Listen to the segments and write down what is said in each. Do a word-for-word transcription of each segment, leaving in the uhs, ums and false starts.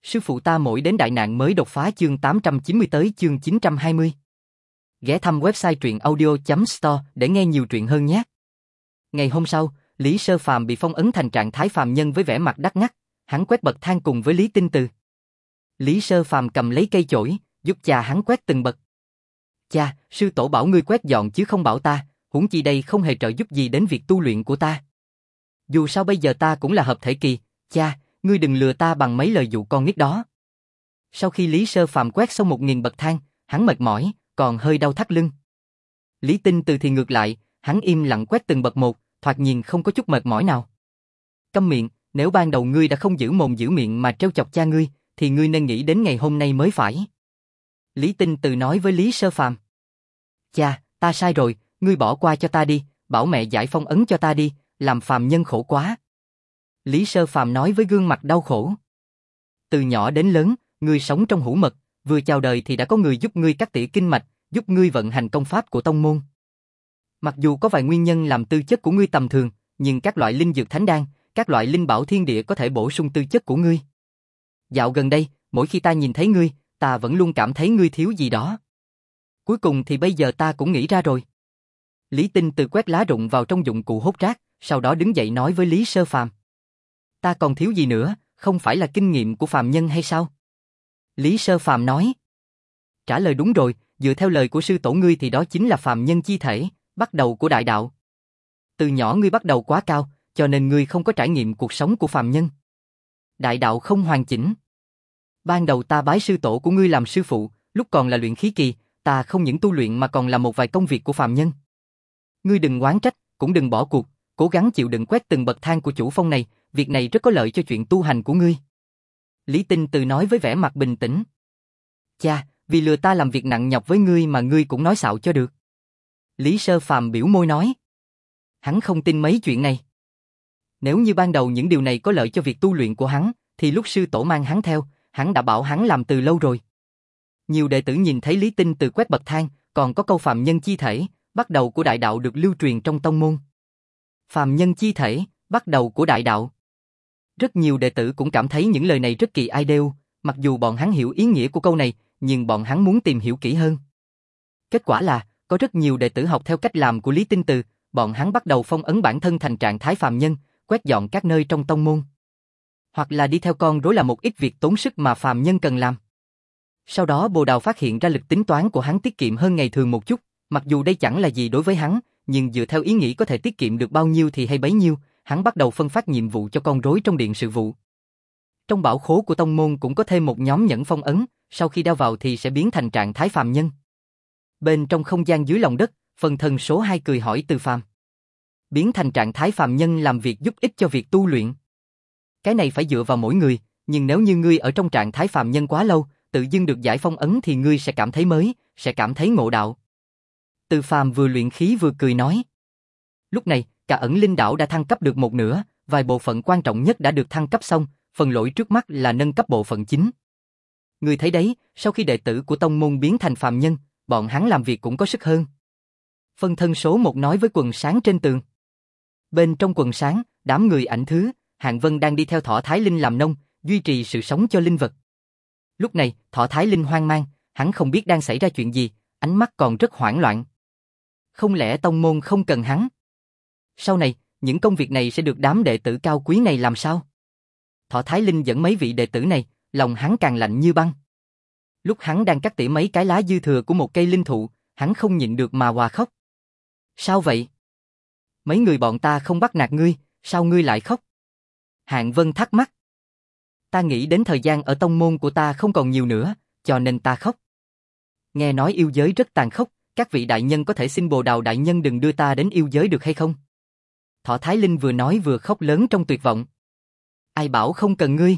Sư phụ ta mỗi đến đại nạn mới đột phá chương tám trăm chín mươi tới chương chín trăm hai mươi. Ghé thăm website truyện audio chấm store để nghe nhiều truyện hơn nhé. Ngày hôm sau, Lý Sơ Phàm bị phong ấn thành trạng thái phàm nhân với vẻ mặt đắc ngắt, hắn quét bậc thang cùng với Lý Tinh Từ. Lý Sơ Phàm cầm lấy cây chổi, giúp cha hắn quét từng bậc. Cha, sư tổ bảo ngươi quét dọn chứ không bảo ta, huống chi đây không hề trợ giúp gì đến việc tu luyện của ta. Dù sao bây giờ ta cũng là hợp thể kỳ, cha, ngươi đừng lừa ta bằng mấy lời dụ con nít đó. Sau khi Lý Sơ Phàm quét xong một nghìn bậc thang, hắn mệt mỏi, còn hơi đau thắt lưng. Lý Tinh Từ thì ngược lại, hắn im lặng quét từng bậc một, thoạt nhìn không có chút mệt mỏi nào. Câm miệng, nếu ban đầu ngươi đã không giữ mồm giữ miệng mà trêu chọc cha ngươi, thì ngươi nên nghĩ đến ngày hôm nay mới phải. Lý Tinh Từ nói với Lý Sơ Phàm. Cha, ta sai rồi, ngươi bỏ qua cho ta đi, bảo mẹ giải phong ấn cho ta đi, làm phàm nhân khổ quá. Lý Sơ Phàm nói với gương mặt đau khổ. Từ nhỏ đến lớn, ngươi sống trong hũ mật, vừa chào đời thì đã có người giúp ngươi cắt tỉa kinh mạch, giúp ngươi vận hành công pháp của tông môn. Mặc dù có vài nguyên nhân làm tư chất của ngươi tầm thường, nhưng các loại linh dược thánh đan, các loại linh bảo thiên địa có thể bổ sung tư chất của ngươi. Dạo gần đây, mỗi khi ta nhìn thấy ngươi, ta vẫn luôn cảm thấy ngươi thiếu gì đó. Cuối cùng thì bây giờ ta cũng nghĩ ra rồi. Lý Tinh Từ quét lá rụng vào trong dụng cụ hút rác, sau đó đứng dậy nói với Lý Sơ Phàm. Ta còn thiếu gì nữa, không phải là kinh nghiệm của phàm nhân hay sao? Lý Sơ Phàm nói. Trả lời đúng rồi, dựa theo lời của sư tổ ngươi thì đó chính là phàm nhân chi thể, bắt đầu của đại đạo. Từ nhỏ ngươi bắt đầu quá cao, cho nên ngươi không có trải nghiệm cuộc sống của phàm nhân. Đại đạo không hoàn chỉnh. Ban đầu ta bái sư tổ của ngươi làm sư phụ, lúc còn là luyện khí kỳ, ta không những tu luyện mà còn làm một vài công việc của phàm nhân. Ngươi đừng oán trách, cũng đừng bỏ cuộc, cố gắng chịu đựng quét từng bậc thang của chủ phong này, việc này rất có lợi cho chuyện tu hành của ngươi. Lý Tinh Từ nói với vẻ mặt bình tĩnh. Cha, vì lừa ta làm việc nặng nhọc với ngươi mà ngươi cũng nói xạo cho được. Lý Sơ Phàm biểu môi nói. Hắn không tin mấy chuyện này. Nếu như ban đầu những điều này có lợi cho việc tu luyện của hắn, thì lúc sư tổ mang hắn theo, hắn đã bảo hắn làm từ lâu rồi. Nhiều đệ tử nhìn thấy Lý Tinh Từ quét bậc thang, còn có câu phàm nhân chi thể, bắt đầu của đại đạo được lưu truyền trong tông môn. Phàm nhân chi thể, bắt đầu của đại đạo. Rất nhiều đệ tử cũng cảm thấy những lời này rất kỳ ideo, mặc dù bọn hắn hiểu ý nghĩa của câu này, nhưng bọn hắn muốn tìm hiểu kỹ hơn. Kết quả là, có rất nhiều đệ tử học theo cách làm của Lý Tinh Từ, bọn hắn bắt đầu phong ấn bản thân thành trạng thái phàm nhân, quét dọn các nơi trong tông môn. Hoặc là đi theo con rối làm một ít việc tốn sức mà phàm nhân cần làm. Sau đó Bồ Đào phát hiện ra lực tính toán của hắn tiết kiệm hơn ngày thường một chút, mặc dù đây chẳng là gì đối với hắn, nhưng dựa theo ý nghĩ có thể tiết kiệm được bao nhiêu thì hay bấy nhiêu, hắn bắt đầu phân phát nhiệm vụ cho con rối trong điện sự vụ. Trong bảo khố của tông môn cũng có thêm một nhóm nhẫn phong ấn, sau khi đeo vào thì sẽ biến thành trạng thái phàm nhân. Bên trong không gian dưới lòng đất, phần thân số hai cười hỏi Từ Phàm. Biến thành trạng thái phàm nhân làm việc giúp ích cho việc tu luyện. Cái này phải dựa vào mỗi người, nhưng nếu như ngươi ở trong trạng thái phàm nhân quá lâu, tự dưng được giải phong ấn thì ngươi sẽ cảm thấy mới, sẽ cảm thấy ngộ đạo. Từ Phàm vừa luyện khí vừa cười nói. Lúc này, cả ẩn linh đảo đã thăng cấp được một nửa, vài bộ phận quan trọng nhất đã được thăng cấp xong, phần lỗi trước mắt là nâng cấp bộ phận chính. Ngươi thấy đấy, sau khi đệ tử của tông môn biến thành phàm nhân, bọn hắn làm việc cũng có sức hơn. Phân thân số một nói với quần sáng trên tường. Bên trong quần sáng, đám người ảnh thứ, Hạng Vân đang đi theo Thỏ Thái Linh làm nông, duy trì sự sống cho linh vật. Lúc này, Thỏ Thái Linh hoang mang, hắn không biết đang xảy ra chuyện gì, ánh mắt còn rất hoảng loạn. Không lẽ tông môn không cần hắn? Sau này, những công việc này sẽ được đám đệ tử cao quý này làm sao? Thỏ Thái Linh dẫn mấy vị đệ tử này, lòng hắn càng lạnh như băng. Lúc hắn đang cắt tỉa mấy cái lá dư thừa của một cây linh thụ, hắn không nhịn được mà òa khóc. Sao vậy? Mấy người bọn ta không bắt nạt ngươi, sao ngươi lại khóc? Hạng Vân thắc mắc. Ta nghĩ đến thời gian ở tông môn của ta không còn nhiều nữa, cho nên ta khóc. Nghe nói yêu giới rất tàn khốc, các vị đại nhân có thể xin Bồ Đào đại nhân đừng đưa ta đến yêu giới được hay không? Thỏ Thái Linh vừa nói vừa khóc lớn trong tuyệt vọng. Ai bảo không cần ngươi?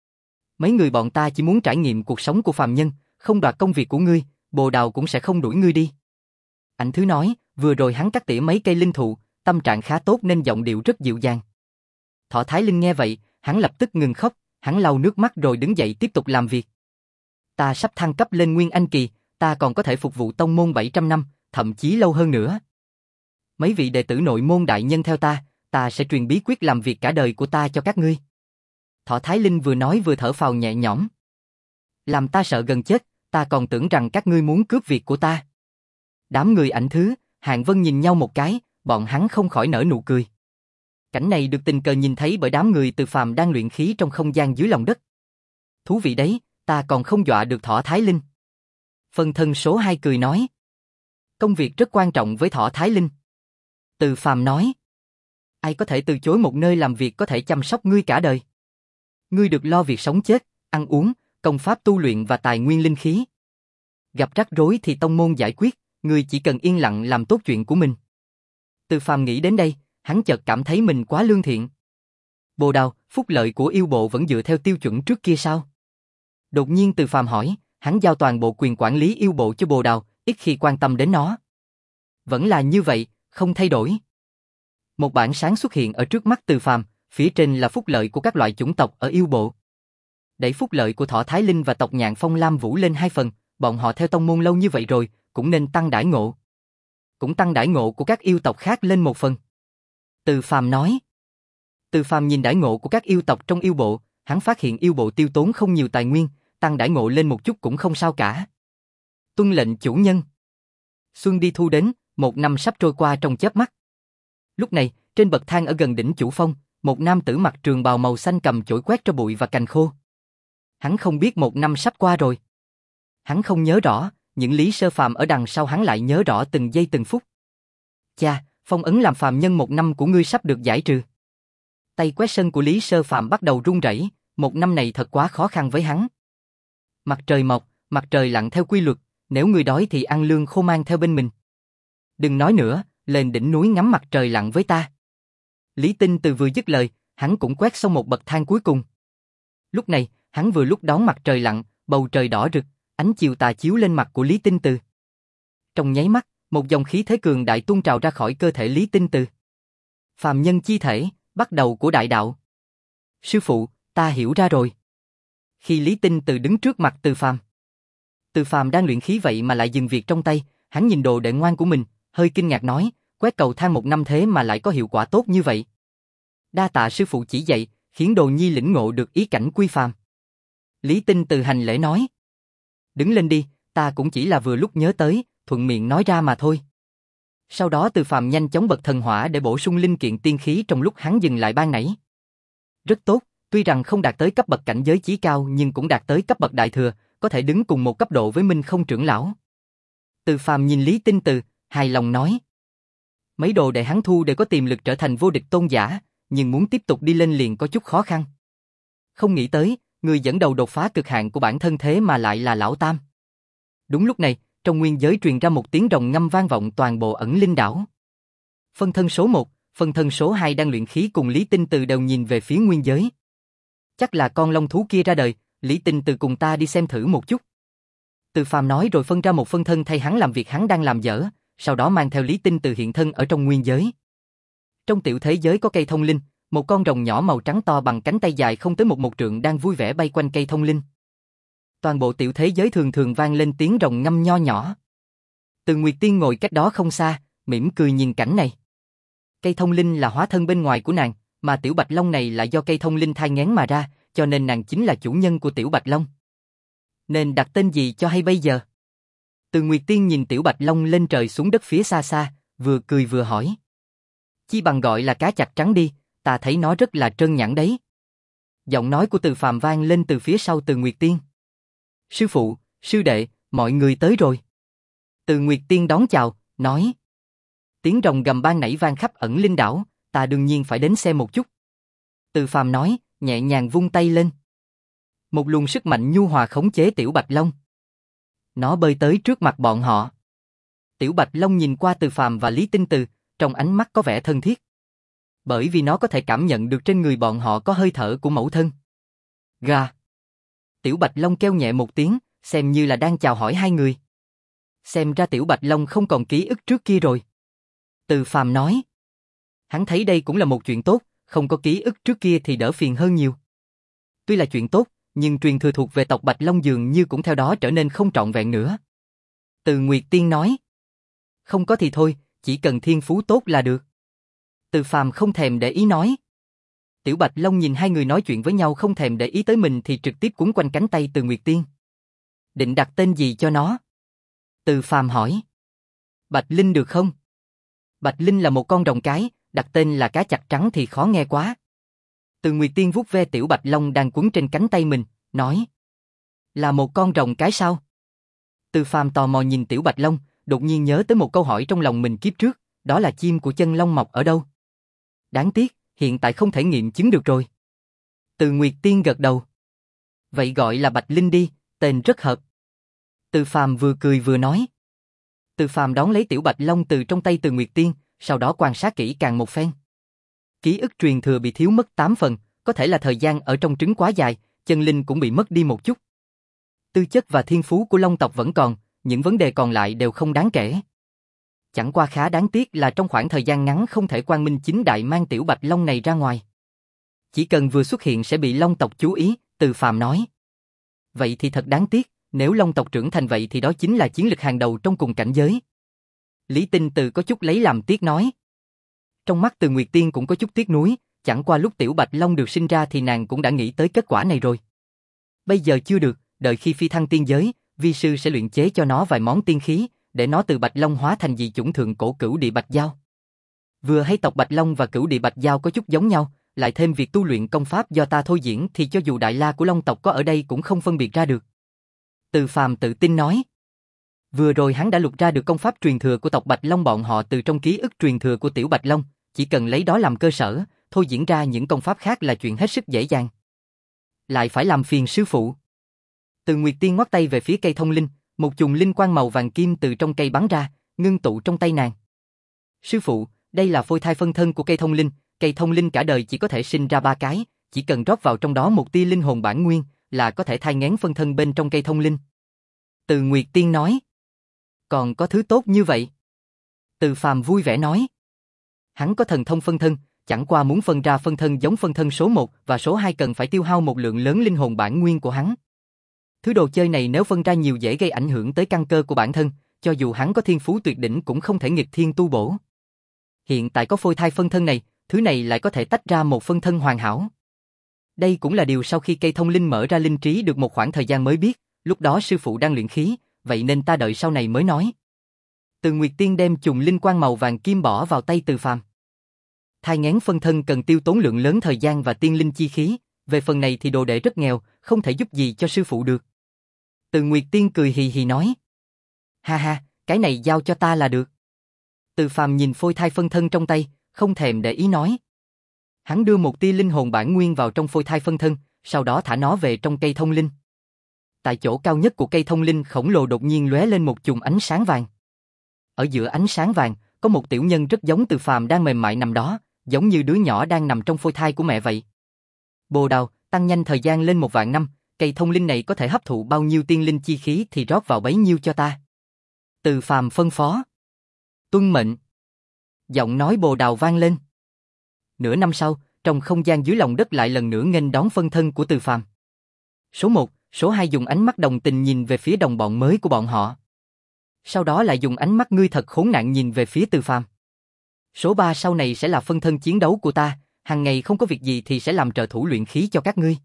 Mấy người bọn ta chỉ muốn trải nghiệm cuộc sống của phàm nhân, không đoạt công việc của ngươi, Bồ Đào cũng sẽ không đuổi ngươi đi. Ảnh thứ nói, vừa rồi hắn cắt tỉa mấy cây linh thụ, tâm trạng khá tốt nên giọng điệu rất dịu dàng. Thỏ Thái Linh nghe vậy, hắn lập tức ngừng khóc, hắn lau nước mắt rồi đứng dậy tiếp tục làm việc. Ta sắp thăng cấp lên Nguyên Anh kỳ, ta còn có thể phục vụ tông môn bảy trăm năm, thậm chí lâu hơn nữa. Mấy vị đệ tử nội môn đại nhân theo ta, ta sẽ truyền bí quyết làm việc cả đời của ta cho các ngươi. Thọ Thái Linh vừa nói vừa thở phào nhẹ nhõm. Làm ta sợ gần chết, ta còn tưởng rằng các ngươi muốn cướp việc của ta. Đám người Ảnh Thứ, Hạng Vân nhìn nhau một cái, bọn hắn không khỏi nở nụ cười. Cảnh này được tình cờ nhìn thấy bởi đám người Từ Phàm đang luyện khí trong không gian dưới lòng đất. Thú vị đấy, ta còn không dọa được Thọ Thái Linh. Phân thân số hai cười nói. Công việc rất quan trọng với Thọ Thái Linh. Từ Phàm nói. Ai có thể từ chối một nơi làm việc có thể chăm sóc ngươi cả đời. Ngươi được lo việc sống chết, ăn uống, công pháp tu luyện và tài nguyên linh khí. Gặp rắc rối thì tông môn giải quyết, ngươi chỉ cần yên lặng làm tốt chuyện của mình. Từ Phàm nghĩ đến đây, hắn chợt cảm thấy mình quá lương thiện. Bồ Đào, phúc lợi của yêu bộ vẫn dựa theo tiêu chuẩn trước kia sao? Đột nhiên Từ Phàm hỏi, hắn giao toàn bộ quyền quản lý yêu bộ cho Bồ Đào, ít khi quan tâm đến nó. Vẫn là như vậy, không thay đổi. Một bảng sáng xuất hiện ở trước mắt Từ Phàm, phía trên là phúc lợi của các loại chủng tộc ở yêu bộ. Đẩy phúc lợi của Thọ Thái Linh và tộc Nhạn Phong Lam Vũ lên hai phần, bọn họ theo tông môn lâu như vậy rồi, cũng nên tăng đãi ngộ. Cũng tăng đãi ngộ của các yêu tộc khác lên một phần. Từ Phàm nói. Từ Phàm nhìn đãi ngộ của các yêu tộc trong yêu bộ, hắn phát hiện yêu bộ tiêu tốn không nhiều tài nguyên, tăng đãi ngộ lên một chút cũng không sao cả. Tuân lệnh chủ nhân. Xuân đi thu đến, một năm sắp trôi qua trong chớp mắt. Lúc này, trên bậc thang ở gần đỉnh chủ phong, một nam tử mặc trường bào màu xanh cầm chổi quét cho bụi và cành khô. Hắn không biết một năm sắp qua rồi. Hắn không nhớ rõ, những Lý Sơ Phàm ở đằng sau hắn lại nhớ rõ từng giây từng phút. Cha, phong ấn làm phàm nhân một năm của ngươi sắp được giải trừ. Tay quét sân của Lý Sơ Phàm bắt đầu run rẩy, một năm này thật quá khó khăn với hắn. Mặt trời mọc, mặt trời lặn theo quy luật, nếu ngươi đói thì ăn lương khô mang theo bên mình. Đừng nói nữa, lên đỉnh núi ngắm mặt trời lặn với ta. Lý Tinh Từ vừa dứt lời, hắn cũng quét xong một bậc thang cuối cùng. Lúc này, hắn vừa lúc đón mặt trời lặn, bầu trời đỏ rực, ánh chiều tà chiếu lên mặt của Lý Tinh Từ. Trong nháy mắt, một dòng khí thế cường đại tuôn trào ra khỏi cơ thể Lý Tinh Từ. Phàm nhân chi thể, bắt đầu của đại đạo. Sư phụ, ta hiểu ra rồi. Khi Lý Tinh Từ đứng trước mặt Từ Phàm, Từ Phàm đang luyện khí vậy mà lại dừng việc trong tay, hắn nhìn đồ đệ ngoan của mình, hơi kinh ngạc nói, quét cầu thang một năm thế mà lại có hiệu quả tốt như vậy. Đa tạ sư phụ chỉ dạy, khiến đồ nhi lĩnh ngộ được ý cảnh quy phàm. Lý Tinh Từ hành lễ nói. Đứng lên đi, ta cũng chỉ là vừa lúc nhớ tới, thuận miệng nói ra mà thôi. Sau đó Từ Phàm nhanh chóng bật thần hỏa để bổ sung linh kiện tiên khí trong lúc hắn dừng lại ban nãy. Rất tốt, tuy rằng không đạt tới cấp bậc cảnh giới chí cao nhưng cũng đạt tới cấp bậc đại thừa, có thể đứng cùng một cấp độ với Minh Không trưởng lão. Từ Phàm nhìn Lý Tinh Từ, hài lòng nói. Mấy đồ đệ hắn thu đều có tiềm lực trở thành vô địch tôn giả, nhưng muốn tiếp tục đi lên liền có chút khó khăn. Không nghĩ tới, người dẫn đầu đột phá cực hạn của bản thân thế mà lại là Lão Tam. Đúng lúc này, trong nguyên giới truyền ra một tiếng rồng ngâm vang vọng toàn bộ Ẩn Linh đảo. Phân thân số một, phân thân số hai đang luyện khí cùng Lý Tinh Từ đều nhìn về phía nguyên giới. Chắc là con long thú kia ra đời, Lý Tinh Từ cùng ta đi xem thử một chút. Từ Phàm nói rồi phân ra một phân thân thay hắn làm việc hắn đang làm dở, sau đó mang theo Lý Tinh Từ hiện thân ở trong nguyên giới. Trong tiểu thế giới có cây thông linh, một con rồng nhỏ màu trắng to bằng cánh tay dài không tới một một trượng đang vui vẻ bay quanh cây thông linh. Toàn bộ tiểu thế giới thường thường vang lên tiếng rồng ngâm nho nhỏ. Từ Nguyệt Tiên ngồi cách đó không xa, mỉm cười nhìn cảnh này. Cây thông linh là hóa thân bên ngoài của nàng, mà tiểu bạch long này là do cây thông linh thai nghén mà ra, cho nên nàng chính là chủ nhân của tiểu bạch long. Nên đặt tên gì cho hay bây giờ? Từ Nguyệt Tiên nhìn tiểu bạch long lên trời xuống đất phía xa xa, vừa cười vừa hỏi. Chi bằng gọi là cá chạch trắng đi, ta thấy nó rất là trơn nhẵn đấy. Giọng nói của Từ Phàm vang lên từ phía sau Từ Nguyệt Tiên. Sư phụ, sư đệ, mọi người tới rồi. Từ Nguyệt Tiên đón chào, nói. Tiếng rồng gầm ban nãy vang khắp Ẩn Linh đảo, ta đương nhiên phải đến xem một chút. Từ Phàm nói, nhẹ nhàng vung tay lên. Một luồng sức mạnh nhu hòa khống chế tiểu bạch long. Nó bơi tới trước mặt bọn họ. Tiểu bạch long nhìn qua Từ Phàm và Lý Tinh Từ, trong ánh mắt có vẻ thân thiết. Bởi vì nó có thể cảm nhận được trên người bọn họ có hơi thở của mẫu thân. Gà. Tiểu bạch long kêu nhẹ một tiếng, xem như là đang chào hỏi hai người. Xem ra tiểu bạch long không còn ký ức trước kia rồi. Từ Phàm nói. Hắn thấy đây cũng là một chuyện tốt, không có ký ức trước kia thì đỡ phiền hơn nhiều. Tuy là chuyện tốt, nhưng truyền thừa thuộc về tộc Bạch Long dường như cũng theo đó trở nên không trọn vẹn nữa. Từ Nguyệt Tiên nói. Không có thì thôi, chỉ cần thiên phú tốt là được. Từ Phàm không thèm để ý nói. Tiểu Bạch Long nhìn hai người nói chuyện với nhau không thèm để ý tới mình thì trực tiếp quấn quanh cánh tay Từ Nguyệt Tiên. Định đặt tên gì cho nó? Từ Phàm hỏi. Bạch Linh được không? Bạch Linh là một con rồng cái, đặt tên là cá chạch trắng thì khó nghe quá. Từ Nguyệt Tiên vuốt ve Tiểu Bạch Long đang quấn trên cánh tay mình, nói. Là một con rồng cái sao? Từ Phàm tò mò nhìn Tiểu Bạch Long, đột nhiên nhớ tới một câu hỏi trong lòng mình kiếp trước, đó là chim của chân long mọc ở đâu? Đáng tiếc, hiện tại không thể nghiệm chứng được rồi. Từ Nguyệt Tiên gật đầu. Vậy gọi là Bạch Linh đi, tên rất hợp. Từ Phàm vừa cười vừa nói. Từ Phàm đón lấy Tiểu Bạch Long từ trong tay Từ Nguyệt Tiên, sau đó quan sát kỹ càng một phen. Ký ức truyền thừa bị thiếu mất tám phần, có thể là thời gian ở trong trứng quá dài, chân linh cũng bị mất đi một chút. Tư chất và thiên phú của Long tộc vẫn còn, những vấn đề còn lại đều không đáng kể. Chẳng qua khá đáng tiếc là trong khoảng thời gian ngắn không thể quang minh chính đại mang Tiểu Bạch Long này ra ngoài. Chỉ cần vừa xuất hiện sẽ bị Long tộc chú ý, Từ Phàm nói. Vậy thì thật đáng tiếc, nếu Long tộc trưởng thành vậy thì đó chính là chiến lực hàng đầu trong cùng cảnh giới. Lý Tinh Từ có chút lấy làm tiếc nói. Trong mắt Từ Nguyệt Tiên cũng có chút tiếc nuối, chẳng qua lúc Tiểu Bạch Long được sinh ra thì nàng cũng đã nghĩ tới kết quả này rồi. Bây giờ chưa được, đợi khi phi thăng tiên giới, vi sư sẽ luyện chế cho nó vài món tiên khí, để nó từ Bạch Long hóa thành dị chủng thượng cổ Cửu Địa Bạch Dao. Vừa hay tộc Bạch Long và Cửu Địa Bạch Dao có chút giống nhau, lại thêm việc tu luyện công pháp do ta thôi diễn thì cho dù Đại La của Long tộc có ở đây cũng không phân biệt ra được. Từ Phàm tự tin nói. Vừa rồi hắn đã lục ra được công pháp truyền thừa của tộc Bạch Long bọn họ từ trong ký ức truyền thừa của Tiểu Bạch Long, chỉ cần lấy đó làm cơ sở, thôi diễn ra những công pháp khác là chuyện hết sức dễ dàng. Lại phải làm phiền sư phụ. Từ Nguyệt Tiên ngoắc tay về phía cây thông linh, một chùm linh quang màu vàng kim từ trong cây bắn ra, ngưng tụ trong tay nàng. Sư phụ, đây là phôi thai phân thân của cây thông linh, cây thông linh cả đời chỉ có thể sinh ra ba cái, chỉ cần rót vào trong đó một tia linh hồn bản nguyên là có thể thai nghén phân thân bên trong cây thông linh. Từ Nguyệt Tiên nói. Còn có thứ tốt như vậy? Từ Phàm vui vẻ nói. Hắn có thần thông phân thân, chẳng qua muốn phân ra phân thân giống phân thân số một và số hai cần phải tiêu hao một lượng lớn linh hồn bản nguyên của hắn. Thứ đồ chơi này nếu phân ra nhiều dễ gây ảnh hưởng tới căn cơ của bản thân, cho dù hắn có thiên phú tuyệt đỉnh cũng không thể nghịch thiên tu bổ. Hiện tại có phôi thai phân thân này, thứ này lại có thể tách ra một phân thân hoàn hảo. Đây cũng là điều sau khi cây thông linh mở ra linh trí được một khoảng thời gian mới biết, lúc đó sư phụ đang luyện khí, vậy nên ta đợi sau này mới nói. Từ Nguyệt Tiên đem chùm linh quang màu vàng kim bỏ vào tay Từ Phàm. Thai nghén phân thân cần tiêu tốn lượng lớn thời gian và tiên linh chi khí, về phần này thì đồ đệ rất nghèo, không thể giúp gì cho sư phụ được. Từ Nguyệt Tiên cười hì hì nói. Ha ha, cái này giao cho ta là được. Từ Phàm nhìn phôi thai phân thân trong tay, không thèm để ý nói. Hắn đưa một tia linh hồn bản nguyên vào trong phôi thai phân thân, sau đó thả nó về trong cây thông linh. Tại chỗ cao nhất của cây thông linh khổng lồ đột nhiên lóe lên một chùm ánh sáng vàng. Ở giữa ánh sáng vàng, có một tiểu nhân rất giống Từ Phàm đang mềm mại nằm đó, giống như đứa nhỏ đang nằm trong phôi thai của mẹ vậy. Bồ đào, tăng nhanh thời gian lên một vạn năm, cây thông linh này có thể hấp thụ bao nhiêu tiên linh chi khí thì rót vào bấy nhiêu cho ta. Từ Phàm phân phó. Tuân mệnh. Giọng nói bồ đào vang lên. Nửa năm sau, trong không gian dưới lòng đất lại lần nữa nghênh đón phân thân của Từ Phàm. Số một, số hai dùng ánh mắt đồng tình nhìn về phía đồng bọn mới của bọn họ. Sau đó lại dùng ánh mắt ngươi thật khốn nạn nhìn về phía Từ Phàm. Số ba sau này sẽ là phân thân chiến đấu của ta, hàng ngày không có việc gì thì sẽ làm trợ thủ luyện khí cho các ngươi.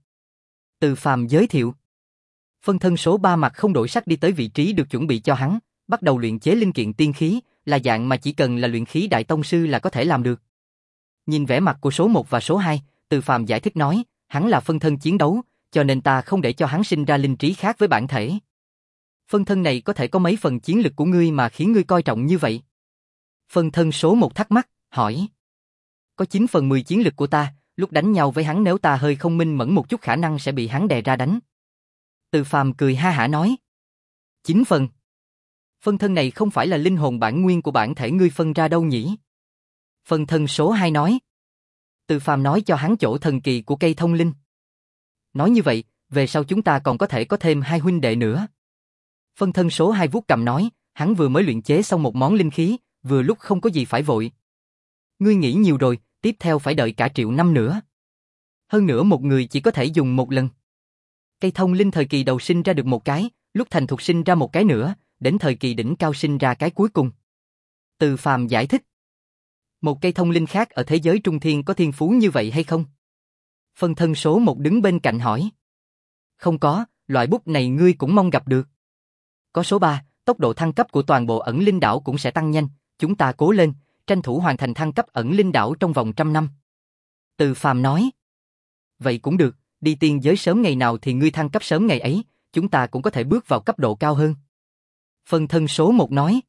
Từ Phàm giới thiệu. Phân thân số ba mặt không đổi sắc đi tới vị trí được chuẩn bị cho hắn, bắt đầu luyện chế linh kiện tiên khí, là dạng mà chỉ cần là luyện khí đại tông sư là có thể làm được. Nhìn vẻ mặt của số một và số hai, Từ Phàm giải thích nói, hắn là phân thân chiến đấu, cho nên ta không để cho hắn sinh ra linh trí khác với bản thể. Phân thân này có thể có mấy phần chiến lực của ngươi mà khiến ngươi coi trọng như vậy? Phân thân số một thắc mắc, hỏi. Có chín phần mười chiến lực của ta, lúc đánh nhau với hắn nếu ta hơi không minh mẫn một chút khả năng sẽ bị hắn đè ra đánh. Từ Phàm cười ha hả nói. chín phần. Phân thân này không phải là linh hồn bản nguyên của bản thể ngươi phân ra đâu nhỉ? Phân thân số hai nói. Từ Phàm nói cho hắn chỗ thần kỳ của cây thông linh. Nói như vậy, về sau chúng ta còn có thể có thêm hai huynh đệ nữa. Phân thân số hai vuốt cằm nói, hắn vừa mới luyện chế xong một món linh khí, vừa lúc không có gì phải vội. Ngươi nghĩ nhiều rồi, tiếp theo phải đợi cả triệu năm nữa. Hơn nữa một người chỉ có thể dùng một lần. Cây thông linh thời kỳ đầu sinh ra được một cái, lúc thành thục sinh ra một cái nữa, đến thời kỳ đỉnh cao sinh ra cái cuối cùng. Từ Phàm giải thích. Một cây thông linh khác ở thế giới trung thiên có thiên phú như vậy hay không? Phân thân số một đứng bên cạnh hỏi. Không có, loại bút này ngươi cũng mong gặp được. Có số ba, tốc độ thăng cấp của toàn bộ ẩn linh đảo cũng sẽ tăng nhanh, chúng ta cố lên, tranh thủ hoàn thành thăng cấp ẩn linh đảo trong vòng trăm năm. Từ Phàm nói. Vậy cũng được, đi tiên giới sớm ngày nào thì ngươi thăng cấp sớm ngày ấy, chúng ta cũng có thể bước vào cấp độ cao hơn. Phân thân số một nói.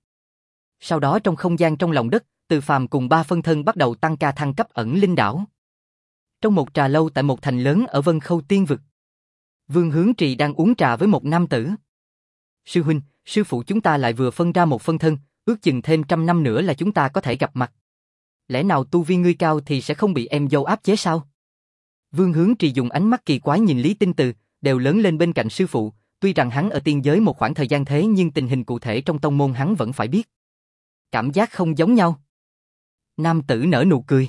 Sau đó trong không gian trong lòng đất, Từ Phàm cùng ba phân thân bắt đầu tăng ca thăng cấp ẩn linh đảo. Trong một trà lâu tại một thành lớn ở Vân Khâu Tiên Vực. Vương Hướng Trì đang uống trà với một nam tử. Sư huynh, sư phụ chúng ta lại vừa phân ra một phân thân, ước chừng thêm trăm năm nữa là chúng ta có thể gặp mặt. Lẽ nào tu vi ngươi cao thì sẽ không bị em dâu áp chế sao? Vương Hướng Trì dùng ánh mắt kỳ quái nhìn Lý Tinh Từ, đều lớn lên bên cạnh sư phụ, tuy rằng hắn ở tiên giới một khoảng thời gian thế nhưng tình hình cụ thể trong tông môn hắn vẫn phải biết. Cảm giác không giống nhau. Nam tử nở nụ cười.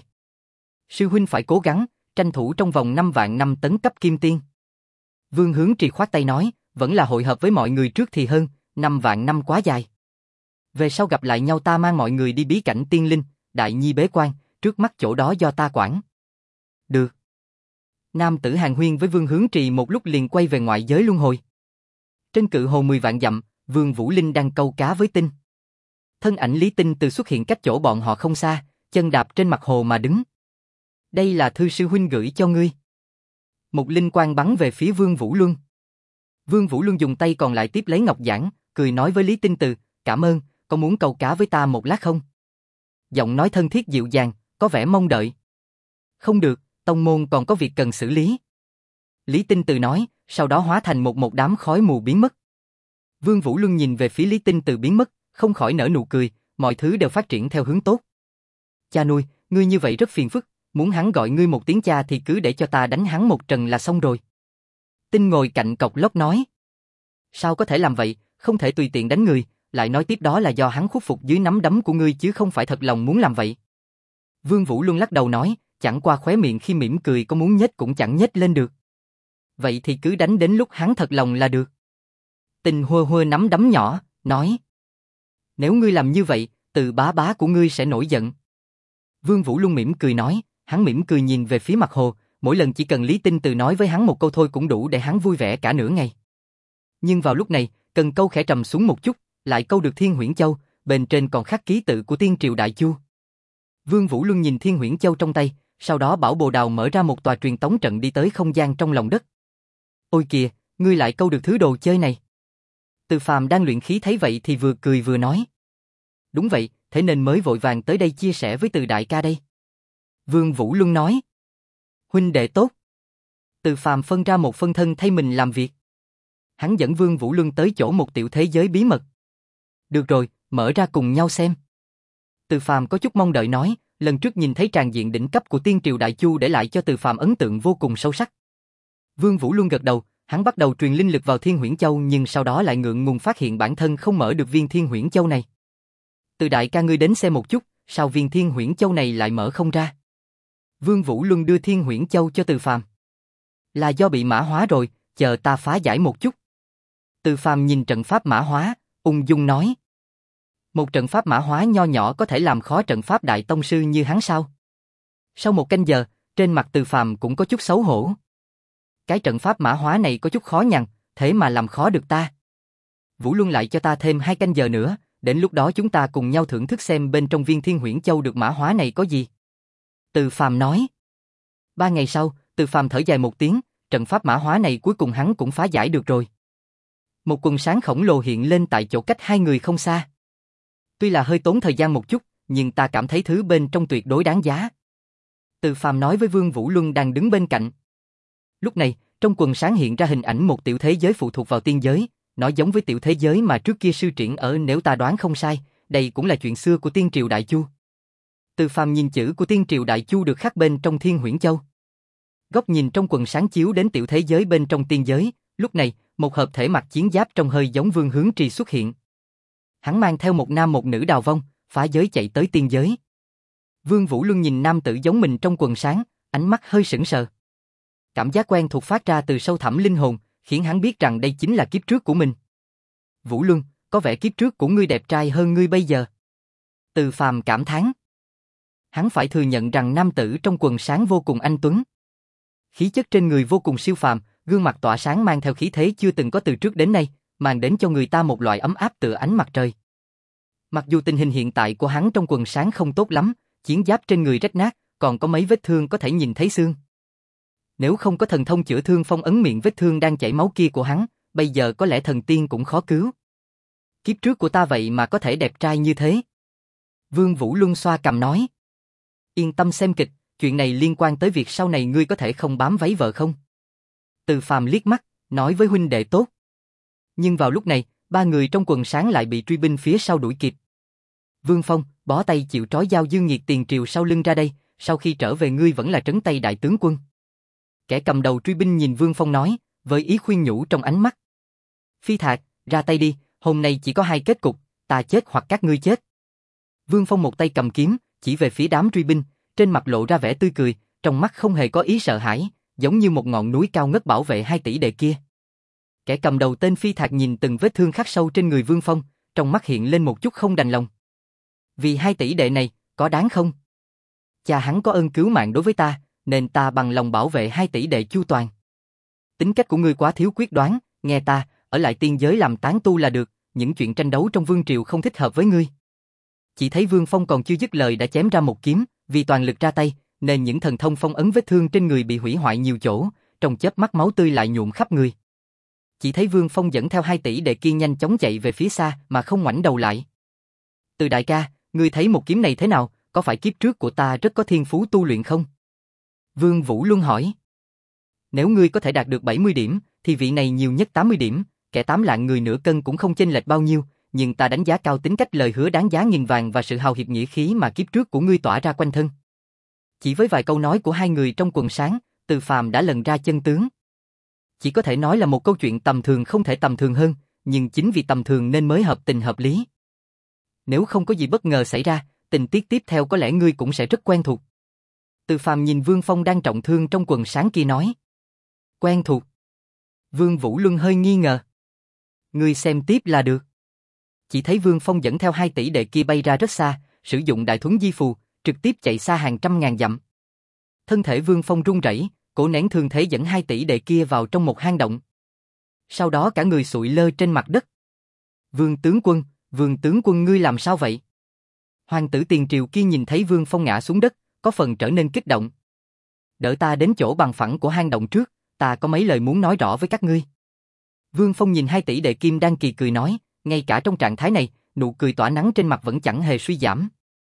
Sư huynh phải cố gắng, tranh thủ trong vòng năm vạn năm tấn cấp kim tiên. Vương Hướng Trì khoát tay nói, vẫn là hội hợp với mọi người trước thì hơn, năm vạn năm quá dài. Về sau gặp lại nhau ta mang mọi người đi bí cảnh tiên linh, đại nhi bế quan, trước mắt chỗ đó do ta quản. Được. Nam tử hàn huyên với Vương Hướng Trì một lúc liền quay về ngoại giới luân hồi. Trên cự hồ mười vạn dặm, Vương Vũ Linh đang câu cá với Tinh. Thân ảnh Lý Tinh Từ xuất hiện cách chỗ bọn họ không xa, chân đạp trên mặt hồ mà đứng. Đây là thư sư huynh gửi cho ngươi. Một linh quang bắn về phía Vương Vũ Luân. Vương Vũ Luân dùng tay còn lại tiếp lấy ngọc giản, cười nói với Lý Tinh Từ, cảm ơn, có muốn câu cá với ta một lát không? Giọng nói thân thiết dịu dàng, có vẻ mong đợi. Không được, tông môn còn có việc cần xử lý. Lý Tinh Từ nói, sau đó hóa thành một một đám khói mù biến mất. Vương Vũ Luân nhìn về phía Lý Tinh Từ biến mất, không khỏi nở nụ cười, mọi thứ đều phát triển theo hướng tốt. Cha nuôi, ngươi như vậy rất phiền phức, muốn hắn gọi ngươi một tiếng cha thì cứ để cho ta đánh hắn một trần là xong rồi. Tinh ngồi cạnh cọc lốc nói. Sao có thể làm vậy, không thể tùy tiện đánh người, lại nói tiếp đó là do hắn khuất phục dưới nắm đấm của ngươi chứ không phải thật lòng muốn làm vậy. Vương Vũ Luân lắc đầu nói, chẳng qua khóe miệng khi mỉm cười có muốn nhếch cũng chẳng nhếch lên được. Vậy thì cứ đánh đến lúc hắn thật lòng là được. Tinh hua hua nắm đấm nhỏ, nói. Nếu ngươi làm như vậy, Từ bá bá của ngươi sẽ nổi giận. Vương Vũ Luân mỉm cười nói, hắn mỉm cười nhìn về phía mặt hồ, mỗi lần chỉ cần Lý Tinh Từ nói với hắn một câu thôi cũng đủ để hắn vui vẻ cả nửa ngày. Nhưng vào lúc này, cần câu khẽ trầm xuống một chút, lại câu được Thiên Huyễn Châu, bên trên còn khắc ký tự của Tiên Triều Đại Chu. Vương Vũ Luân nhìn Thiên Huyễn Châu trong tay, sau đó bảo Bồ Đào mở ra một tòa truyền tống trận đi tới không gian trong lòng đất. Ôi kìa, ngươi lại câu được thứ đồ chơi này. Từ Phàm đang luyện khí thấy vậy thì vừa cười vừa nói. Đúng vậy, thế nên mới vội vàng tới đây chia sẻ với Từ đại ca đây. Vương Vũ Luân nói. Huynh đệ tốt. Từ Phàm phân ra một phân thân thay mình làm việc. Hắn dẫn Vương Vũ Luân tới chỗ một tiểu thế giới bí mật. Được rồi, mở ra cùng nhau xem. Từ Phàm có chút mong đợi nói, lần trước nhìn thấy tràng diện đỉnh cấp của Tiên Triều Đại Chu để lại cho Từ Phàm ấn tượng vô cùng sâu sắc. Vương Vũ Luân gật đầu, hắn bắt đầu truyền linh lực vào Thiên Huyễn Châu nhưng sau đó lại ngượng ngùng phát hiện bản thân không mở được viên Thiên Huyễn Châu này. Từ đại ca ngươi đến xem một chút, sao viên Thiên Huyễn Châu này lại mở không ra? Vương Vũ Luân đưa Thiên Huyễn Châu cho Từ Phàm. Là do bị mã hóa rồi, chờ ta phá giải một chút. Từ Phàm nhìn trận pháp mã hóa, ung dung nói. Một trận pháp mã hóa nho nhỏ có thể làm khó trận pháp đại tông sư như hắn sao? Sau một canh giờ, trên mặt Từ Phàm cũng có chút xấu hổ. Cái trận pháp mã hóa này có chút khó nhằn, thế mà làm khó được ta. Vũ Luân lại cho ta thêm hai canh giờ nữa, đến lúc đó chúng ta cùng nhau thưởng thức xem bên trong viên Thiên Huyễn Châu được mã hóa này có gì. Từ Phàm nói. Ba ngày sau, Từ Phàm thở dài một tiếng, trận pháp mã hóa này cuối cùng hắn cũng phá giải được rồi. Một quần sáng khổng lồ hiện lên tại chỗ cách hai người không xa. Tuy là hơi tốn thời gian một chút, nhưng ta cảm thấy thứ bên trong tuyệt đối đáng giá. Từ Phàm nói với Vương Vũ Luân đang đứng bên cạnh. Lúc này, trong quần sáng hiện ra hình ảnh một tiểu thế giới phụ thuộc vào tiên giới, nó giống với tiểu thế giới mà trước kia sư triển ở, nếu ta đoán không sai, đây cũng là chuyện xưa của Tiên Triều Đại Chu. Từ Phàm nhìn chữ của Tiên Triều Đại Chu được khắc bên trong Thiên Huyễn Châu. Góc nhìn trong quần sáng chiếu đến tiểu thế giới bên trong tiên giới, lúc này, một hợp thể mặc chiến giáp trông hơi giống Vương Hướng Trì xuất hiện. Hắn mang theo một nam một nữ đào vong, phá giới chạy tới tiên giới. Vương Vũ Luân nhìn nam tử giống mình trong quần sáng, ánh mắt hơi sững sờ. Cảm giác quen thuộc phát ra từ sâu thẳm linh hồn, khiến hắn biết rằng đây chính là kiếp trước của mình. Vũ Luân, có vẻ kiếp trước của ngươi đẹp trai hơn ngươi bây giờ. Từ Phàm cảm thán. Hắn phải thừa nhận rằng nam tử trong quần sáng vô cùng anh tuấn. Khí chất trên người vô cùng siêu phàm, gương mặt tỏa sáng mang theo khí thế chưa từng có từ trước đến nay, mang đến cho người ta một loại ấm áp tựa ánh mặt trời. Mặc dù tình hình hiện tại của hắn trong quần sáng không tốt lắm, chiến giáp trên người rách nát, còn có mấy vết thương có thể nhìn thấy xương. Nếu không có thần thông chữa thương phong ấn miệng vết thương đang chảy máu kia của hắn, bây giờ có lẽ thần tiên cũng khó cứu. Kiếp trước của ta vậy mà có thể đẹp trai như thế. Vương Vũ Luân xoa cằm nói. Yên tâm xem kịch, chuyện này liên quan tới việc sau này ngươi có thể không bám váy vợ không? Từ Phàm liếc mắt, nói với huynh đệ tốt. Nhưng vào lúc này, ba người trong quần sáng lại bị truy binh phía sau đuổi kịp. Vương Phong, bó tay chịu trói giao Dương Nghiệt tiền triều sau lưng ra đây, sau khi trở về ngươi vẫn là trấn Tây đại tướng quân. Kẻ cầm đầu truy binh nhìn Vương Phong nói, với ý khuyên nhủ trong ánh mắt. Phi Thạc, ra tay đi, hôm nay chỉ có hai kết cục, ta chết hoặc các ngươi chết. Vương Phong một tay cầm kiếm, chỉ về phía đám truy binh, trên mặt lộ ra vẻ tươi cười, trong mắt không hề có ý sợ hãi, giống như một ngọn núi cao ngất bảo vệ hai tỷ đệ kia. Kẻ cầm đầu tên Phi Thạc nhìn từng vết thương khắc sâu trên người Vương Phong, trong mắt hiện lên một chút không đành lòng. Vì hai tỷ đệ này, có đáng không? Cha hắn có ơn cứu mạng đối với ta, nên ta bằng lòng bảo vệ hai tỷ đệ chu toàn. Tính cách của ngươi quá thiếu quyết đoán, nghe ta, ở lại tiên giới làm tán tu là được, những chuyện tranh đấu trong vương triều không thích hợp với ngươi. Chỉ thấy Vương Phong còn chưa dứt lời đã chém ra một kiếm, vì toàn lực ra tay, nên những thần thông phong ấn vết thương trên người bị hủy hoại nhiều chỗ, trong chớp mắt máu tươi lại nhuộm khắp người. Chỉ thấy Vương Phong dẫn theo hai tỷ đệ kia nhanh chóng chạy về phía xa mà không ngoảnh đầu lại. Từ đại ca, ngươi thấy một kiếm này thế nào, có phải kiếp trước của ta rất có thiên phú tu luyện không? Vương Vũ Luân hỏi. Nếu ngươi có thể đạt được bảy mươi điểm, thì vị này nhiều nhất tám mươi điểm, kẻ tám lạng người nửa cân cũng không chênh lệch bao nhiêu, nhưng ta đánh giá cao tính cách lời hứa đáng giá nghìn vàng và sự hào hiệp nghĩa khí mà kiếp trước của ngươi tỏa ra quanh thân. Chỉ với vài câu nói của hai người trong quần sáng, Từ Phàm đã lần ra chân tướng. Chỉ có thể nói là một câu chuyện tầm thường không thể tầm thường hơn, nhưng chính vì tầm thường nên mới hợp tình hợp lý. Nếu không có gì bất ngờ xảy ra, tình tiết tiếp theo có lẽ ngươi cũng sẽ rất quen thuộc. Từ Phàm nhìn Vương Phong đang trọng thương trong quần sáng kia nói. Quen thuộc. Vương Vũ Luân hơi nghi ngờ. Ngươi xem tiếp là được. Chỉ thấy Vương Phong dẫn theo hai tỷ đệ kia bay ra rất xa, sử dụng đại thuấn di phù, trực tiếp chạy xa hàng trăm ngàn dặm. Thân thể Vương Phong run rẩy, cố nén thương thế dẫn hai tỷ đệ kia vào trong một hang động. Sau đó cả người sụi lơ trên mặt đất. Vương tướng quân, Vương tướng quân ngươi làm sao vậy? Hoàng tử tiền triều kia nhìn thấy Vương Phong ngã xuống đất, có phần trở nên kích động. Đỡ ta đến chỗ bằng phẳng của hang động trước, ta có mấy lời muốn nói rõ với các ngươi. Vương Phong nhìn hai tỷ đệ kim đang kỳ cười nói, ngay cả trong trạng thái này, nụ cười tỏa nắng trên mặt vẫn chẳng hề suy giảm.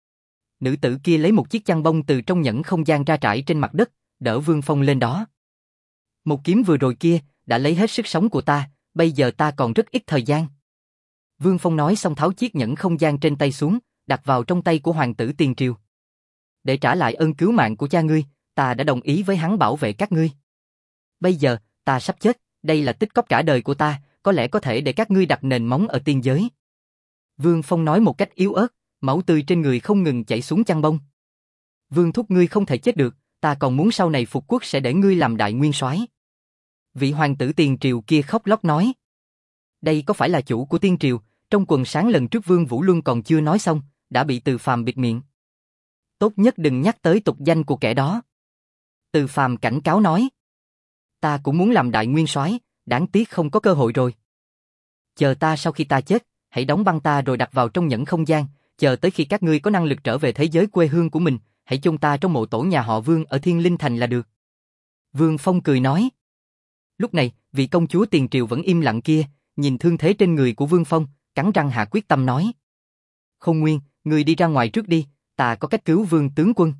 Nữ tử kia lấy một chiếc chăn bông từ trong nhẫn không gian ra trải trên mặt đất, đỡ Vương Phong lên đó. Một kiếm vừa rồi kia, đã lấy hết sức sống của ta, bây giờ ta còn rất ít thời gian. Vương Phong nói xong tháo chiếc nhẫn không gian trên tay xuống, đặt vào trong tay của hoàng tử tiền triều. Để trả lại ơn cứu mạng của cha ngươi, ta đã đồng ý với hắn bảo vệ các ngươi. Bây giờ, ta sắp chết, đây là tích cóp cả đời của ta, có lẽ có thể để các ngươi đặt nền móng ở tiên giới. Vương Phong nói một cách yếu ớt, máu tươi trên người không ngừng chảy xuống chăn bông. Vương thúc ngươi không thể chết được, ta còn muốn sau này phục quốc sẽ để ngươi làm đại nguyên soái. Vị hoàng tử tiền triều kia khóc lóc nói. Đây có phải là chủ của tiên triều, trong quần sáng lần trước Vương Vũ Luân còn chưa nói xong, đã bị Từ Phàm bịt miệng. Tốt nhất đừng nhắc tới tục danh của kẻ đó. Từ Phàm cảnh cáo nói. Ta cũng muốn làm đại nguyên soái, đáng tiếc không có cơ hội rồi. Chờ ta sau khi ta chết, hãy đóng băng ta rồi đặt vào trong nhẫn không gian, chờ tới khi các ngươi có năng lực trở về thế giới quê hương của mình, hãy chôn ta trong mộ tổ nhà họ Vương ở Thiên Linh Thành là được. Vương Phong cười nói. Lúc này, vị công chúa tiền triều vẫn im lặng kia, nhìn thương thế trên người của Vương Phong, cắn răng hạ quyết tâm nói. Không Nguyên, ngươi đi ra ngoài trước đi, ta có cách cứu Vương tướng quân.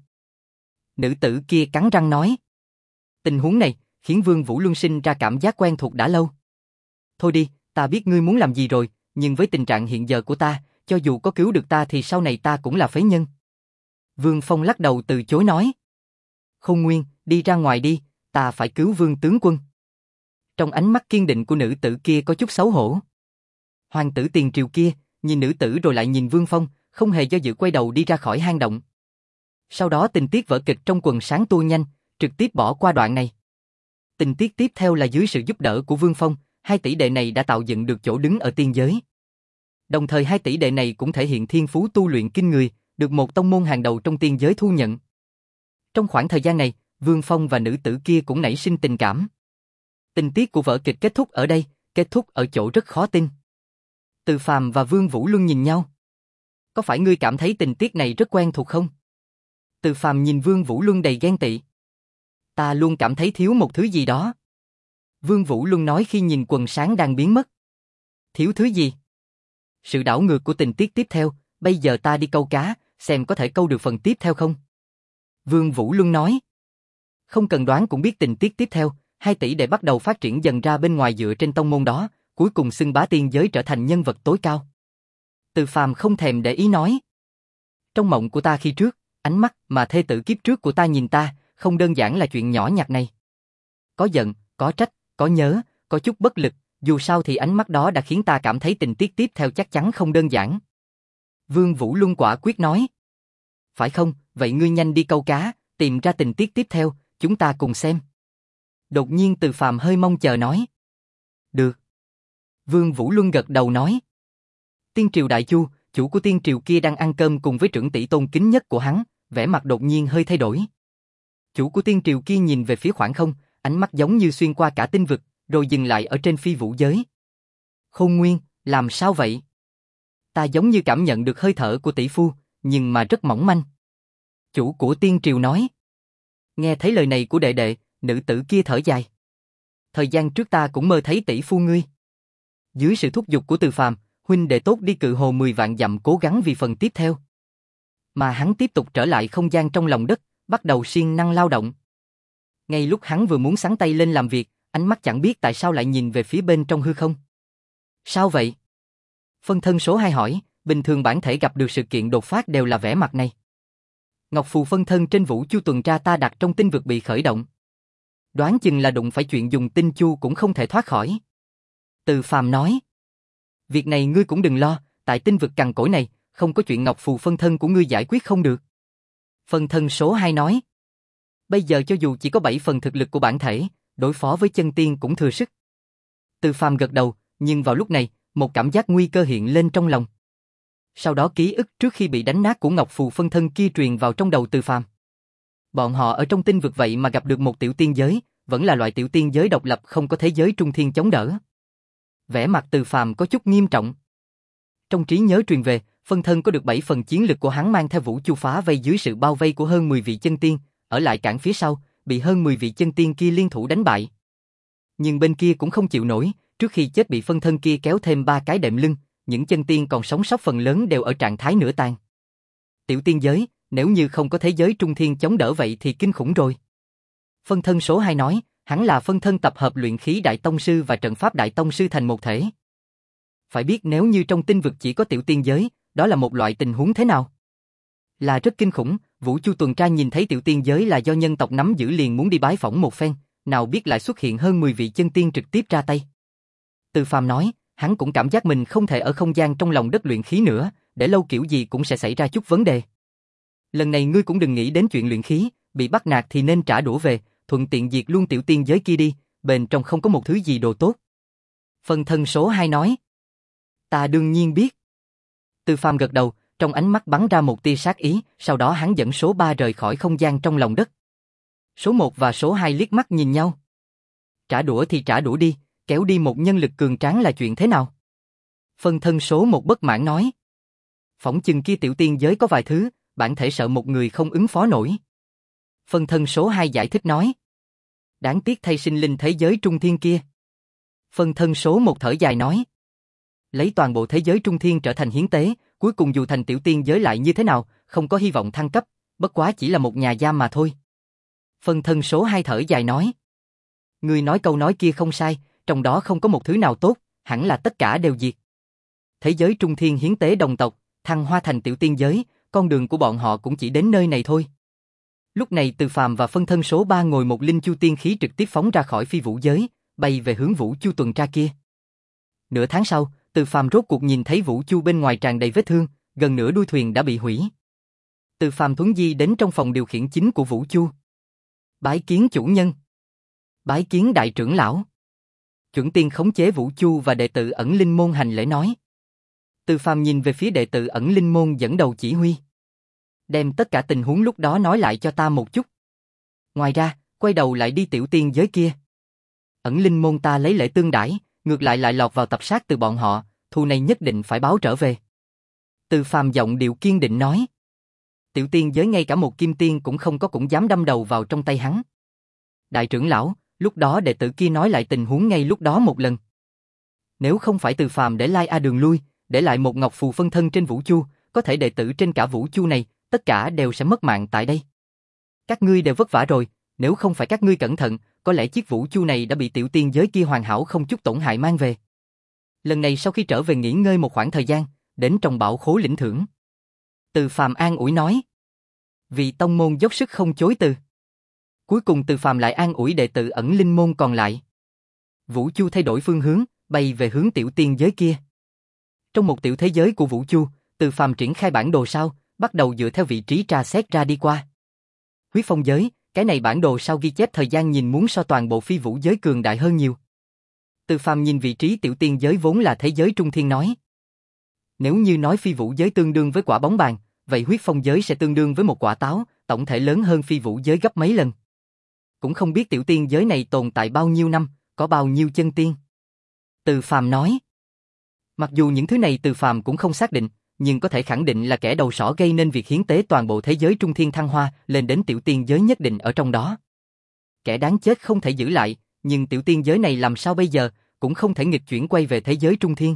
Nữ tử kia cắn răng nói. Tình huống này, khiến Vương Vũ Luân sinh ra cảm giác quen thuộc đã lâu. Thôi đi, ta biết ngươi muốn làm gì rồi, nhưng với tình trạng hiện giờ của ta, cho dù có cứu được ta thì sau này ta cũng là phế nhân. Vương Phong lắc đầu từ chối nói. Không Nguyên, đi ra ngoài đi, ta phải cứu Vương tướng quân. Trong ánh mắt kiên định của nữ tử kia có chút xấu hổ. Hoàng tử tiền triều kia, nhìn nữ tử rồi lại nhìn Vương Phong, không hề do dự quay đầu đi ra khỏi hang động. Sau đó tình tiết vở kịch trong quần sáng tua nhanh, trực tiếp bỏ qua đoạn này. Tình tiết tiếp theo là dưới sự giúp đỡ của Vương Phong, hai tỷ đệ này đã tạo dựng được chỗ đứng ở tiên giới. Đồng thời hai tỷ đệ này cũng thể hiện thiên phú tu luyện kinh người, được một tông môn hàng đầu trong tiên giới thu nhận. Trong khoảng thời gian này, Vương Phong và nữ tử kia cũng nảy sinh tình cảm. Tình tiết của vở kịch kết thúc ở đây, kết thúc ở chỗ rất khó tin. Từ Phàm và Vương Vũ Luân nhìn nhau. Có phải ngươi cảm thấy tình tiết này rất quen thuộc không? Từ Phàm nhìn Vương Vũ Luân đầy ghen tị. Ta luôn cảm thấy thiếu một thứ gì đó. Vương Vũ Luân nói khi nhìn quần sáng đang biến mất. Thiếu thứ gì? Sự đảo ngược của tình tiết tiếp theo, bây giờ ta đi câu cá, xem có thể câu được phần tiếp theo không? Vương Vũ Luân nói. Không cần đoán cũng biết tình tiết tiếp theo, hai tỷ đệ bắt đầu phát triển dần ra bên ngoài dựa trên tông môn đó, cuối cùng xưng bá tiên giới trở thành nhân vật tối cao. Từ Phàm không thèm để ý nói. Trong mộng của ta khi trước, ánh mắt mà thê tử kiếp trước của ta nhìn ta, không đơn giản là chuyện nhỏ nhặt này. Có giận, có trách, có nhớ, có chút bất lực, dù sao thì ánh mắt đó đã khiến ta cảm thấy tình tiết tiếp theo chắc chắn không đơn giản. Vương Vũ Luân quả quyết nói. Phải không, vậy ngươi nhanh đi câu cá, tìm ra tình tiết tiếp theo, chúng ta cùng xem. Đột nhiên Từ Phàm hơi mong chờ nói. Được. Vương Vũ Luân gật đầu nói. Tiên triều Đại Chu, chủ của tiên triều kia đang ăn cơm cùng với trưởng tỷ tôn kính nhất của hắn, vẻ mặt đột nhiên hơi thay đổi. Chủ của tiên triều kia nhìn về phía khoảng không, ánh mắt giống như xuyên qua cả tinh vực, rồi dừng lại ở trên phi vũ giới. Khôn Nguyên, làm sao vậy? Ta giống như cảm nhận được hơi thở của tỷ phu, nhưng mà rất mỏng manh. Chủ của tiên triều nói. Nghe thấy lời này của đệ đệ, nữ tử kia thở dài. Thời gian trước ta cũng mơ thấy tỷ phu ngươi. Dưới sự thúc giục của Từ Phàm, huynh đệ tốt đi cự hồ mười vạn dặm cố gắng vì phần tiếp theo. Mà hắn tiếp tục trở lại không gian trong lòng đất, bắt đầu siêng năng lao động. Ngay lúc hắn vừa muốn xắn tay lên làm việc, ánh mắt chẳng biết tại sao lại nhìn về phía bên trong hư không. Sao vậy? Phân thân số hai hỏi, bình thường bản thể gặp được sự kiện đột phát đều là vẻ mặt này. Ngọc phù phân thân trên vũ chu tuần tra ta đặt trong tinh vực bị khởi động. Đoán chừng là đụng phải chuyện dùng tinh chu cũng không thể thoát khỏi. Từ Phàm nói. Việc này ngươi cũng đừng lo, tại tinh vực cằn cỗi này, không có chuyện ngọc phù phân thân của ngươi giải quyết không được. Phân thân số hai nói. Bây giờ cho dù chỉ có bảy phần thực lực của bản thể, đối phó với chân tiên cũng thừa sức. Từ Phàm gật đầu, nhưng vào lúc này, một cảm giác nguy cơ hiện lên trong lòng. Sau đó ký ức trước khi bị đánh nát của ngọc phù phân thân kia truyền vào trong đầu Từ Phàm. Bọn họ ở trong tinh vực vậy mà gặp được một tiểu tiên giới, vẫn là loại tiểu tiên giới độc lập không có thế giới trung thiên chống đỡ. Vẻ mặt Từ Phàm có chút nghiêm trọng. Trong trí nhớ truyền về, phân thân có được bảy phần chiến lực của hắn mang theo vũ chu phá vây dưới sự bao vây của hơn mười vị chân tiên, ở lại cản phía sau, bị hơn mười vị chân tiên kia liên thủ đánh bại. Nhưng bên kia cũng không chịu nổi, trước khi chết bị phân thân kia kéo thêm ba cái đệm lưng, những chân tiên còn sống sót phần lớn đều ở trạng thái nửa tàn. Tiểu tiên giới, nếu như không có thế giới trung thiên chống đỡ vậy thì kinh khủng rồi. Phân thân số hai nói, hắn là phân thân tập hợp luyện khí đại tông sư và trận pháp đại tông sư thành một thể. Phải biết nếu như trong tinh vực chỉ có tiểu tiên giới, đó là một loại tình huống thế nào? Là rất kinh khủng, vũ chu tuần tra nhìn thấy tiểu tiên giới là do nhân tộc nắm giữ liền muốn đi bái phỏng một phen, nào biết lại xuất hiện hơn mười vị chân tiên trực tiếp ra tay. Từ Phàm nói, hắn cũng cảm giác mình không thể ở không gian trong lòng đất luyện khí nữa, để lâu kiểu gì cũng sẽ xảy ra chút vấn đề. Lần này ngươi cũng đừng nghĩ đến chuyện luyện khí, bị bắt nạt thì nên trả đũa về, thuận tiện diệt luôn tiểu tiên giới kia đi, bên trong không có một thứ gì đồ tốt. Phân thân số hai nói. Ta đương nhiên biết. Từ Phàm gật đầu, trong ánh mắt bắn ra một tia sát ý, sau đó hắn dẫn số ba rời khỏi không gian trong lòng đất. Số một và số hai liếc mắt nhìn nhau. Trả đũa thì trả đũa đi, kéo đi một nhân lực cường tráng là chuyện thế nào? Phân thân số một bất mãn nói. Phỏng chừng kia tiểu tiên giới có vài thứ, bản thể sợ một người không ứng phó nổi. Phân thân số hai giải thích nói. Đáng tiếc thay sinh linh thế giới trung thiên kia. Phân thân số một thở dài nói. Lấy toàn bộ thế giới trung thiên trở thành hiến tế, cuối cùng dù thành tiểu tiên giới lại như thế nào, không có hy vọng thăng cấp, bất quá chỉ là một nhà giam mà thôi. Phân thân số hai thở dài nói. Người nói câu nói kia không sai, trong đó không có một thứ nào tốt, hẳn là tất cả đều diệt. Thế giới trung thiên hiến tế đồng tộc, thăng hoa thành tiểu tiên giới, con đường của bọn họ cũng chỉ đến nơi này thôi. Lúc này Từ Phàm và phân thân số ba ngồi một linh chu tiên khí trực tiếp phóng ra khỏi phi vũ giới, bay về hướng vũ chu tuần tra kia. Nửa tháng sau, Từ Phàm rốt cuộc nhìn thấy vũ chu bên ngoài tràn đầy vết thương, gần nửa đuôi thuyền đã bị hủy. Từ Phàm thuấn di đến trong phòng điều khiển chính của vũ chu. Bái kiến chủ nhân. Bái kiến đại trưởng lão. Chuẩn tiên khống chế vũ chu và đệ tử ẩn linh môn hành lễ nói. Từ Phàm nhìn về phía đệ tử ẩn linh môn dẫn đầu chỉ huy. Đem tất cả tình huống lúc đó nói lại cho ta một chút. Ngoài ra, quay đầu lại đi tiểu tiên giới kia. Ẩn linh môn ta lấy lễ tương đãi, ngược lại lại lọt vào tập sát từ bọn họ, thù này nhất định phải báo trở về. Từ Phàm giọng điệu kiên định nói. Tiểu tiên giới ngay cả một kim tiên cũng không có cũng dám đâm đầu vào trong tay hắn. Đại trưởng lão, lúc đó đệ tử kia nói lại tình huống ngay lúc đó một lần. Nếu không phải Từ Phàm để Lai A đường lui, để lại một ngọc phù phân thân trên vũ chu, có thể đệ tử trên cả vũ chu này, tất cả đều sẽ mất mạng tại đây. Các ngươi đều vất vả rồi, nếu không phải các ngươi cẩn thận, có lẽ chiếc vũ chu này đã bị tiểu tiên giới kia hoàn hảo không chút tổn hại mang về. Lần này sau khi trở về nghỉ ngơi một khoảng thời gian, đến trong bảo khố lĩnh thưởng. Từ Phàm an ủi nói. Vì tông môn dốc sức không chối từ. Cuối cùng Từ Phàm lại an ủi đệ tử ẩn linh môn còn lại. Vũ chu thay đổi phương hướng, bay về hướng tiểu tiên giới kia. Trong một tiểu thế giới của vũ chu, Từ Phàm triển khai bản đồ sao, bắt đầu dựa theo vị trí tra xét ra đi qua. Huyết phong giới, cái này bản đồ sao ghi chép thời gian nhìn muốn so toàn bộ phi vũ giới cường đại hơn nhiều. Từ Phàm nhìn vị trí tiểu tiên giới vốn là thế giới trung thiên nói. Nếu như nói phi vũ giới tương đương với quả bóng bàn, vậy huyết phong giới sẽ tương đương với một quả táo, tổng thể lớn hơn phi vũ giới gấp mấy lần. Cũng không biết tiểu tiên giới này tồn tại bao nhiêu năm, có bao nhiêu chân tiên. Từ Phàm nói. Mặc dù những thứ này Từ Phàm cũng không xác định, nhưng có thể khẳng định là kẻ đầu sỏ gây nên việc hiến tế toàn bộ thế giới trung thiên thăng hoa lên đến tiểu tiên giới nhất định ở trong đó. Kẻ đáng chết không thể giữ lại, nhưng tiểu tiên giới này làm sao bây giờ, cũng không thể nghịch chuyển quay về thế giới trung thiên.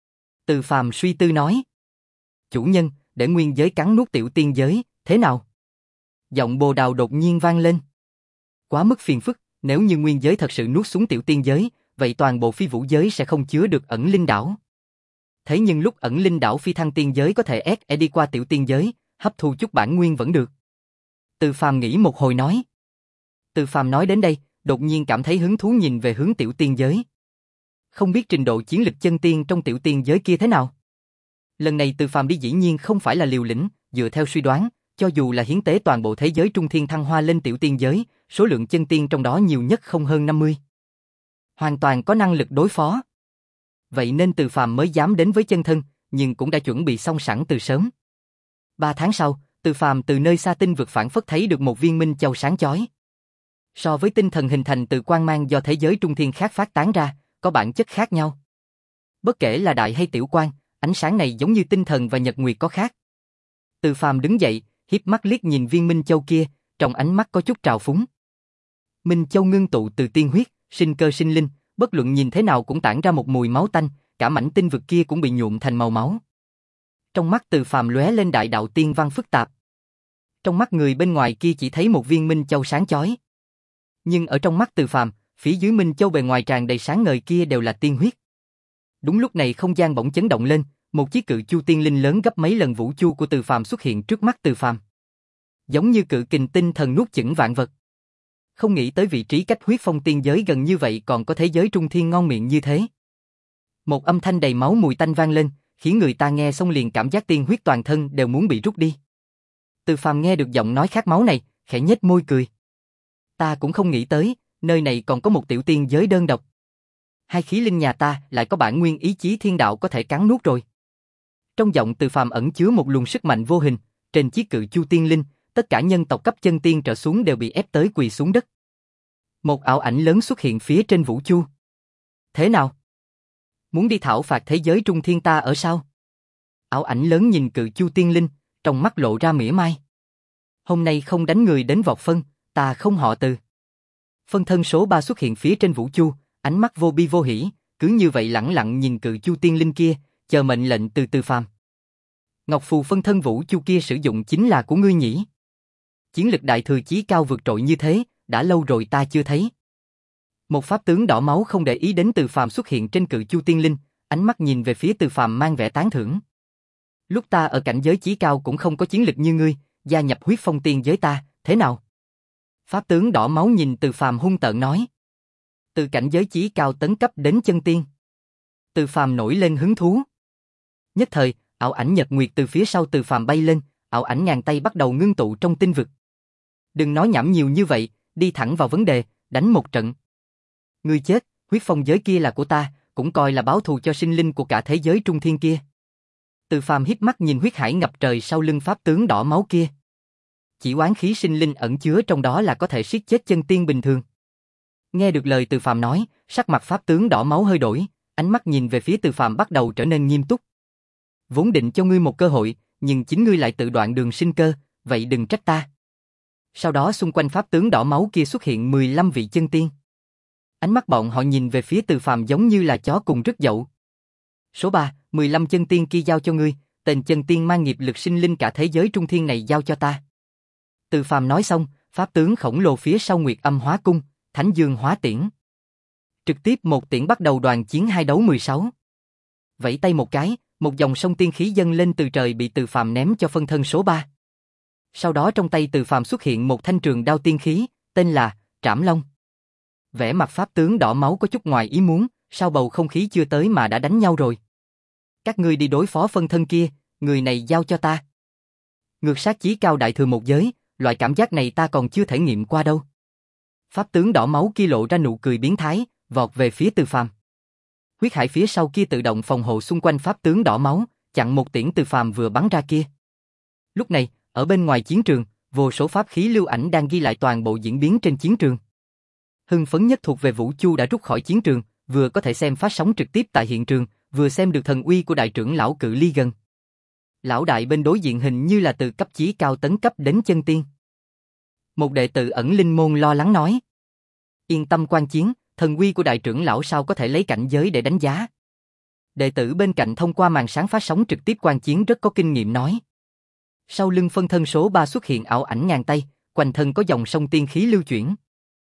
Từ Phàm suy tư nói. Chủ nhân, để nguyên giới cắn nuốt tiểu tiên giới, thế nào? Giọng Bồ Đào đột nhiên vang lên. Quá mức phiền phức, nếu như nguyên giới thật sự nuốt xuống tiểu tiên giới, vậy toàn bộ phi vũ giới sẽ không chứa được ẩn linh đảo. Thế nhưng lúc ẩn linh đảo phi thăng tiên giới có thể ép e đi qua tiểu tiên giới, hấp thu chút bản nguyên vẫn được. Từ Phàm nghĩ một hồi nói. Từ Phàm nói đến đây, đột nhiên cảm thấy hứng thú nhìn về hướng tiểu tiên giới. Không biết trình độ chiến lực chân tiên trong tiểu tiên giới kia thế nào? Lần này Từ Phàm đi dĩ nhiên không phải là liều lĩnh, dựa theo suy đoán, cho dù là hiến tế toàn bộ thế giới trung thiên thăng hoa lên tiểu tiên giới, số lượng chân tiên trong đó nhiều nhất không hơn năm mươi. Hoàn toàn có năng lực đối phó. Vậy nên Từ Phàm mới dám đến với chân thân, nhưng cũng đã chuẩn bị xong sẵn từ sớm. Ba tháng sau, Từ Phàm từ nơi xa tinh vực phản phất thấy được một viên minh châu sáng chói. So với tinh thần hình thành từ quang mang do thế giới trung thiên khác phát tán ra, có bản chất khác nhau. Bất kể là đại hay tiểu quang, ánh sáng này giống như tinh thần và nhật nguyệt có khác. Từ Phàm đứng dậy, híp mắt liếc nhìn viên minh châu kia, trong ánh mắt có chút trào phúng. Minh châu ngưng tụ từ tiên huyết, sinh cơ sinh linh, bất luận nhìn thế nào cũng tản ra một mùi máu tanh, cả mảnh tinh vực kia cũng bị nhuộm thành màu máu. Trong mắt Từ Phàm lóe lên đại đạo tiên văn phức tạp. Trong mắt người bên ngoài kia chỉ thấy một viên minh châu sáng chói. Nhưng ở trong mắt Từ Phàm, phía dưới minh châu bề ngoài tràn đầy sáng ngời kia đều là tiên huyết. Đúng lúc này không gian bỗng chấn động lên, một chiếc cự chu tiên linh lớn gấp mấy lần vũ chu của Từ Phàm xuất hiện trước mắt Từ Phàm. Giống như cự kình tinh thần nuốt chửng vạn vật. Không nghĩ tới vị trí cách huyết phong tiên giới gần như vậy còn có thế giới trung thiên ngon miệng như thế. Một âm thanh đầy máu mùi tanh vang lên, khiến người ta nghe xong liền cảm giác tiên huyết toàn thân đều muốn bị rút đi. Từ Phàm nghe được giọng nói khát máu này, khẽ nhếch môi cười. Ta cũng không nghĩ tới, nơi này còn có một tiểu tiên giới đơn độc. Hai khí linh nhà ta lại có bản nguyên ý chí thiên đạo có thể cắn nuốt rồi. Trong giọng Từ Phàm ẩn chứa một luồng sức mạnh vô hình, trên chiếc cự chu tiên linh, tất cả nhân tộc cấp chân tiên trở xuống đều bị ép tới quỳ xuống đất. Một ảo ảnh lớn xuất hiện phía trên vũ chu. Thế nào? Muốn đi thảo phạt thế giới trung thiên ta ở sao? Ảo ảnh lớn nhìn cự chu tiên linh, trong mắt lộ ra mỉa mai. Hôm nay không đánh người đến vọt phân, ta không họ Từ. Phân thân số ba xuất hiện phía trên vũ chu, ánh mắt vô bi vô hỉ, cứ như vậy lẳng lặng nhìn cự chu tiên linh kia, chờ mệnh lệnh từ Từ Phàm. Ngọc phù phân thân vũ chu kia sử dụng chính là của ngươi nhỉ? Chiến lực đại thừa chí cao vượt trội như thế, đã lâu rồi ta chưa thấy. Một pháp tướng đỏ máu không để ý đến Từ Phàm xuất hiện trên cự chu tiên linh, ánh mắt nhìn về phía Từ Phàm mang vẻ tán thưởng. Lúc ta ở cảnh giới chí cao cũng không có chiến lực như ngươi, gia nhập huyết phong tiên giới ta, thế nào? Pháp tướng đỏ máu nhìn Từ Phàm hung tợn nói. Từ cảnh giới chí cao tấn cấp đến chân tiên. Từ Phàm nổi lên hứng thú. Nhất thời, ảo ảnh nhật nguyệt từ phía sau Từ Phàm bay lên, ảo ảnh ngàn tay bắt đầu ngưng tụ trong tinh vực. Đừng nói nhảm nhiều như vậy, đi thẳng vào vấn đề, đánh một trận. Ngươi chết, huyết phong giới kia là của ta, cũng coi là báo thù cho sinh linh của cả thế giới trung thiên kia. Từ Phàm híp mắt nhìn huyết hải ngập trời sau lưng pháp tướng đỏ máu kia. chỉ oán khí sinh linh ẩn chứa trong đó là có thể siết chết chân tiên bình thường. Nghe được lời Từ Phàm nói, sắc mặt pháp tướng đỏ máu hơi đổi, ánh mắt nhìn về phía Từ Phàm bắt đầu trở nên nghiêm túc. Vốn định cho ngươi một cơ hội, nhưng chính ngươi lại tự đoạn đường sinh cơ, vậy đừng trách ta. Sau đó xung quanh pháp tướng đỏ máu kia xuất hiện mười lăm vị chân tiên. Ánh mắt bọn họ nhìn về phía Từ Phàm giống như là chó cùng rứt dậu. Số ba, mười lăm chân tiên kia giao cho ngươi, tên chân tiên mang nghiệp lực sinh linh cả thế giới trung thiên này giao cho ta. Từ Phàm nói xong, pháp tướng khổng lồ phía sau Nguyệt Âm Hóa Cung, Thánh Dương Hóa Tiễn. Trực tiếp một tiễn bắt đầu đoàn chiến hai đấu mười sáu. Vẫy tay một cái, một dòng sông tiên khí dâng lên từ trời bị Từ Phàm ném cho phân thân số ba. Sau đó trong tay Từ Phàm xuất hiện một thanh trường đao tiên khí, tên là Trảm Long. Vẻ mặt pháp tướng đỏ máu có chút ngoài ý muốn, sao bầu không khí chưa tới mà đã đánh nhau rồi. Các ngươi đi đối phó phân thân kia, người này giao cho ta. Ngược sát chí cao đại thừa một giới, loại cảm giác này ta còn chưa thể nghiệm qua đâu. Pháp tướng đỏ máu kia lộ ra nụ cười biến thái, vọt về phía Từ Phàm. Huyết hải phía sau kia tự động phòng hộ xung quanh pháp tướng đỏ máu, chặn một tiễn Từ Phàm vừa bắn ra kia. Lúc này, ở bên ngoài chiến trường, vô số pháp khí lưu ảnh đang ghi lại toàn bộ diễn biến trên chiến trường. Hưng phấn nhất thuộc về Vũ Chu đã rút khỏi chiến trường, vừa có thể xem phát sóng trực tiếp tại hiện trường, vừa xem được thần uy của đại trưởng lão cự ly gần. Lão đại bên đối diện hình như là từ cấp chí cao tấn cấp đến chân tiên. Một đệ tử ẩn linh môn lo lắng nói. Yên tâm quan chiến, thần uy của đại trưởng lão sao có thể lấy cảnh giới để đánh giá. Đệ tử bên cạnh thông qua màn sáng phát sóng trực tiếp quan chiến rất có kinh nghiệm nói. Sau lưng phân thân số ba xuất hiện ảo ảnh ngàn tay, quanh thân có dòng sông tiên khí lưu chuyển.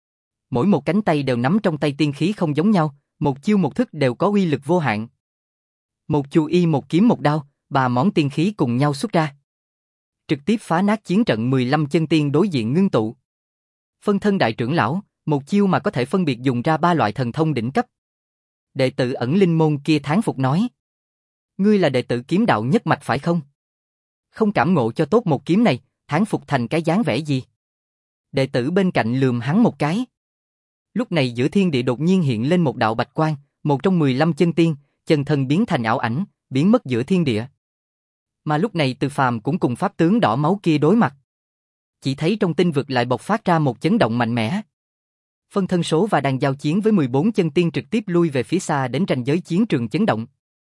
Mỗi một cánh tay đều nắm trong tay tiên khí không giống nhau, một chiêu một thức đều có uy lực vô hạn. Một chu y một kiếm một đao, ba món tiên khí cùng nhau xuất ra. Trực tiếp phá nát chiến trận mười lăm chân tiên đối diện ngưng tụ. Phân thân đại trưởng lão, một chiêu mà có thể phân biệt dùng ra ba loại thần thông đỉnh cấp. Đệ tử ẩn linh môn kia thán phục nói. Ngươi là đệ tử kiếm đạo nhất mạch phải không? Không cảm ngộ cho tốt một kiếm này, thán phục thành cái dáng vẻ gì? Đệ tử bên cạnh lườm hắn một cái. Lúc này giữa thiên địa đột nhiên hiện lên một đạo bạch quang, một trong mười lăm chân tiên, chân thân biến thành ảo ảnh, biến mất giữa thiên địa. Mà lúc này Từ Phàm cũng cùng pháp tướng đỏ máu kia đối mặt. Chỉ thấy trong tinh vực lại bộc phát ra một chấn động mạnh mẽ. Phân thân số và đang giao chiến với mười bốn chân tiên trực tiếp lui về phía xa đến ranh giới chiến trường chấn động.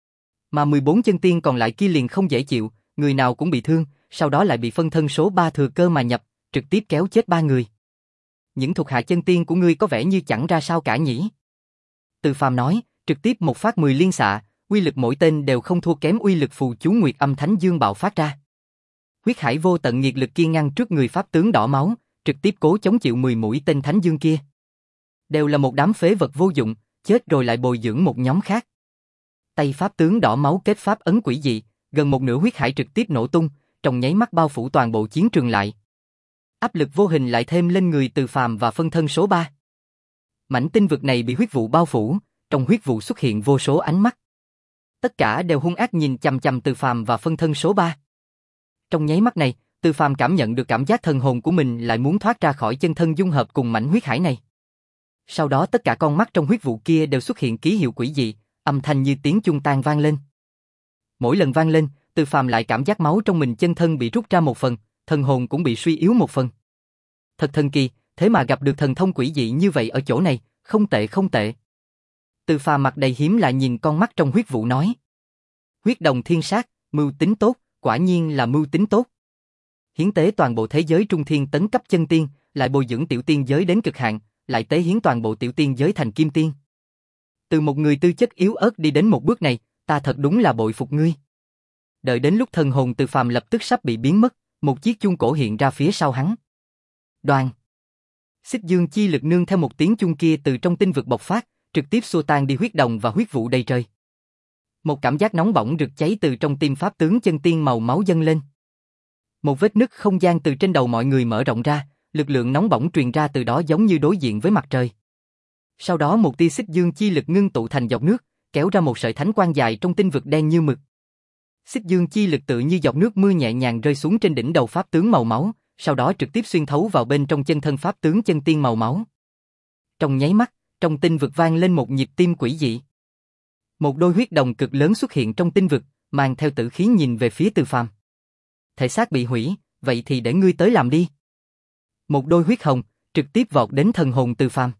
Mà mười bốn chân tiên còn lại kia liền không dễ chịu, người nào cũng bị thương, sau đó lại bị phân thân số ba thừa cơ mà nhập, trực tiếp kéo chết ba người. Những thuộc hạ chân tiên của ngươi có vẻ như chẳng ra sao cả nhỉ? Từ Phàm nói, trực tiếp một phát mười liên xạ, uy lực mỗi tên đều không thua kém uy lực phù chú Nguyệt Âm Thánh Dương bạo phát ra. Huyết hải vô tận nhiệt lực kia ngăn trước người pháp tướng đỏ máu, trực tiếp cố chống chịu mười mũi tên Thánh Dương kia. Đều là một đám phế vật vô dụng, chết rồi lại bồi dưỡng một nhóm khác. Tay pháp tướng đỏ máu kết pháp ấn quỷ dị, gần một nửa huyết hải trực tiếp nổ tung, trong nháy mắt bao phủ toàn bộ chiến trường lại. Áp lực vô hình lại thêm lên người Từ Phàm và phân thân số ba. Mảnh tinh vực này bị huyết vụ bao phủ, trong huyết vụ xuất hiện vô số ánh mắt. Tất cả đều hung ác nhìn chằm chằm Từ Phàm và phân thân số ba. Trong nháy mắt này, Từ Phàm cảm nhận được cảm giác thần hồn của mình lại muốn thoát ra khỏi chân thân dung hợp cùng mảnh huyết hải này. Sau đó tất cả con mắt trong huyết vụ kia đều xuất hiện ký hiệu quỷ dị, âm thanh như tiếng chuông tan vang lên. Mỗi lần vang lên, Từ Phàm lại cảm giác máu trong mình chân thân bị rút ra một phần, thần hồn cũng bị suy yếu một phần. Thật thần kỳ, thế mà gặp được thần thông quỷ dị như vậy ở chỗ này, không tệ không tệ. Từ Phàm mặt đầy hiếm lại nhìn con mắt trong huyết vụ nói. Huyết đồng thiên sát, mưu tính tốt, quả nhiên là mưu tính tốt. Hiến tế toàn bộ thế giới trung thiên tấn cấp chân tiên, lại bồi dưỡng tiểu tiên giới đến cực hạn, lại tế hiến toàn bộ tiểu tiên giới thành kim tiên. Từ một người tư chất yếu ớt đi đến một bước này, ta thật đúng là bội phục ngươi. Đợi đến lúc thần hồn Từ Phàm lập tức sắp bị biến mất, một chiếc chuông cổ hiện ra phía sau hắn. Đoan. Xích dương chi lực nương theo một tiếng chuông kia từ trong tinh vực bộc phát, trực tiếp xua tan đi huyết đồng và huyết vụ đầy trời. Một cảm giác nóng bỏng rực cháy từ trong tim pháp tướng chân tiên màu máu dâng lên. Một vết nứt không gian từ trên đầu mọi người mở rộng ra, lực lượng nóng bỏng truyền ra từ đó giống như đối diện với mặt trời. Sau đó một tia xích dương chi lực ngưng tụ thành giọt nước, kéo ra một sợi thánh quang dài trong tinh vực đen như mực. Xích dương chi lực tự như giọt nước mưa nhẹ nhàng rơi xuống trên đỉnh đầu pháp tướng màu máu, sau đó trực tiếp xuyên thấu vào bên trong chân thân pháp tướng chân tiên màu máu. Trong nháy mắt, trong tinh vực vang lên một nhịp tim quỷ dị. Một đôi huyết đồng cực lớn xuất hiện trong tinh vực, mang theo tử khí nhìn về phía Từ Phàm. Thể xác bị hủy, vậy thì để ngươi tới làm đi. Một đôi huyết hồng, trực tiếp vọt đến thần hồn Từ Phàm.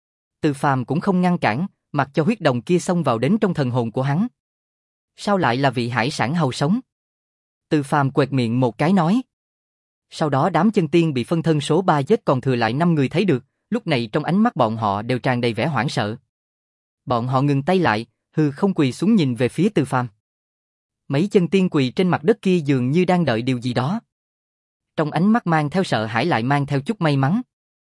Từ Phàm cũng không ngăn cản, mặc cho huyết đồng kia xông vào đến trong thần hồn của hắn. Sao lại là vị hải sản hầu sống? Từ Phàm quệt miệng một cái nói. Sau đó đám chân tiên bị phân thân số ba giết còn thừa lại năm người thấy được, lúc này trong ánh mắt bọn họ đều tràn đầy vẻ hoảng sợ. Bọn họ ngừng tay lại, hư không quỳ xuống nhìn về phía Từ Phàm. Mấy chân tiên quỳ trên mặt đất kia dường như đang đợi điều gì đó. Trong ánh mắt mang theo sợ hãi lại mang theo chút may mắn.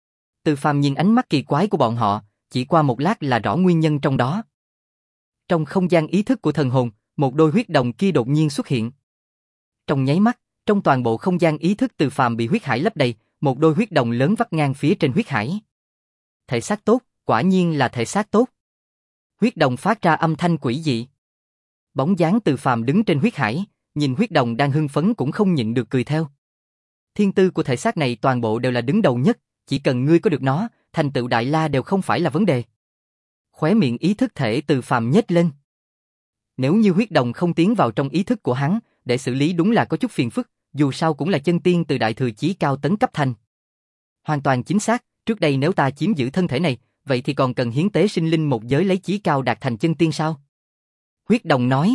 Từ Phàm nhìn ánh mắt kỳ quái của bọn họ, chỉ qua một lát là rõ nguyên nhân trong đó. Trong không gian ý thức của thần hồn, một đôi huyết đồng kia đột nhiên xuất hiện. Trong nháy mắt, trong toàn bộ không gian ý thức Từ Phàm bị huyết hải lấp đầy, một đôi huyết đồng lớn vắt ngang phía trên huyết hải. Thể xác tốt, quả nhiên là thể xác tốt. Huyết đồng phát ra âm thanh quỷ dị. Bóng dáng Từ Phàm đứng trên huyết hải, nhìn huyết đồng đang hưng phấn cũng không nhịn được cười theo. Thiên tư của thể xác này toàn bộ đều là đứng đầu nhất, chỉ cần ngươi có được nó, thành tựu đại la đều không phải là vấn đề. Khóe miệng ý thức thể Từ Phàm nhếch lên. Nếu như huyết đồng không tiến vào trong ý thức của hắn, để xử lý đúng là có chút phiền phức, dù sao cũng là chân tiên từ đại thừa chí cao tấn cấp thành. Hoàn toàn chính xác, trước đây nếu ta chiếm giữ thân thể này, vậy thì còn cần hiến tế sinh linh một giới lấy chí cao đạt thành chân tiên sao? Huyết đồng nói.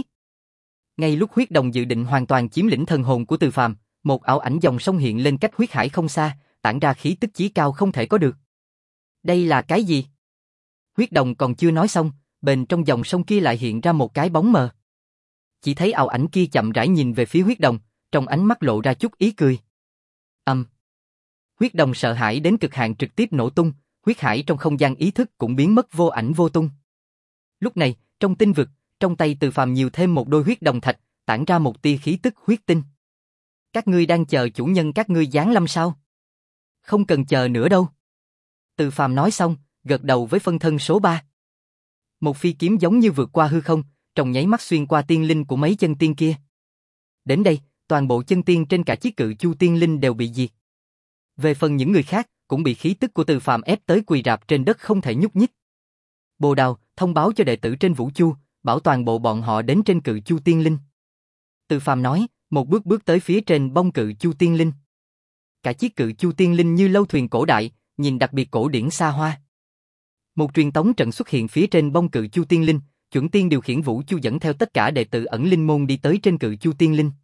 Ngay lúc huyết đồng dự định hoàn toàn chiếm lĩnh thần hồn của Từ Phàm, một ảo ảnh dòng sông hiện lên cách huyết hải không xa, tản ra khí tức chí cao không thể có được. Đây là cái gì? Huyết đồng còn chưa nói xong, bên trong dòng sông kia lại hiện ra một cái bóng mờ. Chỉ thấy ảo ảnh kia chậm rãi nhìn về phía huyết đồng, trong ánh mắt lộ ra chút ý cười. Âm. Um. Huyết đồng sợ hãi đến cực hạn trực tiếp nổ tung, huyết hải trong không gian ý thức cũng biến mất vô ảnh vô tung. Lúc này, trong tinh vực, trong tay Từ Phàm nhiều thêm một đôi huyết đồng thạch, tản ra một tia khí tức huyết tinh. Các ngươi đang chờ chủ nhân các ngươi giáng lâm sao? Không cần chờ nữa đâu. Từ Phàm nói xong, gật đầu với phân thân số ba. Một phi kiếm giống như vượt qua hư không, trong nháy mắt xuyên qua tiên linh của mấy chân tiên kia. Đến đây, toàn bộ chân tiên trên cả chiếc cự chu tiên linh đều bị diệt. Về phần những người khác, cũng bị khí tức của Từ Phàm ép tới quỳ rạp trên đất không thể nhúc nhích. Bồ Đào thông báo cho đệ tử trên vũ chu, bảo toàn bộ bọn họ đến trên cự chu tiên linh. Từ Phàm nói, một bước bước tới phía trên bông cự chu tiên linh. Cả chiếc cự chu tiên linh như lâu thuyền cổ đại, nhìn đặc biệt cổ điển xa hoa. Một truyền tống trận xuất hiện phía trên bông cự chu tiên linh, chuẩn tiên điều khiển vũ chu dẫn theo tất cả đệ tử ẩn linh môn đi tới trên cự chu tiên linh.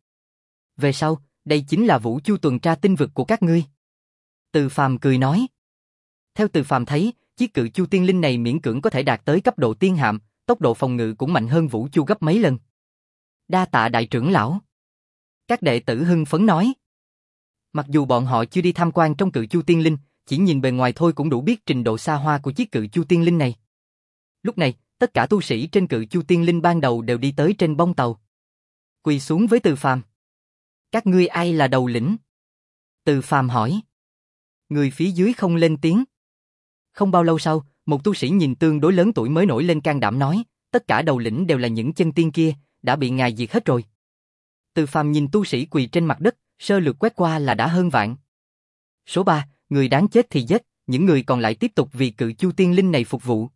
Về sau, đây chính là vũ chu tuần tra tinh vực của các ngươi. Từ Phàm cười nói. Theo Từ Phàm thấy, chiếc cự chu tiên linh này miễn cưỡng có thể đạt tới cấp độ tiên hạm, tốc độ phòng ngự cũng mạnh hơn vũ chu gấp mấy lần. Đa tạ đại trưởng lão. Các đệ tử hưng phấn nói. Mặc dù bọn họ chưa đi tham quan trong cự chu tiên linh, chỉ nhìn bề ngoài thôi cũng đủ biết trình độ xa hoa của chiếc cự chu tiên linh này. Lúc này, tất cả tu sĩ trên cự chu tiên linh ban đầu đều đi tới trên bông tàu. Quỳ xuống với Từ Phàm. Các ngươi ai là đầu lĩnh? Từ Phàm hỏi. Người phía dưới không lên tiếng. Không bao lâu sau, một tu sĩ nhìn tương đối lớn tuổi mới nổi lên can đảm nói, tất cả đầu lĩnh đều là những chân tiên kia, đã bị ngài diệt hết rồi. Từ Phàm nhìn tu sĩ quỳ trên mặt đất, sơ lược quét qua là đã hơn vạn. Số ba, người đáng chết thì giết, những người còn lại tiếp tục vì cự chu tiên linh này phục vụ.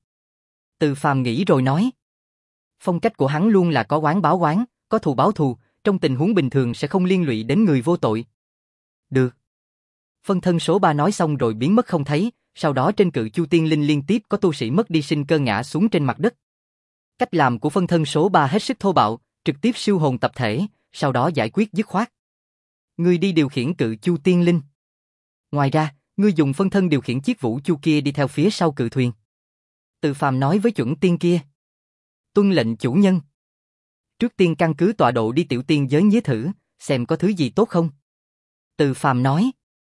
Từ Phàm nghĩ rồi nói. Phong cách của hắn luôn là có oán báo oán, có thù báo thù, trong tình huống bình thường sẽ không liên lụy đến người vô tội. Được. Phân thân số ba nói xong rồi biến mất không thấy, sau đó trên cự chu tiên linh liên tiếp có tu sĩ mất đi sinh cơ ngã xuống trên mặt đất. Cách làm của phân thân số ba hết sức thô bạo, trực tiếp siêu hồn tập thể, sau đó giải quyết dứt khoát. Ngươi đi điều khiển cự chu tiên linh. Ngoài ra, ngươi dùng phân thân điều khiển chiếc vũ chu kia đi theo phía sau cự thuyền. Từ Phàm nói với chuẩn tiên kia. Tuân lệnh chủ nhân. Trước tiên căn cứ tọa độ đi tiểu tiên giới nhế thử, xem có thứ gì tốt không. Từ Phàm nói.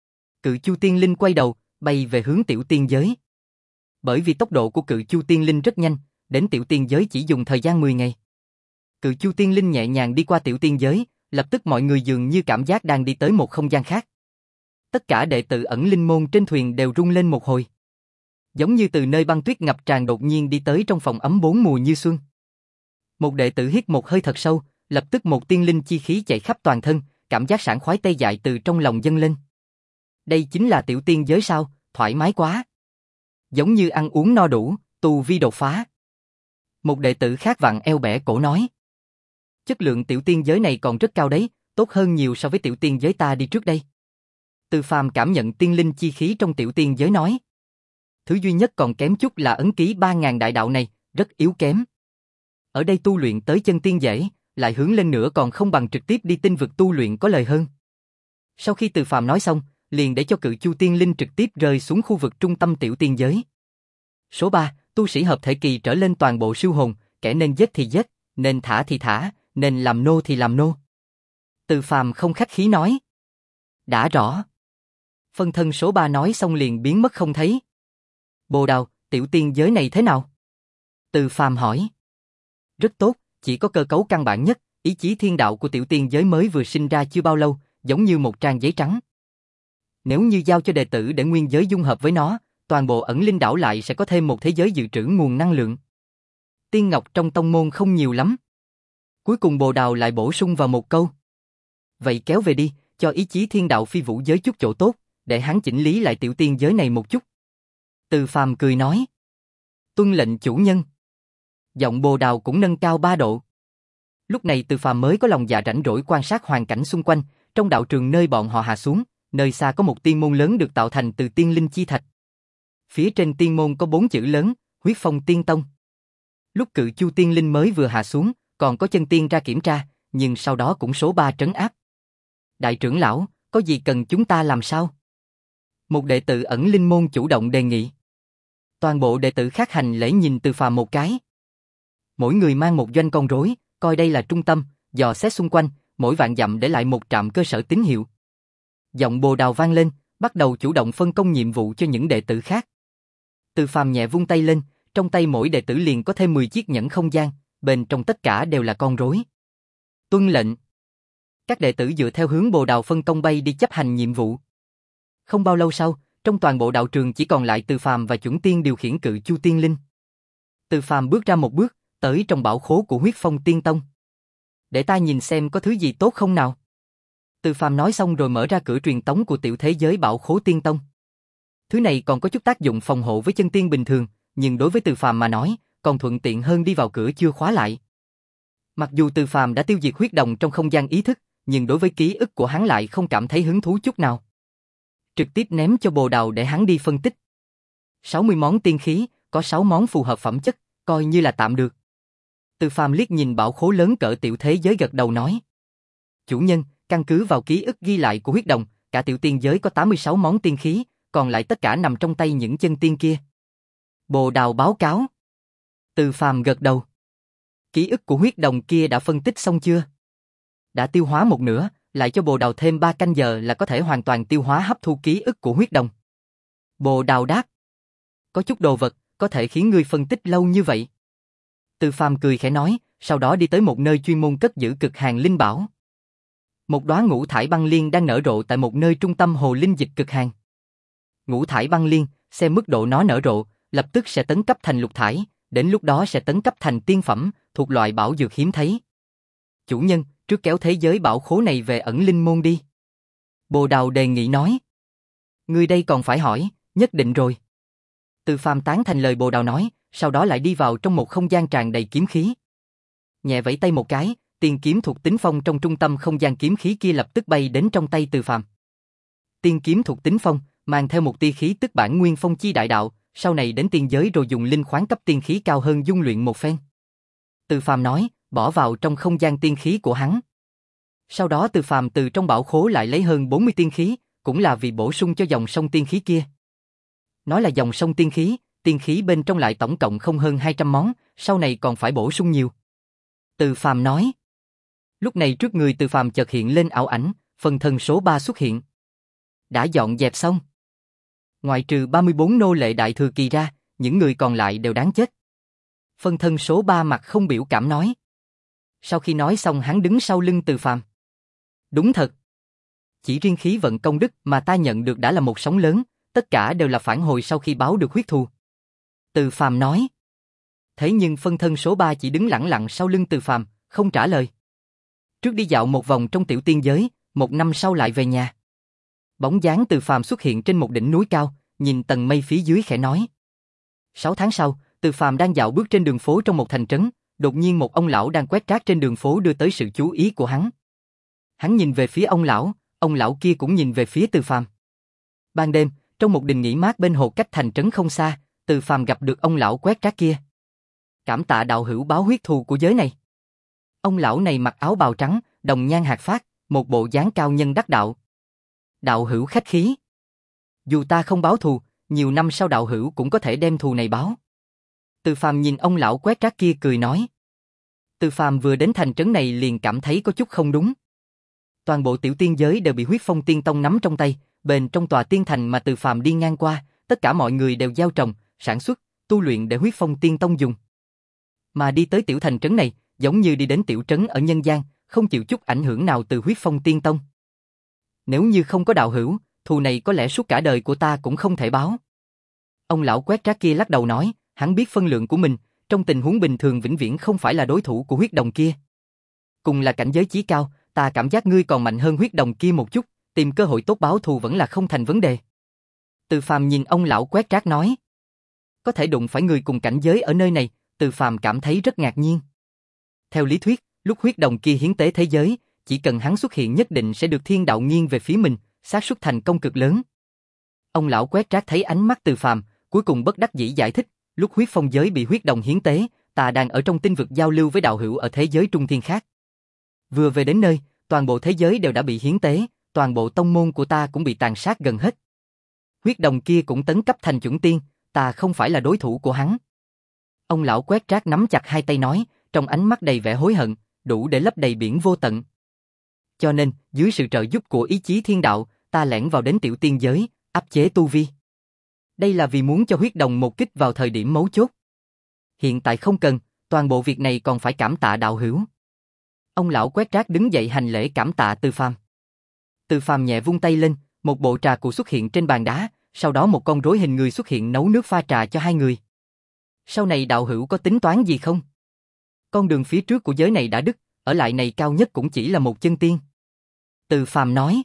Cự chu tiên linh quay đầu, bay về hướng tiểu tiên giới. Bởi vì tốc độ của cự chu tiên linh rất nhanh, đến tiểu tiên giới chỉ dùng thời gian mười ngày. Cự chu tiên linh nhẹ nhàng đi qua tiểu tiên giới, lập tức mọi người dường như cảm giác đang đi tới một không gian khác. Tất cả đệ tử ẩn linh môn trên thuyền đều rung lên một hồi. Giống như từ nơi băng tuyết ngập tràn đột nhiên đi tới trong phòng ấm bốn mùa như xuân. Một đệ tử hít một hơi thật sâu, lập tức một tiên linh chi khí chạy khắp toàn thân, cảm giác sảng khoái tê dại từ trong lòng dâng lên. Đây chính là tiểu tiên giới sao, thoải mái quá. Giống như ăn uống no đủ, tu vi đột phá. Một đệ tử khác vặn eo bẻ cổ nói. Chất lượng tiểu tiên giới này còn rất cao đấy, tốt hơn nhiều so với tiểu tiên giới ta đi trước đây. Từ Phàm cảm nhận tiên linh chi khí trong tiểu tiên giới nói. Thứ duy nhất còn kém chút là ấn ký ba ngàn đại đạo này, rất yếu kém. Ở đây tu luyện tới chân tiên dễ, lại hướng lên nữa còn không bằng trực tiếp đi tinh vực tu luyện có lời hơn. Sau khi Từ Phàm nói xong, liền để cho cự chu tiên linh trực tiếp rơi xuống khu vực trung tâm tiểu tiên giới. Số ba, tu sĩ hợp thể kỳ trở lên toàn bộ siêu hồn, kẻ nên giết thì giết, nên thả thì thả, nên làm nô thì làm nô. Từ Phàm không khách khí nói. Đã rõ. Phân thân số ba nói xong liền biến mất không thấy. Bồ Đào, tiểu tiên giới này thế nào? Từ Phàm hỏi. Rất tốt, chỉ có cơ cấu căn bản nhất, ý chí thiên đạo của tiểu tiên giới mới vừa sinh ra chưa bao lâu, giống như một trang giấy trắng. Nếu như giao cho đệ tử để nguyên giới dung hợp với nó, toàn bộ ẩn linh đảo lại sẽ có thêm một thế giới dự trữ nguồn năng lượng. Tiên ngọc trong tông môn không nhiều lắm. Cuối cùng Bồ Đào lại bổ sung vào một câu. Vậy kéo về đi, cho ý chí thiên đạo phi vũ giới chút chỗ tốt, để hắn chỉnh lý lại tiểu tiên giới này một chút. Từ Phàm cười nói. Tuân lệnh chủ nhân. Giọng Bồ Đào cũng nâng cao ba độ. Lúc này Từ Phàm mới có lòng dạ rảnh rỗi quan sát hoàn cảnh xung quanh, trong đạo trường nơi bọn họ hạ xuống, nơi xa có một tiên môn lớn được tạo thành từ tiên linh chi thạch. Phía trên tiên môn có bốn chữ lớn, Huyết Phong Tiên Tông. Lúc cự chu tiên linh mới vừa hạ xuống, còn có chân tiên ra kiểm tra, nhưng sau đó cũng số ba trấn áp. Đại trưởng lão, có gì cần chúng ta làm sao? Một đệ tử ẩn linh môn chủ động đề nghị. Toàn bộ đệ tử khác hành lễ nhìn Từ Phàm một cái. Mỗi người mang một doanh con rối, coi đây là trung tâm, dò xét xung quanh, mỗi vạn dặm để lại một trạm cơ sở tín hiệu. Giọng Bồ Đào vang lên, bắt đầu chủ động phân công nhiệm vụ cho những đệ tử khác. Từ Phàm nhẹ vung tay lên, trong tay mỗi đệ tử liền có thêm mười chiếc nhẫn không gian, bên trong tất cả đều là con rối. Tuân lệnh. Các đệ tử dựa theo hướng Bồ Đào phân công bay đi chấp hành nhiệm vụ. Không bao lâu sau, trong toàn bộ đạo trường chỉ còn lại Từ Phàm và Chuẩn Tiên điều khiển cự chu tiên linh. Từ Phàm bước ra một bước, tới trong bảo khố của Huyết Phong Tiên Tông. Để ta nhìn xem có thứ gì tốt không nào. Từ Phàm nói xong rồi mở ra cửa truyền tống của tiểu thế giới bảo khố Tiên Tông. Thứ này còn có chút tác dụng phòng hộ với chân tiên bình thường, nhưng đối với Từ Phàm mà nói, còn thuận tiện hơn đi vào cửa chưa khóa lại. Mặc dù Từ Phàm đã tiêu diệt huyết đồng trong không gian ý thức, nhưng đối với ký ức của hắn lại không cảm thấy hứng thú chút nào. Trực tiếp ném cho Bồ Đào để hắn đi phân tích. sáu mươi món tiên khí, có sáu món phù hợp phẩm chất, coi như là tạm được. Từ Phàm liếc nhìn bảo khố lớn cỡ tiểu thế giới gật đầu nói. Chủ nhân, căn cứ vào ký ức ghi lại của huyết đồng, cả tiểu tiên giới có tám mươi sáu món tiên khí, còn lại tất cả nằm trong tay những chân tiên kia. Bồ Đào báo cáo. Từ Phàm gật đầu. Ký ức của huyết đồng kia đã phân tích xong chưa? Đã tiêu hóa một nửa, lại cho Bồ Đào thêm ba canh giờ là có thể hoàn toàn tiêu hóa hấp thu ký ức của huyết đồng. Bồ Đào đáp. Có chút đồ vật, có thể khiến ngươi phân tích lâu như vậy. Từ Phàm cười khẽ nói, sau đó đi tới một nơi chuyên môn cất giữ cực hàn linh bảo. Một đóa ngũ thải băng liên đang nở rộ tại một nơi trung tâm hồ linh dịch cực hàn. Ngũ thải băng liên, xem mức độ nó nở rộ, lập tức sẽ tấn cấp thành lục thải, đến lúc đó sẽ tấn cấp thành tiên phẩm, thuộc loại bảo dược hiếm thấy. Chủ nhân, trước kéo thế giới bảo khố này về ẩn linh môn đi. Bồ Đào đề nghị nói. Người đây còn phải hỏi, nhất định rồi. Từ Phàm tán thành lời Bồ Đào nói, sau đó lại đi vào trong một không gian tràn đầy kiếm khí. Nhẹ vẫy tay một cái, tiên kiếm thuộc tính phong trong trung tâm không gian kiếm khí kia lập tức bay đến trong tay Từ Phàm. Tiên kiếm thuộc tính phong, mang theo một tia khí tức bản nguyên phong chi đại đạo, sau này đến tiên giới rồi dùng linh khoáng cấp tiên khí cao hơn dung luyện một phen. Từ Phàm nói, bỏ vào trong không gian tiên khí của hắn. Sau đó Từ Phàm từ trong bảo khố lại lấy hơn bốn mươi tiên khí, cũng là vì bổ sung cho dòng sông tiên khí kia. Nói là dòng sông tiên khí, tiên khí bên trong lại tổng cộng không hơn hai trăm món, sau này còn phải bổ sung nhiều. Từ Phàm nói. Lúc này trước người Từ Phàm chợt hiện lên ảo ảnh, phần thân số ba xuất hiện. Đã dọn dẹp xong. Ngoại trừ ba mươi bốn nô lệ đại thừa kỳ ra, những người còn lại đều đáng chết. Phân thân số ba mặt không biểu cảm nói. Sau khi nói xong hắn đứng sau lưng Từ Phàm. Đúng thật. Chỉ riêng khí vận công đức mà ta nhận được đã là một sóng lớn, tất cả đều là phản hồi sau khi báo được huyết thù. Từ Phàm nói. Thế nhưng phân thân số ba chỉ đứng lẳng lặng sau lưng Từ Phàm, không trả lời. Trước đi dạo một vòng trong tiểu tiên giới, một năm sau lại về nhà. Bóng dáng Từ Phàm xuất hiện trên một đỉnh núi cao, nhìn tầng mây phía dưới khẽ nói. Sáu tháng sau, Từ Phàm đang dạo bước trên đường phố trong một thành trấn, đột nhiên một ông lão đang quét rác trên đường phố đưa tới sự chú ý của hắn. Hắn nhìn về phía ông lão, ông lão kia cũng nhìn về phía Từ Phàm. Ban đêm, trong một đình nghỉ mát bên hồ cách thành trấn không xa, Từ Phàm gặp được ông lão quét rác kia. Cảm tạ đạo hữu báo huyết thù của giới này. Ông lão này mặc áo bào trắng, đồng nhan hạt phát, một bộ dáng cao nhân đắc đạo. Đạo hữu khách khí. Dù ta không báo thù, nhiều năm sau đạo hữu cũng có thể đem thù này báo. Từ Phàm nhìn ông lão quét rác kia cười nói. Từ Phàm vừa đến thành trấn này liền cảm thấy có chút không đúng. Toàn bộ tiểu tiên giới đều bị huyết phong tiên tông nắm trong tay, bên trong tòa tiên thành mà Từ Phàm đi ngang qua, tất cả mọi người đều gieo trồng, sản xuất, tu luyện để huyết phong tiên tông dùng. Mà đi tới tiểu thành trấn này, giống như đi đến tiểu trấn ở nhân gian, không chịu chút ảnh hưởng nào từ huyết phong tiên tông. Nếu như không có đạo hữu, thù này có lẽ suốt cả đời của ta cũng không thể báo. Ông lão quét rác kia lắc đầu nói, hắn biết phân lượng của mình, trong tình huống bình thường vĩnh viễn không phải là đối thủ của huyết đồng kia. Cùng là cảnh giới chí cao, ta cảm giác ngươi còn mạnh hơn huyết đồng kia một chút, tìm cơ hội tốt báo thù vẫn là không thành vấn đề. Từ Phàm nhìn ông lão quét rác nói. Có thể đụng phải người cùng cảnh giới ở nơi này, Từ Phàm cảm thấy rất ngạc nhiên. Theo lý thuyết, lúc huyết đồng kia hiến tế thế giới, chỉ cần hắn xuất hiện nhất định sẽ được thiên đạo nghiêng về phía mình, xác suất thành công cực lớn. Ông lão quét rác thấy ánh mắt Từ Phàm, cuối cùng bất đắc dĩ giải thích, lúc huyết phong giới bị huyết đồng hiến tế, ta đang ở trong tinh vực giao lưu với đạo hữu ở thế giới trung thiên khác. Vừa về đến nơi, toàn bộ thế giới đều đã bị hiến tế, toàn bộ tông môn của ta cũng bị tàn sát gần hết. Huyết đồng kia cũng tấn cấp thành chuẩn tiên, ta không phải là đối thủ của hắn. Ông lão quét rác nắm chặt hai tay nói, trong ánh mắt đầy vẻ hối hận, đủ để lấp đầy biển vô tận. Cho nên, dưới sự trợ giúp của ý chí thiên đạo, ta lẻn vào đến tiểu tiên giới, áp chế tu vi. Đây là vì muốn cho huyết đồng một kích vào thời điểm mấu chốt. Hiện tại không cần, toàn bộ việc này còn phải cảm tạ đạo hữu. Ông lão quét rác đứng dậy hành lễ cảm tạ Từ Phàm. Từ Phàm nhẹ vung tay lên, một bộ trà cụ xuất hiện trên bàn đá, sau đó một con rối hình người xuất hiện nấu nước pha trà cho hai người. Sau này đạo hữu có tính toán gì không? Con đường phía trước của giới này đã đứt, ở lại này cao nhất cũng chỉ là một chân tiên. Từ Phàm nói.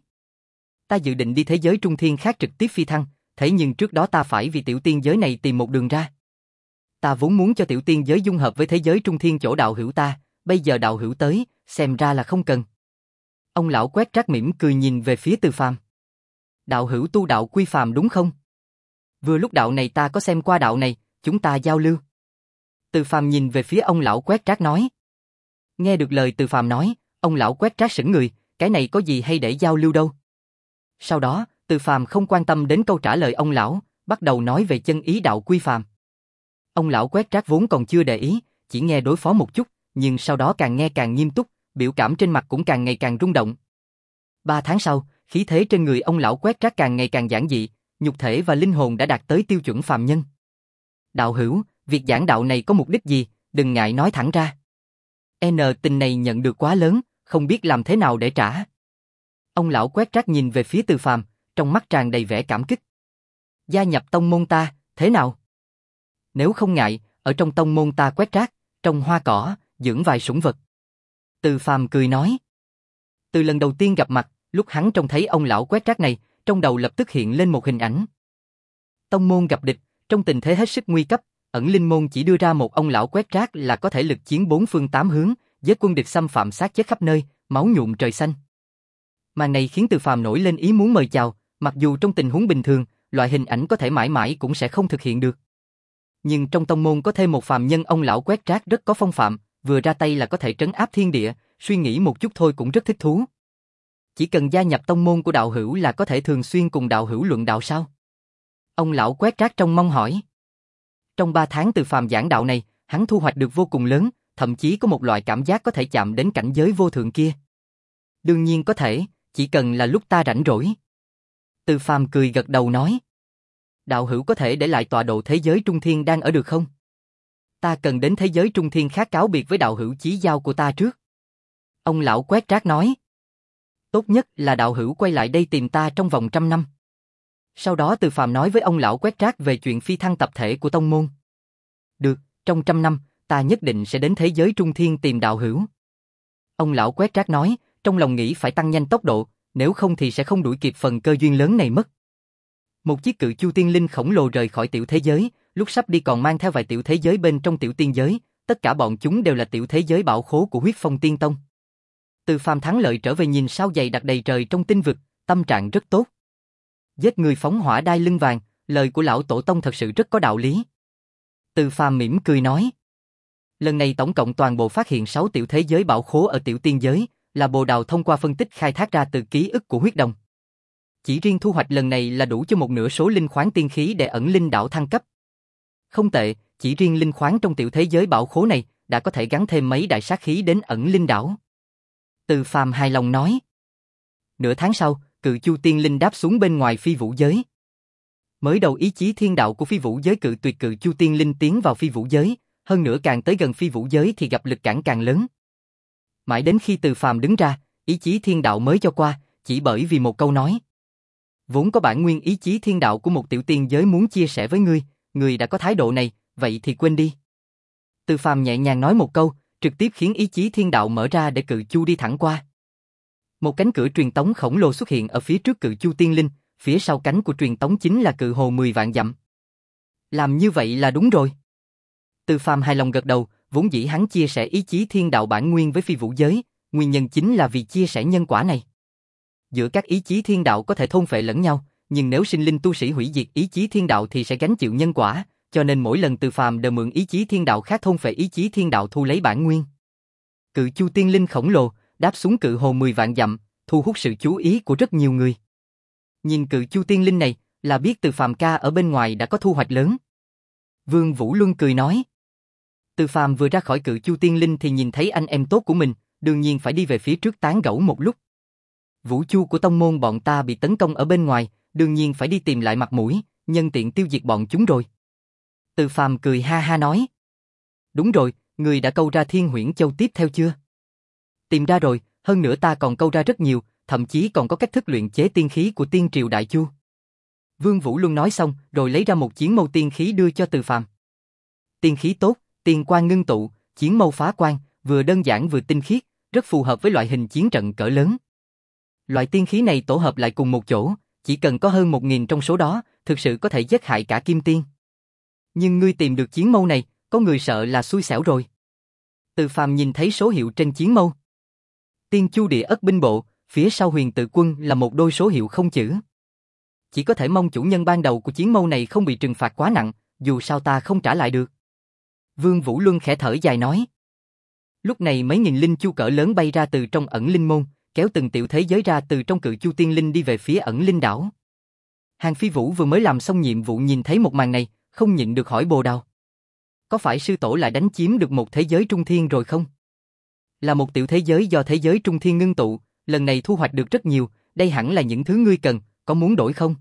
Ta dự định đi thế giới trung thiên khác trực tiếp phi thăng, thế nhưng trước đó ta phải vì tiểu tiên giới này tìm một đường ra. Ta vốn muốn cho tiểu tiên giới dung hợp với thế giới trung thiên chỗ đạo hữu ta, bây giờ đạo hữu tới, xem ra là không cần. Ông lão quét rác mỉm cười nhìn về phía Từ Phàm. Đạo hữu tu đạo quy phàm đúng không? Vừa lúc đạo này ta có xem qua đạo này, chúng ta giao lưu. Từ Phàm nhìn về phía ông lão quét rác nói. Nghe được lời Từ Phàm nói, ông lão quét rác sững người, cái này có gì hay để giao lưu đâu. Sau đó, Từ Phàm không quan tâm đến câu trả lời ông lão, bắt đầu nói về chân ý đạo quy phàm. Ông lão quét rác vốn còn chưa để ý, chỉ nghe đối phó một chút, nhưng sau đó càng nghe càng nghiêm túc, biểu cảm trên mặt cũng càng ngày càng rung động. Ba tháng sau, khí thế trên người ông lão quét rác càng ngày càng giản dị, nhục thể và linh hồn đã đạt tới tiêu chuẩn phàm nhân. Đạo hữu, việc giảng đạo này có mục đích gì, đừng ngại nói thẳng ra. N tình này nhận được quá lớn, không biết làm thế nào để trả. Ông lão quét rác nhìn về phía Từ Phàm, trong mắt tràn đầy vẻ cảm kích. Gia nhập tông môn ta, thế nào? Nếu không ngại, ở trong tông môn ta quét rác, trồng hoa cỏ, dưỡng vài sủng vật. Từ Phàm cười nói. Từ lần đầu tiên gặp mặt, lúc hắn trông thấy ông lão quét rác này, trong đầu lập tức hiện lên một hình ảnh. Tông môn gặp địch, trong tình thế hết sức nguy cấp, ẩn linh môn chỉ đưa ra một ông lão quét rác là có thể lực chiến bốn phương tám hướng, với quân địch xâm phạm sát chết khắp nơi, máu nhuộm trời xanh. Màn này khiến Từ Phàm nổi lên ý muốn mời chào, mặc dù trong tình huống bình thường, loại hình ảnh có thể mãi mãi cũng sẽ không thực hiện được. Nhưng trong tông môn có thêm một phàm nhân ông lão quét rác rất có phong phạm, vừa ra tay là có thể trấn áp thiên địa, suy nghĩ một chút thôi cũng rất thích thú. Chỉ cần gia nhập tông môn của đạo hữu là có thể thường xuyên cùng đạo hữu luận đạo sao? Ông lão quét rác trông mong hỏi. Trong ba tháng Từ Phàm giảng đạo này, hắn thu hoạch được vô cùng lớn, thậm chí có một loại cảm giác có thể chạm đến cảnh giới vô thượng kia. Đương nhiên có thể, chỉ cần là lúc ta rảnh rỗi. Từ Phàm cười gật đầu nói. Đạo hữu có thể để lại tọa độ thế giới trung thiên đang ở được không? Ta cần đến thế giới trung thiên khác cáo biệt với đạo hữu chí giao của ta trước. Ông lão quét rác nói. Tốt nhất là đạo hữu quay lại đây tìm ta trong vòng trăm năm. Sau đó Từ Phàm nói với ông lão quét rác về chuyện phi thăng tập thể của tông môn. Được, trong trăm năm, ta nhất định sẽ đến thế giới trung thiên tìm đạo hữu. Ông lão quét rác nói, trong lòng nghĩ phải tăng nhanh tốc độ, nếu không thì sẽ không đuổi kịp phần cơ duyên lớn này mất. Một chiếc cự chu tiên linh khổng lồ rời khỏi tiểu thế giới, lúc sắp đi còn mang theo vài tiểu thế giới bên trong tiểu tiên giới, tất cả bọn chúng đều là tiểu thế giới bảo khố của huyết phong tiên tông. Từ Phàm thắng lợi trở về nhìn sao dày đặc đầy trời trong tinh vực, tâm trạng rất tốt. Giết người phóng hỏa đai lưng vàng, lời của lão tổ tông thật sự rất có đạo lý. Từ Phàm mỉm cười nói. Lần này tổng cộng toàn bộ phát hiện sáu tiểu thế giới bảo khố ở tiểu tiên giới, là Bồ Đào thông qua phân tích khai thác ra từ ký ức của huyết đồng. Chỉ riêng thu hoạch lần này là đủ cho một nửa số linh khoáng tiên khí để ẩn linh đảo thăng cấp. Không tệ, chỉ riêng linh khoáng trong tiểu thế giới bảo khố này đã có thể gắn thêm mấy đại sát khí đến ẩn linh đảo. Từ Phàm hài lòng nói. Nửa tháng sau, Cự Chu tiên linh đáp xuống bên ngoài phi vũ giới. Mới đầu ý chí thiên đạo của phi vũ giới cự tuyệt Cự Chu tiên linh tiến vào phi vũ giới, hơn nữa càng tới gần phi vũ giới thì gặp lực cản càng lớn. Mãi đến khi Từ Phàm đứng ra, ý chí thiên đạo mới cho qua, chỉ bởi vì một câu nói. Vốn có bản nguyên ý chí thiên đạo của một tiểu tiên giới muốn chia sẻ với ngươi, ngươi đã có thái độ này, vậy thì quên đi. Từ Phàm nhẹ nhàng nói một câu, trực tiếp khiến ý chí thiên đạo mở ra để Cự Chu đi thẳng qua. Một cánh cửa truyền tống khổng lồ xuất hiện ở phía trước Cự Chu tiên linh, phía sau cánh của truyền tống chính là cự hồ mười vạn dặm. Làm như vậy là đúng rồi. Từ Phàm hài lòng gật đầu, vốn dĩ hắn chia sẻ ý chí thiên đạo bản nguyên với phi vũ giới, nguyên nhân chính là vì chia sẻ nhân quả này. Giữa các ý chí thiên đạo có thể thôn phệ lẫn nhau, nhưng nếu sinh linh tu sĩ hủy diệt ý chí thiên đạo thì sẽ gánh chịu nhân quả, cho nên mỗi lần Từ Phàm đều mượn ý chí thiên đạo khác thôn phệ ý chí thiên đạo thu lấy bản nguyên. Cự Chu tiên linh khổng lồ đáp xuống cự hồ mười vạn dặm, thu hút sự chú ý của rất nhiều người. Nhìn Cự Chu tiên linh này, là biết Từ Phàm ca ở bên ngoài đã có thu hoạch lớn. Vương Vũ Luân cười nói. Từ Phàm vừa ra khỏi Cự Chu tiên linh thì nhìn thấy anh em tốt của mình, đương nhiên phải đi về phía trước tán gẫu một lúc. Vũ chu của tông môn bọn ta bị tấn công ở bên ngoài, đương nhiên phải đi tìm lại mặt mũi, nhân tiện tiêu diệt bọn chúng rồi. Từ Phàm cười ha ha nói. Đúng rồi, người đã câu ra Thiên Huyễn Châu tiếp theo chưa? Tìm ra rồi, hơn nữa ta còn câu ra rất nhiều, thậm chí còn có cách thức luyện chế tiên khí của Tiên Triều Đại Chu. Vương Vũ Luân nói xong, rồi lấy ra một chiến mâu tiên khí đưa cho Từ Phàm. Tiên khí tốt, tiên quang ngưng tụ, chiến mâu phá quang, vừa đơn giản vừa tinh khiết, rất phù hợp với loại hình chiến trận cỡ lớn. Loại tiên khí này tổ hợp lại cùng một chỗ, chỉ cần có hơn một nghìn trong số đó, thực sự có thể giết hại cả kim tiên. Nhưng ngươi tìm được chiến mâu này, có người sợ là xui xẻo rồi. Từ Phàm nhìn thấy số hiệu trên chiến mâu. Tiên Chu Địa Ất binh bộ, phía sau Huyền Tự Quân là một đôi số hiệu không chữ. Chỉ có thể mong chủ nhân ban đầu của chiến mâu này không bị trừng phạt quá nặng, dù sao ta không trả lại được. Vương Vũ Luân khẽ thở dài nói. Lúc này mấy nghìn linh chu cỡ lớn bay ra từ trong ẩn linh môn, kéo từng tiểu thế giới ra từ trong Cự Chu tiên linh đi về phía ẩn linh đảo. Hàng Phi Vũ vừa mới làm xong nhiệm vụ nhìn thấy một màn này, không nhịn được hỏi Bồ Đào. Có phải sư tổ lại đánh chiếm được một thế giới trung thiên rồi không? Là một tiểu thế giới do thế giới trung thiên ngưng tụ, lần này thu hoạch được rất nhiều, đây hẳn là những thứ ngươi cần, có muốn đổi không?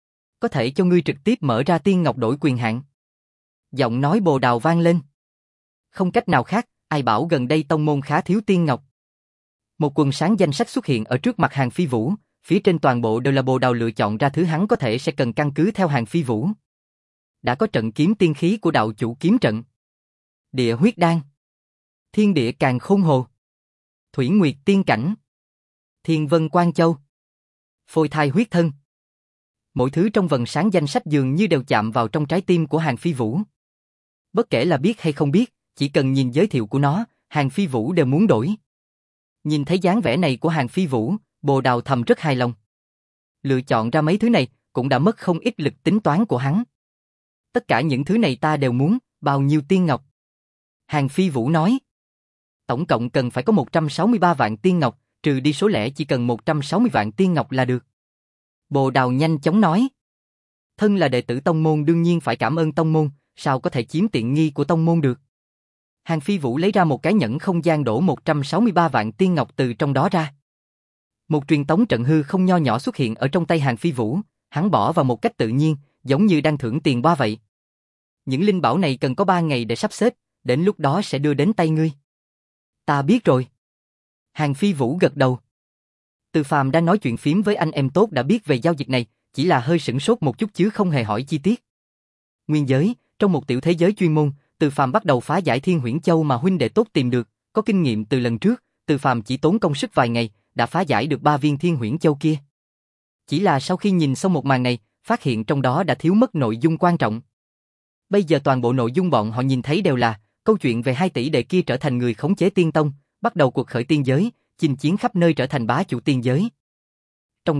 Có thể cho ngươi trực tiếp mở ra tiên ngọc đổi quyền hạn. Giọng nói Bồ Đào vang lên. Không cách nào khác, ai bảo gần đây tông môn khá thiếu tiên ngọc. Một quần sáng danh sách xuất hiện ở trước mặt Hàng Phi Vũ, phía trên toàn bộ đều là Bồ Đào lựa chọn ra thứ hắn có thể sẽ cần căn cứ theo Hàng Phi Vũ. Đã có trận kiếm tiên khí của đạo chủ kiếm trận. Địa huyết đan. Thiên địa càn khôn hồ. Thủy nguyệt tiên cảnh. Thiên vân quan châu. Phôi thai huyết thân. Mỗi thứ trong vần sáng danh sách dường như đều chạm vào trong trái tim của Hàng Phi Vũ. Bất kể là biết hay không biết, chỉ cần nhìn giới thiệu của nó, Hàng Phi Vũ đều muốn đổi. Nhìn thấy dáng vẻ này của Hàng Phi Vũ, Bồ Đào thầm rất hài lòng. Lựa chọn ra mấy thứ này, cũng đã mất không ít lực tính toán của hắn. Tất cả những thứ này ta đều muốn, bao nhiêu tiên ngọc? Hàng Phi Vũ nói. Tổng cộng cần phải có một trăm sáu mươi ba vạn tiên ngọc, trừ đi số lẻ chỉ cần một trăm sáu mươi vạn tiên ngọc là được. Bồ Đào nhanh chóng nói. Thân là đệ tử tông môn đương nhiên phải cảm ơn tông môn, sao có thể chiếm tiện nghi của tông môn được. Hàng Phi Vũ lấy ra một cái nhẫn không gian đổ một trăm sáu mươi ba vạn tiên ngọc từ trong đó ra. Một truyền tống trận hư không nho nhỏ xuất hiện ở trong tay Hàng Phi Vũ, hắn bỏ vào một cách tự nhiên, giống như đang thưởng tiền ba vậy. Những linh bảo này cần có ba ngày để sắp xếp, đến lúc đó sẽ đưa đến tay ngươi. Ta biết rồi. Hàng Phi Vũ gật đầu. Từ Phàm đang nói chuyện phím với anh em tốt đã biết về giao dịch này, chỉ là hơi sửng sốt một chút chứ không hề hỏi chi tiết. Nguyên giới, trong một tiểu thế giới chuyên môn, Từ Phàm bắt đầu phá giải Thiên Huyễn Châu mà huynh đệ tốt tìm được, có kinh nghiệm từ lần trước, Từ Phàm chỉ tốn công sức vài ngày, đã phá giải được ba viên Thiên Huyễn Châu kia. Chỉ là sau khi nhìn xong một màn này, phát hiện trong đó đã thiếu mất nội dung quan trọng. Bây giờ toàn bộ nội dung bọn họ nhìn thấy đều là câu chuyện về hai tỷ đệ kia trở thành người khống chế tiên tông, bắt đầu cuộc khởi tiên giới, chinh chiến khắp nơi trở thành bá chủ tiên giới. Trong đó,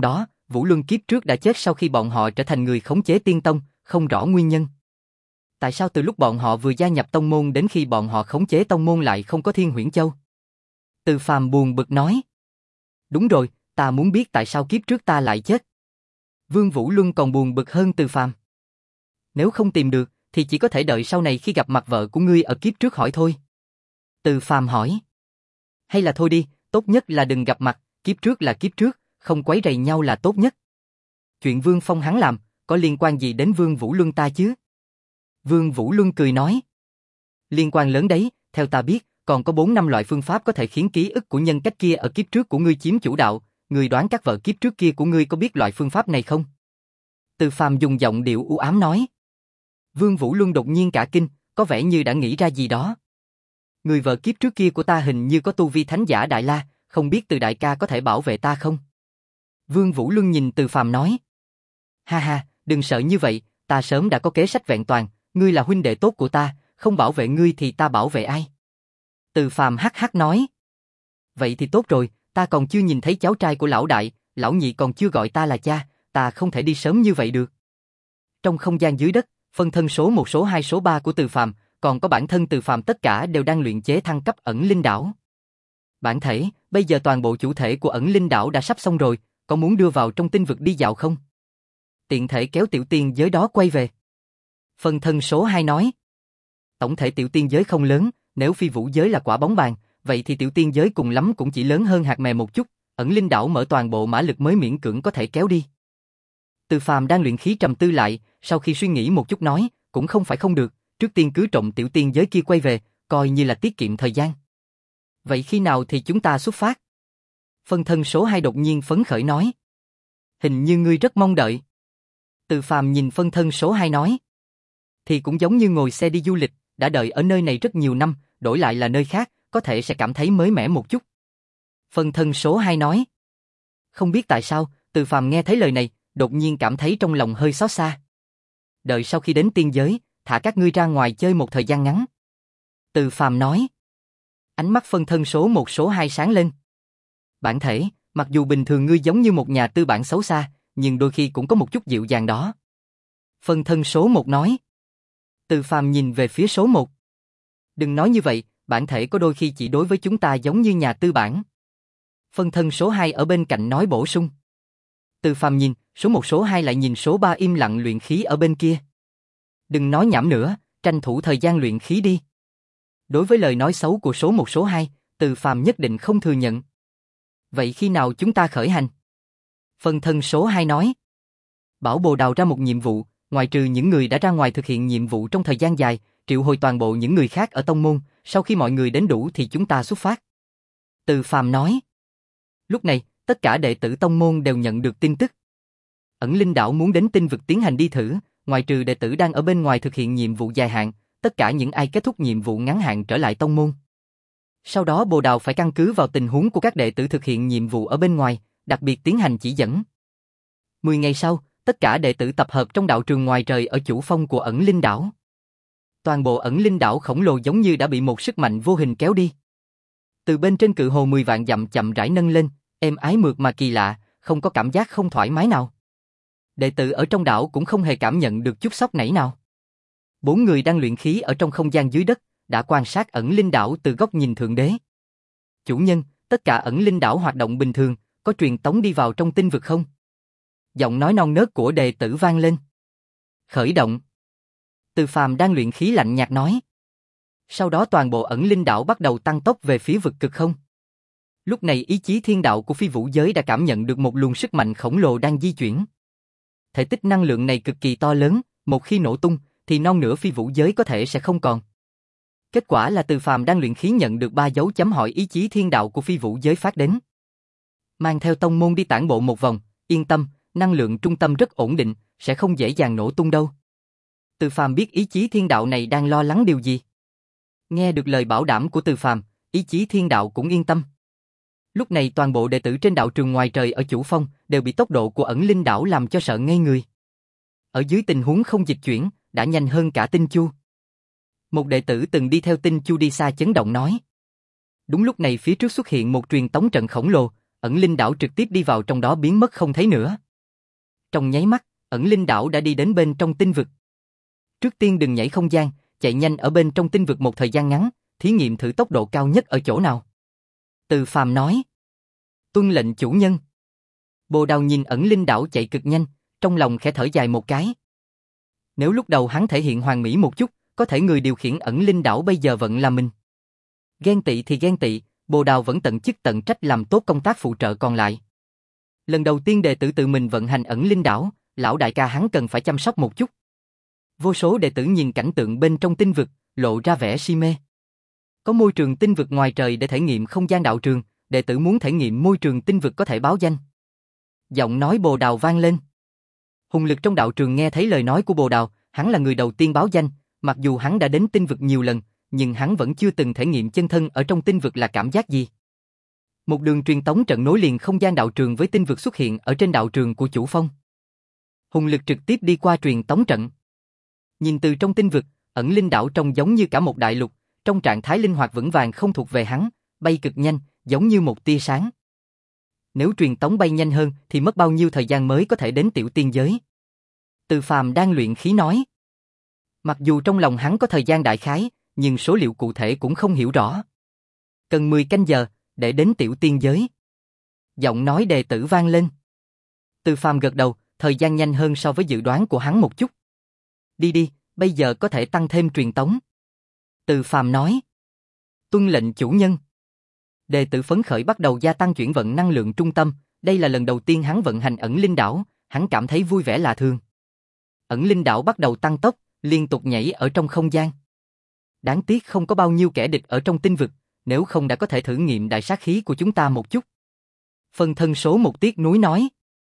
Vũ Luân kiếp trước đã chết sau khi bọn họ trở thành người khống chế tiên tông, không rõ nguyên nhân. Tại sao từ lúc bọn họ vừa gia nhập tông môn đến khi bọn họ khống chế tông môn lại không có Thiên Huyễn Châu? Từ Phàm buồn bực nói. Đúng rồi, ta muốn biết tại sao kiếp trước ta lại chết. Vương Vũ Luân còn buồn bực hơn Từ Phàm. Nếu không tìm được, thì chỉ có thể đợi sau này khi gặp mặt vợ của ngươi ở kiếp trước hỏi thôi. Từ Phàm hỏi. Hay là thôi đi, tốt nhất là đừng gặp mặt, kiếp trước là kiếp trước, không quấy rầy nhau là tốt nhất. Chuyện Vương Phong hắn làm, có liên quan gì đến Vương Vũ Luân ta chứ? Vương Vũ Luân cười nói. Liên quan lớn đấy, theo ta biết, còn có bốn năm loại phương pháp có thể khiến ký ức của nhân cách kia ở kiếp trước của ngươi chiếm chủ đạo, ngươi đoán các vợ kiếp trước kia của ngươi có biết loại phương pháp này không? Từ Phàm dùng giọng điệu u ám nói. Vương Vũ Luân đột nhiên cả kinh, có vẻ như đã nghĩ ra gì đó. Người vợ kiếp trước kia của ta hình như có tu vi thánh giả Đại La, không biết Từ đại ca có thể bảo vệ ta không? Vương Vũ Luân nhìn Từ Phàm nói. Ha ha, đừng sợ như vậy, ta sớm đã có kế sách vẹn toàn, ngươi là huynh đệ tốt của ta, không bảo vệ ngươi thì ta bảo vệ ai? Từ Phàm hắc hắc nói. Vậy thì tốt rồi, ta còn chưa nhìn thấy cháu trai của lão đại, lão nhị còn chưa gọi ta là cha, ta không thể đi sớm như vậy được. Trong không gian dưới đất, phân thân số một, số hai, số ba của Từ Phàm, còn có bản thân Từ Phàm tất cả đều đang luyện chế thăng cấp ẩn linh đảo. Bản thể, bây giờ toàn bộ chủ thể của ẩn linh đảo đã sắp xong rồi, có muốn đưa vào trong tinh vực đi dạo không? Tiện thể kéo tiểu tiên giới đó quay về. Phân thân số hai nói. Tổng thể tiểu tiên giới không lớn, nếu phi vũ giới là quả bóng bàn, vậy thì tiểu tiên giới cùng lắm cũng chỉ lớn hơn hạt mè một chút, ẩn linh đảo mở toàn bộ mã lực mới miễn cưỡng có thể kéo đi. Từ Phàm đang luyện khí trầm tư lại, sau khi suy nghĩ một chút nói, cũng không phải không được, trước tiên cứ trộm tiểu tiên giới kia quay về, coi như là tiết kiệm thời gian. Vậy khi nào thì chúng ta xuất phát? Phân thân số hai đột nhiên phấn khởi nói. Hình như ngươi rất mong đợi. Từ Phàm nhìn phân thân số hai nói. Thì cũng giống như ngồi xe đi du lịch, đã đợi ở nơi này rất nhiều năm, đổi lại là nơi khác, có thể sẽ cảm thấy mới mẻ một chút. Phân thân số hai nói. Không biết tại sao, Từ Phàm nghe thấy lời này, đột nhiên cảm thấy trong lòng hơi xót xa. Đợi sau khi đến tiên giới, thả các ngươi ra ngoài chơi một thời gian ngắn. Từ Phàm nói. Ánh mắt phân thân số một, số hai sáng lên. Bản thể, mặc dù bình thường ngươi giống như một nhà tư bản xấu xa, nhưng đôi khi cũng có một chút dịu dàng đó. Phân thân số một nói. Từ Phàm nhìn về phía số một. Đừng nói như vậy, bản thể có đôi khi chỉ đối với chúng ta giống như nhà tư bản. Phân thân số hai ở bên cạnh nói bổ sung. Từ Phàm nhìn, số một, số hai lại nhìn số ba im lặng luyện khí ở bên kia. Đừng nói nhảm nữa, tranh thủ thời gian luyện khí đi. Đối với lời nói xấu của số một, số hai, Từ Phàm nhất định không thừa nhận. Vậy khi nào chúng ta khởi hành? Phân thân số hai nói. Bảo Bồ đào ra một nhiệm vụ, ngoài trừ những người đã ra ngoài thực hiện nhiệm vụ trong thời gian dài, triệu hồi toàn bộ những người khác ở tông môn, sau khi mọi người đến đủ thì chúng ta xuất phát. Từ Phàm nói. Lúc này, tất cả đệ tử tông môn đều nhận được tin tức. Ẩn linh đảo muốn đến tinh vực tiến hành đi thử, ngoài trừ đệ tử đang ở bên ngoài thực hiện nhiệm vụ dài hạn, tất cả những ai kết thúc nhiệm vụ ngắn hạn trở lại tông môn. Sau đó Bồ Đào phải căn cứ vào tình huống của các đệ tử thực hiện nhiệm vụ ở bên ngoài, đặc biệt tiến hành chỉ dẫn. Mười ngày sau, tất cả đệ tử tập hợp trong đạo trường ngoài trời ở chủ phong của ẩn linh đảo. Toàn bộ ẩn linh đảo khổng lồ giống như đã bị một sức mạnh vô hình kéo đi. Từ bên trên cự hồ mười vạn dặm chậm rãi nâng lên, êm ái mượt mà kỳ lạ, không có cảm giác không thoải mái nào. Đệ tử ở trong đảo cũng không hề cảm nhận được chút sốc nảy nào. Bốn người đang luyện khí ở trong không gian dưới đất, đã quan sát ẩn linh đảo từ góc nhìn thượng đế. Chủ nhân, tất cả ẩn linh đảo hoạt động bình thường, có truyền tống đi vào trong tinh vực không? Giọng nói non nớt của đệ tử vang lên. Khởi động. Từ Phàm đang luyện khí lạnh nhạt nói. Sau đó toàn bộ ẩn linh đảo bắt đầu tăng tốc về phía vực cực không. Lúc này ý chí thiên đạo của phi vũ giới đã cảm nhận được một luồng sức mạnh khổng lồ đang di chuyển. Thể tích năng lượng này cực kỳ to lớn, một khi nổ tung, thì non nửa phi vũ giới có thể sẽ không còn. Kết quả là Từ Phàm đang luyện khí nhận được ba dấu chấm hỏi ý chí thiên đạo của phi vũ giới phát đến. Mang theo tông môn đi tản bộ một vòng, yên tâm, năng lượng trung tâm rất ổn định, sẽ không dễ dàng nổ tung đâu. Từ Phàm biết ý chí thiên đạo này đang lo lắng điều gì. Nghe được lời bảo đảm của Từ Phàm, ý chí thiên đạo cũng yên tâm. Lúc này toàn bộ đệ tử trên đạo trường ngoài trời ở chủ phong đều bị tốc độ của ẩn linh đảo làm cho sợ ngây người. Ở dưới tình huống không dịch chuyển, đã nhanh hơn cả Tinh Chu. Một đệ tử từng đi theo Tinh Chu đi xa chấn động nói. Đúng lúc này phía trước xuất hiện một truyền tống trận khổng lồ, ẩn linh đảo trực tiếp đi vào trong đó biến mất không thấy nữa. Trong nháy mắt, ẩn linh đảo đã đi đến bên trong tinh vực. Trước tiên đừng nhảy không gian, chạy nhanh ở bên trong tinh vực một thời gian ngắn, thí nghiệm thử tốc độ cao nhất ở chỗ nào. Từ Phàm nói. Tuân lệnh chủ nhân. Bồ Đào nhìn ẩn linh đảo chạy cực nhanh, trong lòng khẽ thở dài một cái. Nếu lúc đầu hắn thể hiện hoàn mỹ một chút, có thể người điều khiển ẩn linh đảo bây giờ vẫn là mình. Ghen tị thì ghen tị, Bồ Đào vẫn tận chức tận trách làm tốt công tác phụ trợ còn lại. Lần đầu tiên đệ tử tự mình vận hành ẩn linh đảo, lão đại ca hắn cần phải chăm sóc một chút. Vô số đệ tử nhìn cảnh tượng bên trong tinh vực, lộ ra vẻ si mê. Có môi trường tinh vực ngoài trời để thể nghiệm không gian đạo trường, đệ tử muốn thể nghiệm môi trường tinh vực có thể báo danh. Giọng nói Bồ Đào vang lên. Hùng Lực trong đạo trường nghe thấy lời nói của Bồ Đào, hắn là người đầu tiên báo danh, mặc dù hắn đã đến tinh vực nhiều lần, nhưng hắn vẫn chưa từng thể nghiệm chân thân ở trong tinh vực là cảm giác gì. Một đường truyền tống trận nối liền không gian đạo trường với tinh vực xuất hiện ở trên đạo trường của Chủ Phong. Hùng Lực trực tiếp đi qua truyền tống trận. Nhìn từ trong tinh vực, ẩn linh đảo trông giống như cả một đại lục, trong trạng thái linh hoạt vững vàng không thuộc về hắn, bay cực nhanh, giống như một tia sáng. Nếu truyền tống bay nhanh hơn thì mất bao nhiêu thời gian mới có thể đến tiểu tiên giới? Từ Phàm đang luyện khí nói. Mặc dù trong lòng hắn có thời gian đại khái, nhưng số liệu cụ thể cũng không hiểu rõ. Cần mười canh giờ để đến tiểu tiên giới. Giọng nói đệ tử vang lên. Từ Phàm gật đầu, thời gian nhanh hơn so với dự đoán của hắn một chút. Đi đi, bây giờ có thể tăng thêm truyền tống. Từ Phàm nói. Tuân lệnh chủ nhân. Đệ tử phấn khởi bắt đầu gia tăng chuyển vận năng lượng trung tâm, đây là lần đầu tiên hắn vận hành ẩn linh đảo, hắn cảm thấy vui vẻ lạ thường. Ẩn linh đảo bắt đầu tăng tốc, liên tục nhảy ở trong không gian. Đáng tiếc không có bao nhiêu kẻ địch ở trong tinh vực, nếu không đã có thể thử nghiệm đại sát khí của chúng ta một chút. Phân thân số một tiếc núi nói.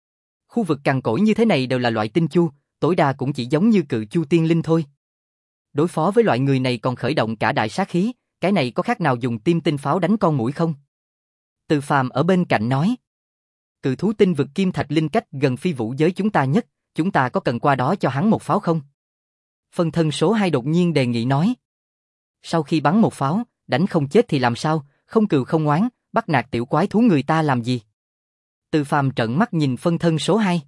Khu vực cằn cỗi như thế này đều là loại tinh chu, tối đa cũng chỉ giống như cự chu tiên linh thôi. Đối phó với loại người này còn khởi động cả đại sát khí, cái này có khác nào dùng tim tinh pháo đánh con muỗi không? Từ Phàm ở bên cạnh nói. Cự thú tinh vực kim thạch linh cách gần phi vũ giới chúng ta nhất, chúng ta có cần qua đó cho hắn một pháo không? Phân thân số hai đột nhiên đề nghị nói. Sau khi bắn một pháo, đánh không chết thì làm sao, không cừu không oán, bắt nạt tiểu quái thú người ta làm gì? Từ Phàm trợn mắt nhìn phân thân số hai.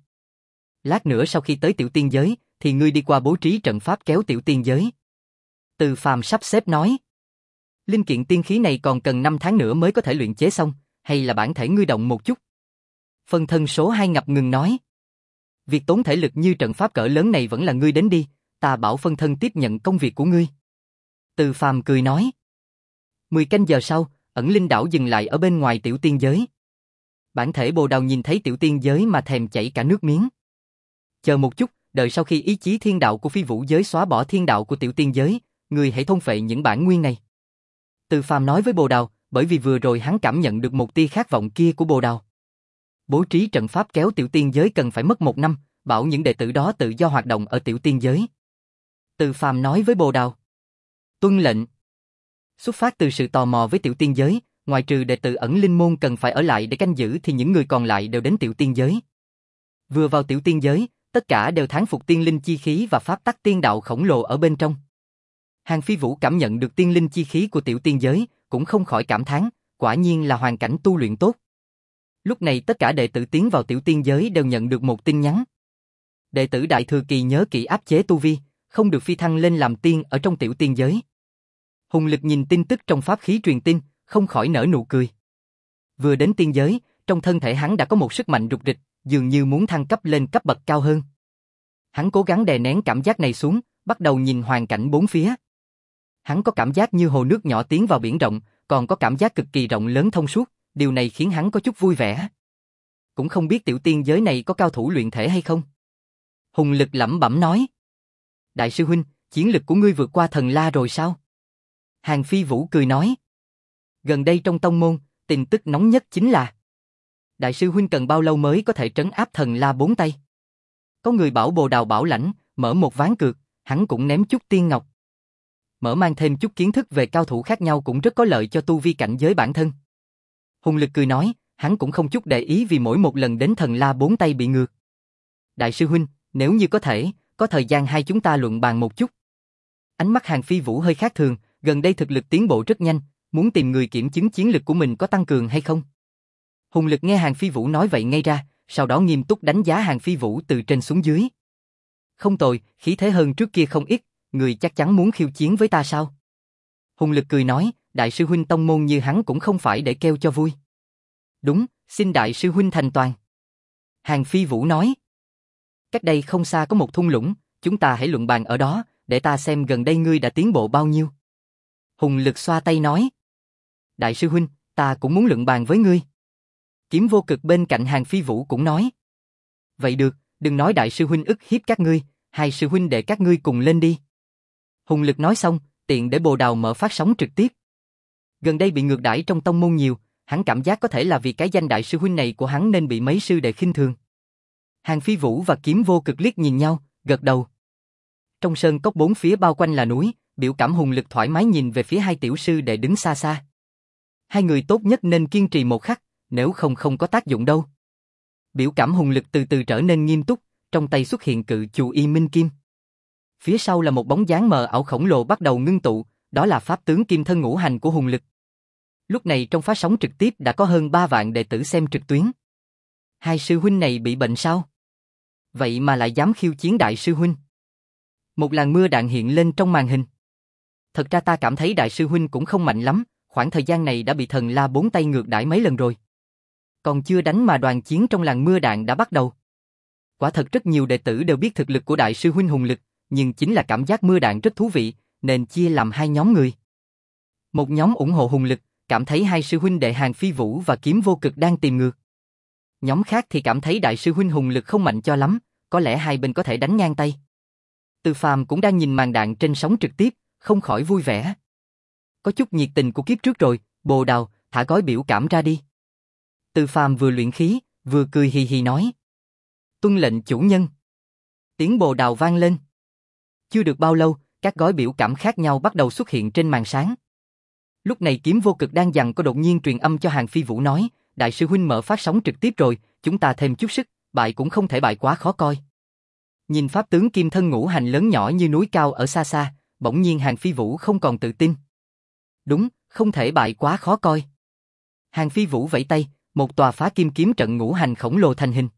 Lát nữa sau khi tới tiểu tiên giới, thì ngươi đi qua bố trí trận pháp kéo tiểu tiên giới. Từ Phàm sắp xếp nói. Linh kiện tiên khí này còn cần năm tháng nữa mới có thể luyện chế xong, hay là bản thể ngươi động một chút? Phân thân số hai ngập ngừng nói. Việc tốn thể lực như trận pháp cỡ lớn này vẫn là ngươi đến đi, ta bảo phân thân tiếp nhận công việc của ngươi. Từ Phàm cười nói. Mười canh giờ sau, ẩn linh đảo dừng lại ở bên ngoài tiểu tiên giới. Bản thể Bồ Đào nhìn thấy tiểu tiên giới mà thèm chảy cả nước miếng. Chờ một chút, đợi sau khi ý chí thiên đạo của phi vũ giới xóa bỏ thiên đạo của tiểu tiên giới, ngươi hãy thôn phệ những bản nguyên này. Từ Phàm nói với Bồ Đào, bởi vì vừa rồi hắn cảm nhận được một tia khát vọng kia của Bồ Đào. Bố trí trận pháp kéo tiểu tiên giới cần phải mất một năm, bảo những đệ tử đó tự do hoạt động ở tiểu tiên giới. Từ Phàm nói với Bồ Đào. Tuân lệnh. Xuất phát từ sự tò mò với tiểu tiên giới, ngoài trừ đệ tử ẩn linh môn cần phải ở lại để canh giữ thì những người còn lại đều đến tiểu tiên giới. Vừa vào tiểu tiên giới, tất cả đều thán phục tiên linh chi khí và pháp tắc tiên đạo khổng lồ ở bên trong. Hàng Phi Vũ cảm nhận được tiên linh chi khí của tiểu tiên giới, cũng không khỏi cảm thán, quả nhiên là hoàn cảnh tu luyện tốt. Lúc này tất cả đệ tử tiến vào tiểu tiên giới đều nhận được một tin nhắn. Đệ tử Đại Thừa Kỳ nhớ kỹ áp chế tu vi, không được phi thăng lên làm tiên ở trong tiểu tiên giới. Hùng Lực nhìn tin tức trong pháp khí truyền tin, không khỏi nở nụ cười. Vừa đến tiên giới, trong thân thể hắn đã có một sức mạnh rục rịch, dường như muốn thăng cấp lên cấp bậc cao hơn. Hắn cố gắng đè nén cảm giác này xuống, bắt đầu nhìn hoàn cảnh bốn phía. Hắn có cảm giác như hồ nước nhỏ tiến vào biển rộng, còn có cảm giác cực kỳ rộng lớn thông suốt, điều này khiến hắn có chút vui vẻ. Cũng không biết tiểu tiên giới này có cao thủ luyện thể hay không? Hùng Lực lẩm bẩm nói. Đại sư huynh, chiến lực của ngươi vượt qua thần la rồi sao? Hàng Phi Vũ cười nói. Gần đây trong tông môn, tin tức nóng nhất chính là Đại sư huynh cần bao lâu mới có thể trấn áp thần la bốn tay? Có người bảo Bồ Đào bảo lãnh, mở một ván cược, hắn cũng ném chút tiên ngọc. Mở mang thêm chút kiến thức về cao thủ khác nhau cũng rất có lợi cho tu vi cảnh giới bản thân. Hùng Lực cười nói, hắn cũng không chút để ý vì mỗi một lần đến thần la bốn tay bị ngược. Đại sư huynh, nếu như có thể, có thời gian hai chúng ta luận bàn một chút. Ánh mắt Hàng Phi Vũ hơi khác thường, gần đây thực lực tiến bộ rất nhanh, muốn tìm người kiểm chứng chiến lực của mình có tăng cường hay không. Hùng Lực nghe Hàng Phi Vũ nói vậy ngay ra, sau đó nghiêm túc đánh giá Hàn Phi Vũ từ trên xuống dưới. Không tồi, khí thế hơn trước kia không ít, người chắc chắn muốn khiêu chiến với ta sao? Hùng Lực cười nói, đại sư huynh tông môn như hắn cũng không phải để kêu cho vui. Đúng, xin đại sư huynh thành toàn. Hàn Phi Vũ nói. Cách đây không xa có một thung lũng, chúng ta hãy luận bàn ở đó, để ta xem gần đây ngươi đã tiến bộ bao nhiêu. Hùng Lực xoa tay nói. Đại sư huynh, ta cũng muốn luận bàn với ngươi. Kiếm Vô Cực bên cạnh Hàn Phi Vũ cũng nói. Vậy được, đừng nói đại sư huynh ức hiếp các ngươi, hai sư huynh để các ngươi cùng lên đi. Hùng Lực nói xong, tiện để Bồ Đào mở phát sóng trực tiếp. Gần đây bị ngược đãi trong tông môn nhiều, hắn cảm giác có thể là vì cái danh đại sư huynh này của hắn nên bị mấy sư đệ khinh thường. Hàn Phi Vũ và Kiếm Vô Cực liếc nhìn nhau, gật đầu. Trong sơn cốc bốn phía bao quanh là núi, biểu cảm Hùng Lực thoải mái nhìn về phía hai tiểu sư đệ đứng xa xa. Hai người tốt nhất nên kiên trì một khắc, nếu không không có tác dụng đâu. Biểu cảm Hùng Lực từ từ trở nên nghiêm túc, trong tay xuất hiện cự chù y minh kim. Phía sau là một bóng dáng mờ ảo khổng lồ bắt đầu ngưng tụ, đó là pháp tướng kim thân ngũ hành của Hùng Lực. Lúc này trong phát sóng trực tiếp đã có hơn ba vạn đệ tử xem trực tuyến. Hai sư huynh này bị bệnh sao? Vậy mà lại dám khiêu chiến đại sư huynh. Một làn mưa đạn hiện lên trong màn hình. Thật ra ta cảm thấy đại sư huynh cũng không mạnh lắm, khoảng thời gian này đã bị thần la bốn tay ngược đãi mấy lần rồi. Còn chưa đánh mà đoàn chiến trong làn mưa đạn đã bắt đầu. Quả thật rất nhiều đệ tử đều biết thực lực của đại sư huynh Hùng Lực, nhưng chính là cảm giác mưa đạn rất thú vị, nên chia làm hai nhóm người. Một nhóm ủng hộ Hùng Lực, cảm thấy hai sư huynh đệ Hàn Phi Vũ và Kiếm Vô Cực đang tìm ngược. Nhóm khác thì cảm thấy đại sư huynh Hùng Lực không mạnh cho lắm, có lẽ hai bên có thể đánh ngang tay. Từ Phàm cũng đang nhìn màn đạn trên sóng trực tiếp, không khỏi vui vẻ. Có chút nhiệt tình của kiếp trước rồi, Bồ Đào, thả gói biểu cảm ra đi. Từ Phàm vừa luyện khí, vừa cười hì hì nói. Tuân lệnh chủ nhân. Tiếng Bồ Đào vang lên. Chưa được bao lâu, các gói biểu cảm khác nhau bắt đầu xuất hiện trên màn sáng. Lúc này Kiếm Vô Cực đang dằn có đột nhiên truyền âm cho Hàn Phi Vũ nói, đại sư huynh mở phát sóng trực tiếp rồi, chúng ta thêm chút sức, bại cũng không thể bại quá khó coi. Nhìn pháp tướng kim thân ngũ hành lớn nhỏ như núi cao ở xa xa, bỗng nhiên Hàn Phi Vũ không còn tự tin. Đúng, không thể bại quá khó coi. Hàn Phi Vũ vẫy tay, một tòa phá kim kiếm trận ngũ hành khổng lồ thành hình.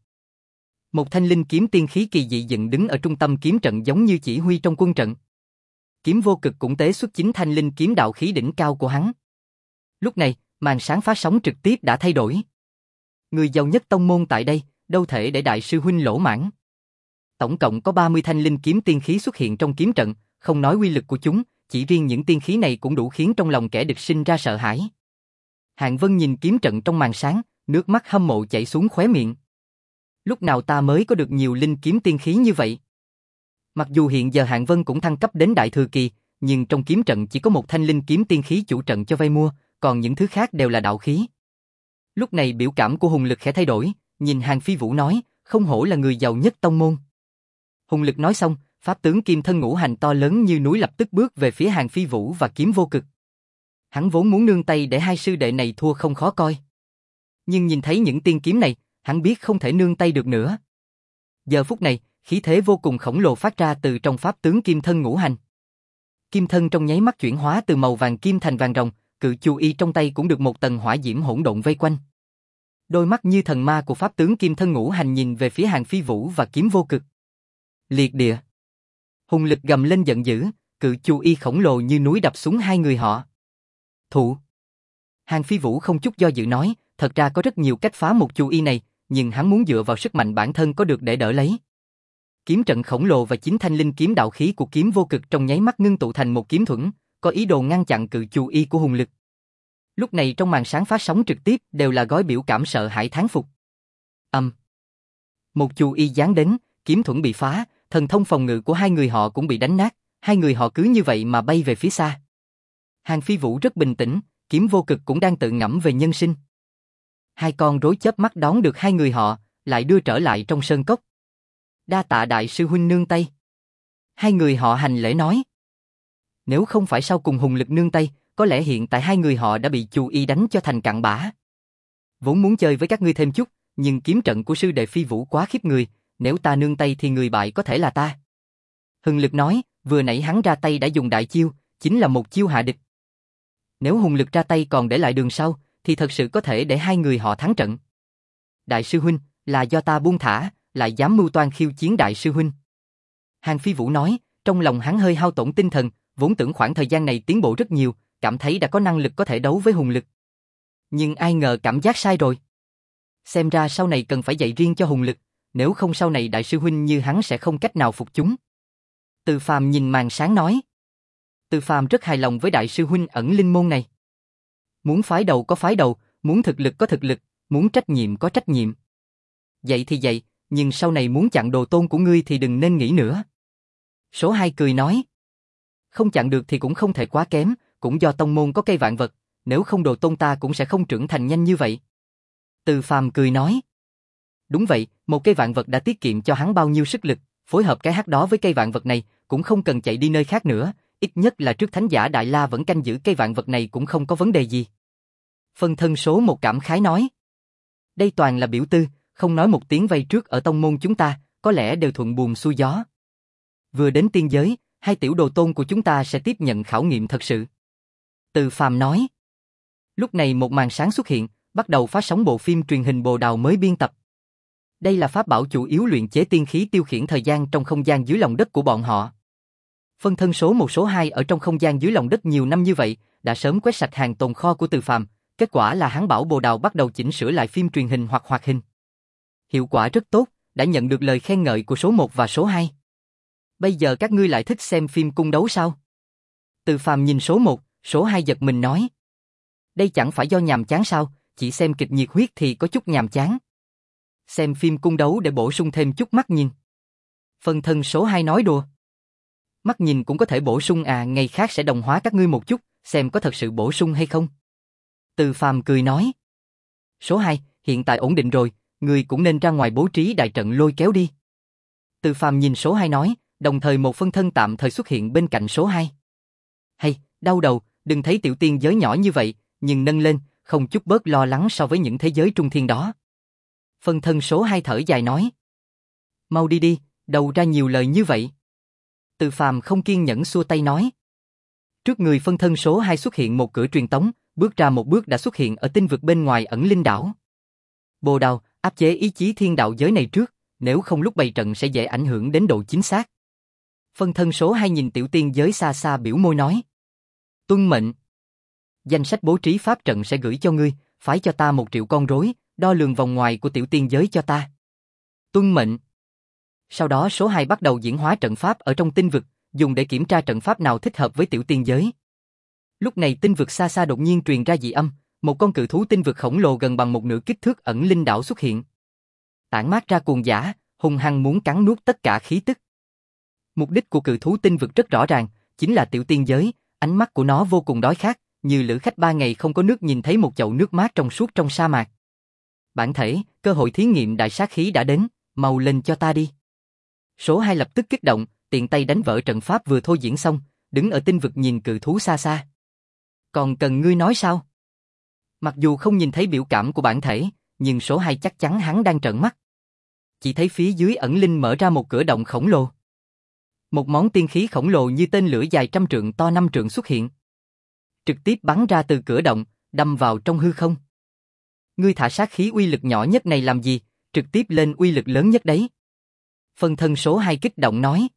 Một thanh linh kiếm tiên khí kỳ dị dựng đứng ở trung tâm kiếm trận giống như chỉ huy trong quân trận. Kiếm Vô Cực cũng tế xuất chính thanh linh kiếm đạo khí đỉnh cao của hắn. Lúc này, màn sáng phát sóng trực tiếp đã thay đổi. Người giàu nhất tông môn tại đây, đâu thể để đại sư huynh lỗ mãn. Tổng cộng có ba mươi thanh linh kiếm tiên khí xuất hiện trong kiếm trận, không nói uy lực của chúng, chỉ riêng những tiên khí này cũng đủ khiến trong lòng kẻ địch sinh ra sợ hãi. Hạng Vân nhìn kiếm trận trong màn sáng, nước mắt hâm mộ chảy xuống khóe miệng. Lúc nào ta mới có được nhiều linh kiếm tiên khí như vậy? Mặc dù hiện giờ Hạng Vân cũng thăng cấp đến đại thừa kỳ, nhưng trong kiếm trận chỉ có một thanh linh kiếm tiên khí chủ trận cho vay mua, còn những thứ khác đều là đạo khí. Lúc này biểu cảm của Hùng Lực khẽ thay đổi, nhìn Hàn Phi Vũ nói, không hổ là người giàu nhất tông môn. Hùng Lực nói xong, pháp tướng kim thân ngũ hành to lớn như núi lập tức bước về phía Hàn Phi Vũ và Kiếm Vô Cực. Hắn vốn muốn nương tay để hai sư đệ này thua không khó coi. Nhưng nhìn thấy những tiên kiếm này, hắn biết không thể nương tay được nữa. Giờ phút này, khí thế vô cùng khổng lồ phát ra từ trong pháp tướng kim thân ngũ hành. Kim thân trong nháy mắt chuyển hóa từ màu vàng kim thành vàng rồng, cự chu y trong tay cũng được một tầng hỏa diễm hỗn độn vây quanh. Đôi mắt như thần ma của pháp tướng kim thân ngũ hành nhìn về phía Hàn Phi Vũ và Kiếm Vô Cực. Liệt địa. Hùng Lực gầm lên giận dữ, cự chu y khổng lồ như núi đập xuống hai người họ. Thụ. Hàn Phi Vũ không chút do dự nói, thật ra có rất nhiều cách phá một chu y này, nhưng hắn muốn dựa vào sức mạnh bản thân có được để đỡ lấy. Kiếm trận khổng lồ và chính thanh linh kiếm đạo khí của Kiếm Vô Cực trong nháy mắt ngưng tụ thành một kiếm thuẫn, có ý đồ ngăn chặn cự chu y của Hùng Lực. Lúc này trong màn sáng phát sóng trực tiếp đều là gói biểu cảm sợ hãi thán phục. Âm. Một chu y giáng đến, kiếm thuẫn bị phá, thần thông phòng ngự của hai người họ cũng bị đánh nát, hai người họ cứ như vậy mà bay về phía xa. Hàn Phi Vũ rất bình tĩnh, Kiếm Vô Cực cũng đang tự ngẫm về nhân sinh. Hai con rối chớp mắt đón được hai người họ, lại đưa trở lại trong sơn cốc. Đa tạ đại sư huynh nương tay. Hai người họ hành lễ nói. Nếu không phải sau cùng Hùng Lực nương tay, có lẽ hiện tại hai người họ đã bị chu y đánh cho thành cặn bã. Vốn muốn chơi với các ngươi thêm chút, nhưng kiếm trận của sư đệ Phi Vũ quá khiếp người, nếu ta nương tay thì người bại có thể là ta. Hùng Lực nói, vừa nãy hắn ra tay đã dùng đại chiêu, chính là một chiêu hạ địch. Nếu Hùng Lực ra tay còn để lại đường sau, thì thật sự có thể để hai người họ thắng trận. Đại sư huynh, Là do ta buông thả, lại dám mưu toan khiêu chiến đại sư huynh. Hàng Phi Vũ nói, trong lòng hắn hơi hao tổn tinh thần, vốn tưởng khoảng thời gian này tiến bộ rất nhiều, cảm thấy đã có năng lực có thể đấu với hùng lực. Nhưng ai ngờ cảm giác sai rồi. Xem ra sau này cần phải dạy riêng cho hùng lực, nếu không sau này đại sư huynh như hắn sẽ không cách nào phục chúng. Từ Phàm nhìn màn sáng nói. Từ Phàm rất hài lòng với đại sư huynh ẩn linh môn này. Muốn phái đầu có phái đầu, muốn thực lực có thực lực, muốn trách nhiệm có trách nhiệm. Vậy thì vậy, nhưng sau này muốn chặn đồ tôn của ngươi thì đừng nên nghĩ nữa. Số hai cười nói. Không chặn được thì cũng không thể quá kém, cũng do tông môn có cây vạn vật, nếu không đồ tôn ta cũng sẽ không trưởng thành nhanh như vậy. Từ Phàm cười nói. Đúng vậy, một cây vạn vật đã tiết kiệm cho hắn bao nhiêu sức lực, phối hợp cái hát đó với cây vạn vật này, cũng không cần chạy đi nơi khác nữa, ít nhất là trước thánh giả Đại La vẫn canh giữ cây vạn vật này cũng không có vấn đề gì. Phân thân số một cảm khái nói. Đây toàn là biểu tư, không nói một tiếng vay trước ở tông môn chúng ta, có lẽ đều thuận buồm xuôi gió. Vừa đến tiên giới, hai tiểu đồ tôn của chúng ta sẽ tiếp nhận khảo nghiệm thật sự. Từ Phàm nói. Lúc này một màn sáng xuất hiện, bắt đầu phát sóng bộ phim truyền hình Bồ Đào mới biên tập. Đây là pháp bảo chủ yếu luyện chế tiên khí tiêu khiển thời gian trong không gian dưới lòng đất của bọn họ. Phân thân số một số hai ở trong không gian dưới lòng đất nhiều năm như vậy, đã sớm quét sạch hàng tồn kho của Từ Phàm, kết quả là hắn bảo Bồ Đào bắt đầu chỉnh sửa lại phim truyền hình hoặc hoạt hình. Hiệu quả rất tốt, đã nhận được lời khen ngợi của số một và số hai. Bây giờ các ngươi lại thích xem phim cung đấu sao? Từ Phàm nhìn số một, số hai giật mình nói. Đây chẳng phải do nhàm chán sao, chỉ xem kịch nhiệt huyết thì có chút nhàm chán. Xem phim cung đấu để bổ sung thêm chút mắt nhìn. Phân thân số hai nói đùa. Mắt nhìn cũng có thể bổ sung à, ngày khác sẽ đồng hóa các ngươi một chút, xem có thật sự bổ sung hay không. Từ Phàm cười nói. Số hai, hiện tại ổn định rồi, người cũng nên ra ngoài bố trí đại trận lôi kéo đi. Từ Phàm nhìn số hai nói, đồng thời một phân thân tạm thời xuất hiện bên cạnh số hai. Hay, đau đầu, đừng thấy tiểu tiên giới nhỏ như vậy, nhưng nâng lên, không chút bớt lo lắng so với những thế giới trung thiên đó. Phân thân số hai thở dài nói. Mau đi đi, đầu ra nhiều lời như vậy. Từ Phàm không kiên nhẫn xua tay nói. Trước người phân thân số hai xuất hiện một cửa truyền tống, bước ra một bước đã xuất hiện ở tinh vực bên ngoài ẩn linh đảo. Bồ Đào, áp chế ý chí thiên đạo giới này trước, nếu không lúc bày trận sẽ dễ ảnh hưởng đến độ chính xác. Phân thân số hai nhìn tiểu tiên giới xa xa biểu môi nói. Tuân mệnh. Danh sách bố trí pháp trận sẽ gửi cho ngươi, phái cho ta một triệu con rối, đo lường vòng ngoài của tiểu tiên giới cho ta. Tuân mệnh. Sau đó số hai bắt đầu diễn hóa trận pháp ở trong tinh vực, dùng để kiểm tra trận pháp nào thích hợp với tiểu tiên giới. Lúc này tinh vực xa xa đột nhiên truyền ra dị âm, một con cự thú tinh vực khổng lồ gần bằng một nửa kích thước ẩn linh đảo xuất hiện. Tản mát ra cuồng dã, hung hăng muốn cắn nuốt tất cả khí tức. Mục đích của cự thú tinh vực rất rõ ràng, chính là tiểu tiên giới, ánh mắt của nó vô cùng đói khát, như lữ khách ba ngày không có nước nhìn thấy một chậu nước mát trong suốt trong sa mạc. Bản thể, cơ hội thí nghiệm đại sát khí đã đến, mau lên cho ta đi. Số hai lập tức kích động, tiện tay đánh vỡ trận pháp vừa thôi diễn xong, đứng ở tinh vực nhìn cự thú xa xa. Còn cần ngươi nói sao? Mặc dù không nhìn thấy biểu cảm của bản thể, nhưng số hai chắc chắn hắn đang trợn mắt. Chỉ thấy phía dưới ẩn linh mở ra một cửa động khổng lồ. Một món tiên khí khổng lồ như tên lửa dài trăm trượng to năm trượng xuất hiện. Trực tiếp bắn ra từ cửa động, đâm vào trong hư không. Ngươi thả sát khí uy lực nhỏ nhất này làm gì, trực tiếp lên uy lực lớn nhất đấy. Phân thân số hai kích động nói.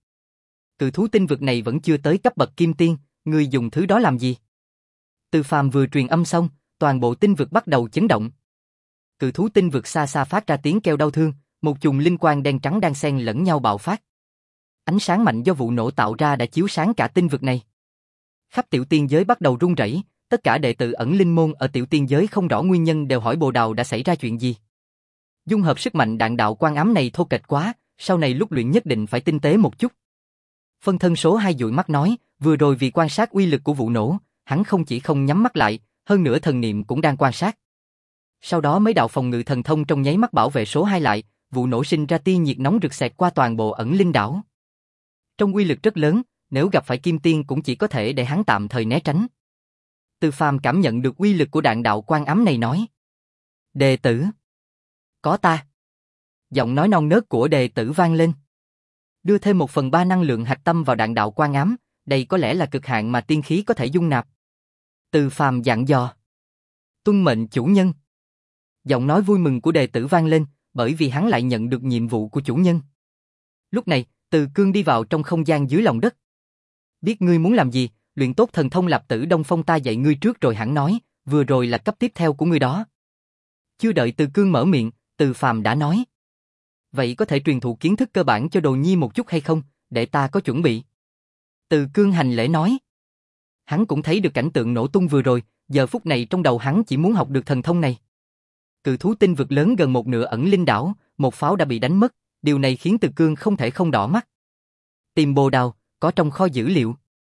Cự thú tinh vực này vẫn chưa tới cấp bậc kim tiên, ngươi dùng thứ đó làm gì? Từ Phàm vừa truyền âm xong, toàn bộ tinh vực bắt đầu chấn động. Cự thú tinh vực xa xa phát ra tiếng kêu đau thương, một chùm linh quang đen trắng đang xen lẫn nhau bạo phát. Ánh sáng mạnh do vụ nổ tạo ra đã chiếu sáng cả tinh vực này. Khắp tiểu tiên giới bắt đầu rung rẩy, tất cả đệ tử ẩn linh môn ở tiểu tiên giới không rõ nguyên nhân đều hỏi Bồ Đào đã xảy ra chuyện gì. Dung hợp sức mạnh đạn đạo quan ám này thô kệch quá, sau này lúc luyện nhất định phải tinh tế một chút. Phân thân số hai dụi mắt nói, vừa rồi vì quan sát uy lực của vụ nổ, hắn không chỉ không nhắm mắt lại, hơn nữa thần niệm cũng đang quan sát. Sau đó mấy đạo phòng ngự thần thông trong nháy mắt bảo vệ số hai lại, vụ nổ sinh ra tia nhiệt nóng rực xẹt qua toàn bộ ẩn linh đảo. Trong uy lực rất lớn, nếu gặp phải kim tiên cũng chỉ có thể để hắn tạm thời né tránh. Từ Phàm cảm nhận được uy lực của đạn đạo quan ám này nói. Đệ tử. Có ta. Giọng nói non nớt của đệ tử vang lên. Đưa thêm một phần ba năng lượng hạch tâm vào đạn đạo quan ám, đây có lẽ là cực hạn mà tiên khí có thể dung nạp. Từ Phàm dặn dò. Tuân mệnh chủ nhân. Giọng nói vui mừng của đệ tử vang lên, bởi vì hắn lại nhận được nhiệm vụ của chủ nhân. Lúc này, Từ Cương đi vào trong không gian dưới lòng đất. Biết ngươi muốn làm gì, luyện tốt thần thông Lạp Tử Đông Phong ta dạy ngươi trước rồi hẳn nói, vừa rồi là cấp tiếp theo của ngươi đó. Chưa đợi Từ Cương mở miệng, Từ Phàm đã nói. Vậy có thể truyền thụ kiến thức cơ bản cho đồ nhi một chút hay không, để ta có chuẩn bị. Từ Cương hành lễ nói. Hắn cũng thấy được cảnh tượng nổ tung vừa rồi, giờ phút này trong đầu hắn chỉ muốn học được thần thông này. Cự thú tinh vực lớn gần một nửa ẩn linh đảo, một pháo đã bị đánh mất, điều này khiến Từ Cương không thể không đỏ mắt. Tìm bồ đào, có trong kho dữ liệu.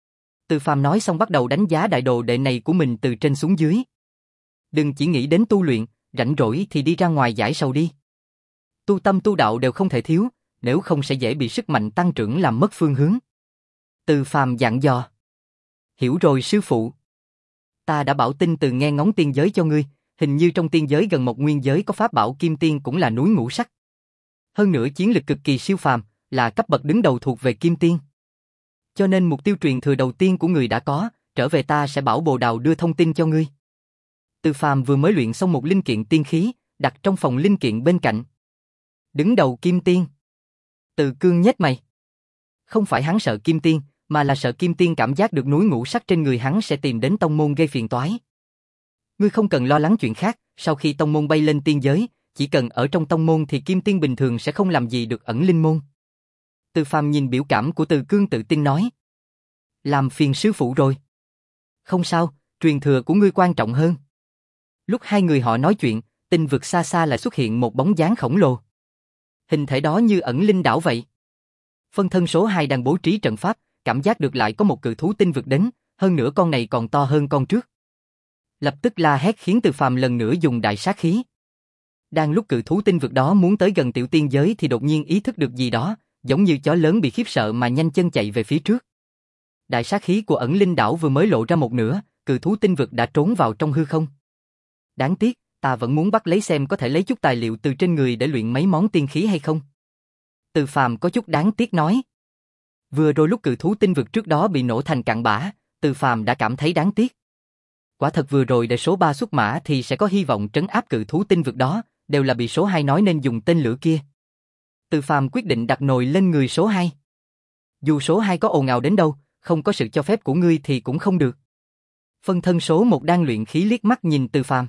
Từ Phàm nói xong bắt đầu đánh giá đại đồ đệ này của mình từ trên xuống dưới. Đừng chỉ nghĩ đến tu luyện, rảnh rỗi thì đi ra ngoài giải sầu đi. Tu tâm tu đạo đều không thể thiếu, nếu không sẽ dễ bị sức mạnh tăng trưởng làm mất phương hướng. Từ Phàm dặn dò. Hiểu rồi sư phụ. Ta đã bảo tin từ nghe ngóng tiên giới cho ngươi, hình như trong tiên giới gần một nguyên giới có pháp bảo kim tiên cũng là núi ngũ sắc. Hơn nữa chiến lực cực kỳ siêu phàm, là cấp bậc đứng đầu thuộc về kim tiên. Cho nên mục tiêu truyền thừa đầu tiên của người đã có, trở về ta sẽ bảo bồ đào đưa thông tin cho ngươi. Từ Phàm vừa mới luyện xong một linh kiện tiên khí, đặt trong phòng linh kiện bên cạnh. Đứng đầu kim tiên. Từ Cương nhếch mày. Không phải hắn sợ kim tiên, mà là sợ kim tiên cảm giác được núi ngũ sắc trên người hắn sẽ tìm đến tông môn gây phiền toái. Ngươi không cần lo lắng chuyện khác, sau khi tông môn bay lên tiên giới, chỉ cần ở trong tông môn thì kim tiên bình thường sẽ không làm gì được ẩn linh môn. Từ Phàm nhìn biểu cảm của Từ Cương tự tin nói. Làm phiền sư phụ rồi. Không sao, truyền thừa của ngươi quan trọng hơn. Lúc hai người họ nói chuyện, tinh vực xa xa lại xuất hiện một bóng dáng khổng lồ. Hình thể đó như ẩn linh đảo vậy. Phân thân số hai đang bố trí trận pháp, cảm giác được lại có một cự thú tinh vực đến, hơn nữa con này còn to hơn con trước. Lập tức la hét khiến Từ Phàm lần nữa dùng đại sát khí. Đang lúc cự thú tinh vực đó muốn tới gần tiểu tiên giới thì đột nhiên ý thức được gì đó, giống như chó lớn bị khiếp sợ mà nhanh chân chạy về phía trước. Đại sát khí của ẩn linh đảo vừa mới lộ ra một nửa, cự thú tinh vực đã trốn vào trong hư không. Đáng tiếc, ta vẫn muốn bắt lấy xem có thể lấy chút tài liệu từ trên người để luyện mấy món tiên khí hay không. Từ Phàm có chút đáng tiếc nói. Vừa rồi lúc cự thú tinh vực trước đó bị nổ thành cặn bã, Từ Phàm đã cảm thấy đáng tiếc. Quả thật vừa rồi để số ba xuất mã thì sẽ có hy vọng trấn áp cự thú tinh vực đó, đều là bị số hai nói nên dùng tên lửa kia. Từ Phàm quyết định đặt nồi lên người số hai. Dù số hai có ồn ào đến đâu, không có sự cho phép của ngươi thì cũng không được. Phân thân số một đang luyện khí liếc mắt nhìn Từ Phàm.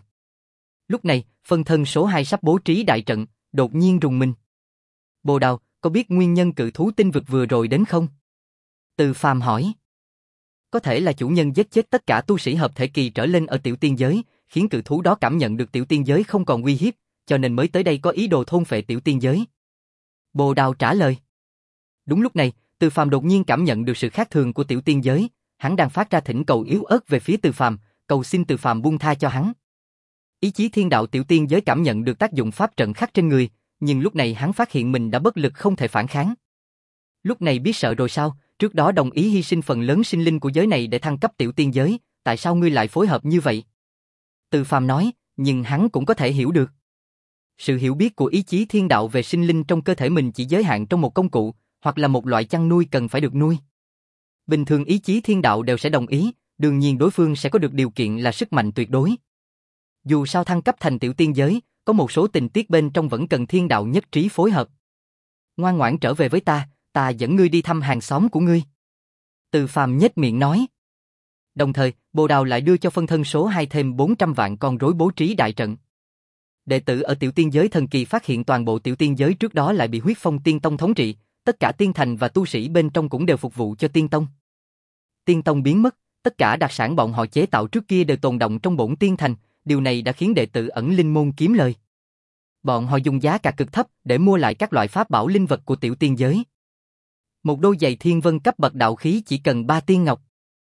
Lúc này, phân thân số hai sắp bố trí đại trận, đột nhiên rùng mình. Bồ Đào, có biết nguyên nhân cự thú tinh vực vừa rồi đến không? Từ Phàm hỏi. Có thể là chủ nhân giết chết tất cả tu sĩ hợp thể kỳ trở lên ở tiểu tiên giới, khiến cự thú đó cảm nhận được tiểu tiên giới không còn uy hiếp, cho nên mới tới đây có ý đồ thôn phệ tiểu tiên giới. Bồ Đào trả lời. Đúng lúc này, Từ Phàm đột nhiên cảm nhận được sự khác thường của tiểu tiên giới, hắn đang phát ra thỉnh cầu yếu ớt về phía Từ Phàm, cầu xin Từ Phàm buông tha cho hắn. Ý chí thiên đạo tiểu tiên giới cảm nhận được tác dụng pháp trận khắc trên người, nhưng lúc này hắn phát hiện mình đã bất lực không thể phản kháng. Lúc này biết sợ rồi sao, trước đó đồng ý hy sinh phần lớn sinh linh của giới này để thăng cấp tiểu tiên giới, tại sao ngươi lại phối hợp như vậy? Từ Phàm nói, nhưng hắn cũng có thể hiểu được. Sự hiểu biết của ý chí thiên đạo về sinh linh trong cơ thể mình chỉ giới hạn trong một công cụ, hoặc là một loại chăn nuôi cần phải được nuôi. Bình thường ý chí thiên đạo đều sẽ đồng ý, đương nhiên đối phương sẽ có được điều kiện là sức mạnh tuyệt đối. Dù sao thăng cấp thành tiểu tiên giới, có một số tình tiết bên trong vẫn cần thiên đạo nhất trí phối hợp. Ngoan ngoãn trở về với ta, ta dẫn ngươi đi thăm hàng xóm của ngươi. Từ Phàm nhếch miệng nói. Đồng thời, Bồ Đào lại đưa cho phân thân số hai thêm bốn trăm vạn con rối bố trí đại trận. Đệ tử ở tiểu tiên giới thần kỳ phát hiện toàn bộ tiểu tiên giới trước đó lại bị huyết phong tiên tông thống trị, tất cả tiên thành và tu sĩ bên trong cũng đều phục vụ cho tiên tông. Tiên tông biến mất, tất cả đặc sản bọn họ chế tạo trước kia đều tồn đọng trong bổn tiên thành, điều này đã khiến đệ tử ẩn linh môn kiếm lời. Bọn họ dùng giá cả cực thấp để mua lại các loại pháp bảo linh vật của tiểu tiên giới. Một đôi giày thiên vân cấp bậc đạo khí chỉ cần ba tiên ngọc.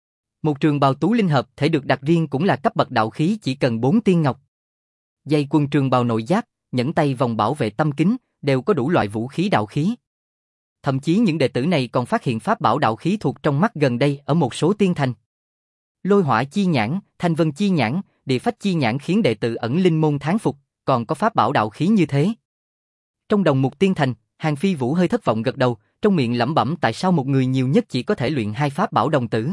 Một trường bào tú linh hợp thể được đặt riêng cũng là cấp bậc đạo khí chỉ cần bốn tiên ngọc. Dây quân trường bào nội giáp, nhẫn tay vòng bảo vệ tâm kính, đều có đủ loại vũ khí đạo khí. Thậm chí những đệ tử này còn phát hiện pháp bảo đạo khí thuộc trong mắt gần đây ở một số tiên thành. Lôi hỏa chi nhãn, thanh vân chi nhãn, địa phách chi nhãn khiến đệ tử ẩn linh môn thán phục, còn có pháp bảo đạo khí như thế. Trong đồng mục tiên thành, Hàng Phi Vũ hơi thất vọng gật đầu, trong miệng lẩm bẩm tại sao một người nhiều nhất chỉ có thể luyện hai pháp bảo đồng tử.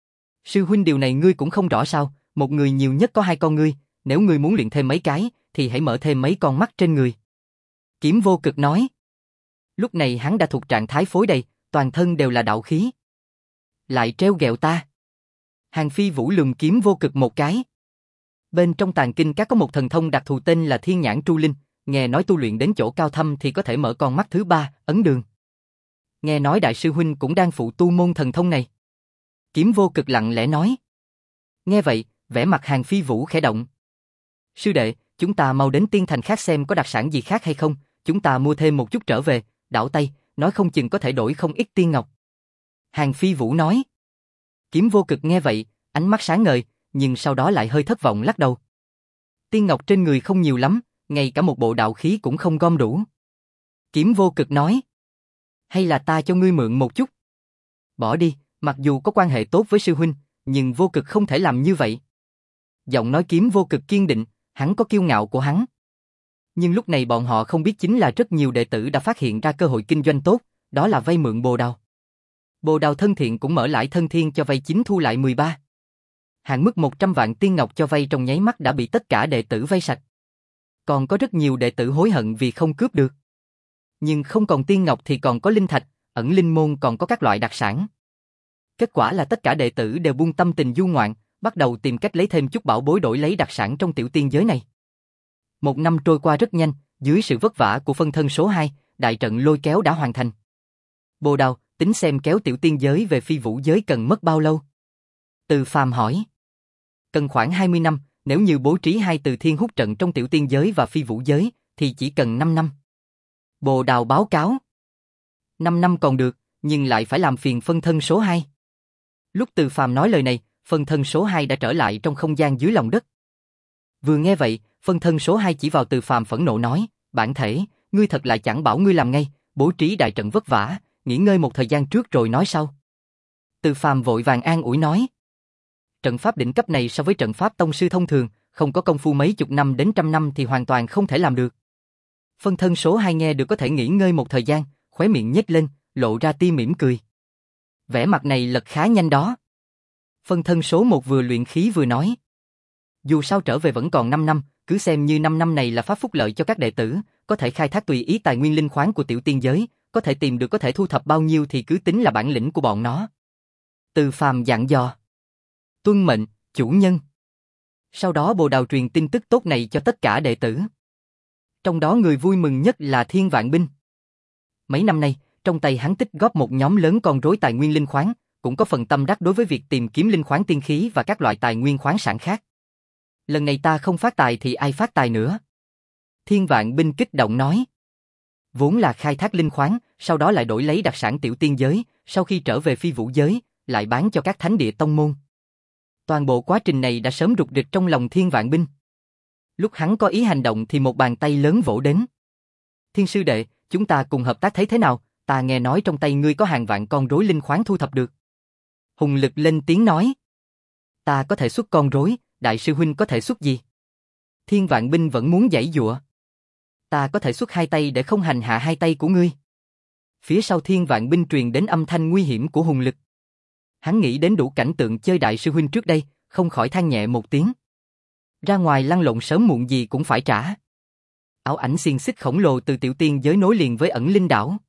Sư huynh điều này ngươi cũng không rõ sao, một người nhiều nhất có hai con ngươi, nếu ngươi muốn luyện thêm mấy cái, thì hãy mở thêm mấy con mắt trên người. Kiếm Vô Cực nói. Lúc này hắn đã thuộc trạng thái phối đầy, toàn thân đều là đạo khí. Lại trêu ghẹo ta. Hàng Phi Vũ lườm Kiếm Vô Cực một cái. Bên trong tàng kinh các có một thần thông đặc thù tên là Thiên Nhãn Tru Linh, nghe nói tu luyện đến chỗ cao thâm thì có thể mở con mắt thứ ba, ấn đường. Nghe nói đại sư huynh cũng đang phụ tu môn thần thông này. Kiếm Vô Cực lặng lẽ nói. Nghe vậy, vẻ mặt Hàng Phi Vũ khẽ động. Sư đệ, chúng ta mau đến tiên thành khác xem có đặc sản gì khác hay không, chúng ta mua thêm một chút trở về, đảo tay, nói không chừng có thể đổi không ít tiên ngọc. Hàng Phi Vũ nói. Kiếm Vô Cực nghe vậy, ánh mắt sáng ngời, nhưng sau đó lại hơi thất vọng lắc đầu. Tiên ngọc trên người không nhiều lắm, ngay cả một bộ đạo khí cũng không gom đủ. Kiếm Vô Cực nói. Hay là ta cho ngươi mượn một chút? Bỏ đi, mặc dù có quan hệ tốt với sư huynh, nhưng Vô Cực không thể làm như vậy. Giọng nói Kiếm Vô Cực kiên định, hắn có kiêu ngạo của hắn. Nhưng lúc này bọn họ không biết chính là rất nhiều đệ tử đã phát hiện ra cơ hội kinh doanh tốt, đó là vay mượn bồ đào. Bồ đào thân thiện cũng mở lại thân thiên cho vay chính thu lại mười ba. Hạn mức một trăm vạn tiên ngọc cho vay trong nháy mắt đã bị tất cả đệ tử vay sạch. Còn có rất nhiều đệ tử hối hận vì không cướp được. Nhưng không còn tiên ngọc thì còn có linh thạch, ẩn linh môn còn có các loại đặc sản. Kết quả là tất cả đệ tử đều buông tâm tình du ngoạn, bắt đầu tìm cách lấy thêm chút bảo bối đổi lấy đặc sản trong tiểu tiên giới này. Một năm trôi qua rất nhanh, dưới sự vất vả của phân thân số hai, đại trận lôi kéo đã hoàn thành. Bồ Đào, tính xem kéo tiểu tiên giới về phi vũ giới cần mất bao lâu? Từ Phàm hỏi. Cần khoảng hai mươi năm, nếu như bố trí hai từ thiên hút trận trong tiểu tiên giới và phi vũ giới, thì chỉ cần năm năm. Bồ Đào báo cáo. năm năm còn được, nhưng lại phải làm phiền phân thân số hai. Lúc Từ Phàm nói lời này, phân thân số hai đã trở lại trong không gian dưới lòng đất. Vừa nghe vậy, phân thân số hai chỉ vào Từ Phàm phẫn nộ nói, bản thể, ngươi thật là chẳng bảo ngươi làm ngay, bố trí đại trận vất vả, nghỉ ngơi một thời gian trước rồi nói sau. Từ Phàm vội vàng an ủi nói. Trận pháp đỉnh cấp này so với trận pháp tông sư thông thường, không có công phu mấy chục năm đến trăm năm thì hoàn toàn không thể làm được. Phân thân số hai nghe được có thể nghỉ ngơi một thời gian, khóe miệng nhếch lên, lộ ra tia mỉm cười. Vẻ mặt này lật khá nhanh đó. Phân thân số một vừa luyện khí vừa nói. Dù sao trở về vẫn còn năm năm, cứ xem như năm năm này là pháp phúc lợi cho các đệ tử, có thể khai thác tùy ý tài nguyên linh khoáng của tiểu tiên giới, có thể tìm được có thể thu thập bao nhiêu thì cứ tính là bản lĩnh của bọn nó. Từ Phàm dặn dò. Tuân mệnh, chủ nhân. Sau đó Bồ Đào truyền tin tức tốt này cho tất cả đệ tử. Trong đó người vui mừng nhất là Thiên Vạn Binh. Mấy năm nay, trong tay hắn tích góp một nhóm lớn con rối tài nguyên linh khoáng, cũng có phần tâm đắc đối với việc tìm kiếm linh khoáng tiên khí và các loại tài nguyên khoáng sản khác. Lần này ta không phát tài thì ai phát tài nữa? Thiên Vạn Binh kích động nói. Vốn là khai thác linh khoáng, sau đó lại đổi lấy đặc sản tiểu tiên giới, sau khi trở về phi vũ giới, lại bán cho các thánh địa tông môn. Toàn bộ quá trình này đã sớm rục rịch trong lòng Thiên Vạn Binh. Lúc hắn có ý hành động thì một bàn tay lớn vỗ đến. Thiên sư đệ, chúng ta cùng hợp tác thấy thế nào? Ta nghe nói trong tay ngươi có hàng vạn con rối linh khoáng thu thập được. Hùng Lực lên tiếng nói. Ta có thể xuất con rối, đại sư huynh có thể xuất gì? Thiên Vạn Binh vẫn muốn giãy giụa. Ta có thể xuất hai tay để không hành hạ hai tay của ngươi. Phía sau Thiên Vạn Binh truyền đến âm thanh nguy hiểm của Hùng Lực. Hắn nghĩ đến đủ cảnh tượng chơi đại sư huynh trước đây, không khỏi than nhẹ một tiếng. Ra ngoài lăn lộn sớm muộn gì cũng phải trả. Ảo ảnh xiềng xích khổng lồ từ tiểu tiên giới nối liền với ẩn linh đảo.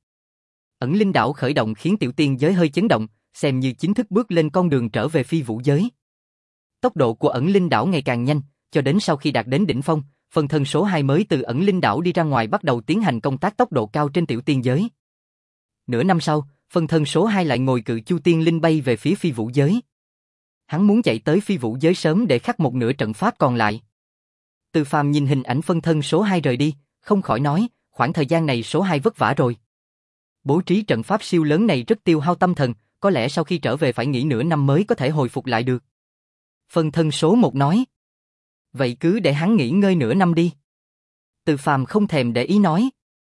Ẩn linh đảo khởi động khiến tiểu tiên giới hơi chấn động, xem như chính thức bước lên con đường trở về phi vũ giới. Tốc độ của ẩn linh đảo ngày càng nhanh, cho đến sau khi đạt đến đỉnh phong, phân thân số hai mới từ ẩn linh đảo đi ra ngoài bắt đầu tiến hành công tác tốc độ cao trên tiểu tiên giới. Nửa năm sau, phân thân số hai lại ngồi cự chu tiên linh bay về phía phi vũ giới. Hắn muốn chạy tới phi vũ giới sớm để khắc một nửa trận pháp còn lại. Từ Phàm nhìn hình ảnh phân thân số hai rời đi, không khỏi nói, khoảng thời gian này số hai vất vả rồi. Bố trí trận pháp siêu lớn này rất tiêu hao tâm thần, có lẽ sau khi trở về phải nghỉ nửa năm mới có thể hồi phục lại được. Phân thân số một nói. Vậy cứ để hắn nghỉ ngơi nửa năm đi. Từ Phàm không thèm để ý nói.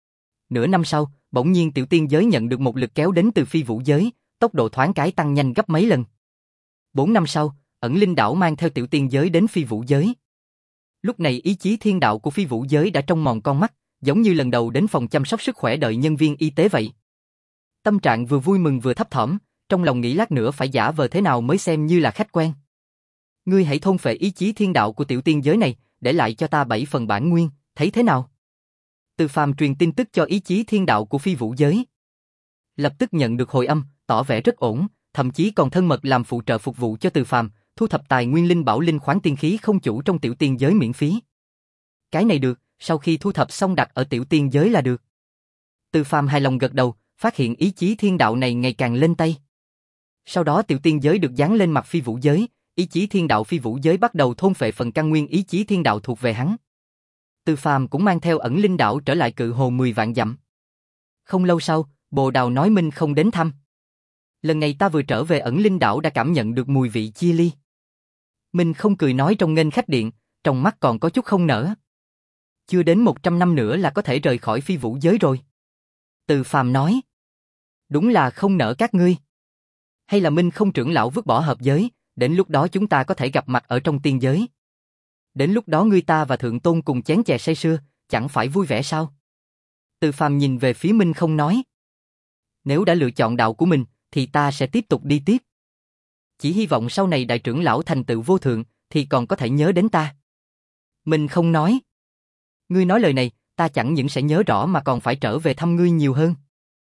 Nửa năm sau, bỗng nhiên tiểu tiên giới nhận được một lực kéo đến từ phi vũ giới, tốc độ thoáng cái tăng nhanh gấp mấy lần. Bốn năm sau, ẩn linh đảo mang theo tiểu tiên giới đến phi vũ giới. Lúc này ý chí thiên đạo của phi vũ giới đã trông mòn con mắt, giống như lần đầu đến phòng chăm sóc sức khỏe đợi nhân viên y tế vậy. Tâm trạng vừa vui mừng vừa thấp thỏm, trong lòng nghĩ lát nữa phải giả vờ thế nào mới xem như là khách quen. Ngươi hãy thôn phệ ý chí thiên đạo của tiểu tiên giới này, để lại cho ta bảy phần bản nguyên, thấy thế nào? Từ Phàm truyền tin tức cho ý chí thiên đạo của phi vũ giới. Lập tức nhận được hồi âm, tỏ vẻ rất ổn, thậm chí còn thân mật làm phụ trợ phục vụ cho Từ Phàm, thu thập tài nguyên linh bảo linh khoáng tiên khí không chủ trong tiểu tiên giới miễn phí. Cái này được, sau khi thu thập xong đặt ở tiểu tiên giới là được. Từ Phàm hài lòng gật đầu, phát hiện ý chí thiên đạo này ngày càng lên tay. Sau đó tiểu tiên giới được dán lên mặt phi vũ giới, ý chí thiên đạo phi vũ giới bắt đầu thôn phệ phần căn nguyên ý chí thiên đạo thuộc về hắn. Từ Phàm cũng mang theo ẩn linh đảo trở lại cự hồ mười vạn dặm. Không lâu sau, Bồ Đào nói Minh không đến thăm. Lần này ta vừa trở về ẩn linh đảo đã cảm nhận được mùi vị chia ly. Minh không cười nói trong nghênh khách điện, trong mắt còn có chút không nở. Chưa đến một trăm năm nữa là có thể rời khỏi phi vũ giới rồi. Từ Phàm nói. Đúng là không nỡ các ngươi. Hay là Minh không trưởng lão vứt bỏ hợp giới, đến lúc đó chúng ta có thể gặp mặt ở trong tiên giới. Đến lúc đó ngươi ta và Thượng Tôn cùng chén chè say sưa, chẳng phải vui vẻ sao? Từ Phàm nhìn về phía Minh không nói. Nếu đã lựa chọn đạo của mình, thì ta sẽ tiếp tục đi tiếp. Chỉ hy vọng sau này đại trưởng lão thành tựu vô thượng, thì còn có thể nhớ đến ta. Minh không nói. Ngươi nói lời này, ta chẳng những sẽ nhớ rõ mà còn phải trở về thăm ngươi nhiều hơn.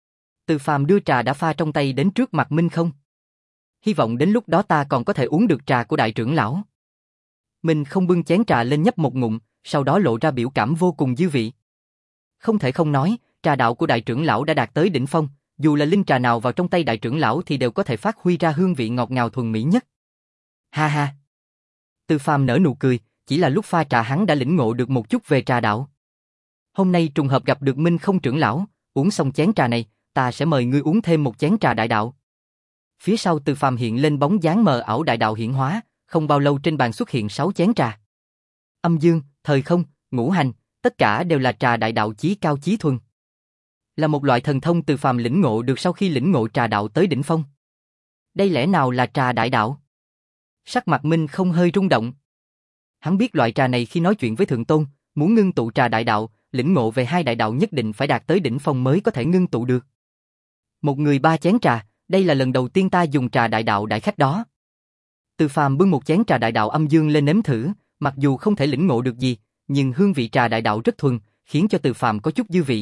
Từ Phàm đưa trà đã pha trong tay đến trước mặt Minh không. Hy vọng đến lúc đó ta còn có thể uống được trà của đại trưởng lão. Minh không bưng chén trà lên nhấp một ngụm, sau đó lộ ra biểu cảm vô cùng dư vị. Không thể không nói, trà đạo của đại trưởng lão đã đạt tới đỉnh phong, dù là linh trà nào vào trong tay đại trưởng lão thì đều có thể phát huy ra hương vị ngọt ngào thuần mỹ nhất. Ha ha. Từ Phàm nở nụ cười, chỉ là lúc pha trà hắn đã lĩnh ngộ được một chút về trà đạo. Hôm nay trùng hợp gặp được Minh không trưởng lão, uống xong chén trà này, ta sẽ mời ngươi uống thêm một chén trà đại đạo. Phía sau Từ Phàm hiện lên bóng dáng mờ ảo đại đạo hiển hóa, không bao lâu trên bàn xuất hiện sáu chén trà. Âm dương, thời không, ngũ hành, tất cả đều là trà đại đạo chí cao chí thuần. Là một loại thần thông Từ Phàm lĩnh ngộ được sau khi lĩnh ngộ trà đạo tới đỉnh phong. Đây lẽ nào là trà đại đạo? Sắc mặt Minh không hơi rung động. Hắn biết loại trà này khi nói chuyện với Thượng Tôn, muốn ngưng tụ trà đại đạo, lĩnh ngộ về hai đại đạo nhất định phải đạt tới đỉnh phong mới có thể ngưng tụ được. Một người ba chén trà, đây là lần đầu tiên ta dùng trà đại đạo đại khách đó. Từ Phàm bưng một chén trà đại đạo âm dương lên nếm thử, mặc dù không thể lĩnh ngộ được gì, nhưng hương vị trà đại đạo rất thuần, khiến cho Từ Phàm có chút dư vị.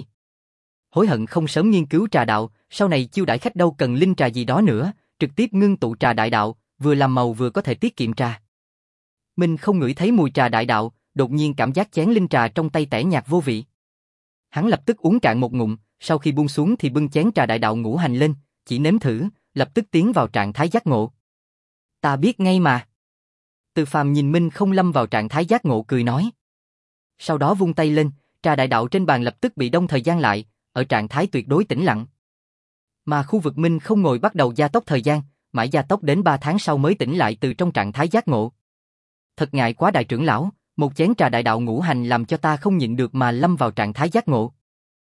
Hối hận không sớm nghiên cứu trà đạo, sau này chiêu đãi khách đâu cần linh trà gì đó nữa, trực tiếp ngưng tụ trà đại đạo, vừa làm màu vừa có thể tiết kiệm trà. Minh không ngửi thấy mùi trà đại đạo, đột nhiên cảm giác chén linh trà trong tay tẻ nhạt vô vị. Hắn lập tức uống cạn một ngụm, sau khi buông xuống thì bưng chén trà đại đạo ngũ hành lên, chỉ nếm thử, lập tức tiến vào trạng thái giác ngộ. Ta biết ngay mà. Từ Phàm nhìn Minh không lâm vào trạng thái giác ngộ cười nói. Sau đó vung tay lên, trà đại đạo trên bàn lập tức bị đông thời gian lại, ở trạng thái tuyệt đối tĩnh lặng. Mà khu vực Minh không ngồi bắt đầu gia tốc thời gian, mãi gia tốc đến ba tháng sau mới tỉnh lại từ trong trạng thái giác ngộ. Thật ngại quá đại trưởng lão, một chén trà đại đạo ngũ hành làm cho ta không nhịn được mà lâm vào trạng thái giác ngộ.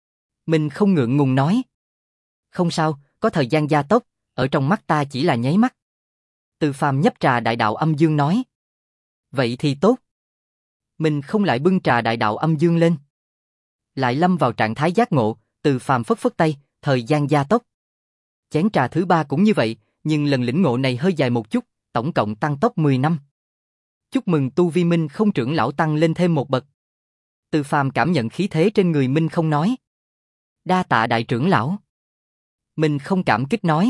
Minh không ngượng ngùng nói. Không sao, có thời gian gia tốc, ở trong mắt ta chỉ là nháy mắt. Từ Phàm nhấp trà đại đạo âm dương nói. Vậy thì tốt. Mình không lại bưng trà đại đạo âm dương lên. Lại lâm vào trạng thái giác ngộ, Từ Phàm phất phất tay, thời gian gia tốc. Chén trà thứ ba cũng như vậy, nhưng lần lĩnh ngộ này hơi dài một chút, tổng cộng tăng tốc mười năm. Chúc mừng tu vi Minh không trưởng lão tăng lên thêm một bậc. Từ Phàm cảm nhận khí thế trên người Minh không nói. Đa tạ đại trưởng lão. Minh không cảm kích nói.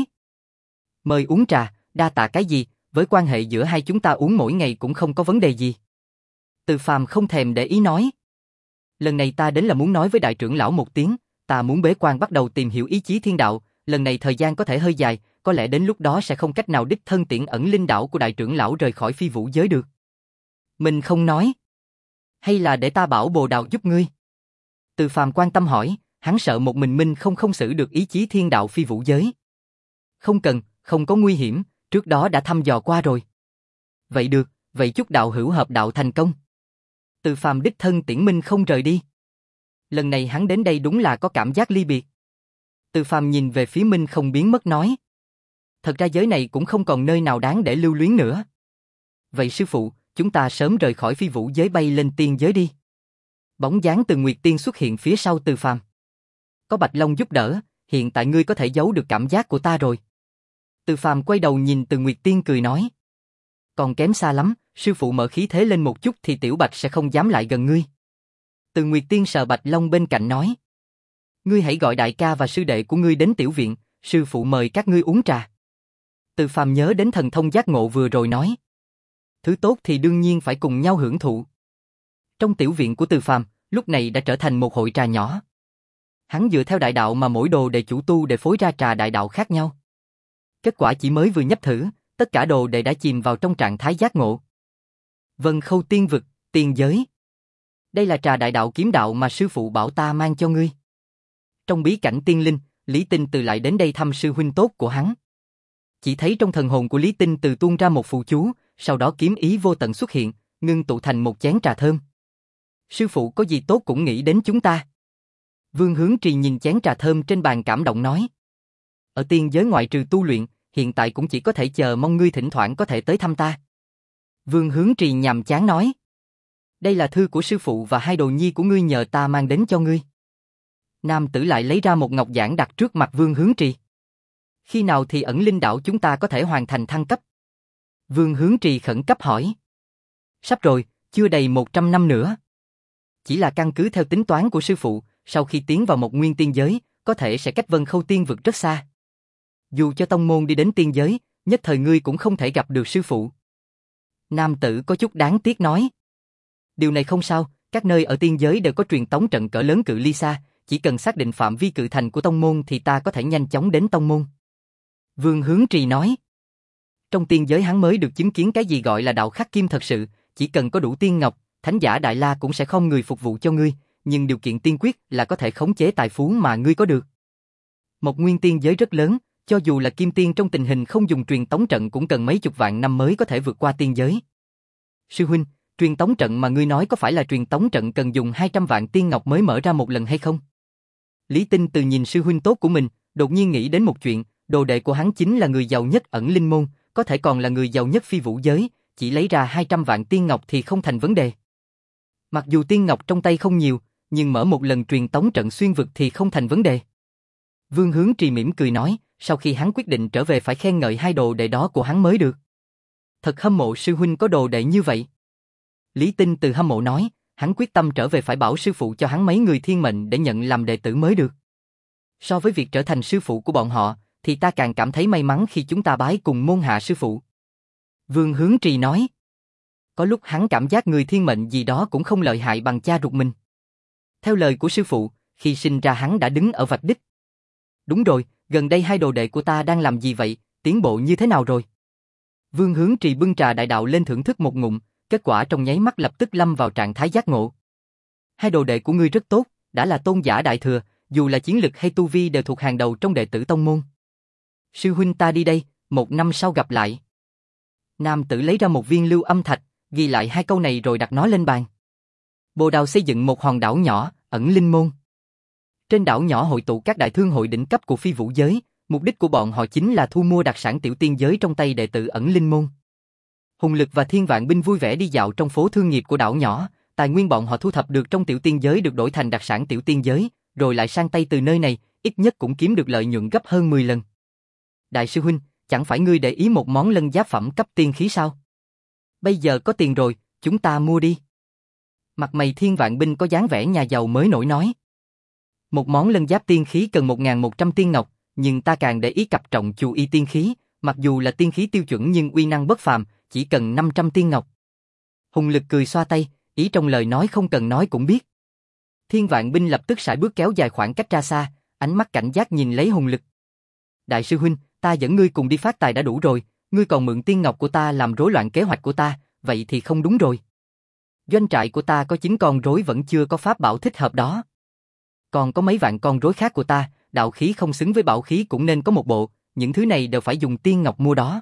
Mời uống trà, đa tạ cái gì, với quan hệ giữa hai chúng ta uống mỗi ngày cũng không có vấn đề gì. Từ Phàm không thèm để ý nói. Lần này ta đến là muốn nói với đại trưởng lão một tiếng, ta muốn bế quan bắt đầu tìm hiểu ý chí thiên đạo, lần này thời gian có thể hơi dài, có lẽ đến lúc đó sẽ không cách nào đích thân tiễn ẩn linh đảo của đại trưởng lão rời khỏi phi vũ giới được. Mình không nói. Hay là để ta bảo Bồ Đào giúp ngươi? Từ Phàm quan tâm hỏi, hắn sợ một mình Minh không không xử được ý chí thiên đạo phi vũ giới. Không cần, không có nguy hiểm, trước đó đã thăm dò qua rồi. Vậy được, vậy chúc đạo hữu hợp đạo thành công. Từ Phàm đích thân tiễn Minh không rời đi. Lần này hắn đến đây đúng là có cảm giác ly biệt. Từ Phàm nhìn về phía Minh không biến mất nói. Thật ra giới này cũng không còn nơi nào đáng để lưu luyến nữa. Vậy sư phụ, chúng ta sớm rời khỏi phi vũ giới bay lên tiên giới đi. Bóng dáng Từ Nguyệt Tiên xuất hiện phía sau Từ Phàm. Có Bạch Long giúp đỡ, hiện tại ngươi có thể giấu được cảm giác của ta rồi. Từ Phàm quay đầu nhìn Từ Nguyệt Tiên cười nói. Còn kém xa lắm, sư phụ mở khí thế lên một chút thì Tiểu Bạch sẽ không dám lại gần ngươi. Từ Nguyệt Tiên sờ Bạch Long bên cạnh nói. Ngươi hãy gọi đại ca và sư đệ của ngươi đến tiểu viện, sư phụ mời các ngươi uống trà. Từ Phàm nhớ đến thần thông giác ngộ vừa rồi nói. Thứ tốt thì đương nhiên phải cùng nhau hưởng thụ. Trong tiểu viện của Từ Phàm, lúc này đã trở thành một hội trà nhỏ. Hắn dựa theo đại đạo mà mỗi đồ đệ chủ tu để phối ra trà đại đạo khác nhau. Kết quả chỉ mới vừa nhấp thử, tất cả đồ đệ đã chìm vào trong trạng thái giác ngộ. Vân Khâu tiên vực, tiên giới. Đây là trà đại đạo kiếm đạo mà sư phụ bảo ta mang cho ngươi. Trong bí cảnh tiên linh, Lý Tinh Từ lại đến đây thăm sư huynh tốt của hắn. Chỉ thấy trong thần hồn của Lý Tinh Từ tuôn ra một phù chú, sau đó kiếm ý vô tận xuất hiện, ngưng tụ thành một chén trà thơm. Sư phụ có gì tốt cũng nghĩ đến chúng ta. Vương Hướng Trì nhìn chén trà thơm trên bàn cảm động nói. Ở tiên giới ngoại trừ tu luyện, hiện tại cũng chỉ có thể chờ mong ngươi thỉnh thoảng có thể tới thăm ta. Vương Hướng Trì nhàm chán nói. Đây là thư của sư phụ và hai đồ nhi của ngươi nhờ ta mang đến cho ngươi. Nam tử lại lấy ra một ngọc giản đặt trước mặt Vương Hướng Trì. Khi nào thì ẩn linh đảo chúng ta có thể hoàn thành thăng cấp? Vương Hướng Trì khẩn cấp hỏi. Sắp rồi, chưa đầy một trăm năm nữa. Chỉ là căn cứ theo tính toán của sư phụ, sau khi tiến vào một nguyên tiên giới, có thể sẽ cách Vân Khâu tiên vực rất xa. Dù cho tông môn đi đến tiên giới, nhất thời ngươi cũng không thể gặp được sư phụ. Nam tử có chút đáng tiếc nói. Điều này không sao, các nơi ở tiên giới đều có truyền tống trận cỡ lớn cự ly xa, chỉ cần xác định phạm vi cự thành của tông môn thì ta có thể nhanh chóng đến tông môn. Vương Hướng Trì nói. Trong tiên giới hắn mới được chứng kiến cái gì gọi là đạo khắc kim thật sự, chỉ cần có đủ tiên ngọc, thánh giả Đại La cũng sẽ không người phục vụ cho ngươi, nhưng điều kiện tiên quyết là có thể khống chế tài phú mà ngươi có được. Một nguyên tiên giới rất lớn, cho dù là kim tiên trong tình hình không dùng truyền tống trận cũng cần mấy chục vạn năm mới có thể vượt qua tiên giới. Sư huynh, truyền tống trận mà ngươi nói có phải là truyền tống trận cần dùng hai trăm vạn tiên ngọc mới mở ra một lần hay không? Lý Tinh Từ nhìn sư huynh tốt của mình, đột nhiên nghĩ đến một chuyện, đồ đệ của hắn chính là người giàu nhất ẩn linh môn, có thể còn là người giàu nhất phi vũ giới, chỉ lấy ra hai trăm vạn tiên ngọc thì không thành vấn đề. Mặc dù tiên ngọc trong tay không nhiều, nhưng mở một lần truyền tống trận xuyên vực thì không thành vấn đề. Vương Hướng Trì mỉm cười nói, sau khi hắn quyết định trở về phải khen ngợi hai đồ đệ đó của hắn mới được. Thật hâm mộ sư huynh có đồ đệ như vậy. Lý Tinh Từ hâm mộ nói, hắn quyết tâm trở về phải bảo sư phụ cho hắn mấy người thiên mệnh để nhận làm đệ tử mới được. So với việc trở thành sư phụ của bọn họ, thì ta càng cảm thấy may mắn khi chúng ta bái cùng môn hạ sư phụ. Vương Hướng Trì nói. Có lúc hắn cảm giác người thiên mệnh gì đó cũng không lợi hại bằng cha ruột mình. Theo lời của sư phụ, khi sinh ra hắn đã đứng ở vạch đích. Đúng rồi, gần đây hai đồ đệ của ta đang làm gì vậy, tiến bộ như thế nào rồi? Vương Hướng Trì bưng trà đại đạo lên thưởng thức một ngụm, kết quả trong nháy mắt lập tức lâm vào trạng thái giác ngộ. Hai đồ đệ của ngươi rất tốt, đã là tôn giả đại thừa, dù là chiến lực hay tu vi đều thuộc hàng đầu trong đệ tử tông môn. Sư huynh ta đi đây, một năm sau gặp lại. Nam tử lấy ra một viên lưu âm thạch, ghi lại hai câu này rồi đặt nó lên bàn. Bồ Đào xây dựng một hòn đảo nhỏ, ẩn linh môn. Trên đảo nhỏ hội tụ các đại thương hội đỉnh cấp của phi vũ giới, mục đích của bọn họ chính là thu mua đặc sản tiểu tiên giới trong tay đệ tử ẩn linh môn. Hùng Lực và Thiên Vạn Binh vui vẻ đi dạo trong phố thương nghiệp của đảo nhỏ, tài nguyên bọn họ thu thập được trong tiểu tiên giới được đổi thành đặc sản tiểu tiên giới, rồi lại sang tay từ nơi này, ít nhất cũng kiếm được lợi nhuận gấp hơn mười lần. Đại sư huynh, chẳng phải ngươi để ý một món lân giáp phẩm cấp tiên khí sao? Bây giờ có tiền rồi, chúng ta mua đi. Mặt mày Thiên Vạn Binh có dáng vẻ nhà giàu mới nổi nói. Một món lân giáp tiên khí cần một nghìn một trăm tiên ngọc, nhưng ta càng để ý cặp trọng chu y tiên khí, mặc dù là tiên khí tiêu chuẩn nhưng uy năng bất phàm, chỉ cần năm trăm tiên ngọc. Hùng Lực cười xoa tay, ý trong lời nói không cần nói cũng biết. Thiên Vạn Binh lập tức sải bước kéo dài khoảng cách ra xa, ánh mắt cảnh giác nhìn lấy Hùng Lực. Đại sư huynh, ta dẫn ngươi cùng đi phát tài đã đủ rồi, ngươi còn mượn tiên ngọc của ta làm rối loạn kế hoạch của ta, vậy thì không đúng rồi. Doanh trại của ta có chín con rối vẫn chưa có pháp bảo thích hợp đó. Còn có mấy vạn con rối khác của ta, đạo khí không xứng với bảo khí cũng nên có một bộ, những thứ này đều phải dùng tiên ngọc mua đó.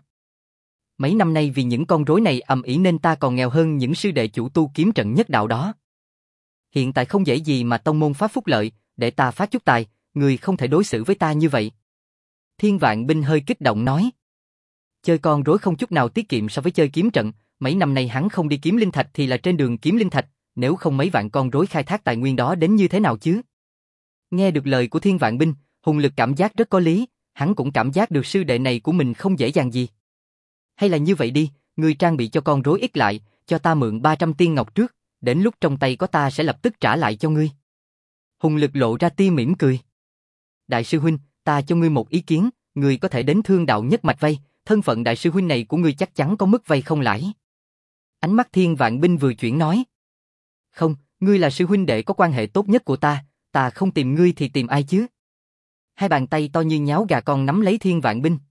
Mấy năm nay vì những con rối này ầm ĩ nên ta còn nghèo hơn những sư đệ chủ tu kiếm trận nhất đạo đó. Hiện tại không dễ gì mà tông môn phát phúc lợi, để ta phát chút tài, người không thể đối xử với ta như vậy. Thiên Vạn Binh hơi kích động nói. Chơi con rối không chút nào tiết kiệm so với chơi kiếm trận, mấy năm nay hắn không đi kiếm linh thạch thì là trên đường kiếm linh thạch, nếu không mấy vạn con rối khai thác tài nguyên đó đến như thế nào chứ? Nghe được lời của Thiên Vạn Binh, Hùng Lực cảm giác rất có lý, hắn cũng cảm giác được sư đệ này của mình không dễ dàng gì. Hay là như vậy đi, ngươi trang bị cho con rối ít lại, cho ta mượn ba trăm tiên ngọc trước, đến lúc trong tay có ta sẽ lập tức trả lại cho ngươi. Hùng Lực lộ ra tia mỉm cười. Đại sư huynh, ta cho ngươi một ý kiến, ngươi có thể đến Thương Đạo Nhất Mạch vay, thân phận đại sư huynh này của ngươi chắc chắn có mức vay không lãi. Ánh mắt Thiên Vạn Binh vừa chuyển nói. Không, ngươi là sư huynh đệ có quan hệ tốt nhất của ta, ta không tìm ngươi thì tìm ai chứ? Hai bàn tay to như nháo gà con nắm lấy Thiên Vạn Binh.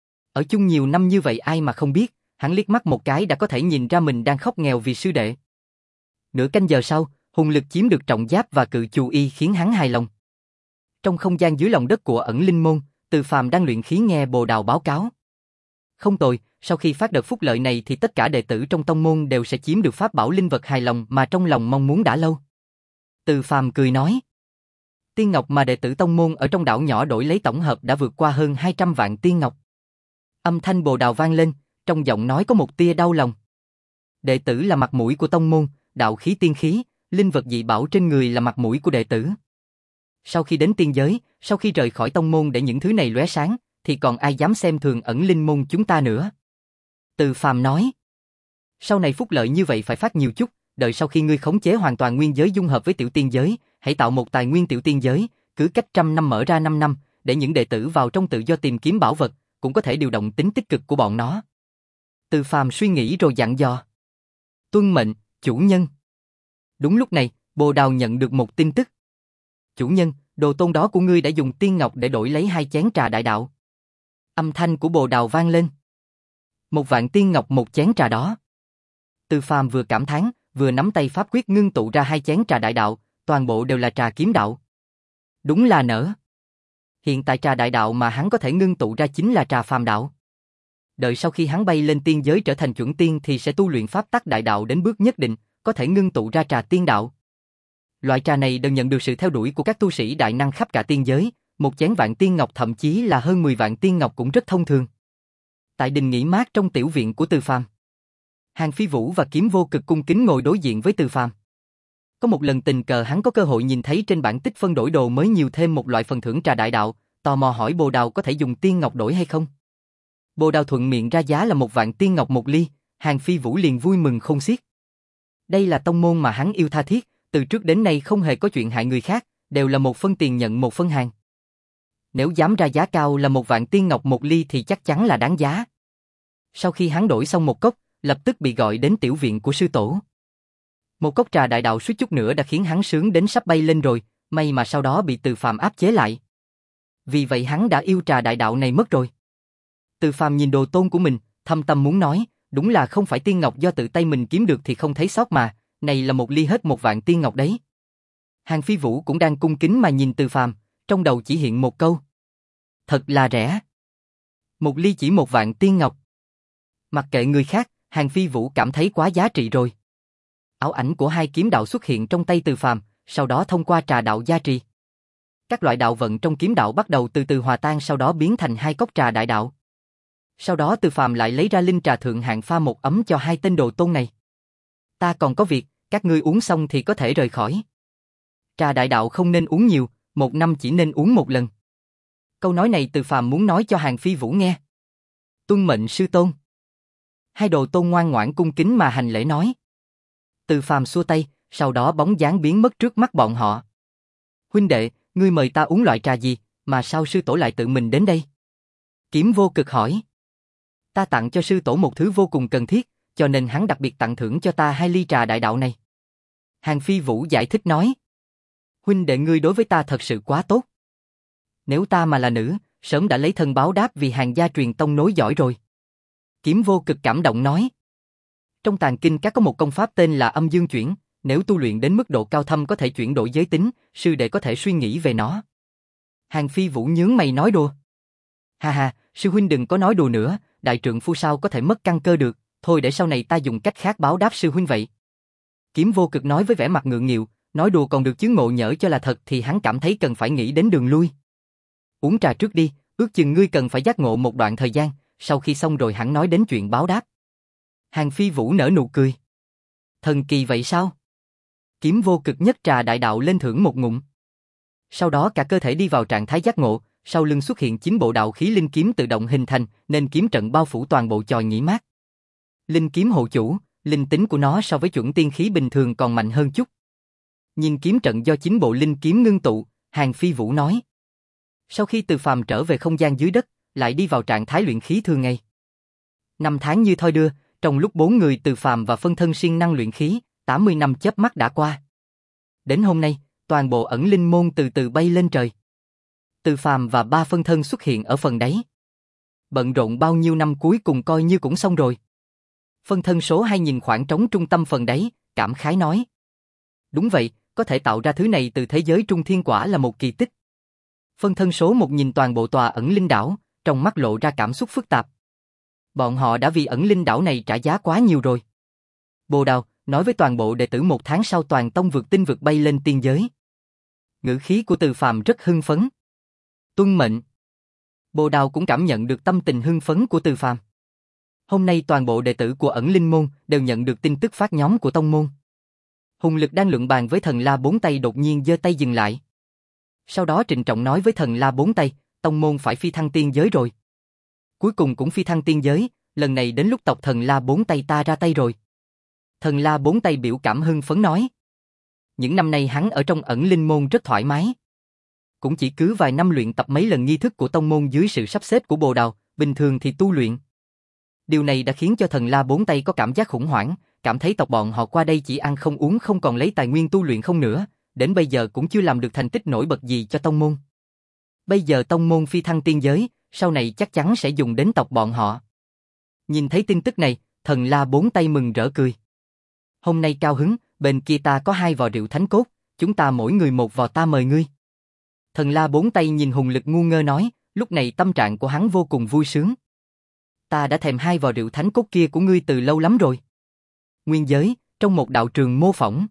Ở chung nhiều năm như vậy ai mà không biết, hắn liếc mắt một cái đã có thể nhìn ra mình đang khóc nghèo vì sư đệ. Nửa canh giờ sau, Hùng Lực chiếm được trọng giáp và cự chu y khiến hắn hài lòng. Trong không gian dưới lòng đất của ẩn linh môn, Từ Phàm đang luyện khí nghe Bồ Đào báo cáo. Không tồi, sau khi phát đợt phúc lợi này thì tất cả đệ tử trong tông môn đều sẽ chiếm được pháp bảo linh vật hài lòng mà trong lòng mong muốn đã lâu. Từ Phàm cười nói. Tiên ngọc mà đệ tử tông môn ở trong đảo nhỏ đổi lấy tổng hợp đã vượt qua hơn hai trăm vạn tiên ngọc. Âm thanh Bồ Đào vang lên, trong giọng nói có một tia đau lòng. Đệ tử là mặt mũi của tông môn, đạo khí tiên khí, linh vật dị bảo trên người là mặt mũi của đệ tử. Sau khi đến tiên giới, sau khi rời khỏi tông môn để những thứ này lóe sáng, thì còn ai dám xem thường ẩn linh môn chúng ta nữa. Từ Phàm nói. Sau này phúc lợi như vậy phải phát nhiều chút, đợi sau khi ngươi khống chế hoàn toàn nguyên giới dung hợp với tiểu tiên giới, hãy tạo một tài nguyên tiểu tiên giới, cứ cách trăm năm mở ra năm năm, để những đệ tử vào trong tự do tìm kiếm bảo vật, cũng có thể điều động tính tích cực của bọn nó. Từ Phàm suy nghĩ rồi dặn dò. Tuân mệnh, chủ nhân. Đúng lúc này, Bồ Đào nhận được một tin tức. Chủ nhân, đồ tôn đó của ngươi đã dùng tiên ngọc để đổi lấy hai chén trà đại đạo. Âm thanh của Bồ Đào vang lên. Một vạn tiên ngọc một chén trà đó. Từ Phàm vừa cảm thán, vừa nắm tay pháp quyết ngưng tụ ra hai chén trà đại đạo, toàn bộ đều là trà kiếm đạo. Đúng là nỡ. Hiện tại trà đại đạo mà hắn có thể ngưng tụ ra chính là trà phàm đạo. Đợi sau khi hắn bay lên tiên giới trở thành chuẩn tiên thì sẽ tu luyện pháp tắc đại đạo đến bước nhất định, có thể ngưng tụ ra trà tiên đạo. Loại trà này đều nhận được sự theo đuổi của các tu sĩ đại năng khắp cả tiên giới, một chén vạn tiên ngọc thậm chí là hơn mười vạn tiên ngọc cũng rất thông thường. Tại đình nghỉ mát trong tiểu viện của Từ Phàm, Hàn Phi Vũ và Kiếm Vô Cực cung kính ngồi đối diện với Từ Phàm. Có một lần tình cờ hắn có cơ hội nhìn thấy trên bản tích phân đổi đồ mới nhiều thêm một loại phần thưởng trà đại đạo, tò mò hỏi Bồ Đào có thể dùng tiên ngọc đổi hay không. Bồ Đào thuận miệng ra giá là một vạn tiên ngọc một ly, Hàn Phi Vũ liền vui mừng không xiết. Đây là tông môn mà hắn yêu tha thiết, từ trước đến nay không hề có chuyện hại người khác, đều là một phân tiền nhận một phân hàng. Nếu dám ra giá cao là một vạn tiên ngọc một ly thì chắc chắn là đáng giá. Sau khi hắn đổi xong một cốc, lập tức bị gọi đến tiểu viện của sư tổ. Một cốc trà đại đạo suýt chút nữa đã khiến hắn sướng đến sắp bay lên rồi, may mà sau đó bị Từ Phàm áp chế lại. Vì vậy hắn đã yêu trà đại đạo này mất rồi. Từ Phàm nhìn đồ tôn của mình, thâm tâm muốn nói, đúng là không phải tiên ngọc do tự tay mình kiếm được thì không thấy sót mà, này là một ly hết một vạn tiên ngọc đấy. Hàn Phi Vũ cũng đang cung kính mà nhìn Từ Phàm, trong đầu chỉ hiện một câu. Thật là rẻ. Một ly chỉ một vạn tiên ngọc. Mặc kệ người khác, Hàn Phi Vũ cảm thấy quá giá trị rồi. Ảo ảnh của hai kiếm đạo xuất hiện trong tay Từ Phàm, sau đó thông qua trà đạo gia trì. Các loại đạo vận trong kiếm đạo bắt đầu từ từ hòa tan, sau đó biến thành hai cốc trà đại đạo. Sau đó Từ Phàm lại lấy ra linh trà thượng hạng pha một ấm cho hai tên đồ tôn này. Ta còn có việc, các ngươi uống xong thì có thể rời khỏi. Trà đại đạo không nên uống nhiều, một năm chỉ nên uống một lần. Câu nói này Từ Phàm muốn nói cho Hàn Phi Vũ nghe. Tuân mệnh sư tôn. Hai đồ tôn ngoan ngoãn cung kính mà hành lễ nói. Từ Phàm xua tay, sau đó bóng dáng biến mất trước mắt bọn họ. Huynh đệ, ngươi mời ta uống loại trà gì, mà sao sư tổ lại tự mình đến đây? Kiếm Vô Cực hỏi. Ta tặng cho sư tổ một thứ vô cùng cần thiết, cho nên hắn đặc biệt tặng thưởng cho ta hai ly trà đại đạo này. Hàn Phi Vũ giải thích nói. Huynh đệ ngươi đối với ta thật sự quá tốt. Nếu ta mà là nữ, sớm đã lấy thân báo đáp vì Hàn gia truyền tông nối giỏi rồi. Kiếm Vô Cực cảm động nói. Trong tàng kinh các có một công pháp tên là âm dương chuyển, nếu tu luyện đến mức độ cao thâm có thể chuyển đổi giới tính, sư đệ có thể suy nghĩ về nó. Hàn Phi Vũ nhướng mày nói đùa. Ha ha, sư huynh đừng có nói đùa nữa, đại trượng phu sao có thể mất căn cơ được, thôi để sau này ta dùng cách khác báo đáp sư huynh vậy. Kiếm Vô Cực nói với vẻ mặt ngượng nghịu, nói đùa còn được chứ ngộ nhỡ cho là thật thì hắn cảm thấy cần phải nghĩ đến đường lui. Uống trà trước đi, ước chừng ngươi cần phải giác ngộ một đoạn thời gian, sau khi xong rồi hẳn nói đến chuyện báo đáp. Hàn Phi Vũ nở nụ cười. Thần kỳ vậy sao? Kiếm Vô Cực nhấc trà đại đạo lên thưởng một ngụm. Sau đó cả cơ thể đi vào trạng thái giác ngộ, sau lưng xuất hiện chín bộ đạo khí linh kiếm tự động hình thành, nên kiếm trận bao phủ toàn bộ chòi nghỉ mát. Linh kiếm hộ chủ, Linh tính của nó so với chuẩn tiên khí bình thường còn mạnh hơn chút. Nhìn kiếm trận do chính bộ linh kiếm ngưng tụ, Hàn Phi Vũ nói. Sau khi Từ Phàm trở về không gian dưới đất, lại đi vào trạng thái luyện khí thường ngày. Năm tháng như thoi đưa, trong lúc bốn người Từ Phàm và phân thân siêng năng luyện khí, tám mươi năm chớp mắt đã qua. Đến hôm nay, toàn bộ ẩn linh môn từ từ bay lên trời. Từ Phàm và ba phân thân xuất hiện ở phần đáy. Bận rộn bao nhiêu năm cuối cùng coi như cũng xong rồi. Phân thân số hai nhìn khoảng trống trung tâm phần đáy, cảm khái nói. Đúng vậy, có thể tạo ra thứ này từ thế giới trung thiên quả là một kỳ tích. Phân thân số một nhìn toàn bộ tòa ẩn linh đảo, trong mắt lộ ra cảm xúc phức tạp. Bọn họ đã vì ẩn linh đảo này trả giá quá nhiều rồi. Bồ Đào nói với toàn bộ đệ tử một tháng sau toàn tông vượt tinh vực bay lên tiên giới. Ngữ khí của Từ Phàm rất hưng phấn. Tuân mệnh. Bồ Đào cũng cảm nhận được tâm tình hưng phấn của Từ Phàm. Hôm nay toàn bộ đệ tử của ẩn linh môn đều nhận được tin tức phát nhóm của tông môn. Hùng Lực đang luận bàn với thần La Bốn Tay đột nhiên giơ tay dừng lại. Sau đó trịnh trọng nói với thần La Bốn Tay, tông môn phải phi thăng tiên giới rồi. Cuối cùng cũng phi thăng tiên giới, lần này đến lúc tộc thần La Bốn Tay ta ra tay rồi. Thần La Bốn Tay biểu cảm hưng phấn nói. Những năm nay hắn ở trong ẩn linh môn rất thoải mái. Cũng chỉ cứ vài năm luyện tập mấy lần nghi thức của tông môn dưới sự sắp xếp của Bồ Đào, bình thường thì tu luyện. Điều này đã khiến cho thần La Bốn Tay có cảm giác khủng hoảng, cảm thấy tộc bọn họ qua đây chỉ ăn không uống không còn lấy tài nguyên tu luyện không nữa, đến bây giờ cũng chưa làm được thành tích nổi bật gì cho tông môn. Bây giờ tông môn phi thăng tiên giới, sau này chắc chắn sẽ dùng đến tộc bọn họ. Nhìn thấy tin tức này, thần La Bốn Tay mừng rỡ cười. Hôm nay cao hứng, bên kia ta có hai vò rượu thánh cốt, chúng ta mỗi người một vò ta mời ngươi. Thần La Bốn Tay nhìn Hùng Lực ngu ngơ nói, lúc này tâm trạng của hắn vô cùng vui sướng. Ta đã thèm hai vò rượu thánh cốt kia của ngươi từ lâu lắm rồi. Nguyên giới, trong một đạo trường mô phỏng.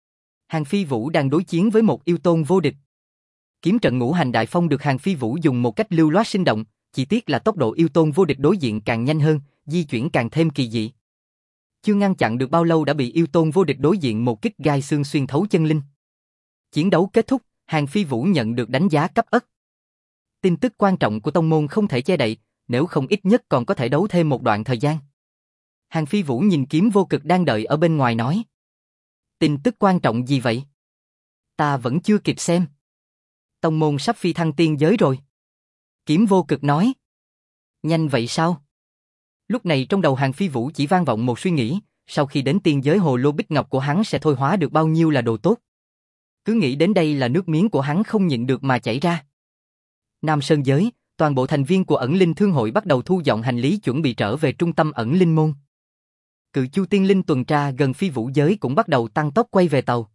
Hàn Phi Vũ đang đối chiến với một yêu tôn vô địch. Kiếm trận ngũ hành đại phong được Hàn Phi Vũ dùng một cách lưu loát sinh động, chỉ tiếc là tốc độ yêu tôn vô địch đối diện càng nhanh hơn, di chuyển càng thêm kỳ dị. Chưa ngăn chặn được bao lâu đã bị yêu tôn vô địch đối diện một kích gai xương xuyên thấu chân linh. Chiến đấu kết thúc, Hàn Phi Vũ nhận được đánh giá cấp ất. Tin tức quan trọng của tông môn không thể che đậy, nếu không ít nhất còn có thể đấu thêm một đoạn thời gian. Hàn Phi Vũ nhìn Kiếm Vô Cực đang đợi ở bên ngoài nói. Tin tức quan trọng gì vậy? Ta vẫn chưa kịp xem. Tông môn sắp phi thăng tiên giới rồi. Kiếm Vô Cực nói. Nhanh vậy sao? Lúc này trong đầu Hàn Phi Vũ chỉ vang vọng một suy nghĩ, sau khi đến tiên giới hồ lô bích ngọc của hắn sẽ thôi hóa được bao nhiêu là đồ tốt. Cứ nghĩ đến đây là nước miếng của hắn không nhịn được mà chảy ra. Nam Sơn giới, toàn bộ thành viên của ẩn linh thương hội bắt đầu thu dọn hành lý chuẩn bị trở về trung tâm ẩn linh môn. Cự Chu Tiên Linh tuần tra gần phi vũ giới cũng bắt đầu tăng tốc quay về tàu.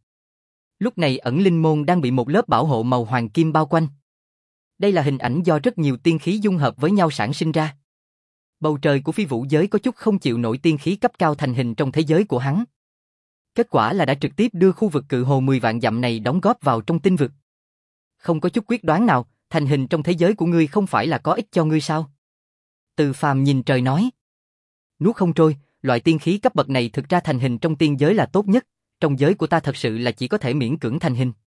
Lúc này ẩn linh môn đang bị một lớp bảo hộ màu hoàng kim bao quanh. Đây là hình ảnh do rất nhiều tiên khí dung hợp với nhau sản sinh ra. Bầu trời của phi vũ giới có chút không chịu nổi tiên khí cấp cao thành hình trong thế giới của hắn. Kết quả là đã trực tiếp đưa khu vực cự hồ mười vạn dặm này đóng góp vào trong tinh vực. Không có chút quyết đoán nào, thành hình trong thế giới của ngươi không phải là có ích cho ngươi sao? Từ Phàm nhìn trời nói. Nuốt không trôi, loại tiên khí cấp bậc này thực ra thành hình trong tiên giới là tốt nhất, trong giới của ta thật sự là chỉ có thể miễn cưỡng thành hình.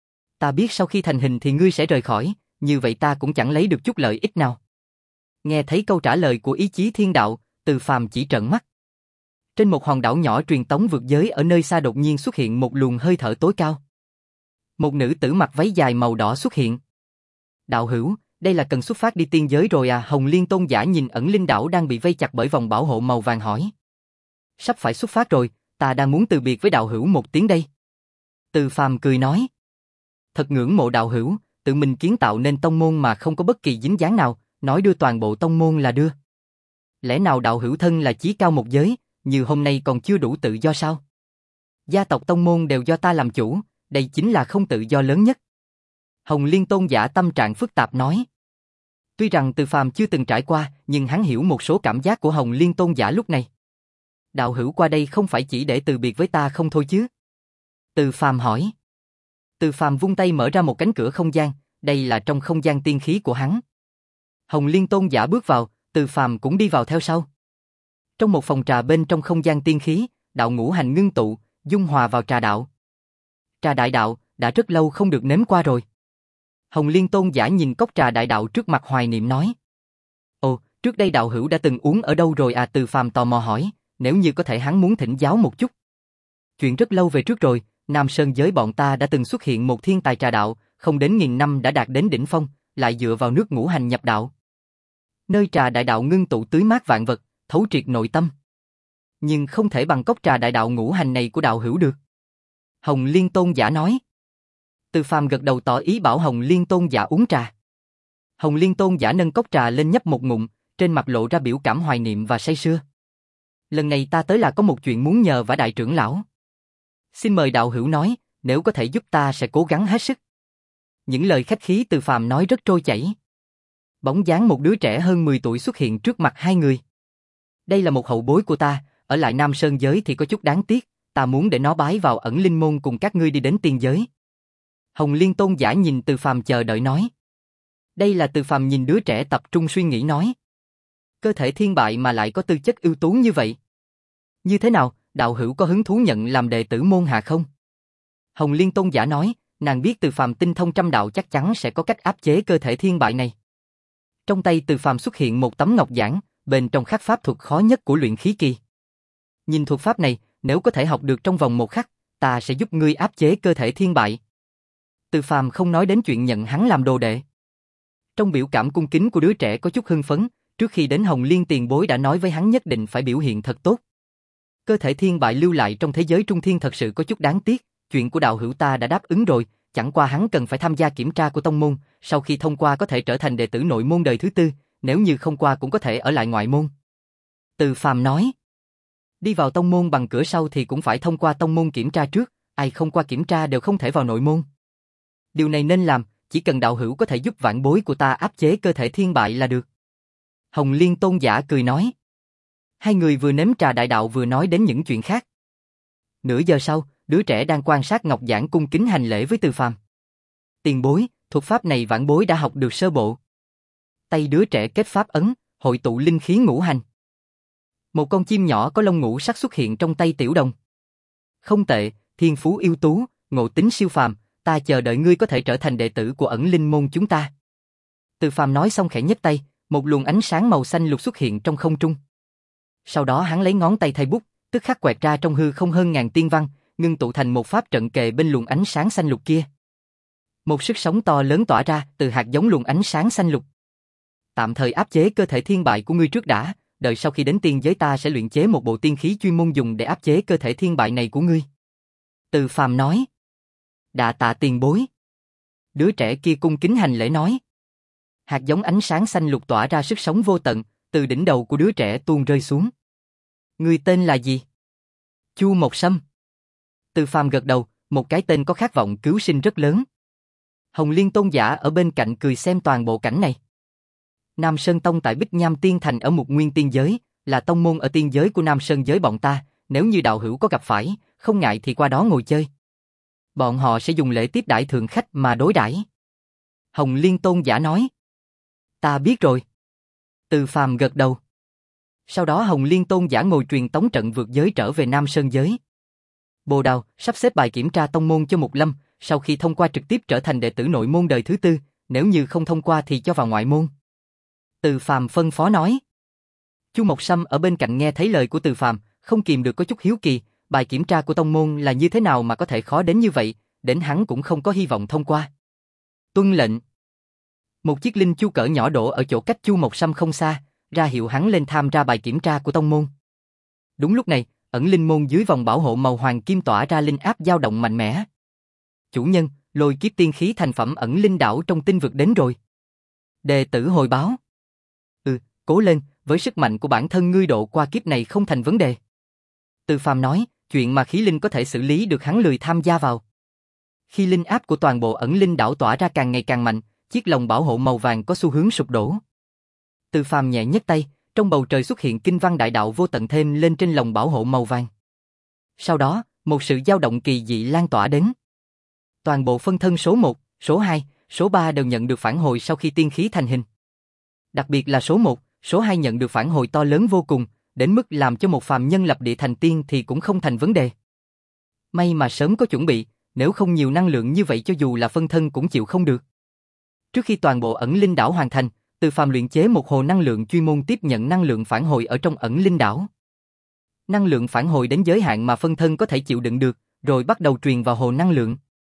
Ta biết sau khi thành hình thì ngươi sẽ rời khỏi, như vậy ta cũng chẳng lấy được chút lợi ích nào. Nghe thấy câu trả lời của ý chí thiên đạo, Từ Phàm chỉ trợn mắt. Trên một hòn đảo nhỏ truyền tống vượt giới ở nơi xa đột nhiên xuất hiện một luồng hơi thở tối cao. Một nữ tử mặc váy dài màu đỏ xuất hiện. Đạo hữu, đây là cần xuất phát đi tiên giới rồi à? Hồng Liên Tôn giả nhìn ẩn linh đảo đang bị vây chặt bởi vòng bảo hộ màu vàng hỏi. Sắp phải xuất phát rồi, ta đang muốn từ biệt với đạo hữu một tiếng đây. Từ Phàm cười nói. Thật ngưỡng mộ đạo hữu, tự mình kiến tạo nên tông môn mà không có bất kỳ dính dáng nào, nói đưa toàn bộ tông môn là đưa. Lẽ nào đạo hữu thân là chí cao một giới, như hôm nay còn chưa đủ tự do sao? Gia tộc tông môn đều do ta làm chủ, đây chính là không tự do lớn nhất. Hồng Liên Tôn giả tâm trạng phức tạp nói. Tuy rằng Từ Phàm chưa từng trải qua, nhưng hắn hiểu một số cảm giác của Hồng Liên Tôn giả lúc này. Đạo hữu qua đây không phải chỉ để từ biệt với ta không thôi chứ? Từ Phàm hỏi. Từ Phàm vung tay mở ra một cánh cửa không gian, đây là trong không gian tiên khí của hắn. Hồng Liên Tôn giả bước vào, Từ Phàm cũng đi vào theo sau. Trong một phòng trà bên trong không gian tiên khí, đạo ngũ hành ngưng tụ, dung hòa vào trà đạo. Trà đại đạo, đã rất lâu không được nếm qua rồi. Hồng Liên Tôn giả nhìn cốc trà đại đạo trước mặt hoài niệm nói. Ồ, trước đây đạo hữu đã từng uống ở đâu rồi à? Từ Phàm tò mò hỏi, nếu như có thể hắn muốn thỉnh giáo một chút. Chuyện rất lâu về trước rồi, Nam Sơn giới bọn ta đã từng xuất hiện một thiên tài trà đạo, không đến nghìn năm đã đạt đến đỉnh phong, lại dựa vào nước ngũ hành nhập đạo. Nơi trà đại đạo ngưng tụ tưới mát vạn vật, thấu triệt nội tâm. Nhưng không thể bằng cốc trà đại đạo ngũ hành này của đạo hữu được. Hồng Liên Tôn giả nói. Từ Phàm gật đầu tỏ ý bảo Hồng Liên Tôn giả uống trà. Hồng Liên Tôn giả nâng cốc trà lên nhấp một ngụm, trên mặt lộ ra biểu cảm hoài niệm và say sưa. Lần này ta tới là có một chuyện muốn nhờ vả đại trưởng lão. Xin mời đạo hữu nói, nếu có thể giúp ta sẽ cố gắng hết sức. Những lời khách khí Từ Phàm nói rất trôi chảy. Bóng dáng một đứa trẻ hơn mười tuổi xuất hiện trước mặt hai người. Đây là một hậu bối của ta, ở lại Nam Sơn giới thì có chút đáng tiếc, ta muốn để nó bái vào ẩn linh môn cùng các ngươi đi đến tiên giới. Hồng Liên Tôn giả nhìn Từ Phàm chờ đợi nói. Đây là Từ Phàm nhìn đứa trẻ tập trung suy nghĩ nói. Cơ thể thiên bại mà lại có tư chất ưu tú như vậy. Như thế nào, đạo hữu có hứng thú nhận làm đệ tử môn hạ không? Hồng Liên Tôn giả nói, nàng biết Từ Phàm tinh thông trăm đạo chắc chắn sẽ có cách áp chế cơ thể thiên bại này. Trong tay Từ Phàm xuất hiện một tấm ngọc giản, bên trong khắc pháp thuật khó nhất của luyện khí kỳ. Nhìn thuật pháp này, nếu có thể học được trong vòng một khắc, ta sẽ giúp ngươi áp chế cơ thể thiên bại. Từ Phàm không nói đến chuyện nhận hắn làm đồ đệ. Trong biểu cảm cung kính của đứa trẻ có chút hưng phấn, trước khi đến Hồng Liên tiền bối đã nói với hắn nhất định phải biểu hiện thật tốt. Cơ thể thiên bại lưu lại trong thế giới trung thiên thật sự có chút đáng tiếc, chuyện của đạo hữu ta đã đáp ứng rồi, chẳng qua hắn cần phải tham gia kiểm tra của tông môn, sau khi thông qua có thể trở thành đệ tử nội môn đời thứ tư, nếu như không qua cũng có thể ở lại ngoại môn. Từ Phàm nói, đi vào tông môn bằng cửa sau thì cũng phải thông qua tông môn kiểm tra trước, ai không qua kiểm tra đều không thể vào nội môn. Điều này nên làm, chỉ cần đạo hữu có thể giúp vãn bối của ta áp chế cơ thể thiên bại là được. Hồng Liên Tôn giả cười nói. Hai người vừa nếm trà đại đạo vừa nói đến những chuyện khác. Nửa giờ sau, đứa trẻ đang quan sát ngọc giản cung kính hành lễ với Từ Phàm. Tiền bối, thuật pháp này vãn bối đã học được sơ bộ. Tay đứa trẻ kết pháp ấn, hội tụ linh khí ngũ hành. Một con chim nhỏ có lông ngũ sắc xuất hiện trong tay tiểu đồng. Không tệ, thiên phú ưu tú, ngộ tính siêu phàm, ta chờ đợi ngươi có thể trở thành đệ tử của ẩn linh môn chúng ta. Từ Phàm nói xong khẽ nhấc tay, một luồng ánh sáng màu xanh lục xuất hiện trong không trung. Sau đó hắn lấy ngón tay thay bút, tức khắc quẹt ra trong hư không hơn ngàn tiên văn, ngưng tụ thành một pháp trận kề bên luồng ánh sáng xanh lục kia. Một sức sống to lớn tỏa ra từ hạt giống luồng ánh sáng xanh lục. Tạm thời áp chế cơ thể thiên bại của ngươi trước đã, đợi sau khi đến tiên giới ta sẽ luyện chế một bộ tiên khí chuyên môn dùng để áp chế cơ thể thiên bại này của ngươi. Từ Phàm nói. Đa tạ tiền bối. Đứa trẻ kia cung kính hành lễ nói. Hạt giống ánh sáng xanh lục tỏa ra sức sống vô tận, từ đỉnh đầu của đứa trẻ tuôn rơi xuống. Ngươi tên là gì? Chu Mộc Sâm. Từ Phàm gật đầu, một cái tên có khát vọng cứu sinh rất lớn. Hồng Liên Tôn giả ở bên cạnh cười xem toàn bộ cảnh này. Nam Sơn Tông tại Bích Nham Tiên Thành ở Mục Nguyên Tiên Giới, là tông môn ở tiên giới của Nam Sơn giới bọn ta, nếu như đạo hữu có gặp phải, không ngại thì qua đó ngồi chơi. Bọn họ sẽ dùng lễ tiếp đãi thượng khách mà đối đãi. Hồng Liên Tôn giả nói. Ta biết rồi. Từ Phàm gật đầu. Sau đó Hồng Liên Tôn giả ngồi truyền tống trận vượt giới trở về Nam Sơn giới. Bồ Đào sắp xếp bài kiểm tra tông môn cho Mục Lâm, sau khi thông qua trực tiếp trở thành đệ tử nội môn đời thứ tư, nếu như không thông qua thì cho vào ngoại môn. Từ Phàm phân phó nói. Chu Mộc Sâm ở bên cạnh nghe thấy lời của Từ Phàm, không kìm được có chút hiếu kỳ, bài kiểm tra của tông môn là như thế nào mà có thể khó đến như vậy, đến hắn cũng không có hy vọng thông qua. Tuân lệnh. Một chiếc linh chu cỡ nhỏ đổ ở chỗ cách Chu Mộc Sâm không xa, ra hiệu hắn lên tham gia bài kiểm tra của tông môn. Đúng lúc này, ẩn linh môn dưới vòng bảo hộ màu hoàng kim tỏa ra linh áp dao động mạnh mẽ. Chủ nhân, lôi kiếp tiên khí thành phẩm ẩn linh đảo trong tinh vực đến rồi. Đệ tử hồi báo. Ừ, cố lên, với sức mạnh của bản thân ngươi độ qua kiếp này không thành vấn đề. Từ Phàm nói, chuyện mà khí linh có thể xử lý được hắn lười tham gia vào. Khi linh áp của toàn bộ ẩn linh đảo tỏa ra càng ngày càng mạnh, chiếc lồng bảo hộ màu vàng có xu hướng sụp đổ. Từ Phàm nhẹ nhấc tay, trong bầu trời xuất hiện kinh văn đại đạo vô tận thêm lên trên lồng bảo hộ màu vàng. Sau đó, một sự dao động kỳ dị lan tỏa đến. Toàn bộ phân thân số một, số hai, số ba đều nhận được phản hồi sau khi tiên khí thành hình. Đặc biệt là số một, số hai nhận được phản hồi to lớn vô cùng, đến mức làm cho một phàm nhân lập địa thành tiên thì cũng không thành vấn đề. May mà sớm có chuẩn bị, nếu không nhiều năng lượng như vậy cho dù là phân thân cũng chịu không được. Trước khi toàn bộ ẩn linh đảo hoàn thành, Từ Phàm luyện chế một hồ năng lượng chuyên môn tiếp nhận năng lượng phản hồi ở trong ẩn linh đảo. Năng lượng phản hồi đến giới hạn mà phân thân có thể chịu đựng được, rồi bắt đầu truyền vào hồ năng lượng.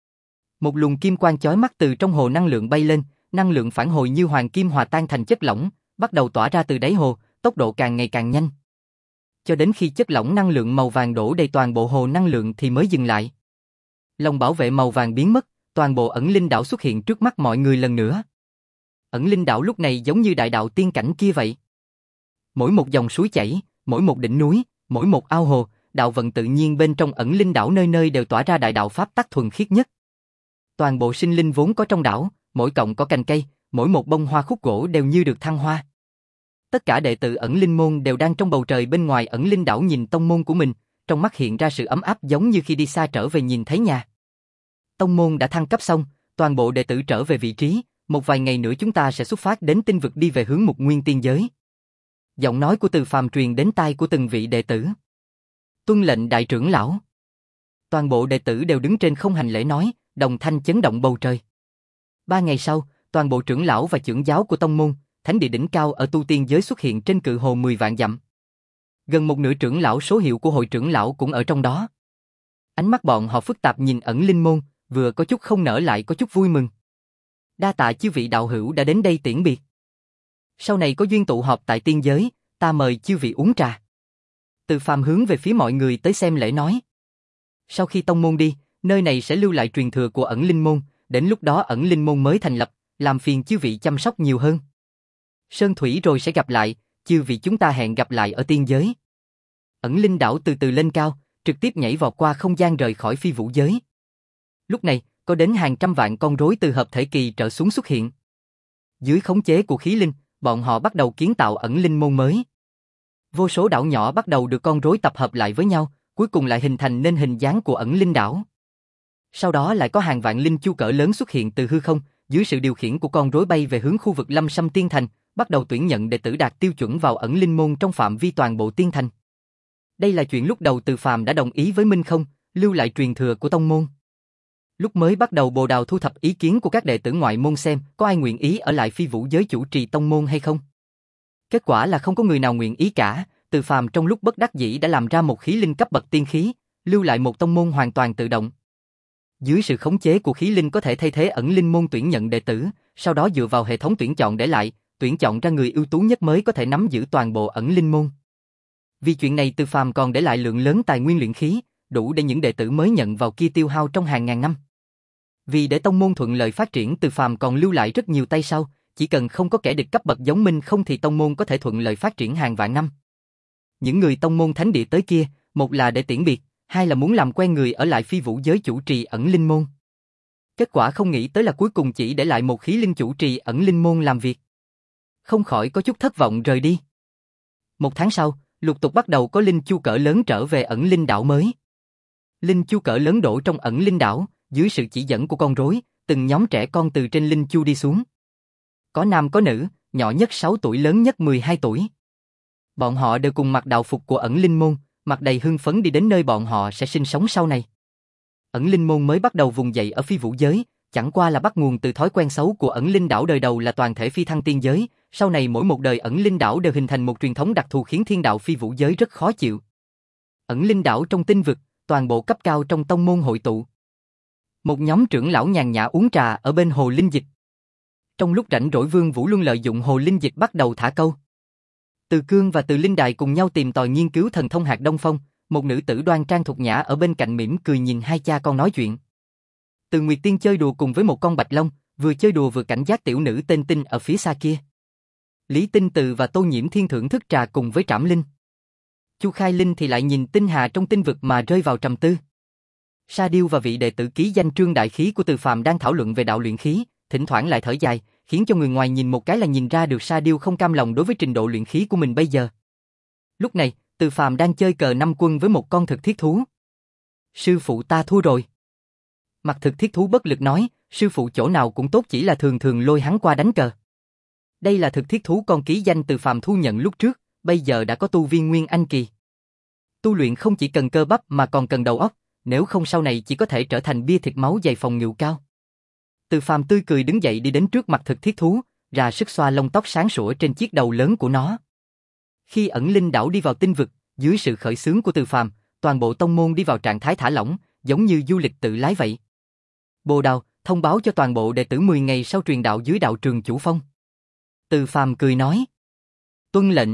Một luồng kim quang chói mắt từ trong hồ năng lượng bay lên, năng lượng phản hồi như hoàng kim hòa tan thành chất lỏng, bắt đầu tỏa ra từ đáy hồ, tốc độ càng ngày càng nhanh. Cho đến khi chất lỏng năng lượng màu vàng đổ đầy toàn bộ hồ năng lượng thì mới dừng lại. Lồng bảo vệ màu vàng biến mất, toàn bộ ẩn linh đảo xuất hiện trước mắt mọi người lần nữa. Ẩn linh đảo lúc này giống như đại đạo tiên cảnh kia vậy. Mỗi một dòng suối chảy, mỗi một đỉnh núi, mỗi một ao hồ, đạo vận tự nhiên bên trong ẩn linh đảo nơi nơi đều tỏa ra đại đạo pháp tắc thuần khiết nhất. Toàn bộ sinh linh vốn có trong đảo, mỗi cọng có cành cây, mỗi một bông hoa khúc gỗ đều như được thăng hoa. Tất cả đệ tử ẩn linh môn đều đang trong bầu trời bên ngoài ẩn linh đảo nhìn tông môn của mình, trong mắt hiện ra sự ấm áp giống như khi đi xa trở về nhìn thấy nhà. Tông môn đã thăng cấp xong, toàn bộ đệ tử trở về vị trí, một vài ngày nữa chúng ta sẽ xuất phát đến tinh vực đi về hướng Mục Nguyên Tiên Giới. Giọng nói của Từ Phàm truyền đến tai của từng vị đệ tử. Tuân lệnh đại trưởng lão. Toàn bộ đệ tử đều đứng trên không hành lễ nói, đồng thanh chấn động bầu trời. Ba ngày sau, toàn bộ trưởng lão và trưởng giáo của tông môn, thánh địa đỉnh cao ở tu tiên giới xuất hiện trên cự hồ mười vạn dặm. Gần một nửa trưởng lão số hiệu của hội trưởng lão cũng ở trong đó. Ánh mắt bọn họ phức tạp nhìn ẩn linh môn, vừa có chút không nở lại có chút vui mừng. Đa tạ chư vị đạo hữu đã đến đây tiễn biệt. Sau này có duyên tụ họp tại tiên giới, ta mời chư vị uống trà. Từ Phàm hướng về phía mọi người tới xem lễ nói. Sau khi tông môn đi, nơi này sẽ lưu lại truyền thừa của ẩn linh môn, đến lúc đó ẩn linh môn mới thành lập, làm phiền chư vị chăm sóc nhiều hơn. Sơn thủy rồi sẽ gặp lại, chư vị chúng ta hẹn gặp lại ở tiên giới. Ẩn linh đảo từ từ lên cao, trực tiếp nhảy vọt qua không gian rời khỏi phi vũ giới. Lúc này, có đến hàng trăm vạn con rối từ hợp thể kỳ trở xuống xuất hiện. Dưới khống chế của khí linh, bọn họ bắt đầu kiến tạo ẩn linh môn mới. Vô số đảo nhỏ bắt đầu được con rối tập hợp lại với nhau, cuối cùng lại hình thành nên hình dáng của ẩn linh đảo. Sau đó lại có hàng vạn linh chu cỡ lớn xuất hiện từ hư không, dưới sự điều khiển của con rối bay về hướng khu vực Lâm Sâm Tiên Thành, bắt đầu tuyển nhận đệ tử đạt tiêu chuẩn vào ẩn linh môn trong phạm vi toàn bộ tiên thành. Đây là chuyện lúc đầu Từ Phàm đã đồng ý với Minh Không, lưu lại truyền thừa của tông môn. Lúc mới bắt đầu Bồ Đào thu thập ý kiến của các đệ tử ngoại môn xem có ai nguyện ý ở lại phi vũ giới chủ trì tông môn hay không. Kết quả là không có người nào nguyện ý cả, Từ Phàm trong lúc bất đắc dĩ đã làm ra một khí linh cấp bậc tiên khí, lưu lại một tông môn hoàn toàn tự động. Dưới sự khống chế của khí linh có thể thay thế ẩn linh môn tuyển nhận đệ tử, sau đó dựa vào hệ thống tuyển chọn để lại, tuyển chọn ra người ưu tú nhất mới có thể nắm giữ toàn bộ ẩn linh môn. Vì chuyện này Từ Phàm còn để lại lượng lớn tài nguyên luyện khí, đủ để những đệ tử mới nhận vào kia tiêu hao trong hàng ngàn năm. Vì để tông môn thuận lợi phát triển, Từ Phàm còn lưu lại rất nhiều tay sau, chỉ cần không có kẻ địch cấp bậc giống Minh Không thì tông môn có thể thuận lợi phát triển hàng vạn năm. Những người tông môn thánh địa tới kia, một là để tiễn biệt, hai là muốn làm quen người ở lại phi vũ giới chủ trì ẩn linh môn. Kết quả không nghĩ tới là cuối cùng chỉ để lại một khí linh chủ trì ẩn linh môn làm việc. Không khỏi có chút thất vọng rời đi. Một tháng sau, lục tục bắt đầu có linh chu cỡ lớn trở về ẩn linh đảo mới. Linh chu cỡ lớn đổ trong ẩn linh đảo, dưới sự chỉ dẫn của con rối, từng nhóm trẻ con từ trên linh chu đi xuống. Có nam có nữ, nhỏ nhất sáu tuổi, lớn nhất mười hai tuổi. Bọn họ đều cùng mặc đạo phục của ẩn linh môn, mặt đầy hưng phấn đi đến nơi bọn họ sẽ sinh sống sau này. Ẩn linh môn mới bắt đầu vùng dậy ở phi vũ giới, chẳng qua là bắt nguồn từ thói quen xấu của ẩn linh đảo đời đầu là toàn thể phi thăng tiên giới, sau này mỗi một đời ẩn linh đảo đều hình thành một truyền thống đặc thù khiến thiên đạo phi vũ giới rất khó chịu. Ẩn linh đảo trong tinh vực, toàn bộ cấp cao trong tông môn hội tụ. Một nhóm trưởng lão nhàn nhã uống trà ở bên hồ linh dịch. Trong lúc rảnh rỗi Vương Vũ Luân lợi dụng hồ linh dịch bắt đầu thả câu. Từ Cương và Từ Linh Đài cùng nhau tìm tòi nghiên cứu thần thông hạt Đông Phong, một nữ tử đoan trang thục nhã ở bên cạnh mỉm cười nhìn hai cha con nói chuyện. Từ Nguyệt Tiên chơi đùa cùng với một con bạch long, vừa chơi đùa vừa cảnh giác tiểu nữ tên Tinh ở phía xa kia. Lý Tinh Từ và Tô Nhiễm Thiên thưởng thức trà cùng với Trảm Linh. Chu Khai Linh thì lại nhìn tinh hà trong tinh vực mà rơi vào trầm tư. Sa Điêu và vị đệ tử ký danh Trương Đại Khí của Từ Phàm đang thảo luận về đạo luyện khí, thỉnh thoảng lại thở dài, khiến cho người ngoài nhìn một cái là nhìn ra được Sa Điêu không cam lòng đối với trình độ luyện khí của mình bây giờ. Lúc này, Từ Phàm đang chơi cờ năm quân với một con thực thiết thú. Sư phụ ta thua rồi. Mặt thực thiết thú bất lực nói, sư phụ chỗ nào cũng tốt, chỉ là thường thường lôi hắn qua đánh cờ. Đây là thực thiết thú con ký danh Từ Phàm thu nhận lúc trước, bây giờ đã có tu vi Nguyên Anh kỳ. Tu luyện không chỉ cần cơ bắp mà còn cần đầu óc, nếu không sau này chỉ có thể trở thành bia thịt máu dày phòng ngự cao. Từ Phàm tươi cười đứng dậy đi đến trước mặt thực thiết thú, ra sức xoa lông tóc sáng sủa trên chiếc đầu lớn của nó. Khi ẩn linh đảo đi vào tinh vực, Dưới sự khởi xướng của Từ Phàm, toàn bộ tông môn đi vào trạng thái thả lỏng, giống như du lịch tự lái vậy. Bồ Đào, thông báo cho toàn bộ đệ tử mười ngày sau truyền đạo dưới đạo trường chủ phong. Từ Phàm cười nói. Tuân lệnh.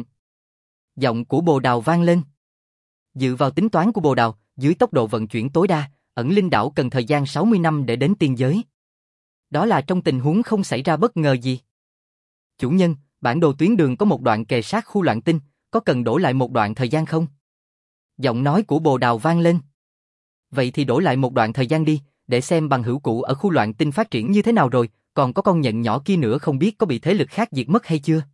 Giọng của Bồ Đào vang lên. Dựa vào tính toán của Bồ Đào, dưới tốc độ vận chuyển tối đa, ẩn linh đảo cần thời gian sáu mươi năm để đến tiên giới. Đó là trong tình huống không xảy ra bất ngờ gì. Chủ nhân, bản đồ tuyến đường có một đoạn kề sát khu loạn tinh, có cần đổ lại một đoạn thời gian không? Giọng nói của Bồ Đào vang lên. Vậy thì đổ lại một đoạn thời gian đi, để xem bằng hữu cũ ở khu loạn tinh phát triển như thế nào rồi, còn có con nhện nhỏ kia nữa không biết có bị thế lực khác diệt mất hay chưa?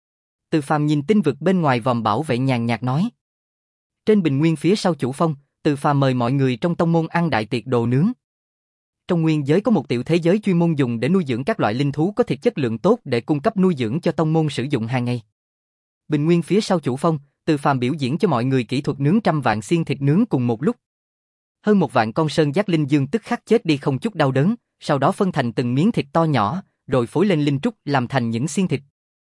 Từ Phàm nhìn tinh vực bên ngoài vòm bảo vệ nhàn nhạt nói. Trên bình nguyên phía sau chủ phong, Từ Phàm mời mọi người trong tông môn ăn đại tiệc đồ nướng. Trong nguyên giới có một tiểu thế giới chuyên môn dùng để nuôi dưỡng các loại linh thú có thịt chất lượng tốt để cung cấp nuôi dưỡng cho tông môn sử dụng hàng ngày. Bình nguyên phía sau chủ phong, Từ Phàm biểu diễn cho mọi người kỹ thuật nướng trăm vạn xiên thịt nướng cùng một lúc. Hơn một vạn con sơn giác linh dương tức khắc chết đi không chút đau đớn, sau đó phân thành từng miếng thịt to nhỏ, rồi phối lên linh trúc làm thành những xiên thịt.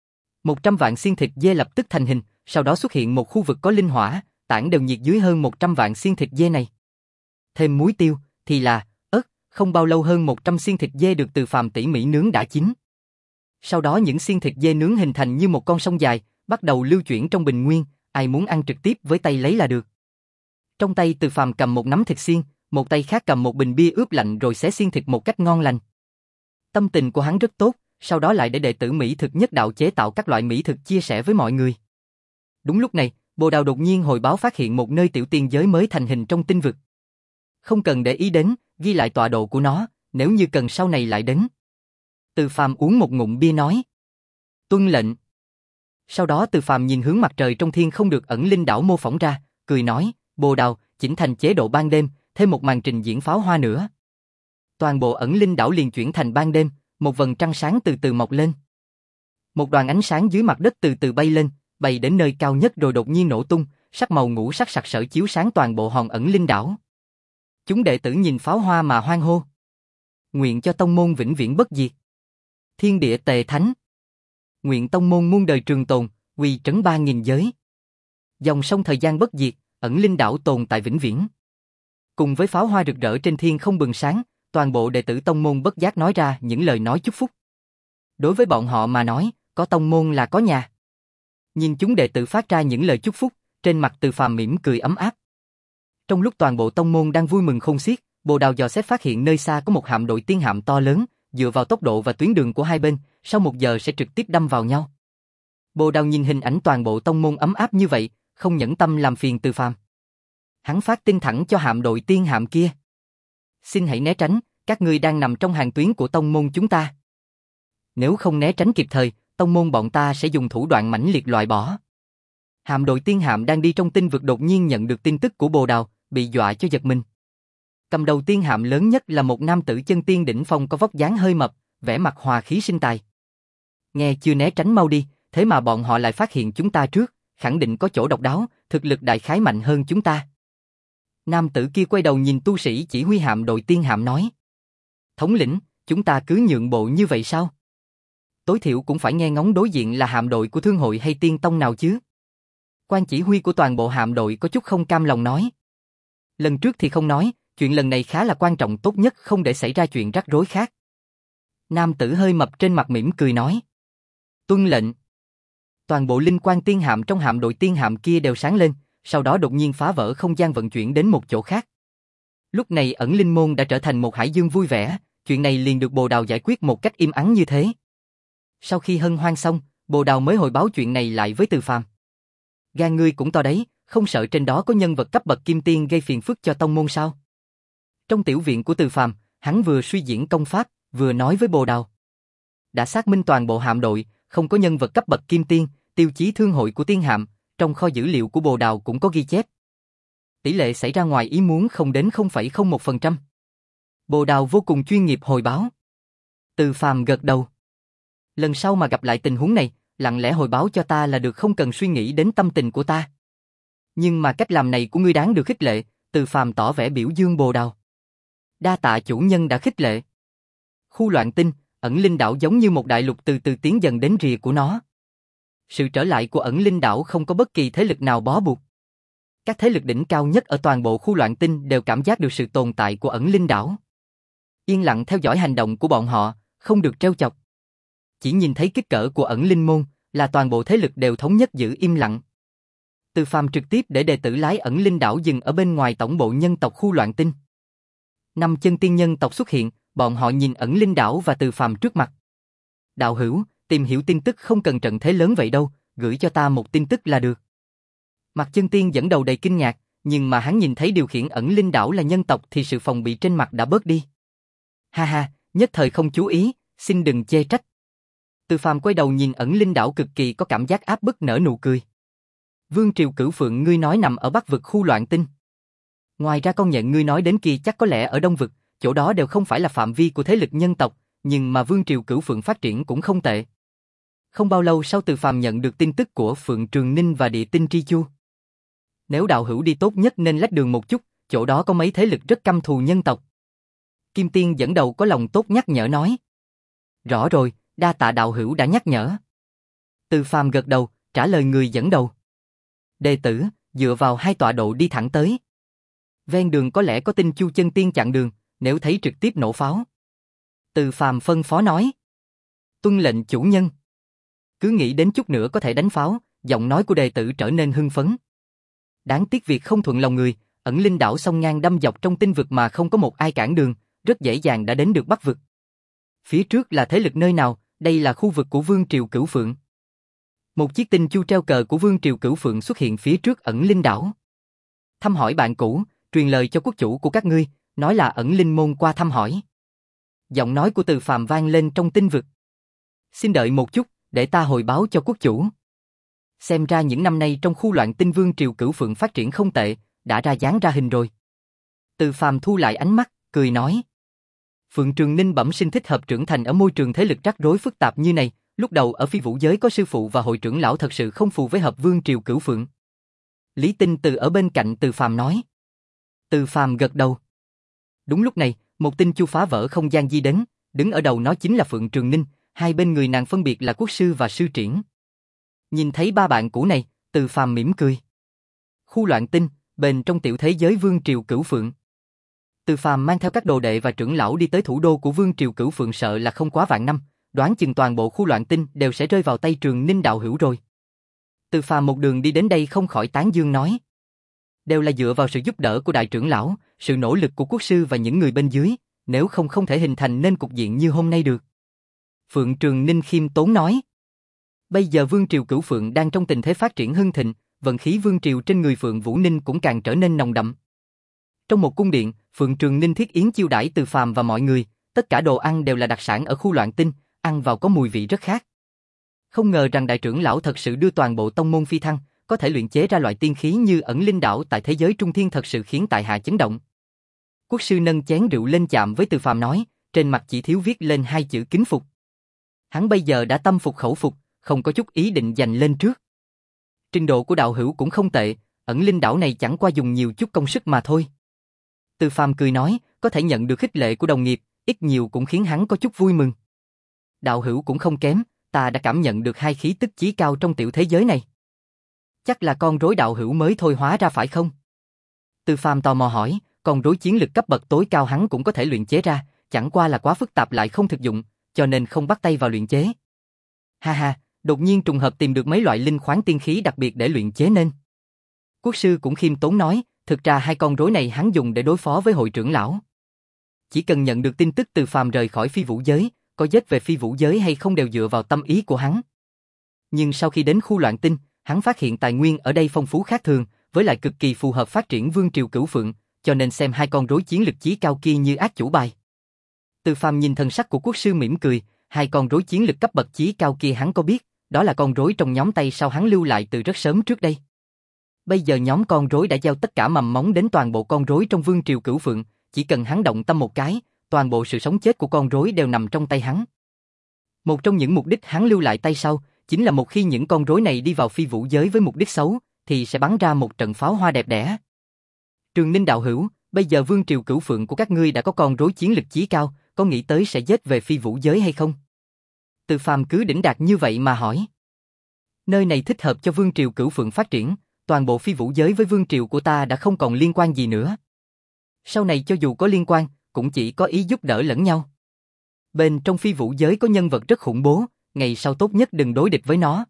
Một trăm vạn xiên thịt dê lập tức thành hình, sau đó xuất hiện một khu vực có linh hỏa, tản đều nhiệt dưới hơn một trăm vạn xiên thịt dê này. Thêm muối tiêu, thì là, ớt, không bao lâu hơn một trăm xiên thịt dê được Từ Phàm tỉ mỉ nướng đã chín. Sau đó những xiên thịt dê nướng hình thành như một con sông dài, bắt đầu lưu chuyển trong bình nguyên, ai muốn ăn trực tiếp với tay lấy là được. Trong tay Từ Phàm cầm một nắm thịt xiên, một tay khác cầm một bình bia ướp lạnh rồi xé xiên thịt một cách ngon lành. Tâm tình của hắn rất tốt, sau đó lại để đệ tử mỹ thực nhất đạo chế tạo các loại mỹ thực chia sẻ với mọi người. Đúng lúc này, Bồ Đào đột nhiên hồi báo phát hiện một nơi tiểu tiên giới mới thành hình trong tinh vực. Không cần để ý đến, ghi lại tọa độ của nó, nếu như cần sau này lại đến. Từ Phàm uống một ngụm bia nói. Tuân lệnh. Sau đó Từ Phàm nhìn hướng mặt trời trong thiên không được ẩn linh đảo mô phỏng ra, cười nói, Bồ Đào, chỉnh thành chế độ ban đêm, thêm một màn trình diễn pháo hoa nữa. Toàn bộ ẩn linh đảo liền chuyển thành ban đêm, một vầng trăng sáng từ từ mọc lên. Một đoàn ánh sáng dưới mặt đất từ từ bay lên, bay đến nơi cao nhất rồi đột nhiên nổ tung, sắc màu ngũ sắc sặc sỡ chiếu sáng toàn bộ hòn ẩn linh đảo. Chúng đệ tử nhìn pháo hoa mà hoan hô. Nguyện cho tông môn vĩnh viễn bất diệt. Thiên địa tề thánh. Nguyện tông môn muôn đời trường tồn, quy trấn ba nghìn giới. Dòng sông thời gian bất diệt, ẩn linh đảo tồn tại vĩnh viễn. Cùng với pháo hoa rực rỡ trên thiên không bừng sáng, toàn bộ đệ tử tông môn bất giác nói ra những lời nói chúc phúc. Đối với bọn họ mà nói, có tông môn là có nhà. Nhìn chúng đệ tử phát ra những lời chúc phúc, trên mặt Từ Phàm mỉm cười ấm áp. Trong lúc toàn bộ tông môn đang vui mừng khôn xiết, Bồ Đào dò xét phát hiện nơi xa có một hạm đội tiên hạm to lớn, dựa vào tốc độ và tuyến đường của hai bên, sau một giờ sẽ trực tiếp đâm vào nhau. Bồ Đào nhìn hình ảnh toàn bộ tông môn ấm áp như vậy, không nhẫn tâm làm phiền Từ Phàm. Hắn phát tin thẳng cho hạm đội tiên hạm kia. Xin hãy né tránh, các ngươi đang nằm trong hàng tuyến của tông môn chúng ta. Nếu không né tránh kịp thời, tông môn bọn ta sẽ dùng thủ đoạn mãnh liệt loại bỏ. Hạm đội tiên hạm đang đi trong tinh vực đột nhiên nhận được tin tức của Bồ Đào, bị dọa cho giật mình. Cầm đầu tiên hạm lớn nhất là một nam tử chân tiên đỉnh phong có vóc dáng hơi mập, vẻ mặt hòa khí sinh tài. Nghe chưa né tránh mau đi, thế mà bọn họ lại phát hiện chúng ta trước, khẳng định có chỗ độc đáo, thực lực đại khái mạnh hơn chúng ta. Nam tử kia quay đầu nhìn tu sĩ chỉ huy hạm đội tiên hạm nói. Thống lĩnh, chúng ta cứ nhượng bộ như vậy sao? Tối thiểu cũng phải nghe ngóng đối diện là hạm đội của thương hội hay tiên tông nào chứ. Quan chỉ huy của toàn bộ hạm đội có chút không cam lòng nói. Lần trước thì không nói, chuyện lần này khá là quan trọng, tốt nhất không để xảy ra chuyện rắc rối khác. Nam tử hơi mập trên mặt mỉm cười nói. Tuân lệnh. Toàn bộ linh quan tiên hạm trong hạm đội tiên hạm kia đều sáng lên, sau đó đột nhiên phá vỡ không gian vận chuyển đến một chỗ khác. Lúc này ẩn linh môn đã trở thành một hải dương vui vẻ, chuyện này liền được Bồ Đào giải quyết một cách im ắng như thế. Sau khi hân hoan xong, Bồ Đào mới hồi báo chuyện này lại với Từ Phàm. Gan ngươi cũng to đấy, không sợ trên đó có nhân vật cấp bậc kim tiên gây phiền phức cho tông môn sao? Trong tiểu viện của Từ Phàm, hắn vừa suy diễn công pháp, vừa nói với Bồ Đào. Đã xác minh toàn bộ hạm đội, không có nhân vật cấp bậc kim tiên, tiêu chí thương hội của tiên hạm, trong kho dữ liệu của Bồ Đào cũng có ghi chép. Tỷ lệ xảy ra ngoài ý muốn không đến không phẩy không một phần trăm. Bồ Đào vô cùng chuyên nghiệp hồi báo. Từ Phàm gật đầu. Lần sau mà gặp lại tình huống này, lặng lẽ hồi báo cho ta là được, không cần suy nghĩ đến tâm tình của ta. Nhưng mà cách làm này của ngươi đáng được khích lệ, Từ Phàm tỏ vẻ biểu dương Bồ Đào. Đa tạ chủ nhân đã khích lệ. Khu loạn tinh, ẩn linh đảo giống như một đại lục từ từ tiến dần đến rìa của nó. Sự trở lại của ẩn linh đảo không có bất kỳ thế lực nào bó buộc. Các thế lực đỉnh cao nhất ở toàn bộ khu loạn tinh đều cảm giác được sự tồn tại của ẩn linh đảo. Yên lặng theo dõi hành động của bọn họ, không được trêu chọc. Chỉ nhìn thấy kích cỡ của ẩn linh môn, là toàn bộ thế lực đều thống nhất giữ im lặng. Từ Phàm trực tiếp để đệ tử lái ẩn linh đảo dừng ở bên ngoài tổng bộ nhân tộc khu loạn tinh. Năm chân tiên nhân tộc xuất hiện, bọn họ nhìn ẩn linh đảo và Từ Phàm trước mặt. Đạo hữu, tìm hiểu tin tức không cần trận thế lớn vậy đâu, gửi cho ta một tin tức là được. Mặt chân tiên dẫn đầu đầy kinh ngạc, nhưng mà hắn nhìn thấy điều khiển ẩn linh đảo là nhân tộc thì sự phòng bị trên mặt đã bớt đi. Ha ha, nhất thời không chú ý, xin đừng chê trách. Từ Phàm quay đầu nhìn ẩn linh đảo cực kỳ có cảm giác áp bức nở nụ cười. Vương Triều Cửu Phượng ngươi nói nằm ở Bắc vực khu loạn tinh. Ngoài ra con nhện ngươi nói đến kia chắc có lẽ ở Đông vực, chỗ đó đều không phải là phạm vi của thế lực nhân tộc, nhưng mà Vương Triều Cửu Phượng phát triển cũng không tệ. Không bao lâu sau Từ Phàm nhận được tin tức của Phượng Trường Ninh và Địa Tinh Tri Chu. Nếu đạo hữu đi tốt nhất nên lách đường một chút, chỗ đó có mấy thế lực rất căm thù nhân tộc. Kim Tiên dẫn đầu có lòng tốt nhắc nhở nói. Rõ rồi, đa tạ đạo hữu đã nhắc nhở. Từ Phàm gật đầu, trả lời người dẫn đầu. Đệ tử, dựa vào hai tọa độ đi thẳng tới. Ven đường có lẽ có Tinh Chu chân tiên chặn đường, nếu thấy trực tiếp nổ pháo. Từ Phàm phân phó nói. Tuân lệnh chủ nhân. Cứ nghĩ đến chút nữa có thể đánh pháo, giọng nói của đệ tử trở nên hưng phấn. Đáng tiếc việc không thuận lòng người, ẩn linh đảo sông ngang đâm dọc trong tinh vực mà không có một ai cản đường, rất dễ dàng đã đến được Bắc vực. Phía trước là thế lực nơi nào, đây là khu vực của Vương Triều Cửu Phượng. Một chiếc tinh chu treo cờ của Vương Triều Cửu Phượng xuất hiện phía trước ẩn linh đảo. Thăm hỏi bạn cũ, truyền lời cho quốc chủ của các ngươi, nói là ẩn linh môn qua thăm hỏi. Giọng nói của Từ Phàm vang lên trong tinh vực. Xin đợi một chút, để ta hồi báo cho quốc chủ. Xem ra những năm nay trong khu loạn tinh Vương Triều Cửu Phượng phát triển không tệ, đã ra dáng ra hình rồi. Từ Phàm thu lại ánh mắt, cười nói. Phượng Trường Ninh bẩm sinh thích hợp trưởng thành ở môi trường thế lực rắc rối phức tạp như này, lúc đầu ở phi vũ giới có sư phụ và hội trưởng lão thật sự không phù với hợp Vương Triều Cửu Phượng. Lý Tinh Từ ở bên cạnh Từ Phàm nói. Từ Phàm gật đầu. Đúng lúc này, một tinh chu phá vỡ không gian di đến, đứng ở đầu nó chính là Phượng Trường Ninh, hai bên người nàng phân biệt là quốc sư và sư triển. Nhìn thấy ba bạn cũ này, Từ Phàm mỉm cười. Khu loạn tinh, bên trong tiểu thế giới Vương Triều Cửu Phượng. Từ Phàm mang theo các đồ đệ và trưởng lão đi tới thủ đô của Vương Triều Cửu Phượng sợ là không quá vạn năm, đoán chừng toàn bộ khu loạn tinh đều sẽ rơi vào tay Trường Ninh đạo hữu rồi. Từ Phàm một đường đi đến đây không khỏi tán dương nói. Đều là dựa vào sự giúp đỡ của đại trưởng lão, sự nỗ lực của quốc sư và những người bên dưới, nếu không không thể hình thành nên cục diện như hôm nay được. Phượng Trường Ninh khiêm tốn nói. Bây giờ Vương Triều Cửu Phượng đang trong tình thế phát triển hưng thịnh, vận khí Vương Triều trên người Phượng Vũ Ninh cũng càng trở nên nồng đậm. Trong một cung điện, Phượng Trường Ninh thiết yến chiêu đãi Từ Phàm và mọi người, tất cả đồ ăn đều là đặc sản ở khu loạn tinh, ăn vào có mùi vị rất khác. Không ngờ rằng đại trưởng lão thật sự đưa toàn bộ tông môn phi thăng, có thể luyện chế ra loại tiên khí như ẩn linh đảo tại thế giới trung thiên thật sự khiến tại hạ chấn động. Quốc sư nâng chén rượu lên chạm với Từ Phàm nói, trên mặt chỉ thiếu viết lên hai chữ kính phục. Hắn bây giờ đã tâm phục khẩu phục, không có chút ý định giành lên trước. Trình độ của đạo hữu cũng không tệ, ẩn linh đảo này chẳng qua dùng nhiều chút công sức mà thôi. Từ Phàm cười nói, có thể nhận được khích lệ của đồng nghiệp, ít nhiều cũng khiến hắn có chút vui mừng. Đạo hữu cũng không kém, ta đã cảm nhận được hai khí tức chí cao trong tiểu thế giới này. Chắc là con rối đạo hữu mới thôi hóa ra phải không? Từ Phàm tò mò hỏi, con rối chiến lực cấp bậc tối cao hắn cũng có thể luyện chế ra, chẳng qua là quá phức tạp lại không thực dụng, cho nên không bắt tay vào luyện chế. Ha ha, đột nhiên trùng hợp tìm được mấy loại linh khoáng tiên khí đặc biệt để luyện chế nên. Quốc sư cũng khiêm tốn nói, thực ra hai con rối này hắn dùng để đối phó với hội trưởng lão. Chỉ cần nhận được tin tức Từ Phàm rời khỏi phi vũ giới, có giết về phi vũ giới hay không đều dựa vào tâm ý của hắn. Nhưng sau khi đến khu loạn tinh, hắn phát hiện tài nguyên ở đây phong phú khác thường, với lại cực kỳ phù hợp phát triển Vương Triều Cửu Phượng, cho nên xem hai con rối chiến lực chí cao kia như ác chủ bài. Từ Phàm nhìn thần sắc của quốc sư mỉm cười, hai con rối chiến lực cấp bậc chí cao kia hắn có biết, đó là con rối trong nhóm tay sau hắn lưu lại từ rất sớm trước đây. Bây giờ nhóm con rối đã gieo tất cả mầm móng đến toàn bộ con rối trong Vương Triều Cửu Phượng, chỉ cần hắn động tâm một cái, toàn bộ sự sống chết của con rối đều nằm trong tay hắn. Một trong những mục đích hắn lưu lại tay sau, chính là một khi những con rối này đi vào phi vũ giới với mục đích xấu, thì sẽ bắn ra một trận pháo hoa đẹp đẽ. Trường Ninh đạo hữu, bây giờ Vương Triều Cửu Phượng của các ngươi đã có con rối chiến lực chí cao, có nghĩ tới sẽ giết về phi vũ giới hay không? Từ Phàm cứ đỉnh đạt như vậy mà hỏi. Nơi này thích hợp cho Vương Triều Cửu Phượng phát triển, toàn bộ phi vũ giới với vương triều của ta đã không còn liên quan gì nữa. Sau này cho dù có liên quan, cũng chỉ có ý giúp đỡ lẫn nhau. Bên trong phi vũ giới có nhân vật rất khủng bố, ngày sau tốt nhất đừng đối địch với nó.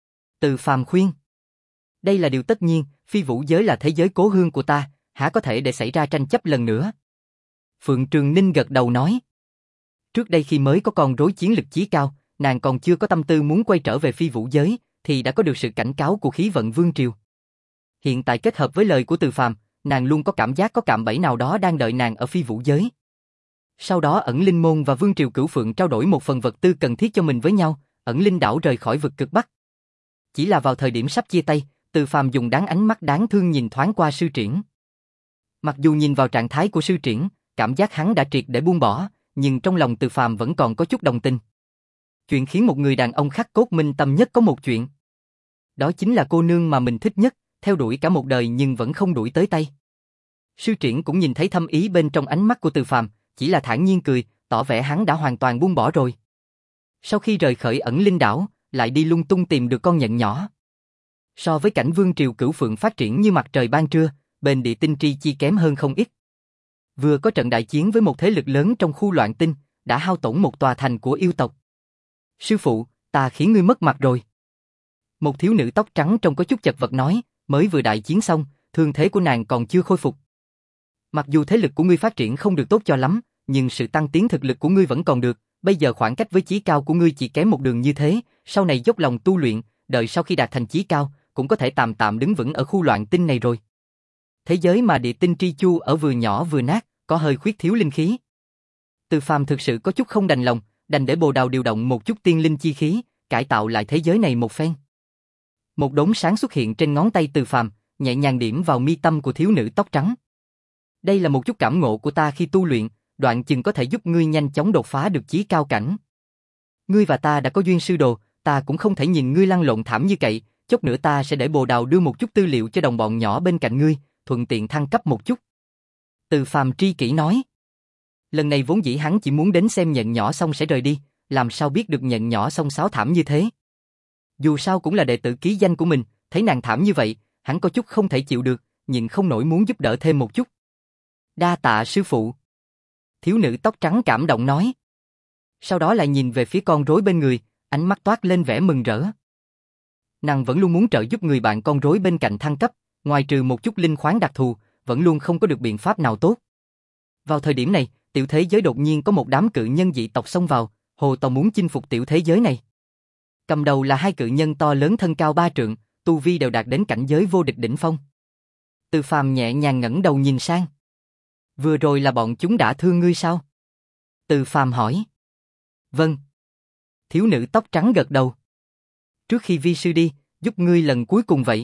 Từ Phàm khuyên. Đây là điều tất nhiên, phi vũ giới là thế giới cố hương của ta, há có thể để xảy ra tranh chấp lần nữa. Phượng Trường Ninh gật đầu nói. Trước đây khi mới có con rối chiến lực chí cao, nàng còn chưa có tâm tư muốn quay trở về phi vũ giới, thì đã có được sự cảnh cáo của khí vận vương triều. Hiện tại kết hợp với lời của Từ Phàm, nàng luôn có cảm giác có cạm bẫy nào đó đang đợi nàng ở phi vũ giới. Sau đó Ẩn Linh Môn và Vương Triều Cửu Phượng trao đổi một phần vật tư cần thiết cho mình với nhau, Ẩn Linh đảo rời khỏi vực cực Bắc. Chỉ là vào thời điểm sắp chia tay, Từ Phàm dùng đáng ánh mắt đáng thương nhìn thoáng qua Sư Triển. Mặc dù nhìn vào trạng thái của Sư Triển, cảm giác hắn đã triệt để buông bỏ, nhưng trong lòng Từ Phàm vẫn còn có chút đồng tình. Chuyện khiến một người đàn ông khắc cốt minh tâm nhất có một chuyện. Đó chính là cô nương mà mình thích nhất, theo đuổi cả một đời nhưng vẫn không đuổi tới tay. Sư Triển cũng nhìn thấy thâm ý bên trong ánh mắt của Từ Phàm, chỉ là thản nhiên cười, tỏ vẻ hắn đã hoàn toàn buông bỏ rồi. Sau khi rời khỏi Ẩn Linh đảo, lại đi lung tung tìm được con nhện nhỏ. So với cảnh Vương Triều Cửu Phượng phát triển như mặt trời ban trưa, bên Địa Tinh Tri Chi kém hơn không ít. Vừa có trận đại chiến với một thế lực lớn trong khu loạn tinh, đã hao tổn một tòa thành của yêu tộc. Sư phụ, ta khiến ngươi mất mặt rồi. Một thiếu nữ tóc trắng trông có chút chật vật nói, mới vừa đại chiến xong, thương thế của nàng còn chưa khôi phục. Mặc dù thế lực của ngươi phát triển không được tốt cho lắm, nhưng sự tăng tiến thực lực của ngươi vẫn còn được, bây giờ khoảng cách với chí cao của ngươi chỉ kém một đường như thế, sau này dốc lòng tu luyện, đợi sau khi đạt thành chí cao, cũng có thể tạm tạm đứng vững ở khu loạn tinh này rồi. Thế giới mà Địa Tinh Tri Chu ở vừa nhỏ vừa nát, có hơi khuyết thiếu linh khí. Từ Phàm thực sự có chút không đành lòng, đành để Bồ Đào điều động một chút tiên linh chi khí, cải tạo lại thế giới này một phen. Một đốm sáng xuất hiện trên ngón tay Từ Phàm, nhẹ nhàng điểm vào mi tâm của thiếu nữ tóc trắng. Đây là một chút cảm ngộ của ta khi tu luyện, đoạn chừng có thể giúp ngươi nhanh chóng đột phá được chí cao cảnh. Ngươi và ta đã có duyên sư đồ, ta cũng không thể nhìn ngươi lăn lộn thảm như vậy, chốc nữa ta sẽ để Bồ Đào đưa một chút tư liệu cho đồng bọn nhỏ bên cạnh ngươi, thuận tiện thăng cấp một chút. Từ Phàm tri kỷ nói. Lần này vốn dĩ hắn chỉ muốn đến xem nhện nhỏ xong sẽ rời đi, làm sao biết được nhện nhỏ xong xáo thảm như thế. Dù sao cũng là đệ tử ký danh của mình, thấy nàng thảm như vậy, hắn có chút không thể chịu được, nhưng không nổi muốn giúp đỡ thêm một chút. Đa tạ sư phụ. Thiếu nữ tóc trắng cảm động nói. Sau đó lại nhìn về phía con rối bên người, ánh mắt toát lên vẻ mừng rỡ. Nàng vẫn luôn muốn trợ giúp người bạn con rối bên cạnh thăng cấp, ngoài trừ một chút linh khoáng đặc thù, vẫn luôn không có được biện pháp nào tốt. Vào thời điểm này, tiểu thế giới đột nhiên có một đám cự nhân dị tộc xông vào, hồ to muốn chinh phục tiểu thế giới này. Cầm đầu là hai cự nhân to lớn thân cao ba trượng, tu vi đều đạt đến cảnh giới vô địch đỉnh phong. Từ Phàm nhẹ nhàng ngẩng đầu nhìn sang. Vừa rồi là bọn chúng đã thương ngươi sao? Từ Phàm hỏi. Vâng. Thiếu nữ tóc trắng gật đầu. Trước khi vi sư đi, giúp ngươi lần cuối cùng vậy.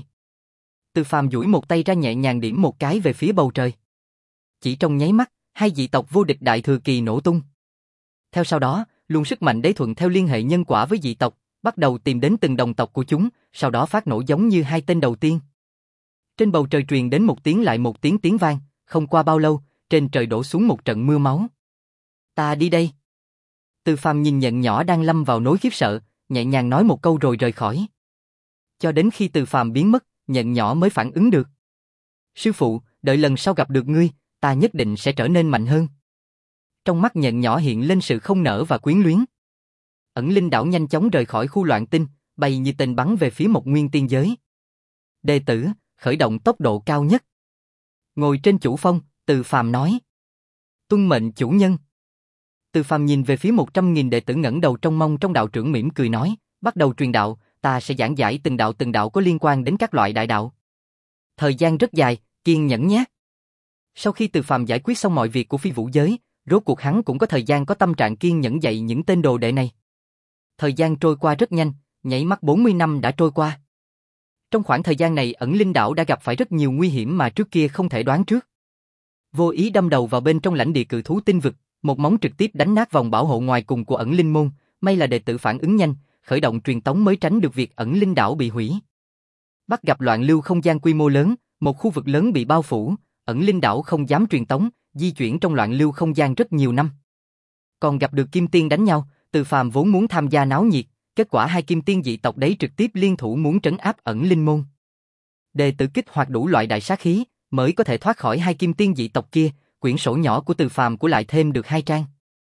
Từ Phàm duỗi một tay ra nhẹ nhàng điểm một cái về phía bầu trời. Chỉ trong nháy mắt, hai dị tộc vô địch đại thừa kỳ nổ tung. Theo sau đó, luồng sức mạnh đế thuận theo liên hệ nhân quả với dị tộc, bắt đầu tìm đến từng đồng tộc của chúng, sau đó phát nổ giống như hai tên đầu tiên. Trên bầu trời truyền đến một tiếng lại một tiếng tiếng vang, không qua bao lâu, trên trời đổ xuống một trận mưa máu. Ta đi đây. Từ Phàm nhìn nhện nhỏ đang lâm vào nỗi khiếp sợ, nhẹ nhàng nói một câu rồi rời khỏi. Cho đến khi Từ Phàm biến mất, nhện nhỏ mới phản ứng được. Sư phụ, đợi lần sau gặp được ngươi, ta nhất định sẽ trở nên mạnh hơn. Trong mắt nhện nhỏ hiện lên sự không nỡ và quyến luyến. Ẩn Linh đảo nhanh chóng rời khỏi khu loạn tinh, bay như tên bắn về phía một nguyên tiên giới. Đệ tử, khởi động tốc độ cao nhất. Ngồi trên chủ phong, Từ Phàm nói. Tuân mệnh chủ nhân. Từ Phàm nhìn về phía một trăm nghìn đệ tử ngẩng đầu trong mong trong đạo trưởng mỉm cười nói, bắt đầu truyền đạo, ta sẽ giảng giải từng đạo từng đạo có liên quan đến các loại đại đạo. Thời gian rất dài, kiên nhẫn nhé. Sau khi Từ Phàm giải quyết xong mọi việc của phi vũ giới, rốt cuộc hắn cũng có thời gian có tâm trạng kiên nhẫn dạy những tên đồ đệ này. Thời gian trôi qua rất nhanh, nhảy mắt bốn mươi năm đã trôi qua. Trong khoảng thời gian này Ẩn Linh đảo đã gặp phải rất nhiều nguy hiểm mà trước kia không thể đoán trước. Vô ý đâm đầu vào bên trong lãnh địa cự thú tinh vực, một móng trực tiếp đánh nát vòng bảo hộ ngoài cùng của Ẩn Linh môn, may là đệ tử phản ứng nhanh, khởi động truyền tống mới tránh được việc Ẩn Linh đảo bị hủy. Bắt gặp loạn lưu không gian quy mô lớn, một khu vực lớn bị bao phủ, Ẩn Linh đảo không dám truyền tống, di chuyển trong loạn lưu không gian rất nhiều năm. Còn gặp được Kim Tiên đánh nhau, Từ Phàm vốn muốn tham gia náo nhiệt, kết quả hai Kim Tiên dị tộc đấy trực tiếp liên thủ muốn trấn áp Ẩn Linh môn. Đệ tử kích hoạt đủ loại đại sát khí, mới có thể thoát khỏi hai kim tiên dị tộc kia, quyển sổ nhỏ của Từ Phàm của lại thêm được hai trang.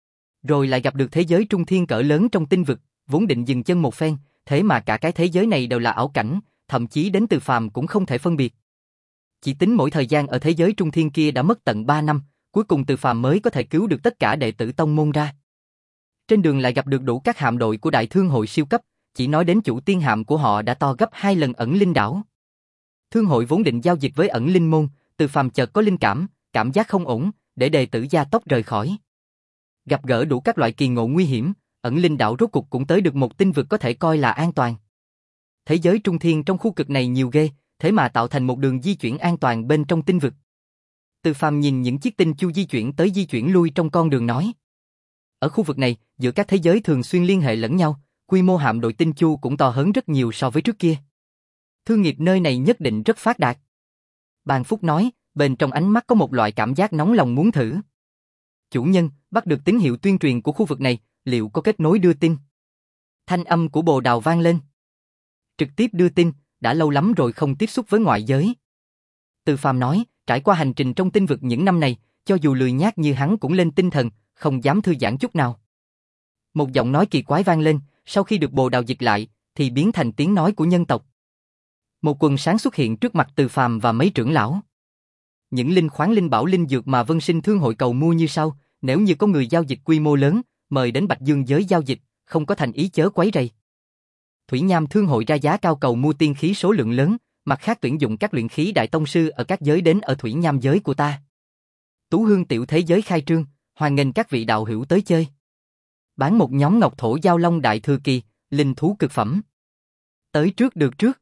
Rồi lại gặp được thế giới trung thiên cỡ lớn trong tinh vực, vốn định dừng chân một phen, thế mà cả cái thế giới này đều là ảo cảnh, thậm chí đến Từ Phàm cũng không thể phân biệt. Chỉ tính mỗi thời gian ở thế giới trung thiên kia đã mất tận ba năm, cuối cùng Từ Phàm mới có thể cứu được tất cả đệ tử tông môn ra. Trên đường lại gặp được đủ các hạm đội của Đại Thương hội siêu cấp, chỉ nói đến chủ tiên hạm của họ đã to gấp hai lần Ẩn Linh đảo. Thương hội vốn định giao dịch với Ẩn Linh môn, Từ Phàm chợt có linh cảm, cảm giác không ổn, để đệ tử gia tốc rời khỏi. Gặp gỡ đủ các loại kỳ ngộ nguy hiểm, Ẩn Linh đảo rốt cục cũng tới được một tinh vực có thể coi là an toàn. Thế giới trung thiên trong khu cực này nhiều ghê, thế mà tạo thành một đường di chuyển an toàn bên trong tinh vực. Từ Phàm nhìn những chiếc tinh chu di chuyển tới di chuyển lui trong con đường nói. Ở khu vực này, giữa các thế giới thường xuyên liên hệ lẫn nhau, quy mô hạm đội tinh chu cũng to hơn rất nhiều so với trước kia. Thương nghiệp nơi này nhất định rất phát đạt. Bàn Phúc nói, bên trong ánh mắt có một loại cảm giác nóng lòng muốn thử. Chủ nhân, bắt được tín hiệu tuyên truyền của khu vực này, liệu có kết nối đưa tin? Thanh âm của Bồ Đào vang lên. Trực tiếp đưa tin, đã lâu lắm rồi không tiếp xúc với ngoại giới. Từ Phàm nói, trải qua hành trình trong tinh vực những năm này, cho dù lười nhác như hắn cũng lên tinh thần, không dám thư giãn chút nào. Một giọng nói kỳ quái vang lên, sau khi được Bồ Đào dịch lại, thì biến thành tiếng nói của nhân tộc. Một quần sáng xuất hiện trước mặt Từ Phàm và mấy trưởng lão. Những linh khoáng linh bảo linh dược mà Vân Sinh Thương hội cầu mua như sau, nếu như có người giao dịch quy mô lớn, mời đến Bạch Dương giới giao dịch, không có thành ý chớ quấy rầy. Thủy Nham Thương hội ra giá cao cầu mua tiên khí số lượng lớn, mặt khác tuyển dụng các luyện khí đại tông sư ở các giới đến ở Thủy Nham giới của ta. Tú Hương tiểu thế giới khai trương, hoan nghênh các vị đạo hữu tới chơi. Bán một nhóm ngọc thổ giao long đại thừa kỳ, linh thú cực phẩm. Tới trước được trước.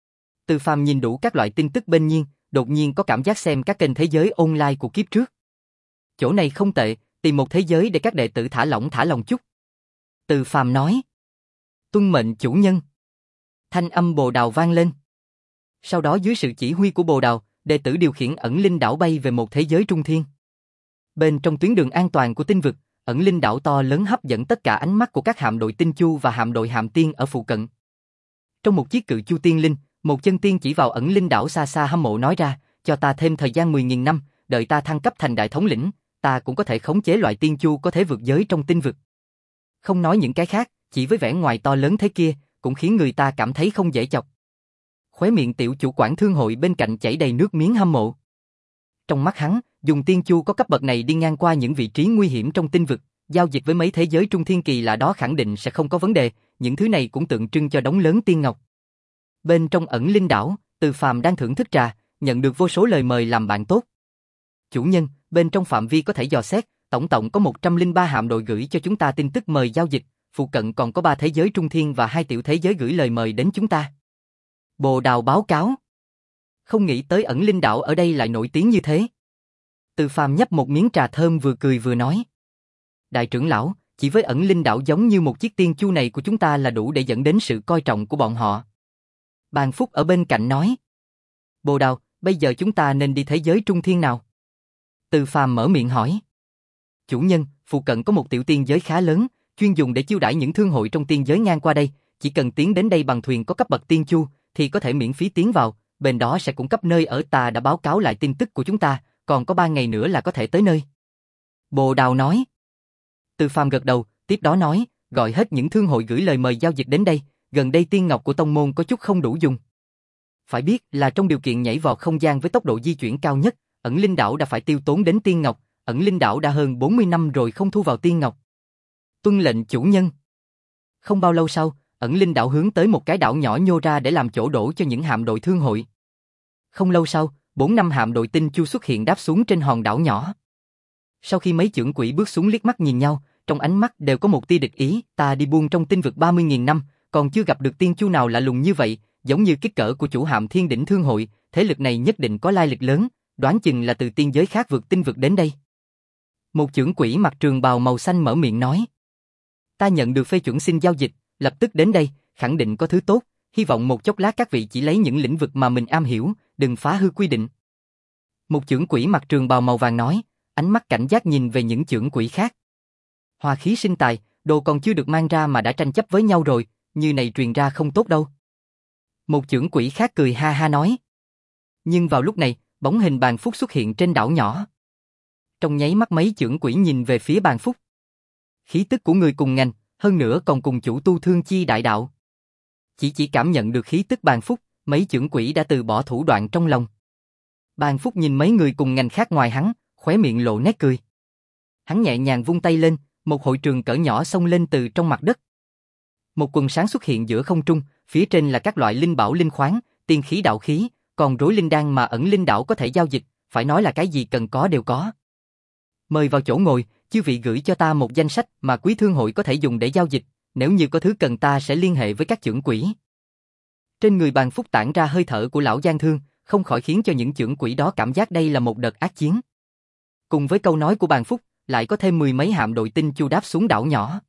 Từ Phàm nhìn đủ các loại tin tức bên nhiên, đột nhiên có cảm giác xem các kênh thế giới online của kiếp trước. Chỗ này không tệ, tìm một thế giới để các đệ tử thả lỏng thả lòng chút. Từ Phàm nói. Tuân mệnh chủ nhân. Thanh âm Bồ Đào vang lên. Sau đó dưới sự chỉ huy của Bồ Đào, đệ tử điều khiển Ẩn Linh đảo bay về một thế giới trung thiên. Bên trong tuyến đường an toàn của tinh vực, Ẩn Linh đảo to lớn hấp dẫn tất cả ánh mắt của các hạm đội tinh chu và hạm đội hạm tiên ở phụ cận. Trong một chiếc cự chu tiên linh, một chân tiên chỉ vào Ẩn Linh đảo xa xa hâm mộ nói ra, cho ta thêm thời gian mười nghìn năm, đợi ta thăng cấp thành đại thống lĩnh, ta cũng có thể khống chế loại tiên chu có thể vượt giới trong tinh vực. Không nói những cái khác, chỉ với vẻ ngoài to lớn thế kia, cũng khiến người ta cảm thấy không dễ chọc. Khóe miệng tiểu chủ quản thương hội bên cạnh chảy đầy nước miếng hâm mộ. Trong mắt hắn, dùng tiên chu có cấp bậc này đi ngang qua những vị trí nguy hiểm trong tinh vực, giao dịch với mấy thế giới trung thiên kỳ là đó khẳng định sẽ không có vấn đề, những thứ này cũng tượng trưng cho đống lớn tiên ngọc. Bên trong Ẩn Linh đảo, Từ Phàm đang thưởng thức trà, nhận được vô số lời mời làm bạn tốt. Chủ nhân, bên trong phạm vi có thể dò xét, tổng cộng có một trăm lẻ ba hạm đội gửi cho chúng ta tin tức mời giao dịch, phụ cận còn có ba thế giới trung thiên và hai tiểu thế giới gửi lời mời đến chúng ta. Bồ Đào báo cáo. Không nghĩ tới Ẩn Linh đảo ở đây lại nổi tiếng như thế. Từ Phàm nhấp một miếng trà thơm vừa cười vừa nói. Đại trưởng lão, chỉ với Ẩn Linh đảo giống như một chiếc tiên chu này của chúng ta là đủ để dẫn đến sự coi trọng của bọn họ. Bàn Phúc ở bên cạnh nói. Bồ Đào, bây giờ chúng ta nên đi thế giới trung thiên nào? Từ Phàm mở miệng hỏi. Chủ nhân, phụ cận có một tiểu tiên giới khá lớn, chuyên dùng để chiêu đãi những thương hội trong tiên giới ngang qua đây, chỉ cần tiến đến đây bằng thuyền có cấp bậc tiên chu, thì có thể miễn phí tiến vào, bên đó sẽ cung cấp nơi ở, ta đã báo cáo lại tin tức của chúng ta, còn có ba ngày nữa là có thể tới nơi. Bồ Đào nói. Từ Phàm gật đầu, tiếp đó nói, gọi hết những thương hội gửi lời mời giao dịch đến đây, gần đây tiên ngọc của tông môn có chút không đủ dùng. Phải biết là trong điều kiện nhảy vọt không gian với tốc độ di chuyển cao nhất, Ẩn Linh đảo đã phải tiêu tốn đến tiên ngọc, Ẩn Linh đảo đã hơn bốn mươi năm rồi không thu vào tiên ngọc. Tuân lệnh chủ nhân. Không bao lâu sau, Ẩn Linh đảo hướng tới một cái đảo nhỏ nhô ra để làm chỗ đổ cho những hạm đội thương hội. Không lâu sau, bốn năm hạm đội tinh chu xuất hiện đáp xuống trên hòn đảo nhỏ. Sau khi mấy chưởng quỷ bước xuống liếc mắt nhìn nhau, trong ánh mắt đều có một tia địch ý, ta đi buông trong tinh vực ba mươi nghìn năm, còn chưa gặp được tiên chu nào lạ lùng như vậy, giống như kích cỡ của chủ hạm Thiên Đỉnh Thương hội, thế lực này nhất định có lai lịch lớn, đoán chừng là từ tiên giới khác vượt tinh vực đến đây. Một chưởng quỷ mặc trường bào màu xanh mở miệng nói. Ta nhận được phê chuẩn xin giao dịch, lập tức đến đây, khẳng định có thứ tốt, hy vọng một chốc lát các vị chỉ lấy những lĩnh vực mà mình am hiểu, đừng phá hư quy định. Một chưởng quỷ mặc trường bào màu vàng nói, ánh mắt cảnh giác nhìn về những chưởng quỷ khác. Hòa khí sinh tài, đồ còn chưa được mang ra mà đã tranh chấp với nhau rồi, như này truyền ra không tốt đâu. Một chưởng quỷ khác cười ha ha nói. Nhưng vào lúc này, bóng hình Bàn Phúc xuất hiện trên đảo nhỏ. Trong nháy mắt mấy chưởng quỷ nhìn về phía Bàn Phúc. Khí tức của người cùng ngành, hơn nữa còn cùng chủ tu thương chi đại đạo. Chỉ chỉ cảm nhận được khí tức Bàn Phúc, mấy chưởng quỷ đã từ bỏ thủ đoạn trong lòng. Bàn Phúc nhìn mấy người cùng ngành khác ngoài hắn, khóe miệng lộ nét cười. Hắn nhẹ nhàng vung tay lên, một hội trường cỡ nhỏ xông lên từ trong mặt đất. Một quần sáng xuất hiện giữa không trung, phía trên là các loại linh bảo linh khoáng, tiên khí đạo khí, còn rối linh đan mà ẩn linh đảo có thể giao dịch, phải nói là cái gì cần có đều có. Mời vào chỗ ngồi, chư vị gửi cho ta một danh sách mà Quý Thương hội có thể dùng để giao dịch, nếu như có thứ cần ta sẽ liên hệ với các chưởng quỷ. Trên người Bàn Phúc tản ra hơi thở của lão gian thương, không khỏi khiến cho những chưởng quỷ đó cảm giác đây là một đợt ác chiến. Cùng với câu nói của Bàn Phúc, lại có thêm mười mấy hạm đội tinh chu đáp xuống đảo nhỏ.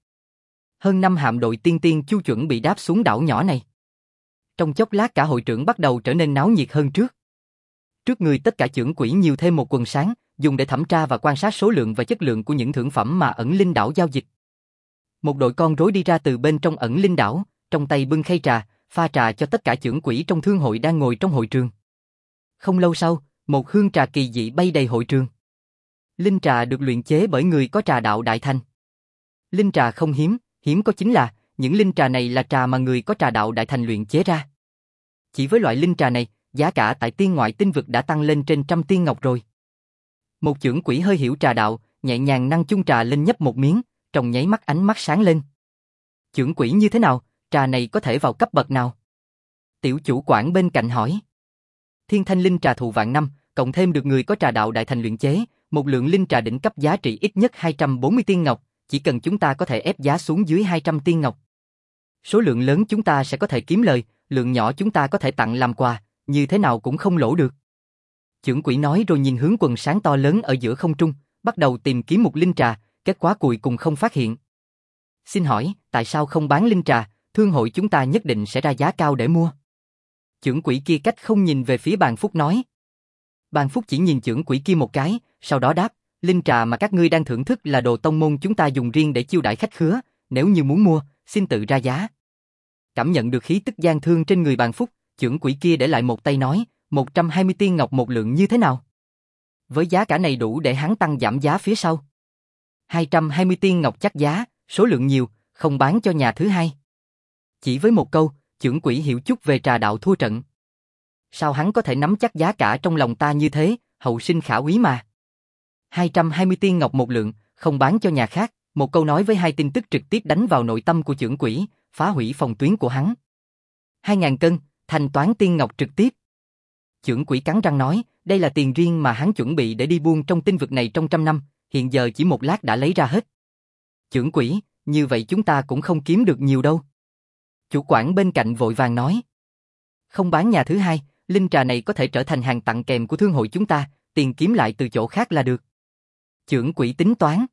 Hơn năm hạm đội tiên tiên chu chuẩn bị đáp xuống đảo nhỏ này. Trong chốc lát cả hội trưởng bắt đầu trở nên náo nhiệt hơn trước. Trước người tất cả chưởng quỷ nhiều thêm một quần sáng, dùng để thẩm tra và quan sát số lượng và chất lượng của những thượng phẩm mà ẩn linh đảo giao dịch. Một đội con rối đi ra từ bên trong ẩn linh đảo, trong tay bưng khay trà, pha trà cho tất cả chưởng quỷ trong thương hội đang ngồi trong hội trường. Không lâu sau, một hương trà kỳ dị bay đầy hội trường. Linh trà được luyện chế bởi người có trà đạo đại thành. Linh trà không hiếm, hiếm có chính là, những linh trà này là trà mà người có trà đạo đại thành luyện chế ra. Chỉ với loại linh trà này, giá cả tại tiên ngoại tinh vực đã tăng lên trên trăm tiên ngọc rồi. Một chưởng quỷ hơi hiểu trà đạo, nhẹ nhàng nâng chung trà lên nhấp một miếng, trong nháy mắt ánh mắt sáng lên. Chưởng quỷ như thế nào, trà này có thể vào cấp bậc nào? Tiểu chủ quản bên cạnh hỏi. Thiên thanh linh trà thụ vạn năm, cộng thêm được người có trà đạo đại thành luyện chế, một lượng linh trà đỉnh cấp giá trị ít nhất hai trăm bốn mươi tiên ngọc, chỉ cần chúng ta có thể ép giá xuống dưới hai trăm tiên ngọc. Số lượng lớn chúng ta sẽ có thể kiếm lời, lượng nhỏ chúng ta có thể tặng làm quà, như thế nào cũng không lỗ được. Chưởng quỷ nói rồi nhìn hướng quần sáng to lớn ở giữa không trung, bắt đầu tìm kiếm một linh trà, kết quả cuối cùng không phát hiện. Xin hỏi, tại sao không bán linh trà, thương hội chúng ta nhất định sẽ ra giá cao để mua. Chưởng quỷ kia cách không nhìn về phía Bàn Phúc nói. Bàn Phúc chỉ nhìn chưởng quỷ kia một cái, sau đó đáp, linh trà mà các ngươi đang thưởng thức là đồ tông môn chúng ta dùng riêng để chiêu đãi khách khứa, nếu như muốn mua, xin tự ra giá. Cảm nhận được khí tức gian thương trên người Bàn Phúc, chưởng quỷ kia để lại một tay nói, một trăm hai mươi tiên ngọc một lượng như thế nào? Với giá cả này đủ để hắn tăng giảm giá phía sau. hai trăm hai mươi tiên ngọc chắc giá, số lượng nhiều, không bán cho nhà thứ hai. Chỉ với một câu, chưởng quỷ hiểu chút về trà đạo thua trận. Sao hắn có thể nắm chắc giá cả trong lòng ta như thế, hậu sinh khả úy mà. hai trăm hai mươi tiên ngọc một lượng, không bán cho nhà khác, một câu nói với hai tin tức trực tiếp đánh vào nội tâm của chưởng quỷ, phá hủy phòng tuyến của hắn. hai ngàn cân, thanh toán tiên ngọc trực tiếp. Chưởng quỷ cắn răng nói, đây là tiền riêng mà hắn chuẩn bị để đi buôn trong tinh vực này trong trăm năm, hiện giờ chỉ một lát đã lấy ra hết. Chưởng quỷ, như vậy chúng ta cũng không kiếm được nhiều đâu. Chủ quản bên cạnh vội vàng nói. Không bán nhà thứ hai, linh trà này có thể trở thành hàng tặng kèm của thương hội chúng ta, tiền kiếm lại từ chỗ khác là được. Chưởng quỷ tính toán.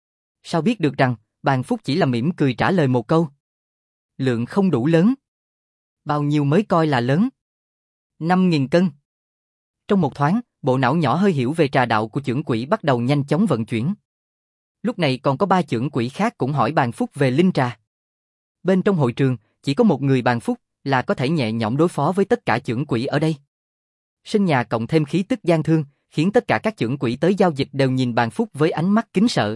Sao biết được rằng, Bàn Phúc chỉ là mỉm cười trả lời một câu. Lượng không đủ lớn. Bao nhiêu mới coi là lớn? năm nghìn cân. Trong một thoáng, bộ não nhỏ hơi hiểu về trà đạo của chưởng quỷ bắt đầu nhanh chóng vận chuyển. Lúc này còn có ba chưởng quỷ khác cũng hỏi Bàn Phúc về linh trà. Bên trong hội trường, chỉ có một người Bàn Phúc là có thể nhẹ nhõm đối phó với tất cả chưởng quỷ ở đây. Sân nhà cộng thêm khí tức gian thương, khiến tất cả các chưởng quỷ tới giao dịch đều nhìn Bàn Phúc với ánh mắt kính sợ.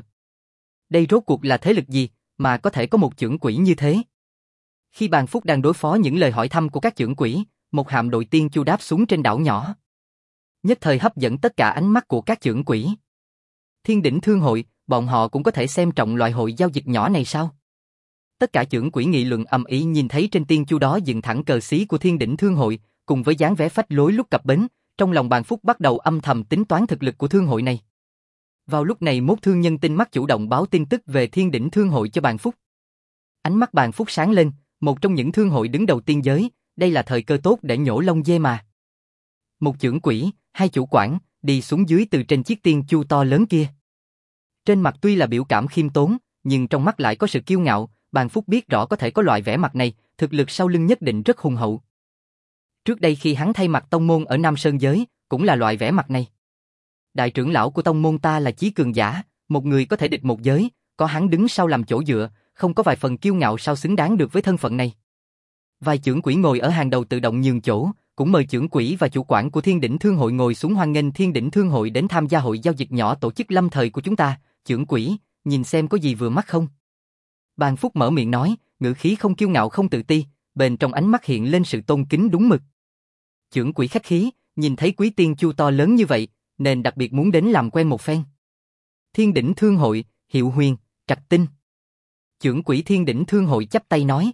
Đây rốt cuộc là thế lực gì, mà có thể có một chưởng quỷ như thế? Khi Bàn Phúc đang đối phó những lời hỏi thăm của các chưởng quỷ, một hạm đội tiên chu đáp xuống trên đảo nhỏ. Nhất thời hấp dẫn tất cả ánh mắt của các chưởng quỷ. Thiên đỉnh thương hội, bọn họ cũng có thể xem trọng loại hội giao dịch nhỏ này sao? Tất cả chưởng quỷ nghị luận ầm ĩ nhìn thấy trên tiên chu đó dựng thẳng cờ xí của thiên đỉnh thương hội, cùng với dáng vẻ phách lối lúc cập bến, trong lòng Bàn Phúc bắt đầu âm thầm tính toán thực lực của thương hội này. Vào lúc này Mốt thương nhân tinh mắt chủ động báo tin tức về thiên đỉnh thương hội cho Bàn Phúc. Ánh mắt Bàn Phúc sáng lên, một trong những thương hội đứng đầu tiên giới, đây là thời cơ tốt để nhổ lông dê mà. Một chưởng quỷ, hai chủ quản, đi xuống dưới từ trên chiếc tiên chu to lớn kia. Trên mặt tuy là biểu cảm khiêm tốn, nhưng trong mắt lại có sự kiêu ngạo, Bàn Phúc biết rõ có thể có loại vẻ mặt này, thực lực sau lưng nhất định rất hùng hậu. Trước đây khi hắn thay mặt tông môn ở Nam Sơn giới, cũng là loại vẻ mặt này. Đại trưởng lão của tông môn ta là chí cường giả, một người có thể địch một giới, có hắn đứng sau làm chỗ dựa, không có vài phần kiêu ngạo sao xứng đáng được với thân phận này. Vài chưởng quỷ ngồi ở hàng đầu tự động nhường chỗ, cũng mời trưởng quỹ và chủ quản của Thiên Đỉnh Thương hội ngồi xuống hoan nghênh Thiên Đỉnh Thương hội đến tham gia hội giao dịch nhỏ tổ chức lâm thời của chúng ta, trưởng quỹ, nhìn xem có gì vừa mắt không. Bàn Phúc mở miệng nói, ngữ khí không kiêu ngạo không tự ti, bên trong ánh mắt hiện lên sự tôn kính đúng mực. Trưởng quỹ khách khí, nhìn thấy Quý Tiên Chu to lớn như vậy, nên đặc biệt muốn đến làm quen một phen. Thiên Đỉnh Thương hội, Hiệu Huyền, Trạch Tinh. Trưởng quỹ Thiên Đỉnh Thương hội chắp tay nói.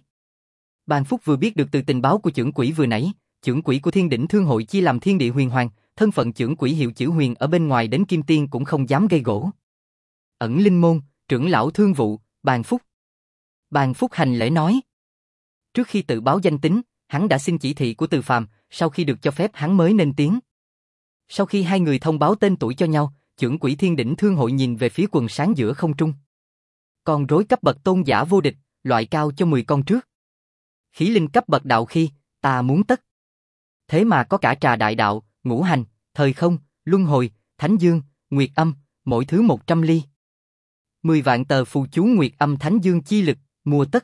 Bàn Phúc vừa biết được từ tình báo của trưởng quỹ vừa nãy, trưởng quỹ của Thiên Đỉnh Thương hội chia làm Thiên Địa Huyền Hoàng, thân phận trưởng quỹ hiệu chữ Huyền ở bên ngoài đến Kim Tiên cũng không dám gây gỗ. Ẩn Linh Môn, trưởng lão thương vụ, Bàn Phúc. Bàn Phúc hành lễ nói. Trước khi tự báo danh tính, hắn đã xin chỉ thị của Từ Phàm, sau khi được cho phép hắn mới nên tiếng. Sau khi hai người thông báo tên tuổi cho nhau, trưởng quỹ Thiên Đỉnh Thương hội nhìn về phía quần sáng giữa không trung. Con rối cấp bậc tôn giả vô địch, loại cao cho mười con trước. Khí linh cấp bậc đạo khí, ta muốn tất. Thế mà có cả trà đại đạo, ngũ hành, thời không, luân hồi, thánh dương, nguyệt âm, mỗi thứ một trăm ly. Mười vạn tờ phù chú nguyệt âm thánh dương chi lực, mua tất.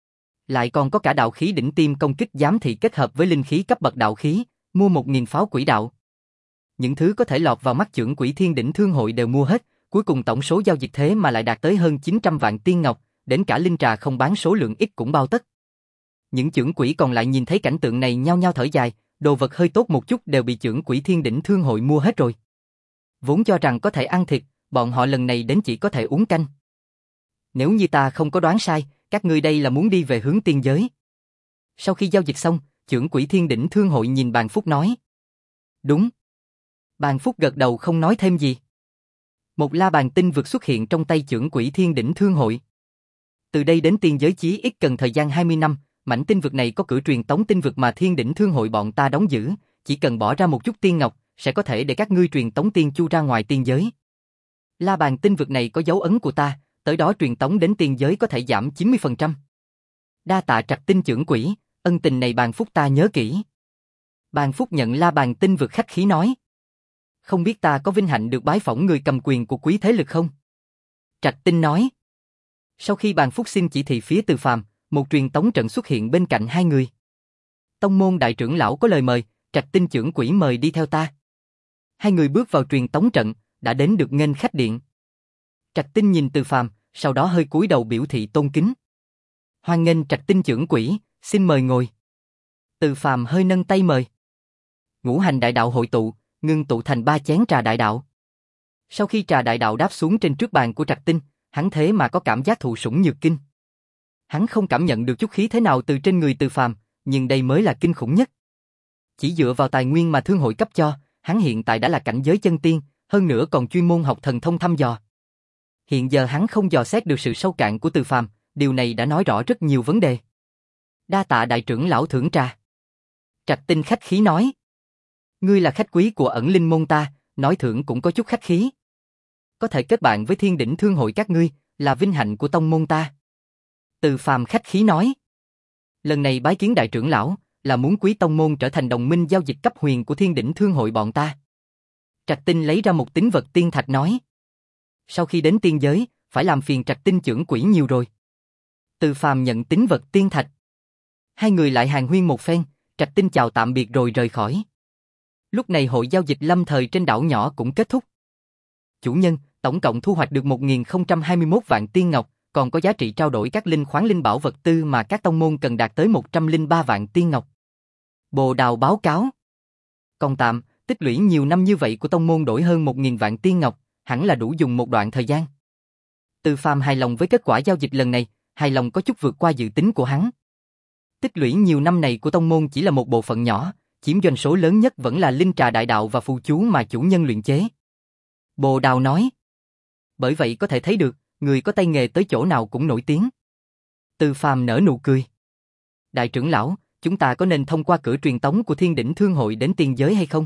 Lại còn có cả đạo khí đỉnh tiêm công kích giám thị kết hợp với linh khí cấp bậc đạo khí, mua một nghìn pháo quỷ đạo. Những thứ có thể lọt vào mắt trưởng quỹ Thiên Đỉnh Thương hội đều mua hết, cuối cùng tổng số giao dịch thế mà lại đạt tới hơn chín trăm vạn tiên ngọc, đến cả linh trà không bán số lượng ít cũng bao tất. Những trưởng quỹ còn lại nhìn thấy cảnh tượng này nhao nhao thở dài, đồ vật hơi tốt một chút đều bị trưởng quỹ Thiên Đỉnh Thương hội mua hết rồi. Vốn cho rằng có thể ăn thịt, bọn họ lần này đến chỉ có thể uống canh. Nếu như ta không có đoán sai, các ngươi đây là muốn đi về hướng tiên giới. Sau khi giao dịch xong, trưởng quỹ Thiên Đỉnh Thương hội nhìn Bàn Phúc nói. Đúng. Bàn Phúc gật đầu không nói thêm gì. Một la bàn tinh vực xuất hiện trong tay trưởng quỹ Thiên Đỉnh Thương hội. Từ đây đến tiên giới chí ít cần thời gian hai mươi năm, mảnh tinh vực này có cửa truyền tống tinh vực mà Thiên Đỉnh Thương hội bọn ta đóng giữ, chỉ cần bỏ ra một chút tiên ngọc, sẽ có thể để các ngươi truyền tống tiên chu ra ngoài tiên giới. La bàn tinh vực này có dấu ấn của ta, tới đó truyền tống đến tiên giới có thể giảm chín mươi phần trăm. Đa tạ Trạch Tinh trưởng quỹ, ân tình này Bàn Phúc ta nhớ kỹ. Bàn Phúc nhận la bàn tinh vực khách khí nói. Không biết ta có vinh hạnh được bái phỏng người cầm quyền của quý thế lực không? Trạch Tinh nói. Sau khi Bàn Phúc xin chỉ thị phía Từ Phàm, một truyền tống trận xuất hiện bên cạnh hai người. Tông môn đại trưởng lão có lời mời, Trạch Tinh trưởng quỹ mời đi theo ta. Hai người bước vào truyền tống trận, đã đến được nghênh khách điện. Trạch Tinh nhìn Từ Phàm, sau đó hơi cúi đầu biểu thị tôn kính. Hoan nghênh Trạch Tinh trưởng quỹ, xin mời ngồi. Từ Phàm hơi nâng tay mời. Ngũ hành đại đạo hội tụ, ngưng tụ thành ba chén trà đại đạo. Sau khi trà đại đạo đáp xuống trên trước bàn của Trạch Tinh, hắn thế mà có cảm giác thụ sủng nhược kinh. Hắn không cảm nhận được chút khí thế nào từ trên người Từ Phàm, nhưng đây mới là kinh khủng nhất. Chỉ dựa vào tài nguyên mà thương hội cấp cho, hắn hiện tại đã là cảnh giới chân tiên, hơn nữa còn chuyên môn học thần thông thăm dò. Hiện giờ hắn không dò xét được sự sâu cạn của Từ Phàm, điều này đã nói rõ rất nhiều vấn đề. Đa tạ đại trưởng lão thưởng trà. Trạch Tinh khách khí nói. Ngươi là khách quý của Ẩn Linh môn ta, nói thưởng cũng có chút khách khí. Có thể kết bạn với Thiên Đỉnh Thương hội các ngươi, là vinh hạnh của tông môn ta. Từ Phàm khách khí nói. Lần này bái kiến đại trưởng lão, là muốn quý tông môn trở thành đồng minh giao dịch cấp huyền của Thiên Đỉnh Thương hội bọn ta. Trạch Tinh lấy ra một tín vật tiên thạch nói. Sau khi đến tiên giới, phải làm phiền Trạch Tinh trưởng quỹ nhiều rồi. Từ Phàm nhận tín vật tiên thạch. Hai người lại hàn huyên một phen, Trạch Tinh chào tạm biệt rồi rời khỏi. Lúc này hội giao dịch lâm thời trên đảo nhỏ cũng kết thúc. Chủ nhân, tổng cộng thu hoạch được một nghìn không trăm hai mươi mốt vạn tiên ngọc, còn có giá trị trao đổi các linh khoáng linh bảo vật tư mà các tông môn cần đạt tới một trăm lẻ ba vạn tiên ngọc. Bồ Đào báo cáo. Còn tạm, tích lũy nhiều năm như vậy của tông môn đổi hơn một nghìn vạn tiên ngọc, hẳn là đủ dùng một đoạn thời gian. Từ Phàm hài lòng với kết quả giao dịch lần này, hài lòng có chút vượt qua dự tính của hắn. Tích lũy nhiều năm này của tông môn chỉ là một bộ phận nhỏ, chiếm doanh số lớn nhất vẫn là linh trà đại đạo và phù chú mà chủ nhân luyện chế. Bồ Đào nói. Bởi vậy có thể thấy được, người có tay nghề tới chỗ nào cũng nổi tiếng. Từ Phàm nở nụ cười. Đại trưởng lão, chúng ta có nên thông qua cửa truyền tống của Thiên Đỉnh Thương hội đến tiên giới hay không?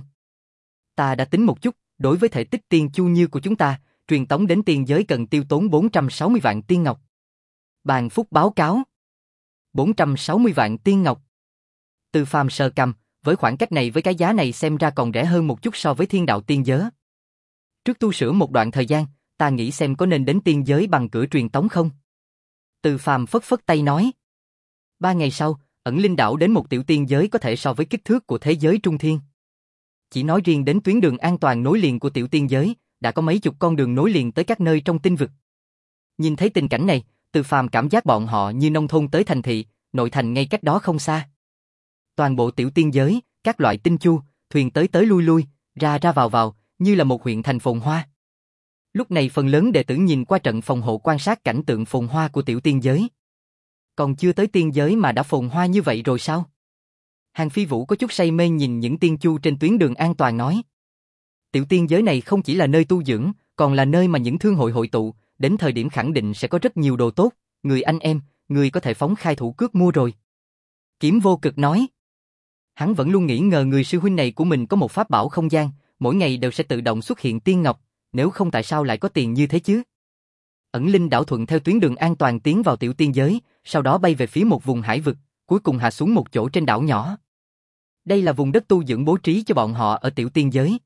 Ta đã tính một chút, đối với thể tích tiên chu như của chúng ta, truyền tống đến tiên giới cần tiêu tốn bốn trăm sáu mươi vạn tiên ngọc. Bàn Phúc báo cáo. bốn trăm sáu mươi vạn tiên ngọc. Từ Phàm sờ cằm, với khoảng cách này với cái giá này xem ra còn rẻ hơn một chút so với thiên đạo tiên giới. Trước tu sửa một đoạn thời gian, ta nghĩ xem có nên đến tiên giới bằng cửa truyền tống không? Từ Phàm phất phất tay nói. Ba ngày sau, Ẩn linh đảo đến một tiểu tiên giới có thể so với kích thước của thế giới trung thiên. Chỉ nói riêng đến tuyến đường an toàn nối liền của tiểu tiên giới, đã có mấy chục con đường nối liền tới các nơi trong tinh vực. Nhìn thấy tình cảnh này, Từ Phàm cảm giác bọn họ như nông thôn tới thành thị, nội thành ngay cách đó không xa. Toàn bộ tiểu tiên giới, các loại tinh chu, thuyền tới tới lui lui, ra ra vào vào, như là một huyện thành phồn hoa. Lúc này phần lớn đệ tử nhìn qua trận phòng hộ quan sát cảnh tượng phồn hoa của tiểu tiên giới. Còn chưa tới tiên giới mà đã phồn hoa như vậy rồi sao? Hàng Phi Vũ có chút say mê nhìn những tiên chu trên tuyến đường an toàn nói. Tiểu tiên giới này không chỉ là nơi tu dưỡng, còn là nơi mà những thương hội hội tụ, đến thời điểm khẳng định sẽ có rất nhiều đồ tốt, người anh em, người có thể phóng khai thủ cước mua rồi. Kiếm Vô Cực nói. Hắn vẫn luôn nghĩ ngờ người sư huynh này của mình có một pháp bảo không gian, mỗi ngày đều sẽ tự động xuất hiện tiên ngọc, nếu không tại sao lại có tiền như thế chứ? Ẩn linh đảo thuận theo tuyến đường an toàn tiến vào tiểu tiên giới, sau đó bay về phía một vùng hải vực, cuối cùng hạ xuống một chỗ trên đảo nhỏ. Đây là vùng đất tu dưỡng bố trí cho bọn họ ở tiểu tiên giới.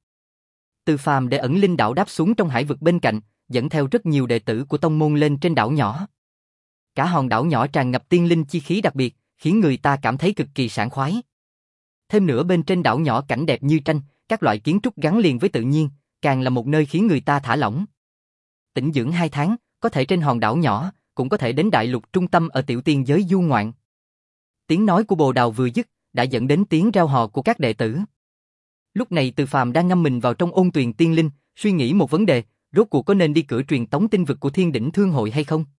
Từ Phàm để ẩn linh đảo đáp xuống trong hải vực bên cạnh, dẫn theo rất nhiều đệ tử của tông môn lên trên đảo nhỏ. Cả hòn đảo nhỏ tràn ngập tiên linh chi khí đặc biệt, khiến người ta cảm thấy cực kỳ sảng khoái. Thêm nữa bên trên đảo nhỏ cảnh đẹp như tranh, các loại kiến trúc gắn liền với tự nhiên, càng là một nơi khiến người ta thả lỏng. Tĩnh dưỡng hai tháng, có thể trên hòn đảo nhỏ, cũng có thể đến đại lục trung tâm ở tiểu tiên giới du ngoạn. Tiếng nói của Bồ Đào vừa dứt, đã dẫn đến tiếng reo hò của các đệ tử. Lúc này Từ Phàm đang ngâm mình vào trong ôn tuyền tiên linh, suy nghĩ một vấn đề, rốt cuộc có nên đi cửa truyền tống tinh vực của Thiên Đỉnh Thương hội hay không?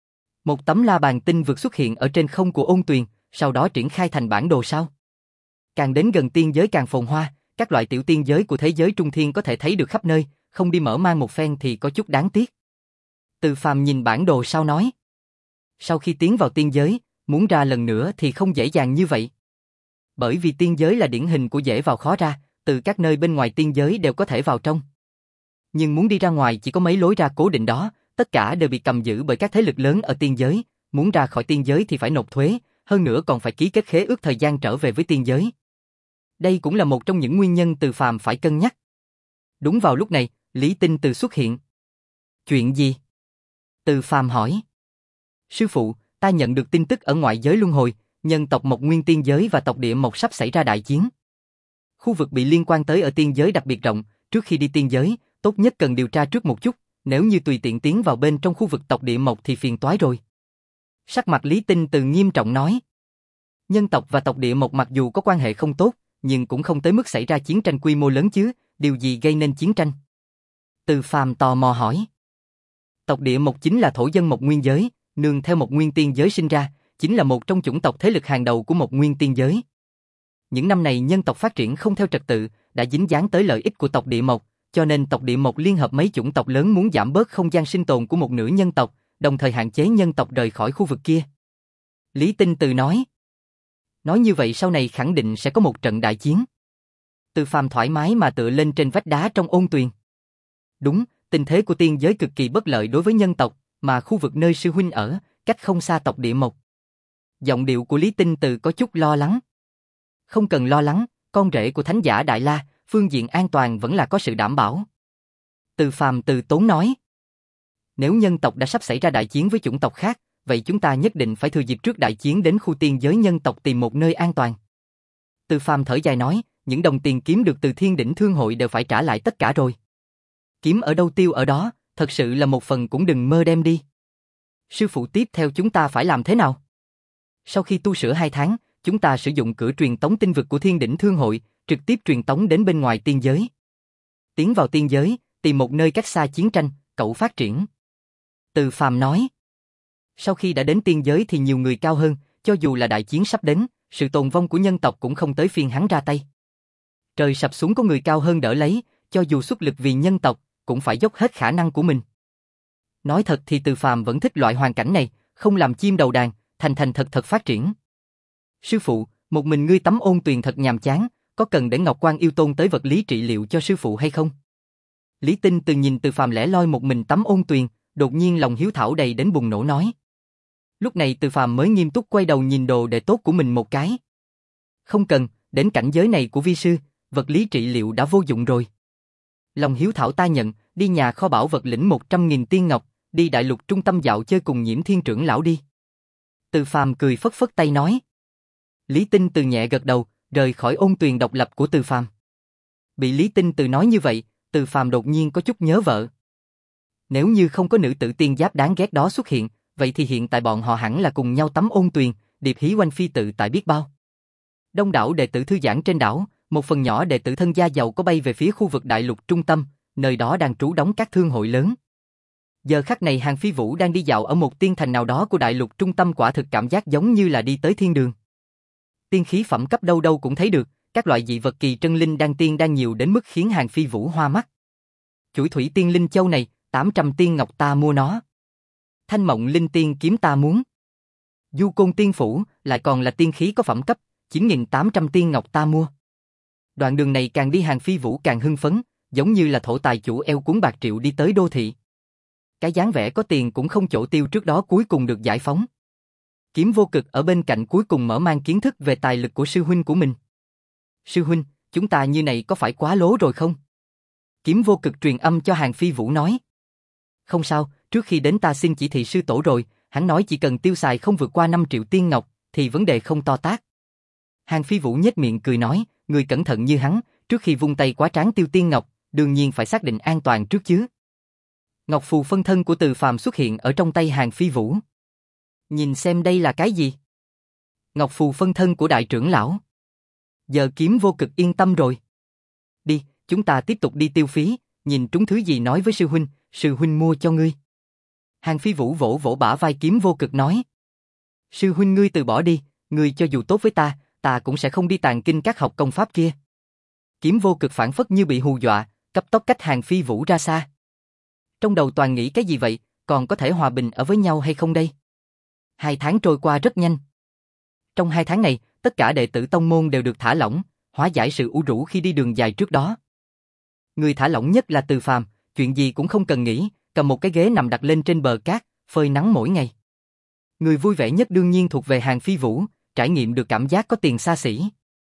Một tấm la bàn tinh vực xuất hiện ở trên không của ôn tuyền, sau đó triển khai thành bản đồ sao? Càng đến gần tiên giới càng phồn hoa, các loại tiểu tiên giới của thế giới trung thiên có thể thấy được khắp nơi, không đi mở mang một phen thì có chút đáng tiếc. Từ Phàm nhìn bản đồ sau nói. Sau khi tiến vào tiên giới, muốn ra lần nữa thì không dễ dàng như vậy. Bởi vì tiên giới là điển hình của dễ vào khó ra, từ các nơi bên ngoài tiên giới đều có thể vào trong. Nhưng muốn đi ra ngoài chỉ có mấy lối ra cố định đó, tất cả đều bị cầm giữ bởi các thế lực lớn ở tiên giới, muốn ra khỏi tiên giới thì phải nộp thuế, hơn nữa còn phải ký kết khế ước thời gian trở về với tiên giới. Đây cũng là một trong những nguyên nhân Từ Phàm phải cân nhắc. Đúng vào lúc này, Lý Tinh Từ xuất hiện. Chuyện gì? Từ Phàm hỏi. Sư phụ, ta nhận được tin tức ở ngoại giới luân hồi, nhân tộc Mộc Nguyên tiên giới và tộc Địa Mộc sắp xảy ra đại chiến. Khu vực bị liên quan tới ở tiên giới đặc biệt rộng, trước khi đi tiên giới, tốt nhất cần điều tra trước một chút, nếu như tùy tiện tiến vào bên trong khu vực tộc Địa Mộc thì phiền toái rồi. Sắc mặt Lý Tinh Từ nghiêm trọng nói. Nhân tộc và tộc Địa Mộc mặc dù có quan hệ không tốt, nhưng cũng không tới mức xảy ra chiến tranh quy mô lớn chứ, điều gì gây nên chiến tranh? Từ Phàm tò mò hỏi. Tộc Địa Mộc chính là thổ dân Mộc Nguyên giới, nương theo Mộc Nguyên tiên giới sinh ra, chính là một trong chủng tộc thế lực hàng đầu của Mộc Nguyên tiên giới. Những năm này nhân tộc phát triển không theo trật tự, đã dính dáng tới lợi ích của tộc Địa Mộc, cho nên tộc Địa Mộc liên hợp mấy chủng tộc lớn muốn giảm bớt không gian sinh tồn của một nửa nhân tộc, đồng thời hạn chế nhân tộc rời khỏi khu vực kia. Lý Tinh Từ nói. Nói như vậy sau này khẳng định sẽ có một trận đại chiến. Từ Phàm thoải mái mà tựa lên trên vách đá trong ôn tuyền. Đúng, tình thế của tiên giới cực kỳ bất lợi đối với nhân tộc, mà khu vực nơi sư huynh ở, cách không xa tộc Địa Mộc. Giọng điệu của Lý Tinh Từ có chút lo lắng. Không cần lo lắng, con rể của Thánh giả Đại La, phương diện an toàn vẫn là có sự đảm bảo. Từ Phàm từ tốn nói. Nếu nhân tộc đã sắp xảy ra đại chiến với chủng tộc khác, vậy chúng ta nhất định phải thừa dịp trước đại chiến đến khu tiên giới nhân tộc tìm một nơi an toàn. Từ Phàm thở dài nói, những đồng tiền kiếm được từ Thiên Đỉnh Thương hội đều phải trả lại tất cả rồi. Kiếm ở đâu tiêu ở đó, thật sự là một phần cũng đừng mơ đem đi. Sư phụ tiếp theo chúng ta phải làm thế nào? Sau khi tu sửa hai tháng, chúng ta sử dụng cửa truyền tống tinh vực của Thiên Đỉnh Thương hội, trực tiếp truyền tống đến bên ngoài tiên giới. Tiến vào tiên giới, tìm một nơi cách xa chiến tranh, cậu phát triển. Từ Phàm nói. Sau khi đã đến tiên giới thì nhiều người cao hơn, cho dù là đại chiến sắp đến, sự tồn vong của nhân tộc cũng không tới phiên hắn ra tay. Trời sập xuống có người cao hơn đỡ lấy, cho dù xuất lực vì nhân tộc, cũng phải dốc hết khả năng của mình. Nói thật thì Từ Phàm vẫn thích loại hoàn cảnh này, không làm chim đầu đàn, thành thành thật thật phát triển. Sư phụ, một mình ngươi tắm ôn tuyền thật nhàm chán, có cần để Ngọc Quan Yêu Tôn tới vật lý trị liệu cho sư phụ hay không? Lý Tinh Từ nhìn Từ Phàm lẻ loi một mình tắm ôn tuyền, đột nhiên lòng hiếu thảo đầy đến bùng nổ nói. Lúc này Từ Phàm mới nghiêm túc quay đầu nhìn đồ đệ tốt của mình một cái. Không cần, đến cảnh giới này của vi sư, vật lý trị liệu đã vô dụng rồi. Lòng hiếu thảo ta nhận, đi nhà kho bảo vật lĩnh một trăm nghìn tiên ngọc, đi đại lục trung tâm dạo chơi cùng Nhiễm Thiên trưởng lão đi. Từ Phàm cười phất phất tay nói. Lý Tinh Từ nhẹ gật đầu, rời khỏi ôn tuyền độc lập của Từ Phàm. Bị Lý Tinh Từ nói như vậy, Từ Phàm đột nhiên có chút nhớ vợ. Nếu như không có nữ tử tiên giáp đáng ghét đó xuất hiện, vậy thì hiện tại bọn họ hẳn là cùng nhau tắm ôn tuyền, điệp hí oanh phi tự tại biết bao. Đông đảo đệ tử thư giãn trên đảo, một phần nhỏ đệ tử thân gia giàu có bay về phía khu vực đại lục trung tâm, nơi đó đang trú đóng các thương hội lớn. Giờ khắc này Hàng Phi Vũ đang đi dạo ở một tiên thành nào đó của đại lục trung tâm, quả thực cảm giác giống như là đi tới thiên đường. Tiên khí phẩm cấp đâu đâu cũng thấy được, các loại dị vật kỳ trân linh đan tiên đang nhiều đến mức khiến Hàng Phi Vũ hoa mắt. Chuỗi thủy tiên linh châu này, tám trăm tiên ngọc ta mua nó. Thanh mộng linh tiên kiếm ta muốn. Du côn tiên phủ, lại còn là tiên khí có phẩm cấp, chín nghìn tám trăm tiên ngọc ta mua. Đoạn đường này càng đi Hàng Phi Vũ càng hưng phấn, giống như là thổ tài chủ eo cuốn bạc triệu đi tới đô thị. Cái dáng vẻ có tiền cũng không chỗ tiêu trước đó cuối cùng được giải phóng. Kiếm Vô Cực ở bên cạnh cuối cùng mở mang kiến thức về tài lực của sư huynh của mình. Sư huynh, chúng ta như này có phải quá lố rồi không? Kiếm Vô Cực truyền âm cho Hàng Phi Vũ nói. Không sao, trước khi đến ta xin chỉ thị sư tổ rồi, hắn nói chỉ cần tiêu xài không vượt qua năm triệu tiên ngọc, thì vấn đề không to tát. Hàng Phi Vũ nhếch miệng cười nói, người cẩn thận như hắn, trước khi vung tay quá tráng tiêu tiên ngọc, đương nhiên phải xác định an toàn trước chứ. Ngọc phù phân thân của Từ Phàm xuất hiện ở trong tay Hàng Phi Vũ. Nhìn xem đây là cái gì? Ngọc phù phân thân của đại trưởng lão. Giờ Kiếm Vô Cực yên tâm rồi. Đi, chúng ta tiếp tục đi tiêu phí, nhìn trúng thứ gì nói với sư huynh, sư huynh mua cho ngươi. Hàng Phi Vũ vỗ vỗ bả vai Kiếm Vô Cực nói. Sư huynh ngươi từ bỏ đi, ngươi cho dù tốt với ta, ta cũng sẽ không đi tàn kinh các học công pháp kia. Kiếm Vô Cực phản phất như bị hù dọa, cấp tốc cách Hàng Phi Vũ ra xa. Trong đầu toàn nghĩ cái gì vậy, còn có thể hòa bình ở với nhau hay không đây? Hai tháng trôi qua rất nhanh. Trong hai tháng này, tất cả đệ tử tông môn đều được thả lỏng, hóa giải sự u rũ khi đi đường dài trước đó. Người thả lỏng nhất là Từ Phàm, chuyện gì cũng không cần nghĩ, cầm một cái ghế nằm đặt lên trên bờ cát, phơi nắng mỗi ngày. Người vui vẻ nhất đương nhiên thuộc về Hàng Phi Vũ, trải nghiệm được cảm giác có tiền xa xỉ.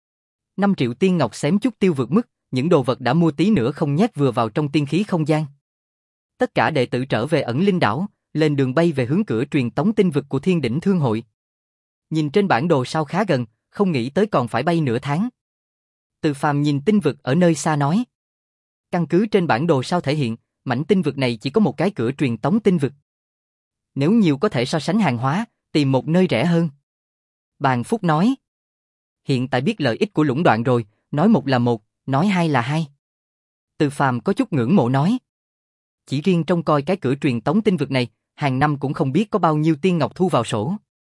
năm triệu tiên ngọc xém chút tiêu vượt mức, những đồ vật đã mua tí nữa không nhét vừa vào trong tiên khí không gian. Tất cả đệ tử trở về ẩn linh đảo, lên đường bay về hướng cửa truyền tống tinh vực của Thiên Đỉnh Thương hội. Nhìn trên bản đồ sao khá gần, không nghĩ tới còn phải bay nửa tháng. Từ Phàm nhìn tinh vực ở nơi xa nói. Căn cứ trên bản đồ sao thể hiện, mảnh tinh vực này chỉ có một cái cửa truyền tống tinh vực. Nếu nhiều có thể so sánh hàng hóa, tìm một nơi rẻ hơn. Bàn Phúc nói. Hiện tại biết lợi ích của lũng đoạn rồi, nói một là một, nói hai là hai. Từ Phàm có chút ngưỡng mộ nói. Chỉ riêng trông coi cái cửa truyền tống tinh vực này, hàng năm cũng không biết có bao nhiêu tiên ngọc thu vào sổ.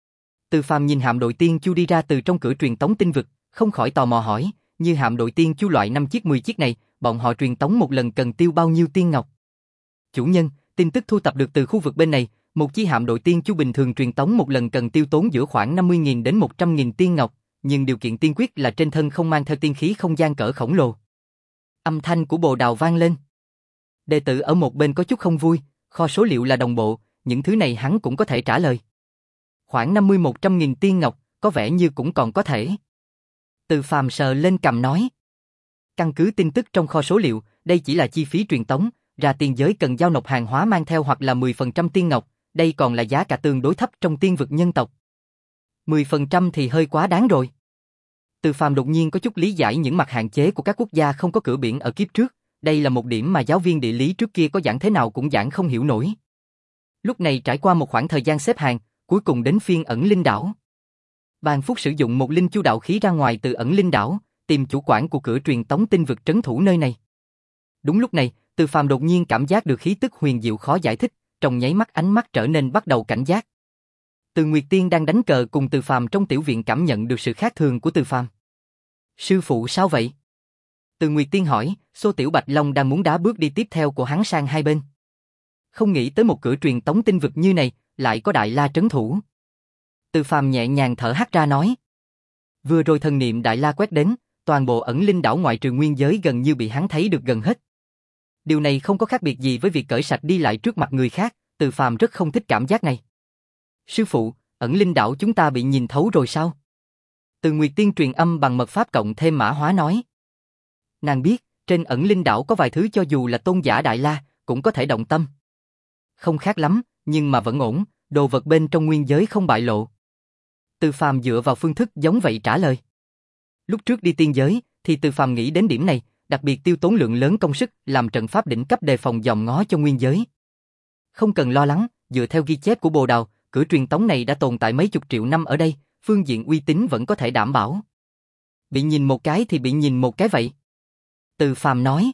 Từ Phàm nhìn hạm đội tiên chu đi ra từ trong cửa truyền tống tinh vực, không khỏi tò mò hỏi, như hạm đội tiên chu loại năm chiếc mười chiếc này, bọn họ truyền tống một lần cần tiêu bao nhiêu tiên ngọc? Chủ nhân, tin tức thu tập được từ khu vực bên này, một chi hạm đội tiên chu bình thường truyền tống một lần cần tiêu tốn giữa khoảng năm mươi nghìn đến một trăm nghìn tiên ngọc, nhưng điều kiện tiên quyết là trên thân không mang theo tiên khí không gian cỡ khổng lồ. Âm thanh của Bồ Đào vang lên. Đệ tử ở một bên có chút không vui, kho số liệu là đồng bộ, những thứ này hắn cũng có thể trả lời. Khoảng năm mươi một trăm nghìn tiên ngọc, có vẻ như cũng còn có thể. Từ Phàm sờ lên cằm nói. Căn cứ tin tức trong kho số liệu, đây chỉ là chi phí truyền tống, ra tiên giới cần giao nộp hàng hóa mang theo hoặc là mười phần trăm tiên ngọc, đây còn là giá cả tương đối thấp trong tiên vực nhân tộc. mười phần trăm thì hơi quá đáng rồi. Từ Phàm đột nhiên có chút lý giải những mặt hạn chế của các quốc gia không có cửa biển ở kiếp trước, đây là một điểm mà giáo viên địa lý trước kia có giảng thế nào cũng giảng không hiểu nổi. Lúc này trải qua một khoảng thời gian xếp hàng, cuối cùng đến phiên ẩn linh đảo. Bàn Phúc sử dụng một linh chu đạo khí ra ngoài từ ẩn linh đảo, tìm chủ quản của cửa truyền tống tinh vực trấn thủ nơi này. Đúng lúc này, Từ Phàm đột nhiên cảm giác được khí tức huyền diệu khó giải thích, trong nháy mắt ánh mắt trở nên bắt đầu cảnh giác. Từ Nguyệt Tiên đang đánh cờ cùng Từ Phàm trong tiểu viện cảm nhận được sự khác thường của Từ Phàm. Sư phụ sao vậy? Từ Nguyệt Tiên hỏi, Xô Tiểu Bạch Long đang muốn đá bước đi tiếp theo của hắn sang hai bên. Không nghĩ tới một cửa truyền tống tinh vực như này, lại có Đại La trấn thủ. Từ Phàm nhẹ nhàng thở hắt ra nói. Vừa rồi thần niệm Đại La quét đến, toàn bộ ẩn linh đảo ngoại trừ nguyên giới gần như bị hắn thấy được gần hết. Điều này không có khác biệt gì với việc cởi sạch đi lại trước mặt người khác, Từ Phàm rất không thích cảm giác này. Sư phụ, ẩn linh đảo chúng ta bị nhìn thấu rồi sao? Từ Nguyệt Tiên truyền âm bằng mật pháp cộng thêm mã hóa nói. Nàng biết, trên ẩn linh đảo có vài thứ cho dù là tôn giả Đại La, cũng có thể động tâm. Không khác lắm, nhưng mà vẫn ổn, đồ vật bên trong nguyên giới không bại lộ. Từ Phàm dựa vào phương thức giống vậy trả lời. Lúc trước đi tiên giới, thì Từ Phàm nghĩ đến điểm này, đặc biệt tiêu tốn lượng lớn công sức làm trận pháp đỉnh cấp đề phòng dòm ngó cho nguyên giới. Không cần lo lắng, dựa theo ghi chép của Bồ Đào, cửa truyền tống này đã tồn tại mấy chục triệu năm ở đây, phương diện uy tín vẫn có thể đảm bảo. Bị nhìn một cái thì bị nhìn một cái vậy. Từ Phàm nói.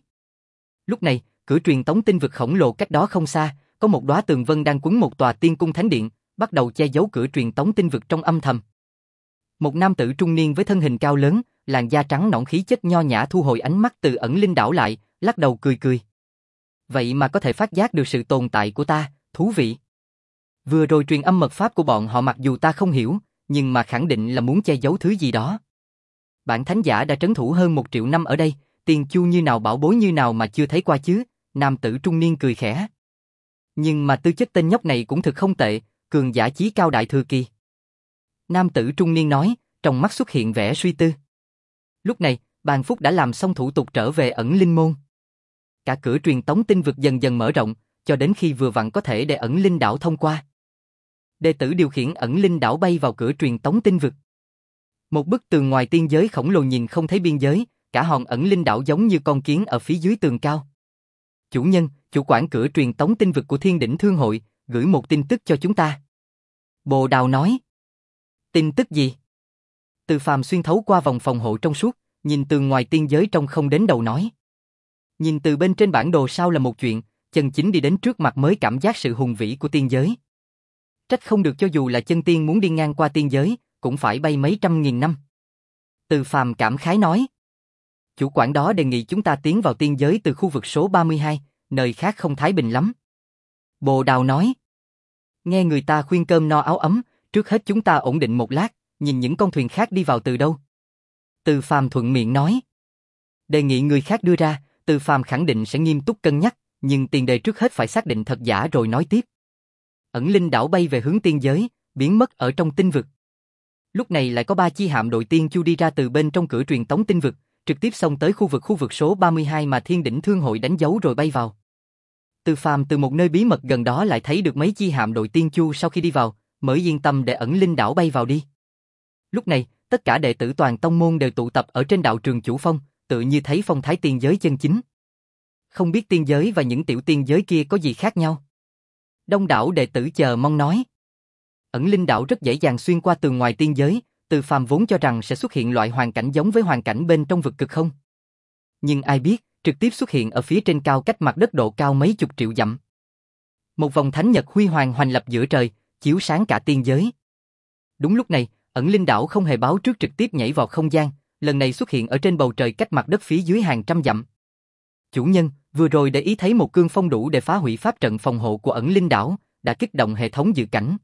Lúc này, cửa truyền tống tinh vực khổng lồ cách đó không xa, có một đóa tường vân đang quấn một tòa tiên cung thánh điện, bắt đầu che giấu cửa truyền tống tinh vực trong âm thầm. Một nam tử trung niên với thân hình cao lớn, làn da trắng nõn khí chất nho nhã thu hồi ánh mắt từ ẩn linh đảo lại, lắc đầu cười cười. Vậy mà có thể phát giác được sự tồn tại của ta, thú vị. Vừa rồi truyền âm mật pháp của bọn họ mặc dù ta không hiểu, nhưng mà khẳng định là muốn che giấu thứ gì đó. Bản thánh giả đã trấn thủ hơn một triệu năm ở đây, tiền chu như nào bảo bối như nào mà chưa thấy qua chứ, nam tử trung niên cười khẽ. Nhưng mà tư chất tên nhóc này cũng thực không tệ, cường giả chí cao đại thừa kỳ. Nam tử trung niên nói, trong mắt xuất hiện vẻ suy tư. Lúc này, Bàn Phúc đã làm xong thủ tục trở về ẩn linh môn. Cả cửa truyền tống tinh vực dần dần mở rộng, cho đến khi vừa vặn có thể để ẩn linh đảo thông qua. Đệ tử điều khiển ẩn linh đảo bay vào cửa truyền tống tinh vực. Một bức tường ngoài tiên giới khổng lồ nhìn không thấy biên giới, cả hòn ẩn linh đảo giống như con kiến ở phía dưới tường cao. Chủ nhân, chủ quản cửa truyền tống tinh vực của Thiên Đỉnh Thương Hội, gửi một tin tức cho chúng ta. Bồ Đào nói. Tin tức gì? Từ Phàm xuyên thấu qua vòng phòng hộ trong suốt, nhìn tường ngoài tiên giới trông không đến đầu nói. Nhìn từ bên trên bản đồ sao là một chuyện, chân chính đi đến trước mặt mới cảm giác sự hùng vĩ của tiên giới. Trách không được cho dù là chân tiên muốn đi ngang qua tiên giới, cũng phải bay mấy trăm nghìn năm. Từ Phàm cảm khái nói. Chủ quản đó đề nghị chúng ta tiến vào tiên giới từ khu vực số ba mươi hai, nơi khác không thái bình lắm. Bồ Đào nói. Nghe người ta khuyên cơm no áo ấm, trước hết chúng ta ổn định một lát, nhìn những con thuyền khác đi vào từ đâu. Từ Phàm thuận miệng nói. Đề nghị người khác đưa ra, Từ Phàm khẳng định sẽ nghiêm túc cân nhắc, nhưng tiền đề trước hết phải xác định thật giả rồi nói tiếp. Ẩn linh đảo bay về hướng tiên giới, biến mất ở trong tinh vực. Lúc này lại có ba chi hạm đội tiên chu đi ra từ bên trong cửa truyền tống tinh vực, trực tiếp xông tới khu vực khu vực số ba mươi hai mà Thiên Đỉnh Thương Hội đánh dấu rồi bay vào. Từ Phàm từ một nơi bí mật gần đó lại thấy được mấy chi hạm đội tiên chu sau khi đi vào, mới yên tâm để ẩn linh đảo bay vào đi. Lúc này, tất cả đệ tử toàn tông môn đều tụ tập ở trên đạo trường Chủ Phong, tự như thấy phong thái tiên giới chân chính. Không biết tiên giới và những tiểu tiên giới kia có gì khác nhau. Đông đảo đệ tử chờ mong nói. Ẩn linh đảo rất dễ dàng xuyên qua tường ngoài tiên giới, Từ Phàm vốn cho rằng sẽ xuất hiện loại hoàn cảnh giống với hoàn cảnh bên trong vực cực không. Nhưng ai biết, trực tiếp xuất hiện ở phía trên cao cách mặt đất độ cao mấy chục triệu dặm. Một vòng thánh nhật huy hoàng hoành lập giữa trời, chiếu sáng cả tiên giới. Đúng lúc này, ẩn linh đảo không hề báo trước trực tiếp nhảy vào không gian, lần này xuất hiện ở trên bầu trời cách mặt đất phía dưới hàng trăm dặm. Chủ nhân, vừa rồi để ý thấy một cương phong đủ để phá hủy pháp trận phòng hộ của ẩn linh đảo, đã kích động hệ thống dự cảnh.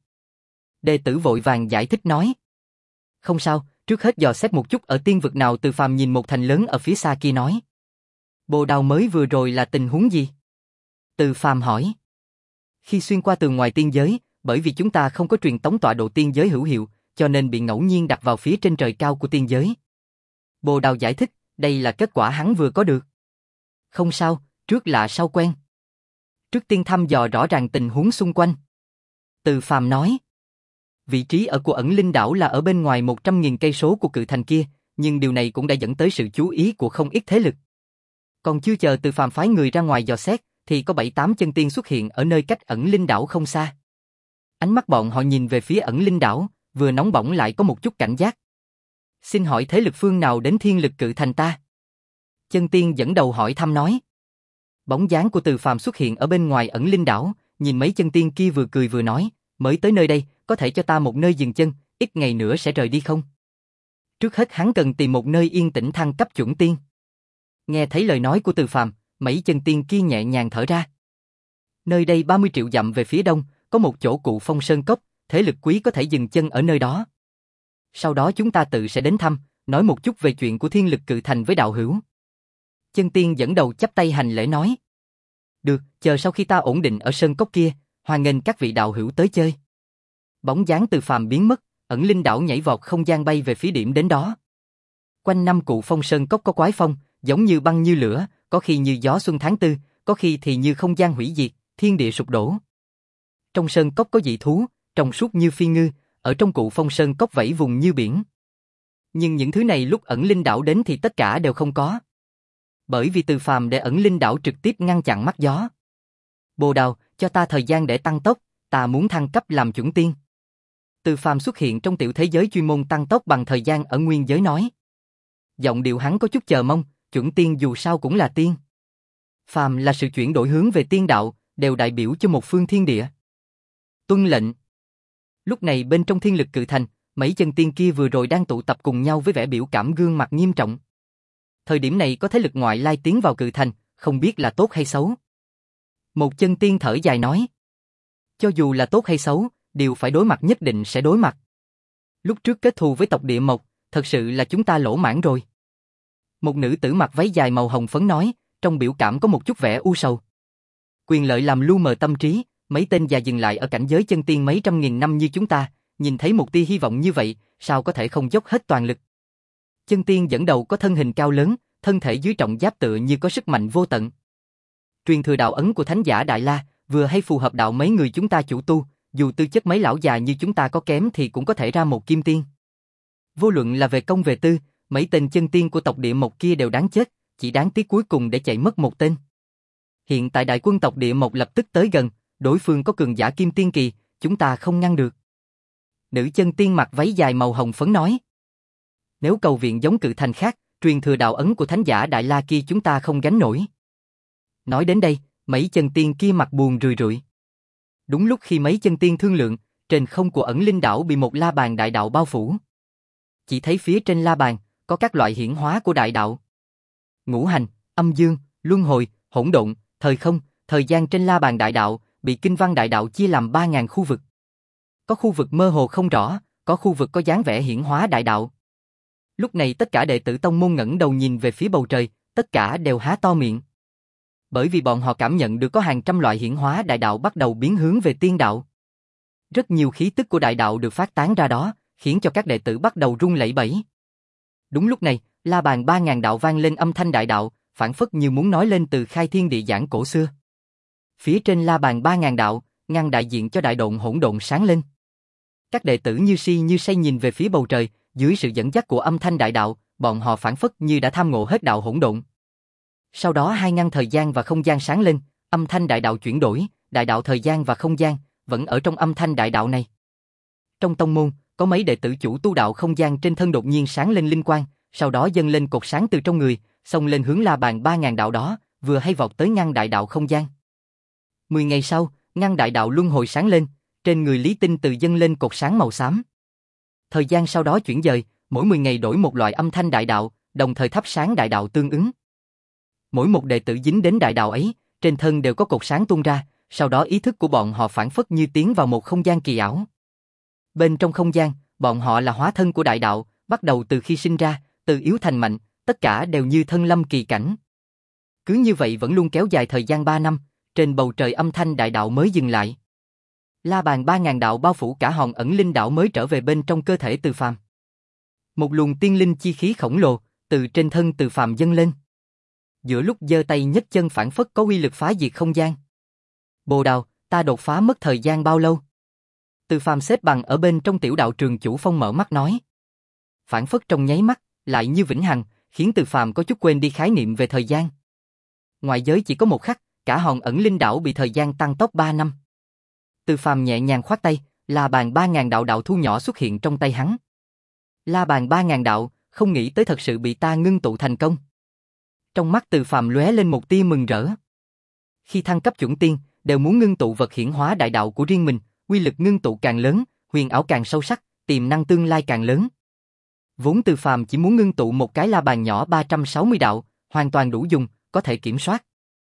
Đệ tử vội vàng giải thích nói. Không sao, trước hết dò xét một chút ở tiên vực nào. Từ Phàm nhìn một thành lớn ở phía xa kia nói. Bồ Đào mới vừa rồi là tình huống gì? Từ Phàm hỏi. Khi xuyên qua tường ngoài tiên giới, bởi vì chúng ta không có truyền tống tọa độ tiên giới hữu hiệu, cho nên bị ngẫu nhiên đặt vào phía trên trời cao của tiên giới. Bồ Đào giải thích, đây là kết quả hắn vừa có được. Không sao, trước lạ sau quen. Trước tiên thăm dò rõ ràng tình huống xung quanh. Từ Phàm nói. Vị trí ở của ẩn linh đảo là ở bên ngoài một trăm nghìn cây số của cự thành kia, nhưng điều này cũng đã dẫn tới sự chú ý của không ít thế lực. Còn chưa chờ Từ Phàm phái người ra ngoài dò xét, thì có bảy tám chân tiên xuất hiện ở nơi cách ẩn linh đảo không xa. Ánh mắt bọn họ nhìn về phía ẩn linh đảo, vừa nóng bỏng lại có một chút cảnh giác. Xin hỏi thế lực phương nào đến thiên lực cự thành ta? Chân tiên dẫn đầu hỏi thăm nói. Bóng dáng của Từ Phàm xuất hiện ở bên ngoài ẩn linh đảo, nhìn mấy chân tiên kia vừa cười vừa nói, mới tới nơi đây, có thể cho ta một nơi dừng chân, ít ngày nữa sẽ rời đi không? Trước hết hắn cần tìm một nơi yên tĩnh thăng cấp chuẩn tiên. Nghe thấy lời nói của Từ Phàm, mấy chân tiên kia nhẹ nhàng thở ra. Nơi đây ba mươi triệu dặm về phía đông, có một chỗ Cụ Phong Sơn Cốc, thế lực quý có thể dừng chân ở nơi đó. Sau đó chúng ta tự sẽ đến thăm, nói một chút về chuyện của thiên lực cự thành với đạo hữu. Chân tiên dẫn đầu chắp tay hành lễ nói. Được, chờ sau khi ta ổn định ở Sơn Cốc kia, hoan nghênh các vị đạo hữu tới chơi. Bóng dáng Từ Phàm biến mất, ẩn linh đảo nhảy vọt không gian bay về phía điểm đến đó. Quanh năm Cụ Phong Sơn Cốc có quái phong, giống như băng như lửa, có khi như gió xuân tháng tư, có khi thì như không gian hủy diệt, thiên địa sụp đổ. Trong sơn cốc có dị thú, trong suốt như phi ngư, ở trong Cụ Phong Sơn cốc vẫy vùng như biển. Nhưng những thứ này lúc ẩn linh đảo đến thì tất cả đều không có. Bởi vì Từ Phàm để ẩn linh đảo trực tiếp ngăn chặn mắt gió. Bồ Đào, cho ta thời gian để tăng tốc, ta muốn thăng cấp làm chuẩn tiên. Từ Phàm xuất hiện trong tiểu thế giới chuyên môn tăng tốc bằng thời gian ở nguyên giới nói. Giọng điệu hắn có chút chờ mong, chuẩn tiên dù sao cũng là tiên. Phàm là sự chuyển đổi hướng về tiên đạo, đều đại biểu cho một phương thiên địa. Tuân lệnh. Lúc này bên trong thiên lực cự thành, mấy chân tiên kia vừa rồi đang tụ tập cùng nhau với vẻ biểu cảm gương mặt nghiêm trọng. Thời điểm này có thế lực ngoại lai tiến vào cự thành, không biết là tốt hay xấu. Một chân tiên thở dài nói. Cho dù là tốt hay xấu, đều phải đối mặt nhất định sẽ đối mặt. Lúc trước kết thù với tộc Địa Mộc, thật sự là chúng ta lỗ mãn rồi. Một nữ tử mặc váy dài màu hồng phấn nói, trong biểu cảm có một chút vẻ u sầu. Quyền lợi làm lu mờ tâm trí, mấy tên già dừng lại ở cảnh giới chân tiên mấy trăm nghìn năm như chúng ta, nhìn thấy một tia hy vọng như vậy, sao có thể không dốc hết toàn lực. Chân tiên dẫn đầu có thân hình cao lớn, thân thể dưới trọng giáp tựa như có sức mạnh vô tận. Truyền thừa đạo ấn của Thánh giả Đại La, vừa hay phù hợp đạo mấy người chúng ta chủ tu, dù tư chất mấy lão già như chúng ta có kém thì cũng có thể ra một kim tiên. Vô luận là về công về tư, mấy tên chân tiên của tộc Địa Mộc kia đều đáng chết, chỉ đáng tiếc cuối cùng để chạy mất một tên. Hiện tại đại quân tộc Địa Mộc lập tức tới gần, đối phương có cường giả kim tiên kỳ, chúng ta không ngăn được. Nữ chân tiên mặc váy dài màu hồng phấn nói. Nếu cầu viện giống cự thành khác, truyền thừa đạo ấn của Thánh giả Đại La kia chúng ta không gánh nổi. Nói đến đây, mấy chân tiên kia mặt buồn rười rượi. Đúng lúc khi mấy chân tiên thương lượng, trên không của ẩn linh đảo bị một la bàn đại đạo bao phủ. Chỉ thấy phía trên la bàn có các loại hiển hóa của đại đạo. Ngũ hành, âm dương, luân hồi, hỗn độn, thời không, thời gian trên la bàn đại đạo bị kinh văn đại đạo chia làm ba ngàn khu vực. Có khu vực mơ hồ không rõ, có khu vực có dáng vẻ hiển hóa đại đạo. Lúc này tất cả đệ tử tông môn ngẩng đầu nhìn về phía bầu trời, tất cả đều há to miệng. Bởi vì bọn họ cảm nhận được có hàng trăm loại hiển hóa đại đạo bắt đầu biến hướng về tiên đạo. Rất nhiều khí tức của đại đạo được phát tán ra đó, khiến cho các đệ tử bắt đầu run lẩy bẩy. Đúng lúc này, la bàn ba ngàn đạo vang lên âm thanh đại đạo, phảng phất như muốn nói lên từ khai thiên địa giảng cổ xưa. Phía trên la bàn ba ngàn đạo, ngăn đại diện cho đại độn hỗn độn sáng lên. Các đệ tử như si như say nhìn về phía bầu trời, dưới sự dẫn dắt của âm thanh đại đạo, bọn họ phảng phất như đã tham ngộ hết đạo hỗn độn. Sau đó hai ngăn thời gian và không gian sáng lên, âm thanh đại đạo chuyển đổi, đại đạo thời gian và không gian vẫn ở trong âm thanh đại đạo này. Trong tông môn, có mấy đệ tử chủ tu đạo không gian trên thân đột nhiên sáng lên linh quang, sau đó dâng lên cột sáng từ trong người, xông lên hướng la bàn ba ngàn đạo đó, vừa hay vọt tới ngăn đại đạo không gian. Mười ngày sau, ngăn đại đạo luân hồi sáng lên, trên người Lý Tinh từ dâng lên cột sáng màu xám. Thời gian sau đó chuyển dời, mỗi mười ngày đổi một loại âm thanh đại đạo, đồng thời thắp sáng đại đạo tương ứng. Mỗi một đệ tử dính đến đại đạo ấy, trên thân đều có cột sáng tuôn ra, sau đó ý thức của bọn họ phảng phất như tiến vào một không gian kỳ ảo. Bên trong không gian, bọn họ là hóa thân của đại đạo, bắt đầu từ khi sinh ra, từ yếu thành mạnh, tất cả đều như thân lâm kỳ cảnh. Cứ như vậy vẫn luôn kéo dài thời gian ba năm, trên bầu trời âm thanh đại đạo mới dừng lại. La bàn ba ngàn đạo bao phủ cả hòn ẩn linh đảo mới trở về bên trong cơ thể Từ Phàm. Một luồng tiên linh chi khí khổng lồ từ trên thân Từ Phàm dâng lên. Giữa lúc giơ tay nhấc chân phảng phất có uy lực phá diệt không gian. Bồ Đào, ta đột phá mất thời gian bao lâu? Từ Phàm xếp bằng ở bên trong tiểu đạo trường chủ phong mở mắt nói. Phảng phất trong nháy mắt, lại như vĩnh hằng, khiến Từ Phàm có chút quên đi khái niệm về thời gian. Ngoài giới chỉ có một khắc, cả hòn ẩn linh đảo bị thời gian tăng tốc ba năm. Từ Phàm nhẹ nhàng khoát tay, la bàn ba ngàn đạo đạo thu nhỏ xuất hiện trong tay hắn. La bàn ba ngàn đạo, không nghĩ tới thật sự bị ta ngưng tụ thành công. Trong mắt Từ Phàm lóe lên một tia mừng rỡ. Khi thăng cấp chuẩn tiên, đều muốn ngưng tụ vật hiển hóa đại đạo của riêng mình, uy lực ngưng tụ càng lớn, huyền ảo càng sâu sắc, tiềm năng tương lai càng lớn. Vốn Từ Phàm chỉ muốn ngưng tụ một cái la bàn nhỏ ba trăm sáu mươi đạo, hoàn toàn đủ dùng, có thể kiểm soát.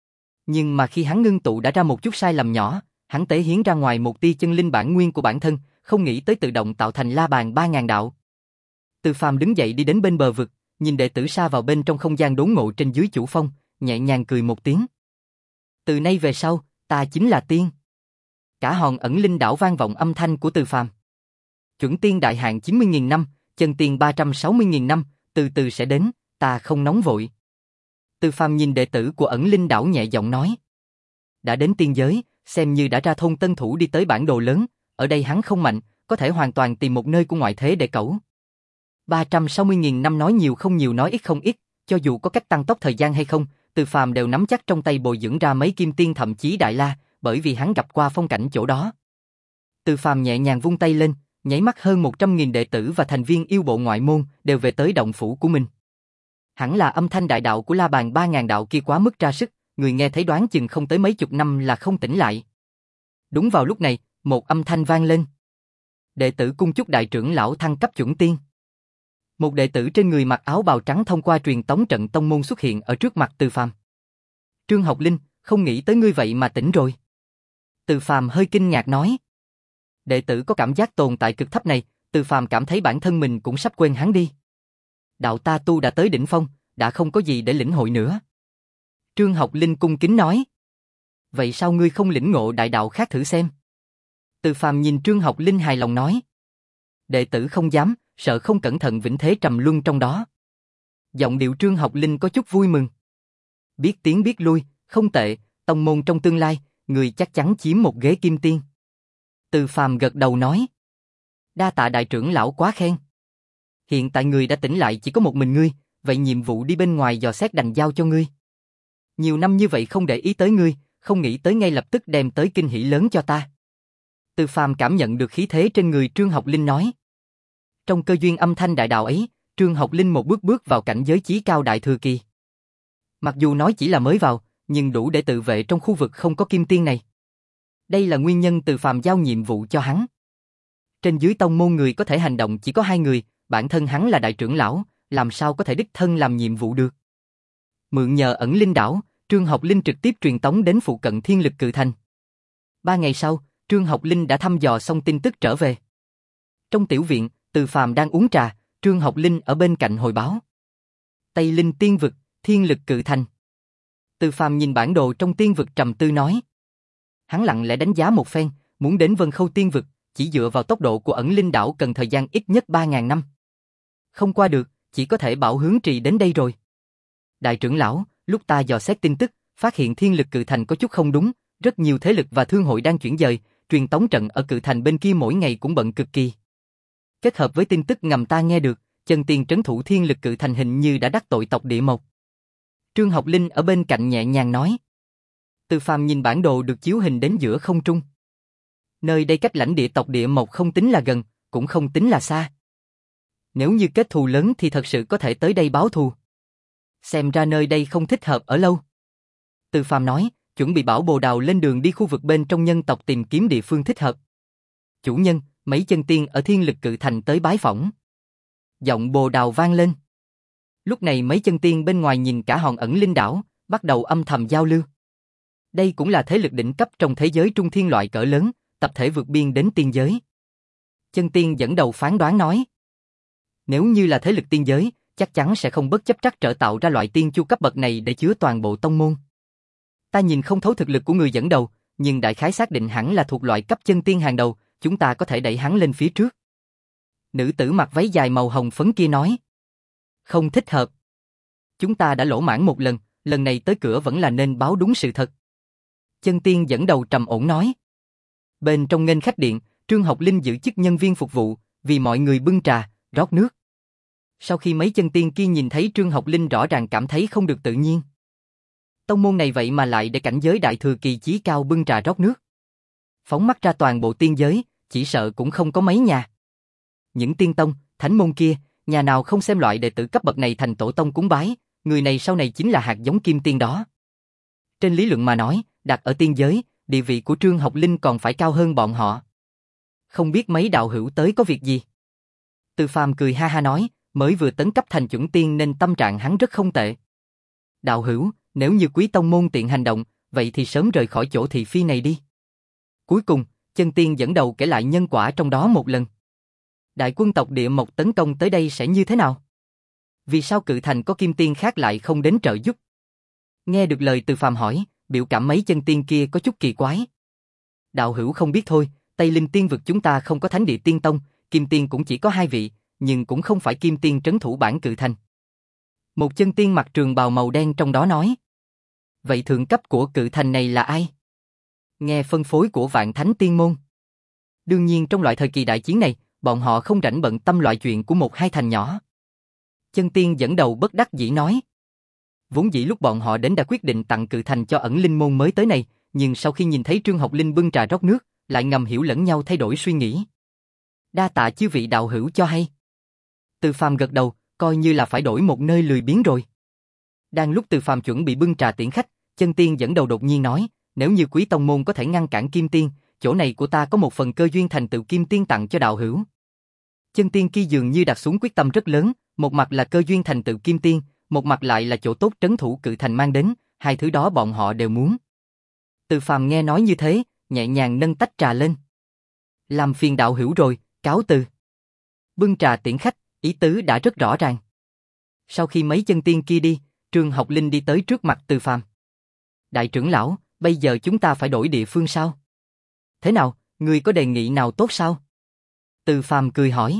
Nhưng mà khi hắn ngưng tụ đã ra một chút sai lầm nhỏ, hắn tế hiến ra ngoài một tia chân linh bản nguyên của bản thân, không nghĩ tới tự động tạo thành la bàn ba ngàn đạo. Từ Phàm đứng dậy đi đến bên bờ vực, nhìn đệ tử sa vào bên trong không gian đốn ngộ trên dưới chủ phong, nhẹ nhàng cười một tiếng. Từ nay về sau, ta chính là tiên. Cả hòn ẩn linh đảo vang vọng âm thanh của Từ Phàm. Chuẩn tiên đại hạn chín mươi nghìn năm, chân tiên ba trăm sáu mươi nghìn năm, từ từ sẽ đến, ta không nóng vội. Từ Phàm nhìn đệ tử của ẩn linh đảo nhẹ giọng nói. Đã đến tiên giới, xem như đã ra thôn tân thủ đi tới bản đồ lớn, ở đây hắn không mạnh, có thể hoàn toàn tìm một nơi của ngoại thế để cẩu. ba trăm sáu mươi nghìn năm nói nhiều không nhiều nói ít không ít, cho dù có cách tăng tốc thời gian hay không, Từ Phàm đều nắm chắc trong tay bồi dưỡng ra mấy kim tiên thậm chí đại la, bởi vì hắn gặp qua phong cảnh chỗ đó. Từ Phàm nhẹ nhàng vung tay lên, nháy mắt hơn một trăm nghìn đệ tử và thành viên yêu bộ ngoại môn đều về tới động phủ của mình. Hẳn là âm thanh đại đạo của La Bàn ba ngàn đạo kia quá mức ra sức, người nghe thấy đoán chừng không tới mấy chục năm là không tỉnh lại. Đúng vào lúc này, một âm thanh vang lên. Đệ tử cung chúc đại trưởng lão thăng cấp chuẩn tiên. Một đệ tử trên người mặc áo bào trắng thông qua truyền tống trận tông môn xuất hiện ở trước mặt Từ Phàm. Trương Học Linh, không nghĩ tới ngươi vậy mà tỉnh rồi. Từ Phàm hơi kinh ngạc nói. Đệ tử có cảm giác tồn tại cực thấp này, Từ Phàm cảm thấy bản thân mình cũng sắp quên hắn đi. Đạo ta tu đã tới đỉnh phong, đã không có gì để lĩnh hội nữa. Trương Học Linh cung kính nói. Vậy sao ngươi không lĩnh ngộ đại đạo khác thử xem? Từ Phàm nhìn Trương Học Linh hài lòng nói. Đệ tử không dám, sợ không cẩn thận vĩnh thế trầm luân trong đó. Giọng điệu Trương Học Linh có chút vui mừng. Biết tiến biết lui, không tệ, tông môn trong tương lai, người chắc chắn chiếm một ghế kim tiên. Từ Phàm gật đầu nói. Đa tạ đại trưởng lão quá khen. Hiện tại người đã tỉnh lại chỉ có một mình ngươi, vậy nhiệm vụ đi bên ngoài dò xét đành giao cho ngươi. Nhiều năm như vậy không để ý tới ngươi, không nghĩ tới ngay lập tức đem tới kinh hỉ lớn cho ta. Từ Phàm cảm nhận được khí thế trên người Trương Học Linh nói. Trong cơ duyên âm thanh đại đạo ấy, Trương Học Linh một bước bước vào cảnh giới chí cao đại thừa kỳ. Mặc dù nói chỉ là mới vào, nhưng đủ để tự vệ trong khu vực không có kim tiên này. Đây là nguyên nhân Từ Phàm giao nhiệm vụ cho hắn. Trên dưới tông môn người có thể hành động chỉ có hai người, bản thân hắn là đại trưởng lão, làm sao có thể đích thân làm nhiệm vụ được. Mượn nhờ ẩn linh đảo, Trương Học Linh trực tiếp truyền tống đến phụ cận thiên lực cự thành. Ba ngày sau, Trương Học Linh đã thăm dò xong tin tức trở về. Trong tiểu viện, Từ Phàm đang uống trà, Trương Học Linh ở bên cạnh hồi báo. Tây Linh tiên vực, thiên lực cự thành. Từ Phàm nhìn bản đồ trong tiên vực trầm tư nói. Hắn lặng lẽ đánh giá một phen, muốn đến Vân Khâu tiên vực, chỉ dựa vào tốc độ của ẩn linh đảo cần thời gian ít nhất ba ngàn năm. Không qua được, chỉ có thể bảo hướng trì đến đây rồi. Đại trưởng lão, lúc ta dò xét tin tức, phát hiện thiên lực cự thành có chút không đúng, rất nhiều thế lực và thương hội đang chuyển dời, truyền tống trận ở cự thành bên kia mỗi ngày cũng bận cực kỳ. Kết hợp với tin tức ngầm ta nghe được, chân tiên trấn thủ thiên lực cự thành hình như đã đắc tội tộc Địa Mộc. Trương Học Linh ở bên cạnh nhẹ nhàng nói. Từ Phàm nhìn bản đồ được chiếu hình đến giữa không trung. Nơi đây cách lãnh địa tộc Địa Mộc không tính là gần, cũng không tính là xa. Nếu như kết thù lớn thì thật sự có thể tới đây báo thù. Xem ra nơi đây không thích hợp ở lâu. Từ Phàm nói, chuẩn bị bảo Bồ Đào lên đường đi khu vực bên trong nhân tộc tìm kiếm địa phương thích hợp. Chủ nhân, mấy chân tiên ở thiên lực cự thành tới bái phỏng. Giọng Bồ Đào vang lên. Lúc này mấy chân tiên bên ngoài nhìn cả hòn ẩn linh đảo, bắt đầu âm thầm giao lưu. Đây cũng là thế lực đỉnh cấp trong thế giới trung thiên loại cỡ lớn, tập thể vượt biên đến tiên giới. Chân tiên dẫn đầu phán đoán nói. Nếu như là thế lực tiên giới, chắc chắn sẽ không bất chấp trắc trở tạo ra loại tiên chu cấp bậc này để chứa toàn bộ tông môn. Ta nhìn không thấu thực lực của người dẫn đầu, nhưng đại khái xác định hẳn là thuộc loại cấp chân tiên hàng đầu, chúng ta có thể đẩy hắn lên phía trước. Nữ tử mặc váy dài màu hồng phấn kia nói. Không thích hợp. Chúng ta đã lỗ mãn một lần, lần này tới cửa vẫn là nên báo đúng sự thật. Chân tiên dẫn đầu trầm ổn nói. Bên trong nghênh khách điện, Trương Học Linh giữ chức nhân viên phục vụ, vì mọi người bưng trà, rót nước. Sau khi mấy chân tiên kia nhìn thấy Trương Học Linh rõ ràng cảm thấy không được tự nhiên. Tông môn này vậy mà lại để cảnh giới đại thừa kỳ chí cao bưng trà rót nước. Phóng mắt ra toàn bộ tiên giới, chỉ sợ cũng không có mấy nhà. Những tiên tông, thánh môn kia, nhà nào không xem loại đệ tử cấp bậc này thành tổ tông cúng bái, người này sau này chính là hạt giống kim tiên đó. Trên lý luận mà nói, đặt ở tiên giới, địa vị của Trương Học Linh còn phải cao hơn bọn họ. Không biết mấy đạo hữu tới có việc gì? Từ Phàm cười ha ha nói, mới vừa tấn cấp thành chuẩn tiên nên tâm trạng hắn rất không tệ. Đạo hữu, nếu như quý tông môn tiện hành động, vậy thì sớm rời khỏi chỗ thị phi này đi. Cuối cùng, chân tiên dẫn đầu kể lại nhân quả trong đó một lần. Đại quân tộc Địa Mộc tấn công tới đây sẽ như thế nào? Vì sao cự thành có kim tiên khác lại không đến trợ giúp? Nghe được lời Từ Phàm hỏi, biểu cảm mấy chân tiên kia có chút kỳ quái. Đạo hữu không biết thôi, Tây Linh tiên vực chúng ta không có thánh địa tiên tông, kim tiên cũng chỉ có hai vị, nhưng cũng không phải kim tiên trấn thủ bản cự thành. Một chân tiên mặc trường bào màu đen trong đó nói. Vậy thượng cấp của cự thành này là ai? Nghe phân phối của Vạn Thánh Tiên Môn. Đương nhiên trong loại thời kỳ đại chiến này, bọn họ không rảnh bận tâm loại chuyện của một hai thành nhỏ. Chân tiên dẫn đầu bất đắc dĩ nói. Vốn dĩ lúc bọn họ đến đã quyết định tặng cự thành cho ẩn linh môn mới tới này, nhưng sau khi nhìn thấy Trương Học Linh bưng trà rót nước, lại ngầm hiểu lẫn nhau thay đổi suy nghĩ. Đa tạ chư vị đạo hữu cho hay. Từ Phàm gật đầu, coi như là phải đổi một nơi lười biếng rồi. Đang lúc Từ Phàm chuẩn bị bưng trà tiễn khách, Chân tiên dẫn đầu đột nhiên nói, nếu như Quý tông môn có thể ngăn cản Kim Tiên, chỗ này của ta có một phần cơ duyên thành tựu Kim Tiên tặng cho đạo hữu. Chân tiên kia dường như đặt xuống quyết tâm rất lớn, một mặt là cơ duyên thành tựu Kim Tiên, một mặt lại là chỗ tốt trấn thủ cự thành mang đến, hai thứ đó bọn họ đều muốn. Từ Phàm nghe nói như thế, nhẹ nhàng nâng tách trà lên. Làm phiền đạo hữu rồi, cáo từ. Bưng trà tiễn khách, ý tứ đã rất rõ ràng. Sau khi mấy chân tiên kia đi, Trương Học Linh đi tới trước mặt Từ Phàm. Đại trưởng lão, bây giờ chúng ta phải đổi địa phương sao? Thế nào, người có đề nghị nào tốt sao? Từ Phàm cười hỏi.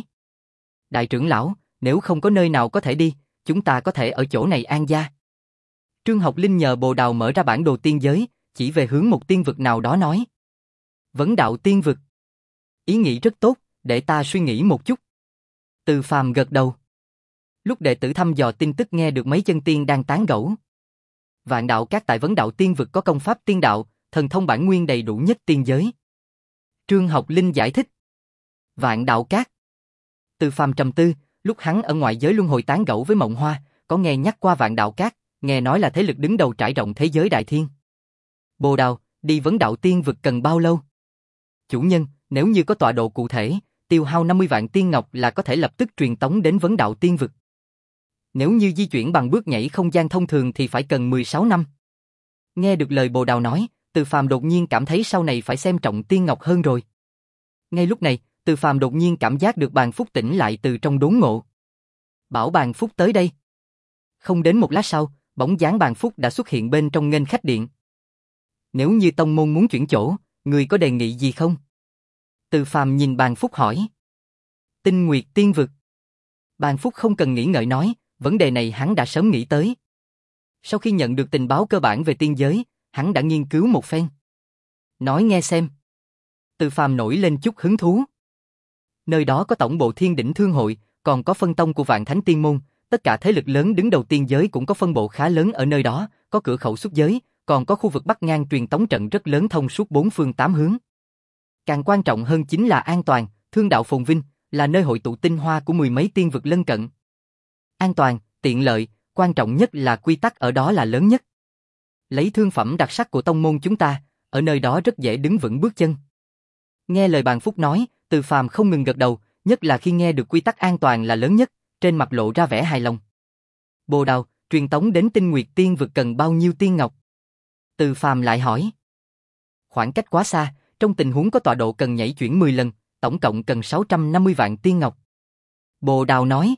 Đại trưởng lão, nếu không có nơi nào có thể đi, chúng ta có thể ở chỗ này an gia. Trương Học Linh nhờ Bồ Đào mở ra bản đồ tiên giới, chỉ về hướng một tiên vực nào đó nói. Vấn đạo tiên vực. Ý nghĩ rất tốt, để ta suy nghĩ một chút. Từ Phàm gật đầu. Lúc đệ tử thăm dò tin tức nghe được mấy chân tiên đang tán gẫu. Vạn đạo các tại vấn đạo tiên vực có công pháp tiên đạo, thần thông bản nguyên đầy đủ nhất tiên giới. Trương Học Linh giải thích. Vạn đạo các. Từ Phàm trầm tư, lúc hắn ở ngoại giới luân hồi tán gẫu với Mộng Hoa, có nghe nhắc qua Vạn đạo các, nghe nói là thế lực đứng đầu trải rộng thế giới đại thiên. Bồ Đào, đi vấn đạo tiên vực cần bao lâu? Chủ nhân, nếu như có tọa độ cụ thể, tiêu hao năm mươi vạn tiên ngọc là có thể lập tức truyền tống đến vấn đạo tiên vực. Nếu như di chuyển bằng bước nhảy không gian thông thường thì phải cần mười sáu năm. Nghe được lời Bồ Đào nói, Từ Phàm đột nhiên cảm thấy sau này phải xem trọng tiên ngọc hơn rồi. Ngay lúc này, Từ Phàm đột nhiên cảm giác được Bàn Phúc tỉnh lại từ trong đốn ngộ. Bảo Bàn Phúc tới đây. Không đến một lát sau, bóng dáng Bàn Phúc đã xuất hiện bên trong nghênh khách điện. Nếu như tông môn muốn chuyển chỗ, người có đề nghị gì không? Từ Phàm nhìn Bàn Phúc hỏi. Tinh Nguyệt tiên vực. Bàn Phúc không cần nghĩ ngợi nói, vấn đề này hắn đã sớm nghĩ tới. Sau khi nhận được tình báo cơ bản về tiên giới, hắn đã nghiên cứu một phen. Nói nghe xem. Từ Phàm nổi lên chút hứng thú. Nơi đó có tổng bộ Thiên Đỉnh Thương hội, còn có phân tông của Vạn Thánh Tiên Môn, tất cả thế lực lớn đứng đầu tiên giới cũng có phân bộ khá lớn ở nơi đó, có cửa khẩu xuất giới, còn có khu vực bắc ngang truyền tống trận rất lớn thông suốt bốn phương tám hướng. Càng quan trọng hơn chính là an toàn, thương đạo phồn vinh, là nơi hội tụ tinh hoa của mười mấy tiên vực lân cận. An toàn, tiện lợi, quan trọng nhất là quy tắc ở đó là lớn nhất. Lấy thương phẩm đặc sắc của tông môn chúng ta, ở nơi đó rất dễ đứng vững bước chân. Nghe lời Bàn Phúc nói, Từ Phàm không ngừng gật đầu, nhất là khi nghe được quy tắc an toàn là lớn nhất, trên mặt lộ ra vẻ hài lòng. Bồ Đào, truyền tống đến Tinh Nguyệt tiên vực cần bao nhiêu tiên ngọc? Từ Phàm lại hỏi. Khoảng cách quá xa, trong tình huống có tọa độ cần nhảy chuyển mười lần, tổng cộng cần sáu trăm năm mươi vạn tiên ngọc. Bồ Đào nói.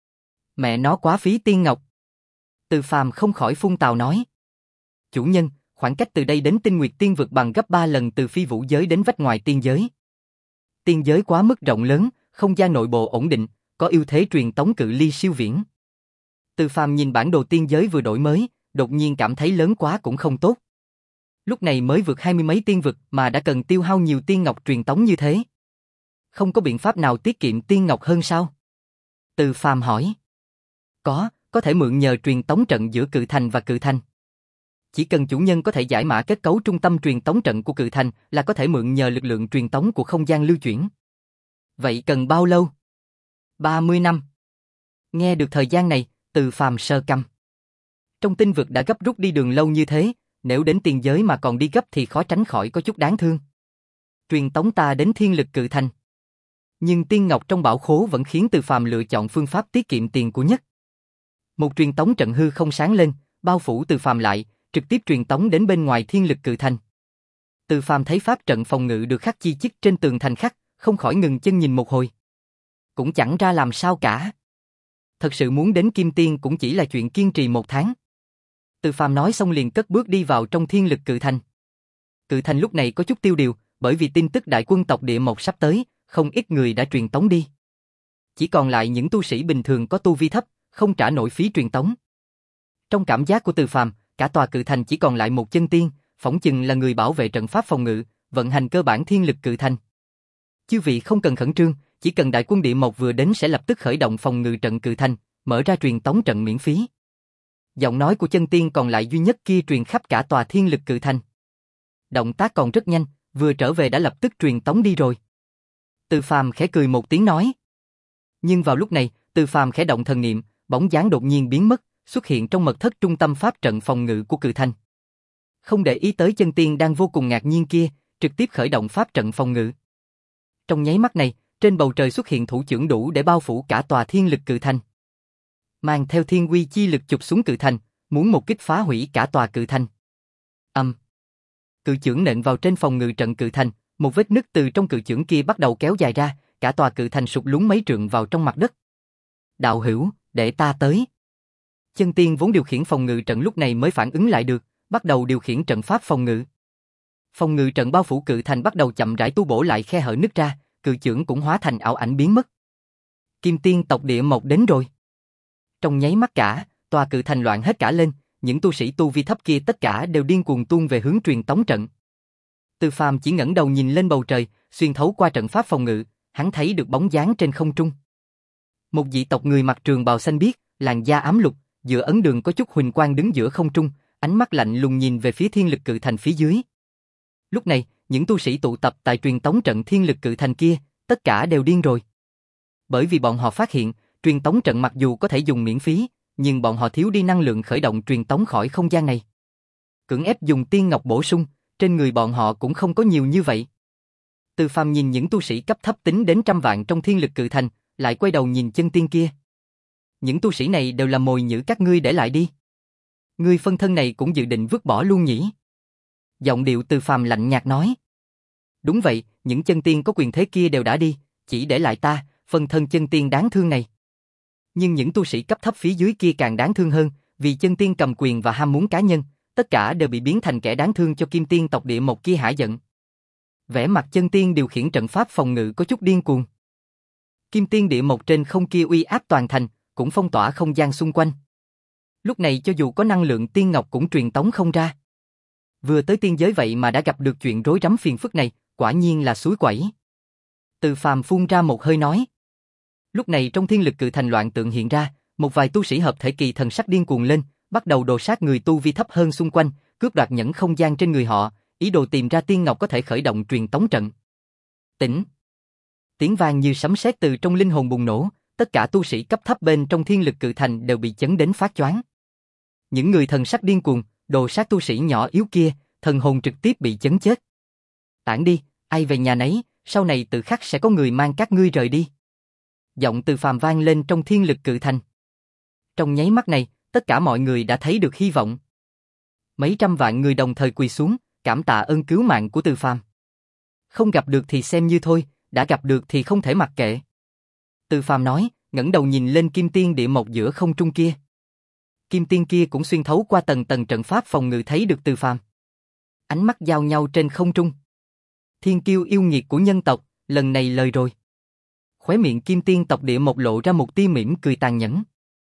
Mẹ nó quá phí tiên ngọc. Từ Phàm không khỏi phun tào nói. Chủ nhân, khoảng cách từ đây đến Tinh Nguyệt tiên vực bằng gấp ba lần từ phi vũ giới đến vách ngoài tiên giới. Tiên giới quá mức rộng lớn, không gian nội bộ ổn định, có ưu thế truyền tống cự ly siêu viễn. Từ Phàm nhìn bản đồ tiên giới vừa đổi mới, đột nhiên cảm thấy lớn quá cũng không tốt. Lúc này mới vượt hai mươi mấy tiên vực mà đã cần tiêu hao nhiều tiên ngọc truyền tống như thế. Không có biện pháp nào tiết kiệm tiên ngọc hơn sao? Từ Phàm hỏi. Có, có thể mượn nhờ truyền tống trận giữa cự thành và cự thành. Chỉ cần chủ nhân có thể giải mã kết cấu trung tâm truyền tống trận của cự thành là có thể mượn nhờ lực lượng truyền tống của không gian lưu chuyển. Vậy cần bao lâu? ba mươi năm. Nghe được thời gian này, Từ Phàm sơ căm. Trong tinh vực đã gấp rút đi đường lâu như thế, nếu đến tiên giới mà còn đi gấp thì khó tránh khỏi có chút đáng thương. Truyền tống ta đến thiên lực cự thành. Nhưng tiên ngọc trong bảo khố vẫn khiến Từ Phàm lựa chọn phương pháp tiết kiệm tiền của nhất. Một truyền tống trận hư không sáng lên, bao phủ Từ Phàm lại, trực tiếp truyền tống đến bên ngoài thiên lực cự thành. Từ Phàm thấy pháp trận phòng ngự được khắc chi chít trên tường thành khắc, không khỏi ngừng chân nhìn một hồi. Cũng chẳng ra làm sao cả. Thật sự muốn đến Kim Tiên cũng chỉ là chuyện kiên trì một tháng. Từ Phàm nói xong liền cất bước đi vào trong thiên lực cự thành. Cự thành lúc này có chút tiêu điều, bởi vì tin tức đại quân tộc địa mộc sắp tới, không ít người đã truyền tống đi. Chỉ còn lại những tu sĩ bình thường có tu vi thấp, không trả nổi phí truyền tống. Trong cảm giác của Từ Phàm, cả tòa cự thành chỉ còn lại một chân tiên, phỏng chừng là người bảo vệ trận pháp phòng ngự, vận hành cơ bản thiên lực cự thành. Chư vị không cần khẩn trương, chỉ cần đại quân địa mộc vừa đến sẽ lập tức khởi động phòng ngự trận cự thành, mở ra truyền tống trận miễn phí. Giọng nói của chân tiên còn lại duy nhất kia truyền khắp cả tòa thiên lực cự thành. Động tác còn rất nhanh, vừa trở về đã lập tức truyền tống đi rồi. Từ Phàm khẽ cười một tiếng nói. Nhưng vào lúc này, Từ Phàm khẽ động thần niệm, bóng dáng đột nhiên biến mất, xuất hiện trong mật thất trung tâm pháp trận phòng ngự của cự thành. Không để ý tới chân tiên đang vô cùng ngạc nhiên kia, trực tiếp khởi động pháp trận phòng ngự. Trong nháy mắt này, trên bầu trời xuất hiện thủ trưởng đủ để bao phủ cả tòa thiên lực cự thành. Mang theo thiên uy chi lực chụp xuống cự thành, muốn một kích phá hủy cả tòa cự thành. Âm. Cự chưởng nện vào trên phòng ngự trận cự thành, một vết nứt từ trong cự chưởng kia bắt đầu kéo dài ra, cả tòa cự thành sụt lún mấy trượng vào trong mặt đất. Đạo hữu, để ta tới. Chân tiên vốn điều khiển phòng ngự trận lúc này mới phản ứng lại được, bắt đầu điều khiển trận pháp phòng ngự. Phòng ngự trận bao phủ cự thành bắt đầu chậm rãi tu bổ lại khe hở nứt ra, cự chưởng cũng hóa thành ảo ảnh biến mất. Kim tiên tộc địa mộc đến rồi. Trong nháy mắt cả, tòa cự thành loạn hết cả lên, những tu sĩ tu vi thấp kia tất cả đều điên cuồng tuôn về hướng truyền tống trận. Từ Phàm chỉ ngẩng đầu nhìn lên bầu trời, xuyên thấu qua trận pháp phòng ngự, hắn thấy được bóng dáng trên không trung. Một dị tộc người mặc trường bào xanh biếc, làn da ám lục, giữa ấn đường có chút huỳnh quang đứng giữa không trung, ánh mắt lạnh lùng nhìn về phía thiên lực cự thành phía dưới. Lúc này, những tu sĩ tụ tập tại truyền tống trận thiên lực cự thành kia, tất cả đều điên rồi. Bởi vì bọn họ phát hiện, truyền tống trận mặc dù có thể dùng miễn phí, nhưng bọn họ thiếu đi năng lượng khởi động truyền tống khỏi không gian này. Cưỡng ép dùng tiên ngọc bổ sung, trên người bọn họ cũng không có nhiều như vậy. Từ Phàm nhìn những tu sĩ cấp thấp tính đến trăm vạn trong thiên lực cự thành, lại quay đầu nhìn chân tiên kia. Những tu sĩ này đều là mồi nhử các ngươi để lại đi. Ngươi phân thân này cũng dự định vứt bỏ luôn nhỉ? Giọng điệu Từ Phàm lạnh nhạt nói. Đúng vậy, những chân tiên có quyền thế kia đều đã đi, chỉ để lại ta, phân thân chân tiên đáng thương này. Nhưng những tu sĩ cấp thấp phía dưới kia càng đáng thương hơn, vì chân tiên cầm quyền và ham muốn cá nhân, tất cả đều bị biến thành kẻ đáng thương cho kim tiên tộc địa mộc kia hả giận. Vẻ mặt chân tiên điều khiển trận pháp phòng ngự có chút điên cuồng. Kim tiên địa mộc trên không kia uy áp toàn thành, cũng phong tỏa không gian xung quanh. Lúc này cho dù có năng lượng tiên ngọc cũng truyền tống không ra. Vừa tới tiên giới vậy mà đã gặp được chuyện rối rắm phiền phức này, quả nhiên là suối quẩy. Từ Phàm phun ra một hơi nói. Lúc này trong thiên lực cự thành loạn tượng hiện ra, một vài tu sĩ hợp thể kỳ thần sắc điên cuồng lên, bắt đầu đồ sát người tu vi thấp hơn xung quanh, cướp đoạt nhẫn không gian trên người họ, ý đồ tìm ra tiên ngọc có thể khởi động truyền tống trận. Tỉnh! Tiếng vang như sấm sét từ trong linh hồn bùng nổ, tất cả tu sĩ cấp thấp bên trong thiên lực cự thành đều bị chấn đến phát choáng. Những người thần sắc điên cuồng, đồ sát tu sĩ nhỏ yếu kia, thần hồn trực tiếp bị chấn chết. Tản đi, ai về nhà nấy, sau này tự khắc sẽ có người mang các ngươi rời đi. Giọng Từ Phàm vang lên trong thiên lực cự thành. Trong nháy mắt này, tất cả mọi người đã thấy được hy vọng. Mấy trăm vạn người đồng thời quỳ xuống, cảm tạ ơn cứu mạng của Từ Phàm. Không gặp được thì xem như thôi, đã gặp được thì không thể mặc kệ. Từ Phàm nói, ngẩng đầu nhìn lên kim tiên địa mộc giữa không trung kia. Kim tiên kia cũng xuyên thấu qua tầng tầng trận pháp phòng ngự thấy được Từ Phàm. Ánh mắt giao nhau trên không trung. Thiên kiêu yêu nghiệt của nhân tộc, lần này lời rồi. Khóe miệng kim tiên tộc địa mộc lộ ra một tia mỉm cười tàn nhẫn.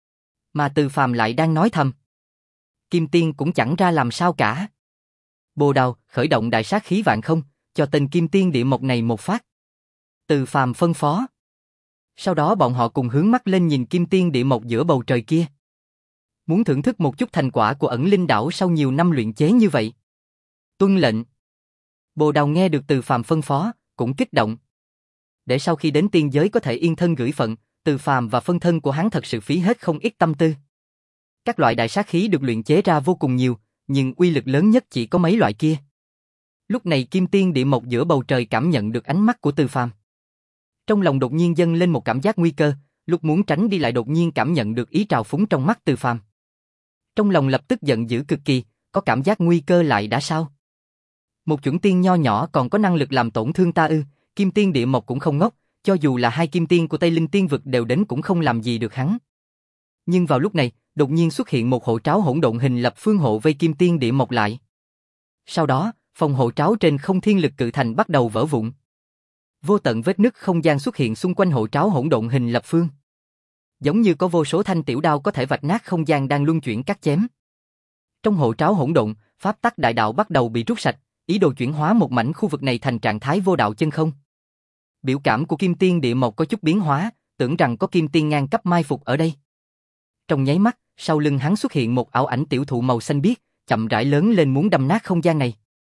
Mà Từ Phàm lại đang nói thầm. Kim tiên cũng chẳng ra làm sao cả. Bồ Đào, khởi động đại sát khí vạn không, cho tên kim tiên địa mộc này một phát. Từ Phàm phân phó. Sau đó bọn họ cùng hướng mắt lên nhìn kim tiên địa mộc giữa bầu trời kia. Muốn thưởng thức một chút thành quả của ẩn linh đảo sau nhiều năm luyện chế như vậy. Tuân lệnh. Bồ Đào nghe được Từ Phàm phân phó, cũng kích động. Để sau khi đến tiên giới có thể yên thân gửi phận, Từ Phàm và phân thân của hắn thật sự phí hết không ít tâm tư. Các loại đại sát khí được luyện chế ra vô cùng nhiều, nhưng uy lực lớn nhất chỉ có mấy loại kia. Lúc này kim tiên địa mộc giữa bầu trời cảm nhận được ánh mắt của Từ Phàm. Trong lòng đột nhiên dâng lên một cảm giác nguy cơ, lúc muốn tránh đi lại đột nhiên cảm nhận được ý trào phúng trong mắt Từ Phàm. Trong lòng lập tức giận dữ cực kỳ, có cảm giác nguy cơ lại đã sao? Một chuẩn tiên nho nhỏ còn có năng lực làm tổn thương ta ư? Kim tiên địa mộc cũng không ngốc, cho dù là hai kim tiên của Tây Linh Tiên vực đều đến cũng không làm gì được hắn. Nhưng vào lúc này, đột nhiên xuất hiện một hộ tráo hỗn độn hình lập phương hộ vây kim tiên địa mộc lại. Sau đó, phòng hộ tráo trên không thiên lực cự thành bắt đầu vỡ vụn. Vô tận vết nứt không gian xuất hiện xung quanh hộ tráo hỗn độn hình lập phương. Giống như có vô số thanh tiểu đao có thể vạch nát không gian đang luân chuyển cắt chém. Trong hộ tráo hỗn độn, pháp tắc đại đạo bắt đầu bị rút sạch, ý đồ chuyển hóa một mảnh khu vực này thành trạng thái vô đạo chân không. Biểu cảm của Kim Tiên Địa Mộc có chút biến hóa, tưởng rằng có Kim Tiên ngang cấp mai phục ở đây. Trong nháy mắt, sau lưng hắn xuất hiện một ảo ảnh tiểu thụ màu xanh biếc, chậm rãi lớn lên muốn đâm nát không gian này.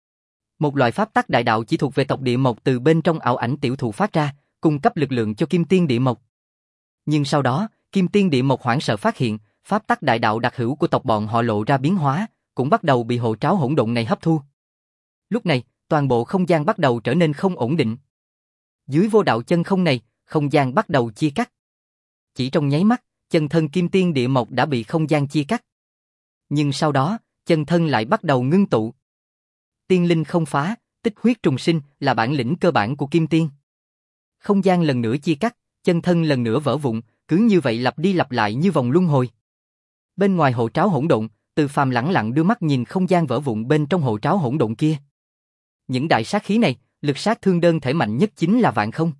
Một loại pháp tắc đại đạo chỉ thuộc về tộc Địa Mộc từ bên trong ảo ảnh tiểu thụ phát ra, cung cấp lực lượng cho Kim Tiên Địa Mộc. Nhưng sau đó, Kim Tiên Địa Mộc hoảng sợ phát hiện, pháp tắc đại đạo đặc hữu của tộc bọn họ lộ ra biến hóa, cũng bắt đầu bị hộ tráo hỗn độn này hấp thu. Lúc này, toàn bộ không gian bắt đầu trở nên không ổn định. Dưới vô đạo chân không này, không gian bắt đầu chia cắt. Chỉ trong nháy mắt, chân thân Kim Tiên Địa Mộc đã bị không gian chia cắt. Nhưng sau đó, chân thân lại bắt đầu ngưng tụ. Tiên linh không phá, tích huyết trùng sinh là bản lĩnh cơ bản của Kim Tiên. Không gian lần nữa chia cắt, chân thân lần nữa vỡ vụn, cứ như vậy lặp đi lặp lại như vòng luân hồi. Bên ngoài hộ tráo hỗn độn, Từ Phàm lẳng lặng đưa mắt nhìn không gian vỡ vụn bên trong hộ tráo hỗn độn kia. Những đại sát khí này, lực sát thương đơn thể mạnh nhất chính là vạn không.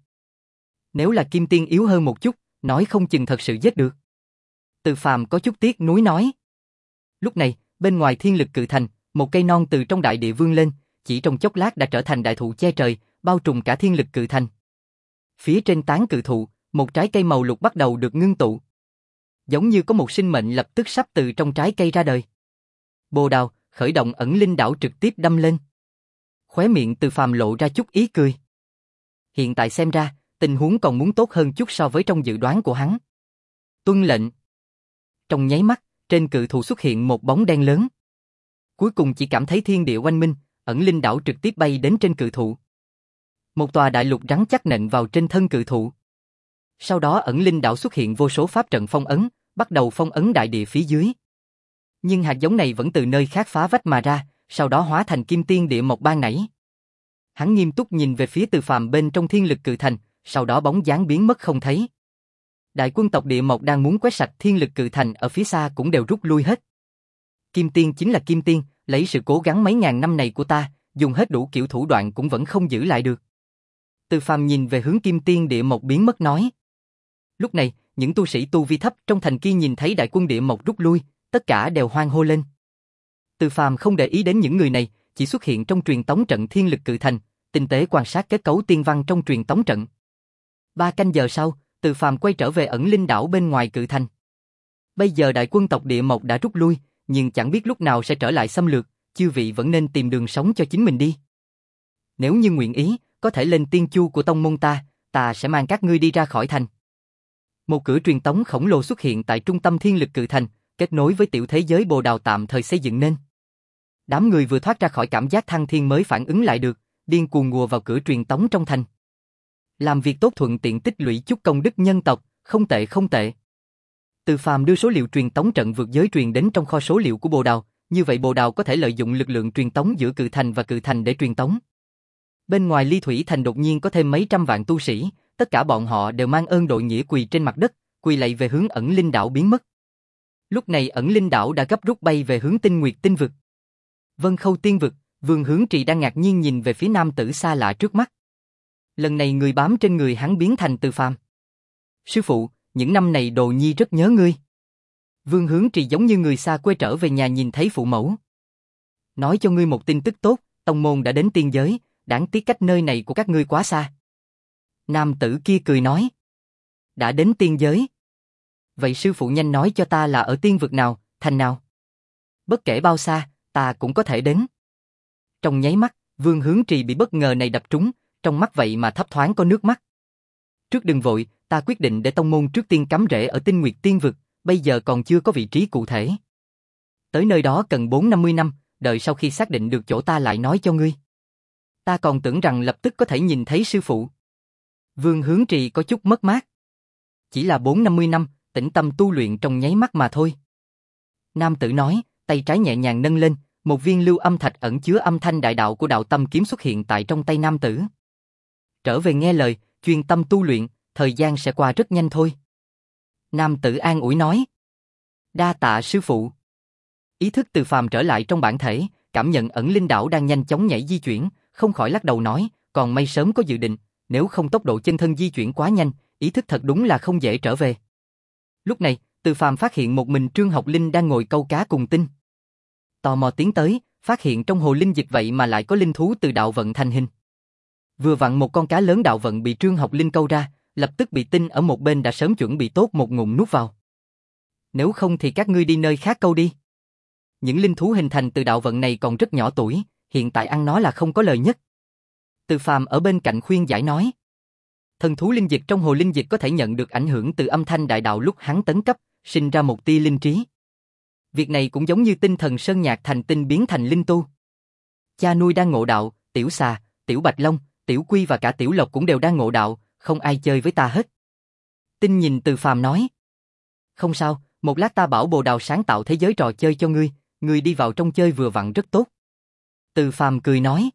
Nếu là Kim Tiên yếu hơn một chút, nói không chừng thật sự giết được. Từ Phàm có chút tiếc nuối nói. Lúc này, bên ngoài thiên lực cự thành, một cây non từ trong đại địa vươn lên, chỉ trong chốc lát đã trở thành đại thụ che trời, bao trùm cả thiên lực cự thành. Phía trên tán cự thụ, một trái cây màu lục bắt đầu được ngưng tụ. Giống như có một sinh mệnh lập tức sắp từ trong trái cây ra đời. Bồ đào, khởi động ẩn linh đảo trực tiếp đâm lên. Khóe miệng Từ Phàm lộ ra chút ý cười. Hiện tại xem ra, tình huống còn muốn tốt hơn chút so với trong dự đoán của hắn. Tuân lệnh. Trong nháy mắt, trên cự thụ xuất hiện một bóng đen lớn. Cuối cùng chỉ cảm thấy thiên địa oanh minh, ẩn linh đảo trực tiếp bay đến trên cự thụ. Một tòa đại lục rắn chắc nện vào trên thân cự thụ. Sau đó ẩn linh đảo xuất hiện vô số pháp trận phong ấn, bắt đầu phong ấn đại địa phía dưới. Nhưng hạt giống này vẫn từ nơi khác phá vách mà ra, sau đó hóa thành Kim Tiên Địa Mộc ban nãy. Hắn nghiêm túc nhìn về phía Từ Phàm bên trong thiên lực cự thành, sau đó bóng dáng biến mất không thấy. Đại quân tộc Địa Mộc đang muốn quét sạch thiên lực cự thành ở phía xa cũng đều rút lui hết. Kim Tiên chính là Kim Tiên, lấy sự cố gắng mấy ngàn năm này của ta, dùng hết đủ kiểu thủ đoạn cũng vẫn không giữ lại được. Từ Phàm nhìn về hướng Kim Tiên Địa Mộc biến mất nói. Lúc này, những tu sĩ tu vi thấp trong thành kia nhìn thấy đại quân Địa Mộc rút lui, tất cả đều hoan hô lên. Từ Phàm không để ý đến những người này, chỉ xuất hiện trong truyền tống trận thiên lực cự thành, tinh tế quan sát kết cấu tiên văn trong truyền tống trận. Ba canh giờ sau, Từ Phàm quay trở về ẩn linh đảo bên ngoài cự thành. Bây giờ đại quân tộc Địa Mộc đã rút lui, nhưng chẳng biết lúc nào sẽ trở lại xâm lược, chư vị vẫn nên tìm đường sống cho chính mình đi. Nếu như nguyện ý, có thể lên tiên chu của tông môn ta, ta sẽ mang các ngươi đi ra khỏi thành. Một cửa truyền tống khổng lồ xuất hiện tại trung tâm thiên lực cự thành, kết nối với tiểu thế giới Bồ Đào tạm thời xây dựng nên. Đám người vừa thoát ra khỏi cảm giác thăng thiên mới phản ứng lại được, điên cuồng ùa vào cửa truyền tống trong thành. Làm việc tốt thuận tiện tích lũy chút công đức nhân tộc, không tệ không tệ. Từ Phàm đưa số liệu truyền tống trận vượt giới truyền đến trong kho số liệu của Bồ Đào, như vậy Bồ Đào có thể lợi dụng lực lượng truyền tống giữa cự thành và cự thành để truyền tống. Bên ngoài Ly Thủy thành đột nhiên có thêm mấy trăm vạn tu sĩ, tất cả bọn họ đều mang ơn đội nghĩa quỳ trên mặt đất, quỳ lạy về hướng ẩn linh đảo biến mất. Lúc này ẩn linh đảo đã gấp rút bay về hướng Tinh Nguyệt tinh vực. Vân Khâu tiên vực, Vương Hướng Trì đang ngạc nhiên nhìn về phía nam tử xa lạ trước mắt. Lần này người bám trên người hắn biến thành Từ Phàm. Sư phụ, những năm này Đồ Nhi rất nhớ ngươi. Vương Hướng Trì giống như người xa quê trở về nhà nhìn thấy phụ mẫu. Nói cho ngươi một tin tức tốt, tông môn đã đến tiên giới, đáng tiếc cách nơi này của các ngươi quá xa. Nam tử kia cười nói. Đã đến tiên giới. Vậy sư phụ nhanh nói cho ta là ở tiên vực nào, thành nào. Bất kể bao xa, ta cũng có thể đến. Trong nháy mắt, Vương Hướng Trì bị bất ngờ này đập trúng, trong mắt vậy mà thấp thoáng có nước mắt. Trước đừng vội, ta quyết định để tông môn trước tiên cắm rễ ở Tinh Nguyệt tiên vực, bây giờ còn chưa có vị trí cụ thể. Tới nơi đó cần bốn năm mươi năm, đợi sau khi xác định được chỗ ta lại nói cho ngươi. Ta còn tưởng rằng lập tức có thể nhìn thấy sư phụ. Vương Hướng Trì có chút mất mát. Chỉ là bốn năm mươi năm, tĩnh tâm tu luyện trong nháy mắt mà thôi. Nam tử nói, tay trái nhẹ nhàng nâng lên, một viên lưu âm thạch ẩn chứa âm thanh đại đạo của đạo tâm kiếm xuất hiện tại trong tay nam tử. Trở về nghe lời, chuyên tâm tu luyện, thời gian sẽ qua rất nhanh thôi. Nam tử an ủi nói. Đa tạ sư phụ. Ý thức Từ Phàm trở lại trong bản thể, cảm nhận ẩn linh đảo đang nhanh chóng nhảy di chuyển, không khỏi lắc đầu nói, còn may sớm có dự định, nếu không tốc độ chân thân di chuyển quá nhanh, ý thức thật đúng là không dễ trở về. Lúc này, Từ Phàm phát hiện một mình Trương Học Linh đang ngồi câu cá cùng tinh. Tò mò tiến tới, phát hiện trong hồ linh dịch vậy mà lại có linh thú từ đạo vận thành hình. Vừa vặn một con cá lớn đạo vận bị Trương Học Linh câu ra, lập tức bị Tinh ở một bên đã sớm chuẩn bị tốt một ngụm nuốt vào. Nếu không thì các ngươi đi nơi khác câu đi. Những linh thú hình thành từ đạo vận này còn rất nhỏ tuổi, hiện tại ăn nó là không có lời nhất. Từ Phàm ở bên cạnh khuyên giải nói. Thần thú linh dịch trong hồ linh dịch có thể nhận được ảnh hưởng từ âm thanh đại đạo lúc hắn tấn cấp, sinh ra một tia linh trí. Việc này cũng giống như tinh thần sơn nhạc thành tinh biến thành linh tu. Cha nuôi đang ngộ đạo, tiểu xà, tiểu bạch long, tiểu quy và cả tiểu lộc cũng đều đang ngộ đạo, không ai chơi với ta hết. Tinh nhìn Từ Phàm nói. Không sao, một lát ta bảo Bồ Đào sáng tạo thế giới trò chơi cho ngươi, ngươi đi vào trong chơi vừa vặn rất tốt. Từ Phàm cười nói.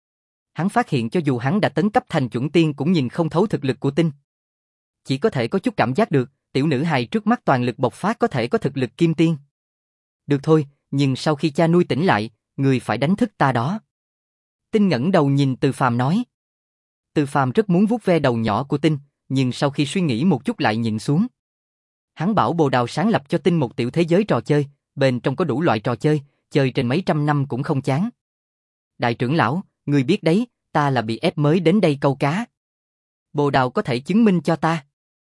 Hắn phát hiện cho dù hắn đã tấn cấp thành chuẩn tiên cũng nhìn không thấu thực lực của Tinh. Chỉ có thể có chút cảm giác được, tiểu nữ hài trước mắt toàn lực bộc phát có thể có thực lực kim tiên. Được thôi, nhưng sau khi cha nuôi tỉnh lại, người phải đánh thức ta đó. Tinh ngẩng đầu nhìn Từ Phàm nói. Từ Phàm rất muốn vuốt ve đầu nhỏ của Tinh, nhưng sau khi suy nghĩ một chút lại nhịn xuống. Hắn bảo Bồ Đào sáng lập cho Tinh một tiểu thế giới trò chơi, bên trong có đủ loại trò chơi, chơi trên mấy trăm năm cũng không chán. Đại trưởng lão, người biết đấy, ta là bị ép mới đến đây câu cá. Bồ Đào có thể chứng minh cho ta.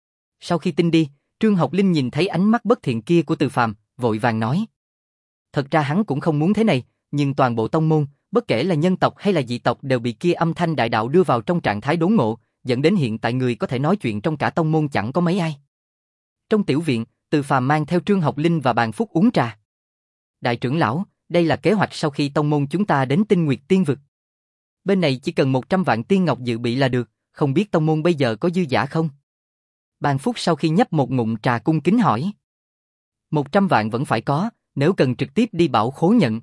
Sau khi Tinh đi, Trương Học Linh nhìn thấy ánh mắt bất thiện kia của Từ Phàm, vội vàng nói. Thật ra hắn cũng không muốn thế này, nhưng toàn bộ tông môn, bất kể là nhân tộc hay là dị tộc đều bị kia âm thanh đại đạo đưa vào trong trạng thái đốn ngộ, dẫn đến hiện tại người có thể nói chuyện trong cả tông môn chẳng có mấy ai. Trong tiểu viện, Từ Phàm mang theo Trương Học Linh và Bàn Phúc uống trà. Đại trưởng lão, đây là kế hoạch sau khi tông môn chúng ta đến Tinh Nguyệt Tiên Vực. Bên này chỉ cần một trăm vạn tiên ngọc dự bị là được, không biết tông môn bây giờ có dư giả không? Bàn Phúc sau khi nhấp một ngụm trà cung kính hỏi. một trăm vạn vẫn phải có, nếu cần trực tiếp đi bảo khố nhận.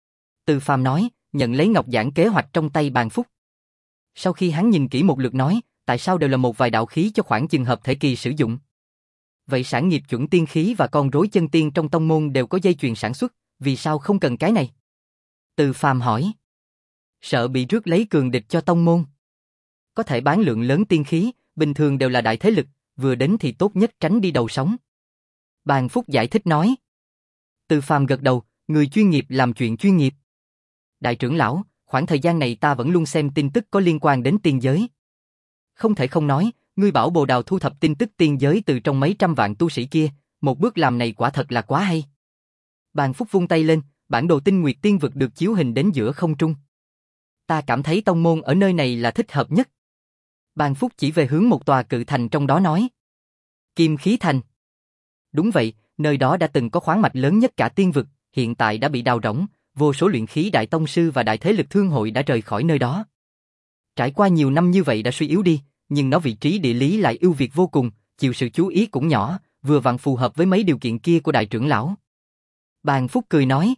Từ Phàm nói, nhận lấy ngọc giản kế hoạch trong tay Bàn Phúc. Sau khi hắn nhìn kỹ một lượt nói, tại sao đều là một vài đạo khí cho khoảng chừng hợp thể kỳ sử dụng? Vậy sản nghiệp chuẩn tiên khí và con rối chân tiên trong tông môn đều có dây chuyền sản xuất, vì sao không cần cái này? Từ Phàm hỏi. Sợ bị rước lấy cường địch cho tông môn. Có thể bán lượng lớn tiên khí, bình thường đều là đại thế lực, vừa đến thì tốt nhất tránh đi đầu sóng. Bàn Phúc giải thích nói. Từ Phàm gật đầu, người chuyên nghiệp làm chuyện chuyên nghiệp. Đại trưởng lão, khoảng thời gian này ta vẫn luôn xem tin tức có liên quan đến tiên giới. Không thể không nói, ngươi bảo Bồ Đào thu thập tin tức tiên giới từ trong mấy trăm vạn tu sĩ kia, một bước làm này quả thật là quá hay. Bàn Phúc vung tay lên, bản đồ Tinh Nguyệt Tiên Vực được chiếu hình đến giữa không trung. Ta cảm thấy tông môn ở nơi này là thích hợp nhất. Bàn Phúc chỉ về hướng một tòa cự thành trong đó nói. Kim Khí Thành. Đúng vậy, nơi đó đã từng có khoáng mạch lớn nhất cả tiên vực, hiện tại đã bị đào rỗng, vô số luyện khí đại tông sư và đại thế lực thương hội đã rời khỏi nơi đó. Trải qua nhiều năm như vậy đã suy yếu đi, nhưng nó vị trí địa lý lại ưu việt vô cùng, chịu sự chú ý cũng nhỏ, vừa vặn phù hợp với mấy điều kiện kia của đại trưởng lão. Bàn Phúc cười nói.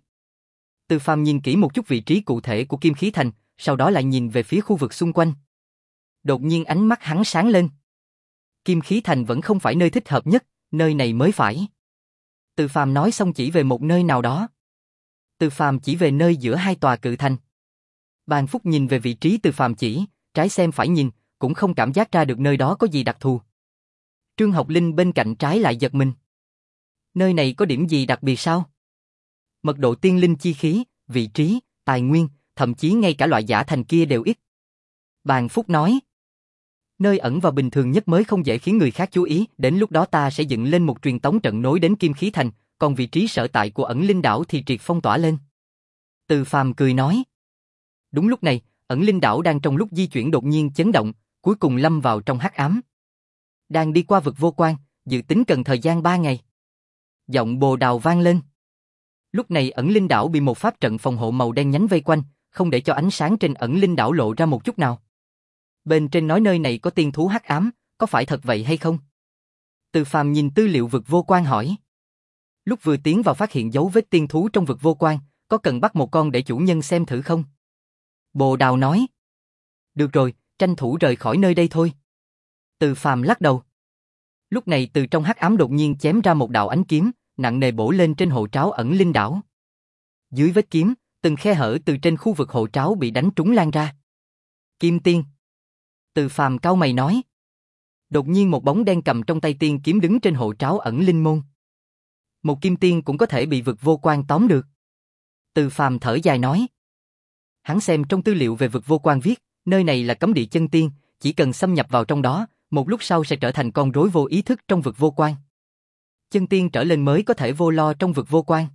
Từ Phàm nhìn kỹ một chút vị trí cụ thể của Kim Khí Thành, sau đó lại nhìn về phía khu vực xung quanh. Đột nhiên ánh mắt hắn sáng lên. Kim Khí Thành vẫn không phải nơi thích hợp nhất, nơi này mới phải. Từ Phàm nói xong chỉ về một nơi nào đó. Từ Phàm chỉ về nơi giữa hai tòa cự thành. Bàn Phúc nhìn về vị trí Từ Phàm chỉ, trái xem phải nhìn, cũng không cảm giác ra được nơi đó có gì đặc thù. Trương Học Linh bên cạnh trái lại giật mình. Nơi này có điểm gì đặc biệt sao? Mật độ tiên linh chi khí, vị trí, tài nguyên, thậm chí ngay cả loại giả thành kia đều ít. Bàn Phúc nói. Nơi ẩn và bình thường nhất mới không dễ khiến người khác chú ý, đến lúc đó ta sẽ dựng lên một truyền tống trận nối đến Kim Khí Thành, còn vị trí sở tại của ẩn linh đảo thì triệt phong tỏa lên. Từ Phàm cười nói. Đúng lúc này, ẩn linh đảo đang trong lúc di chuyển đột nhiên chấn động, cuối cùng lâm vào trong hắc ám. Đang đi qua vực vô quan, dự tính cần thời gian ba ngày. Giọng Bồ Đào vang lên. Lúc này ẩn linh đảo bị một pháp trận phòng hộ màu đen nhánh vây quanh, không để cho ánh sáng trên ẩn linh đảo lộ ra một chút nào. Bên trên nói nơi này có tiên thú hắc ám, có phải thật vậy hay không? Từ Phàm nhìn tư liệu vực vô quan hỏi. Lúc vừa tiến vào phát hiện dấu vết tiên thú trong vực vô quan, có cần bắt một con để chủ nhân xem thử không? Bồ Đào nói. Được rồi, tranh thủ rời khỏi nơi đây thôi. Từ Phàm lắc đầu. Lúc này từ trong hắc ám đột nhiên chém ra một đạo ánh kiếm, nặng nề bổ lên trên hộ tráo ẩn linh đảo. Dưới vết kiếm, từng khe hở từ trên khu vực hộ tráo bị đánh trúng lan ra. Kim Tiên. Từ Phàm cau mày nói. Đột nhiên một bóng đen cầm trong tay tiên kiếm đứng trên hộ tráo ẩn linh môn. Một kim tiên cũng có thể bị vực vô quan tóm được. Từ Phàm thở dài nói. Hắn xem trong tư liệu về vực vô quan viết, Nơi này là cấm địa chân tiên, chỉ cần xâm nhập vào trong đó, một lúc sau sẽ trở thành con rối vô ý thức trong vực vô quan. Chân tiên trở lên mới có thể vô lo trong vực vô quan.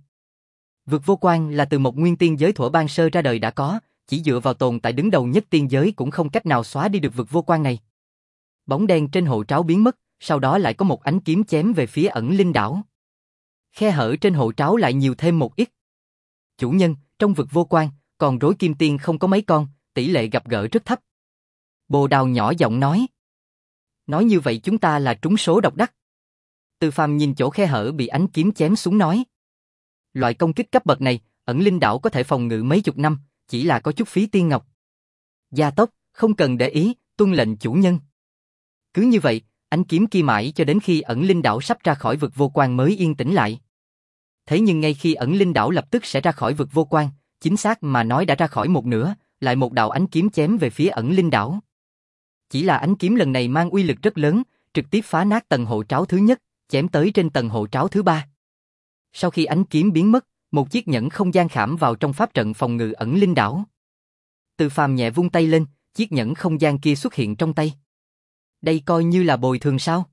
Vực vô quan là từ một nguyên tiên giới thuở ban sơ ra đời đã có, chỉ dựa vào tồn tại đứng đầu nhất tiên giới cũng không cách nào xóa đi được vực vô quan này. Bóng đen trên hộ tráo biến mất, sau đó lại có một ánh kiếm chém về phía ẩn linh đảo. Khe hở trên hộ tráo lại nhiều thêm một ít. Chủ nhân, trong vực vô quan, còn rối kim tiên không có mấy con, tỷ lệ gặp gỡ rất thấp. Bồ Đào nhỏ giọng nói. Nói như vậy chúng ta là trúng số độc đắc. Từ Phàm nhìn chỗ khe hở bị ánh kiếm chém xuống nói. Loại công kích cấp bậc này, ẩn linh đảo có thể phòng ngự mấy chục năm, chỉ là có chút phí tiên ngọc. Gia tốc, không cần để ý, tuân lệnh chủ nhân. Cứ như vậy, ánh kiếm kia mãi cho đến khi ẩn linh đảo sắp ra khỏi vực vô quan mới yên tĩnh lại. Thế nhưng ngay khi ẩn linh đảo lập tức sẽ ra khỏi vực vô quan, chính xác mà nói đã ra khỏi một nửa, lại một đạo ánh kiếm chém về phía ẩn linh đảo. Chỉ là ánh kiếm lần này mang uy lực rất lớn, trực tiếp phá nát tầng hộ tráo thứ nhất, chém tới trên tầng hộ tráo thứ ba. Sau khi ánh kiếm biến mất, một chiếc nhẫn không gian khảm vào trong pháp trận phòng ngự ẩn linh đảo. Từ Phàm nhẹ vung tay lên, chiếc nhẫn không gian kia xuất hiện trong tay. Đây coi như là bồi thường sao?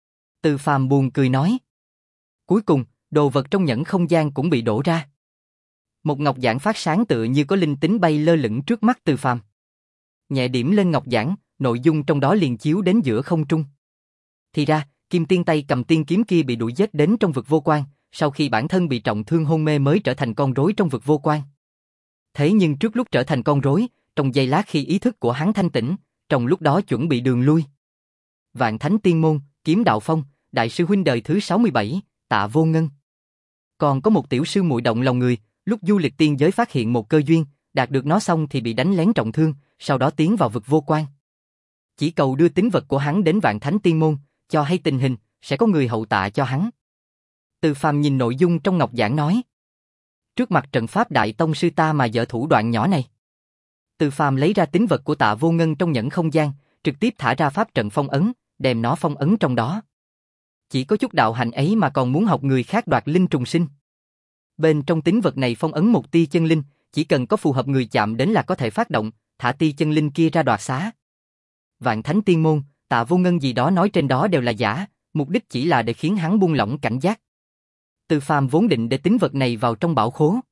Từ Phàm buồn cười nói. Cuối cùng, đồ vật trong nhẫn không gian cũng bị đổ ra. Một ngọc giản phát sáng tựa như có linh tính bay lơ lửng trước mắt Từ Phàm. Nhẹ điểm lên ngọc giản, nội dung trong đó liền chiếu đến giữa không trung. Thì ra, Kim Tiên tay cầm tiên kiếm kia bị đuổi giết đến trong vực vô quan, sau khi bản thân bị trọng thương hôn mê mới trở thành con rối trong vực vô quan. Thế nhưng trước lúc trở thành con rối, trong giây lát khi ý thức của hắn thanh tỉnh, trong lúc đó chuẩn bị đường lui. Vạn Thánh Tiên Môn, Kiếm Đạo Phong, đại sư huynh đời thứ sáu mươi bảy, Tạ Vô Ngân. Còn có một tiểu sư muội động lòng người, lúc du lịch tiên giới phát hiện một cơ duyên, đạt được nó xong thì bị đánh lén trọng thương, sau đó tiến vào vực vô quan. Chỉ cầu đưa tín vật của hắn đến Vạn Thánh Tiên Môn, cho hay tình hình, sẽ có người hậu tạ cho hắn. Từ Phàm nhìn nội dung trong ngọc giản nói. Trước mặt trận pháp đại tông sư ta mà dở thủ đoạn nhỏ này. Từ Phàm lấy ra tín vật của Tạ Vô Ngân trong nhẫn không gian, trực tiếp thả ra pháp trận phong ấn, đem nó phong ấn trong đó. Chỉ có chút đạo hạnh ấy mà còn muốn học người khác đoạt linh trùng sinh. Bên trong tín vật này phong ấn một tia chân linh, chỉ cần có phù hợp người chạm đến là có thể phát động, thả tia chân linh kia ra đoạt xá. Vạn Thánh Tiên Môn, Tạ Vô Ngân gì đó nói trên đó đều là giả, mục đích chỉ là để khiến hắn buông lỏng cảnh giác. Từ Phàm vốn định để tín vật này vào trong bảo khố.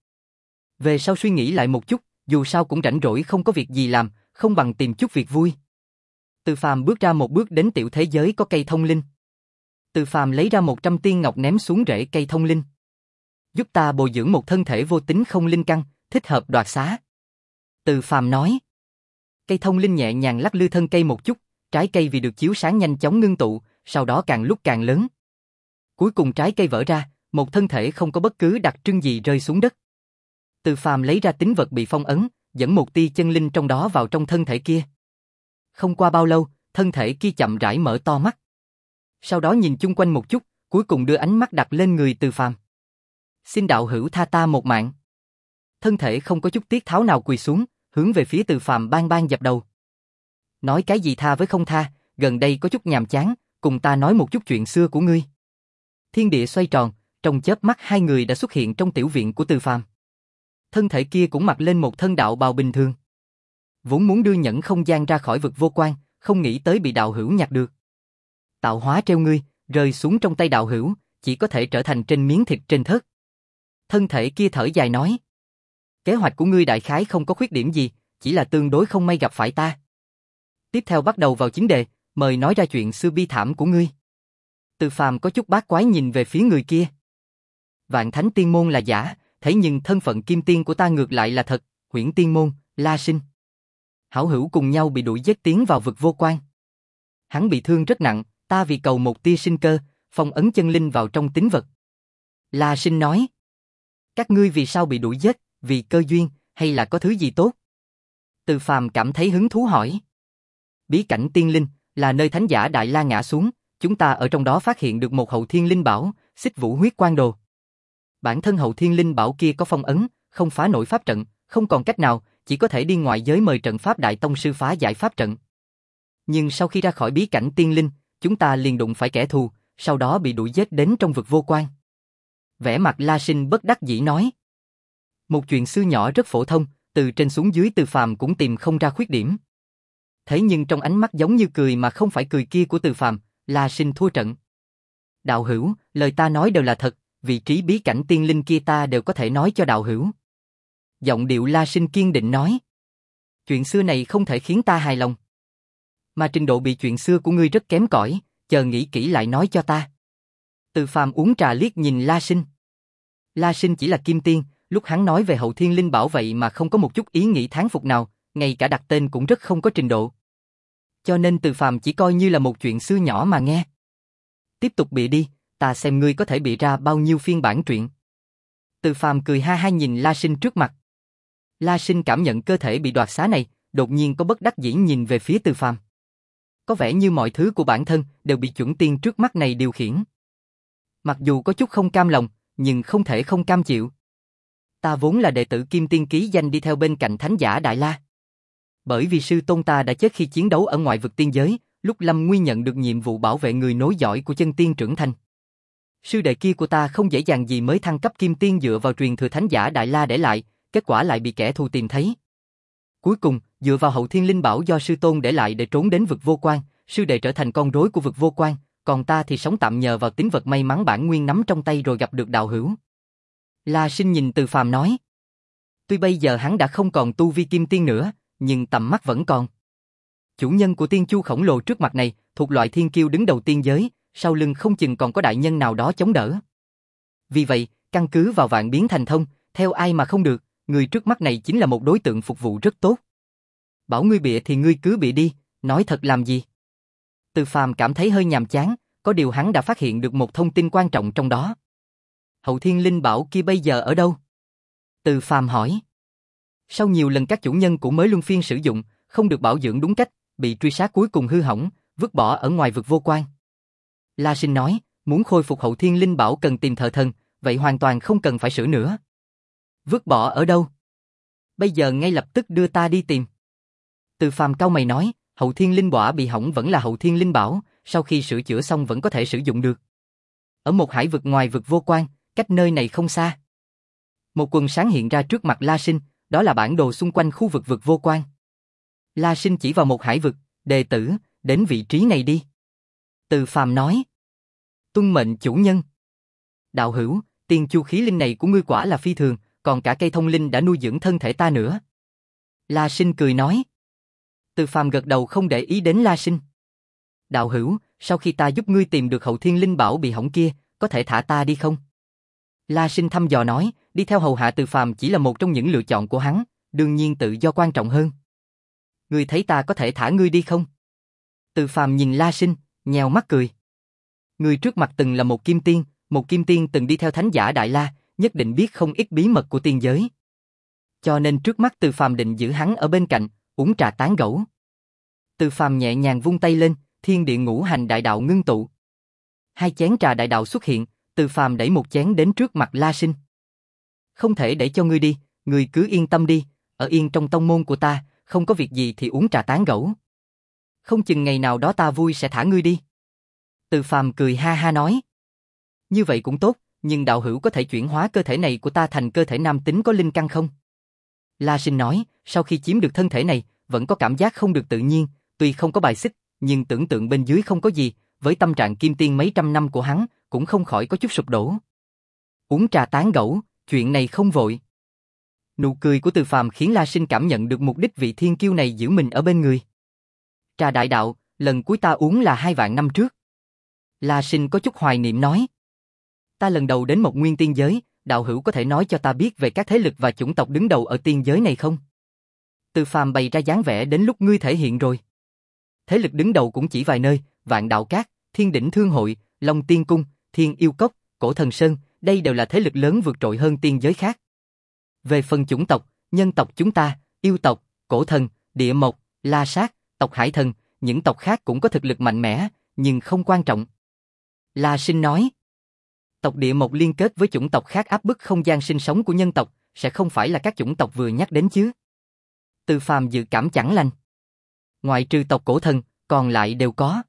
Về sau suy nghĩ lại một chút, dù sao cũng rảnh rỗi không có việc gì làm, không bằng tìm chút việc vui. Từ Phàm bước ra một bước đến tiểu thế giới có cây thông linh. Từ Phàm lấy ra một trăm tiên ngọc ném xuống rễ cây thông linh. Giúp ta bồi dưỡng một thân thể vô tính không linh căn, thích hợp đoạt xá. Từ Phàm nói. Cây thông linh nhẹ nhàng lắc lư thân cây một chút, trái cây vì được chiếu sáng nhanh chóng ngưng tụ, sau đó càng lúc càng lớn. Cuối cùng trái cây vỡ ra, một thân thể không có bất cứ đặc trưng gì rơi xuống đất. Từ Phàm lấy ra tín vật bị phong ấn, dẫn một tia chân linh trong đó vào trong thân thể kia. Không qua bao lâu, thân thể kia chậm rãi mở to mắt. Sau đó nhìn chung quanh một chút, cuối cùng đưa ánh mắt đặt lên người Từ Phàm. Xin đạo hữu tha ta một mạng. Thân thể không có chút tiết tháo nào quỳ xuống, hướng về phía Từ Phàm bang bang dập đầu. Nói cái gì tha với không tha, gần đây có chút nhàm chán, cùng ta nói một chút chuyện xưa của ngươi. Thiên địa xoay tròn, trong chớp mắt hai người đã xuất hiện trong tiểu viện của Từ Phàm. Thân thể kia cũng mặc lên một thân đạo bào bình thường. Vốn muốn đưa nhẫn không gian ra khỏi vực vô quan, không nghĩ tới bị đạo hữu nhặt được. Tạo hóa treo ngươi, rơi xuống trong tay đạo hữu, chỉ có thể trở thành trên miếng thịt trên thớt. Thân thể kia thở dài nói. Kế hoạch của ngươi đại khái không có khuyết điểm gì, chỉ là tương đối không may gặp phải ta. Tiếp theo bắt đầu vào chính đề, mời nói ra chuyện xưa bi thảm của ngươi. Từ Phàm có chút bát quái nhìn về phía người kia. Vạn Thánh Tiên Môn là giả, thế nhưng thân phận kim tiên của ta ngược lại là thật, Huyễn Tiên Môn, La Sinh. Hảo hữu cùng nhau bị đuổi giết tiến vào vực vô quan. Hắn bị thương rất nặng, ta vì cầu một tia sinh cơ, phong ấn chân linh vào trong tín vật. La Sinh nói. Các ngươi vì sao bị đuổi giết, vì cơ duyên, hay là có thứ gì tốt? Từ Phàm cảm thấy hứng thú hỏi. Bí cảnh tiên linh, là nơi thánh giả Đại La ngã xuống, chúng ta ở trong đó phát hiện được một hậu thiên linh bảo, Xích Vũ huyết quan đồ. Bản thân hậu thiên linh bảo kia có phong ấn, không phá nổi pháp trận, không còn cách nào, chỉ có thể đi ngoại giới mời trận pháp đại tông sư phá giải pháp trận. Nhưng sau khi ra khỏi bí cảnh tiên linh, chúng ta liền đụng phải kẻ thù, sau đó bị đuổi giết đến trong vực vô quan. Vẻ mặt La Sinh bất đắc dĩ nói. Một chuyện xưa nhỏ rất phổ thông, từ trên xuống dưới Từ Phàm cũng tìm không ra khuyết điểm. Thế nhưng trong ánh mắt giống như cười mà không phải cười kia của Từ Phàm, La Sinh thua trận. Đạo hữu, lời ta nói đều là thật, vị trí bí cảnh tiên linh kia ta đều có thể nói cho đạo hữu. Giọng điệu La Sinh kiên định nói. Chuyện xưa này không thể khiến ta hài lòng. Mà trình độ bị chuyện xưa của ngươi rất kém cỏi, chờ nghĩ kỹ lại nói cho ta. Từ Phàm uống trà liếc nhìn La Sinh. La Sinh chỉ là kim tiên, lúc hắn nói về hậu thiên linh bảo vậy mà không có một chút ý nghĩ thán phục nào, ngay cả đặt tên cũng rất không có trình độ. Cho nên Từ Phàm chỉ coi như là một chuyện xưa nhỏ mà nghe. Tiếp tục bịa đi, ta xem ngươi có thể bịa ra bao nhiêu phiên bản truyện. Từ Phàm cười ha ha nhìn La Sinh trước mặt. La Sinh cảm nhận cơ thể bị đoạt xá này, đột nhiên có bất đắc dĩ nhìn về phía Từ Phàm. Có vẻ như mọi thứ của bản thân đều bị chuẩn tiên trước mắt này điều khiển. Mặc dù có chút không cam lòng, nhưng không thể không cam chịu. Ta vốn là đệ tử Kim Tiên ký danh đi theo bên cạnh Thánh giả Đại La. Bởi vì sư tôn ta đã chết khi chiến đấu ở ngoại vực tiên giới, lúc Lâm Nguy nhận được nhiệm vụ bảo vệ người nối dõi của chân tiên trưởng thành. Sư đệ kia của ta không dễ dàng gì mới thăng cấp Kim Tiên dựa vào truyền thừa Thánh giả Đại La để lại, kết quả lại bị kẻ thù tìm thấy. Cuối cùng, dựa vào hậu thiên linh bảo do sư tôn để lại để trốn đến vực vô quan, sư đệ trở thành con rối của vực vô quan, còn ta thì sống tạm nhờ vào tín vật may mắn bản nguyên nắm trong tay rồi gặp được đạo hữu. La Sinh nhìn Từ Phàm nói. Tuy bây giờ hắn đã không còn tu vi kim tiên nữa, nhưng tầm mắt vẫn còn. Chủ nhân của tiên chu khổng lồ trước mặt này, thuộc loại thiên kiêu đứng đầu tiên giới, sau lưng không chừng còn có đại nhân nào đó chống đỡ. Vì vậy, căn cứ vào vạn biến thành thông, theo ai mà không được, người trước mắt này chính là một đối tượng phục vụ rất tốt. Bảo ngươi bịa thì ngươi cứ bịa đi, nói thật làm gì? Từ Phàm cảm thấy hơi nhàm chán, có điều hắn đã phát hiện được một thông tin quan trọng trong đó. Hậu thiên linh bảo kia bây giờ ở đâu? Từ Phàm hỏi. Sau nhiều lần các chủ nhân của mới luân phiên sử dụng, không được bảo dưỡng đúng cách, bị truy sát cuối cùng hư hỏng, vứt bỏ ở ngoài vực vô quan. La Sinh nói, muốn khôi phục hậu thiên linh bảo cần tìm thợ thần, vậy hoàn toàn không cần phải sửa nữa. Vứt bỏ ở đâu? Bây giờ ngay lập tức đưa ta đi tìm. Từ Phàm cau mày nói, hậu thiên linh bỏa bị hỏng vẫn là hậu thiên linh bảo, sau khi sửa chữa xong vẫn có thể sử dụng được. Ở một hải vực ngoài vực vô quan, cách nơi này không xa. Một quần sáng hiện ra trước mặt La Sinh, đó là bản đồ xung quanh khu vực vực vô quan. La Sinh chỉ vào một hải vực, đệ tử, đến vị trí này đi. Từ Phàm nói. Tuân mệnh chủ nhân. Đạo hữu, tiên chu khí linh này của ngươi quả là phi thường, còn cả cây thông linh đã nuôi dưỡng thân thể ta nữa. La Sinh cười nói. Từ Phàm gật đầu không để ý đến La Sinh. Đạo hữu, sau khi ta giúp ngươi tìm được hậu thiên linh bảo bị hỏng kia, có thể thả ta đi không? La Sinh thăm dò nói, đi theo hầu hạ Từ Phàm chỉ là một trong những lựa chọn của hắn, đương nhiên tự do quan trọng hơn. Ngươi thấy ta có thể thả ngươi đi không? Từ Phàm nhìn La Sinh, nheo mắt cười. Ngươi trước mặt từng là một kim tiên, một kim tiên từng đi theo Thánh giả Đại La, nhất định biết không ít bí mật của tiên giới. Cho nên trước mắt Từ Phàm định giữ hắn ở bên cạnh, uống trà tán gẫu. Từ Phàm nhẹ nhàng vung tay lên, thiên địa ngũ hành đại đạo ngưng tụ. Hai chén trà đại đạo xuất hiện, Từ Phàm đẩy một chén đến trước mặt La Sinh. Không thể để cho ngươi đi, ngươi cứ yên tâm đi, ở yên trong tông môn của ta, không có việc gì thì uống trà tán gẫu. Không chừng ngày nào đó ta vui sẽ thả ngươi đi. Từ Phàm cười ha ha nói. Như vậy cũng tốt, nhưng đạo hữu có thể chuyển hóa cơ thể này của ta thành cơ thể nam tính có linh căn không? La Sinh nói, sau khi chiếm được thân thể này, vẫn có cảm giác không được tự nhiên, tuy không có bài xích, nhưng tưởng tượng bên dưới không có gì, với tâm trạng kim tiên mấy trăm năm của hắn, cũng không khỏi có chút sụp đổ. Uống trà tán gẫu, chuyện này không vội. Nụ cười của Từ Phàm khiến La Sinh cảm nhận được mục đích vị thiên kiêu này giữ mình ở bên người. Trà đại đạo, lần cuối ta uống là hai vạn năm trước. La Sinh có chút hoài niệm nói. Ta lần đầu đến một nguyên tiên giới, đạo hữu có thể nói cho ta biết về các thế lực và chủng tộc đứng đầu ở tiên giới này không? Từ Phàm bày ra dáng vẻ đến lúc ngươi thể hiện rồi. Thế lực đứng đầu cũng chỉ vài nơi, Vạn Đạo Các, Thiên Đỉnh Thương Hội, Long Tiên Cung, Thiên Yêu Cốc, Cổ Thần Sơn, đây đều là thế lực lớn vượt trội hơn tiên giới khác. Về phần chủng tộc, nhân tộc chúng ta, yêu tộc, cổ thần, địa mộc, la sát, tộc hải thần, những tộc khác cũng có thực lực mạnh mẽ, nhưng không quan trọng. La Sinh nói. Tộc địa mộc liên kết với chủng tộc khác áp bức không gian sinh sống của nhân tộc, sẽ không phải là các chủng tộc vừa nhắc đến chứ? Từ Phàm dự cảm chẳng lành. Ngoại trừ tộc cổ thần, còn lại đều có.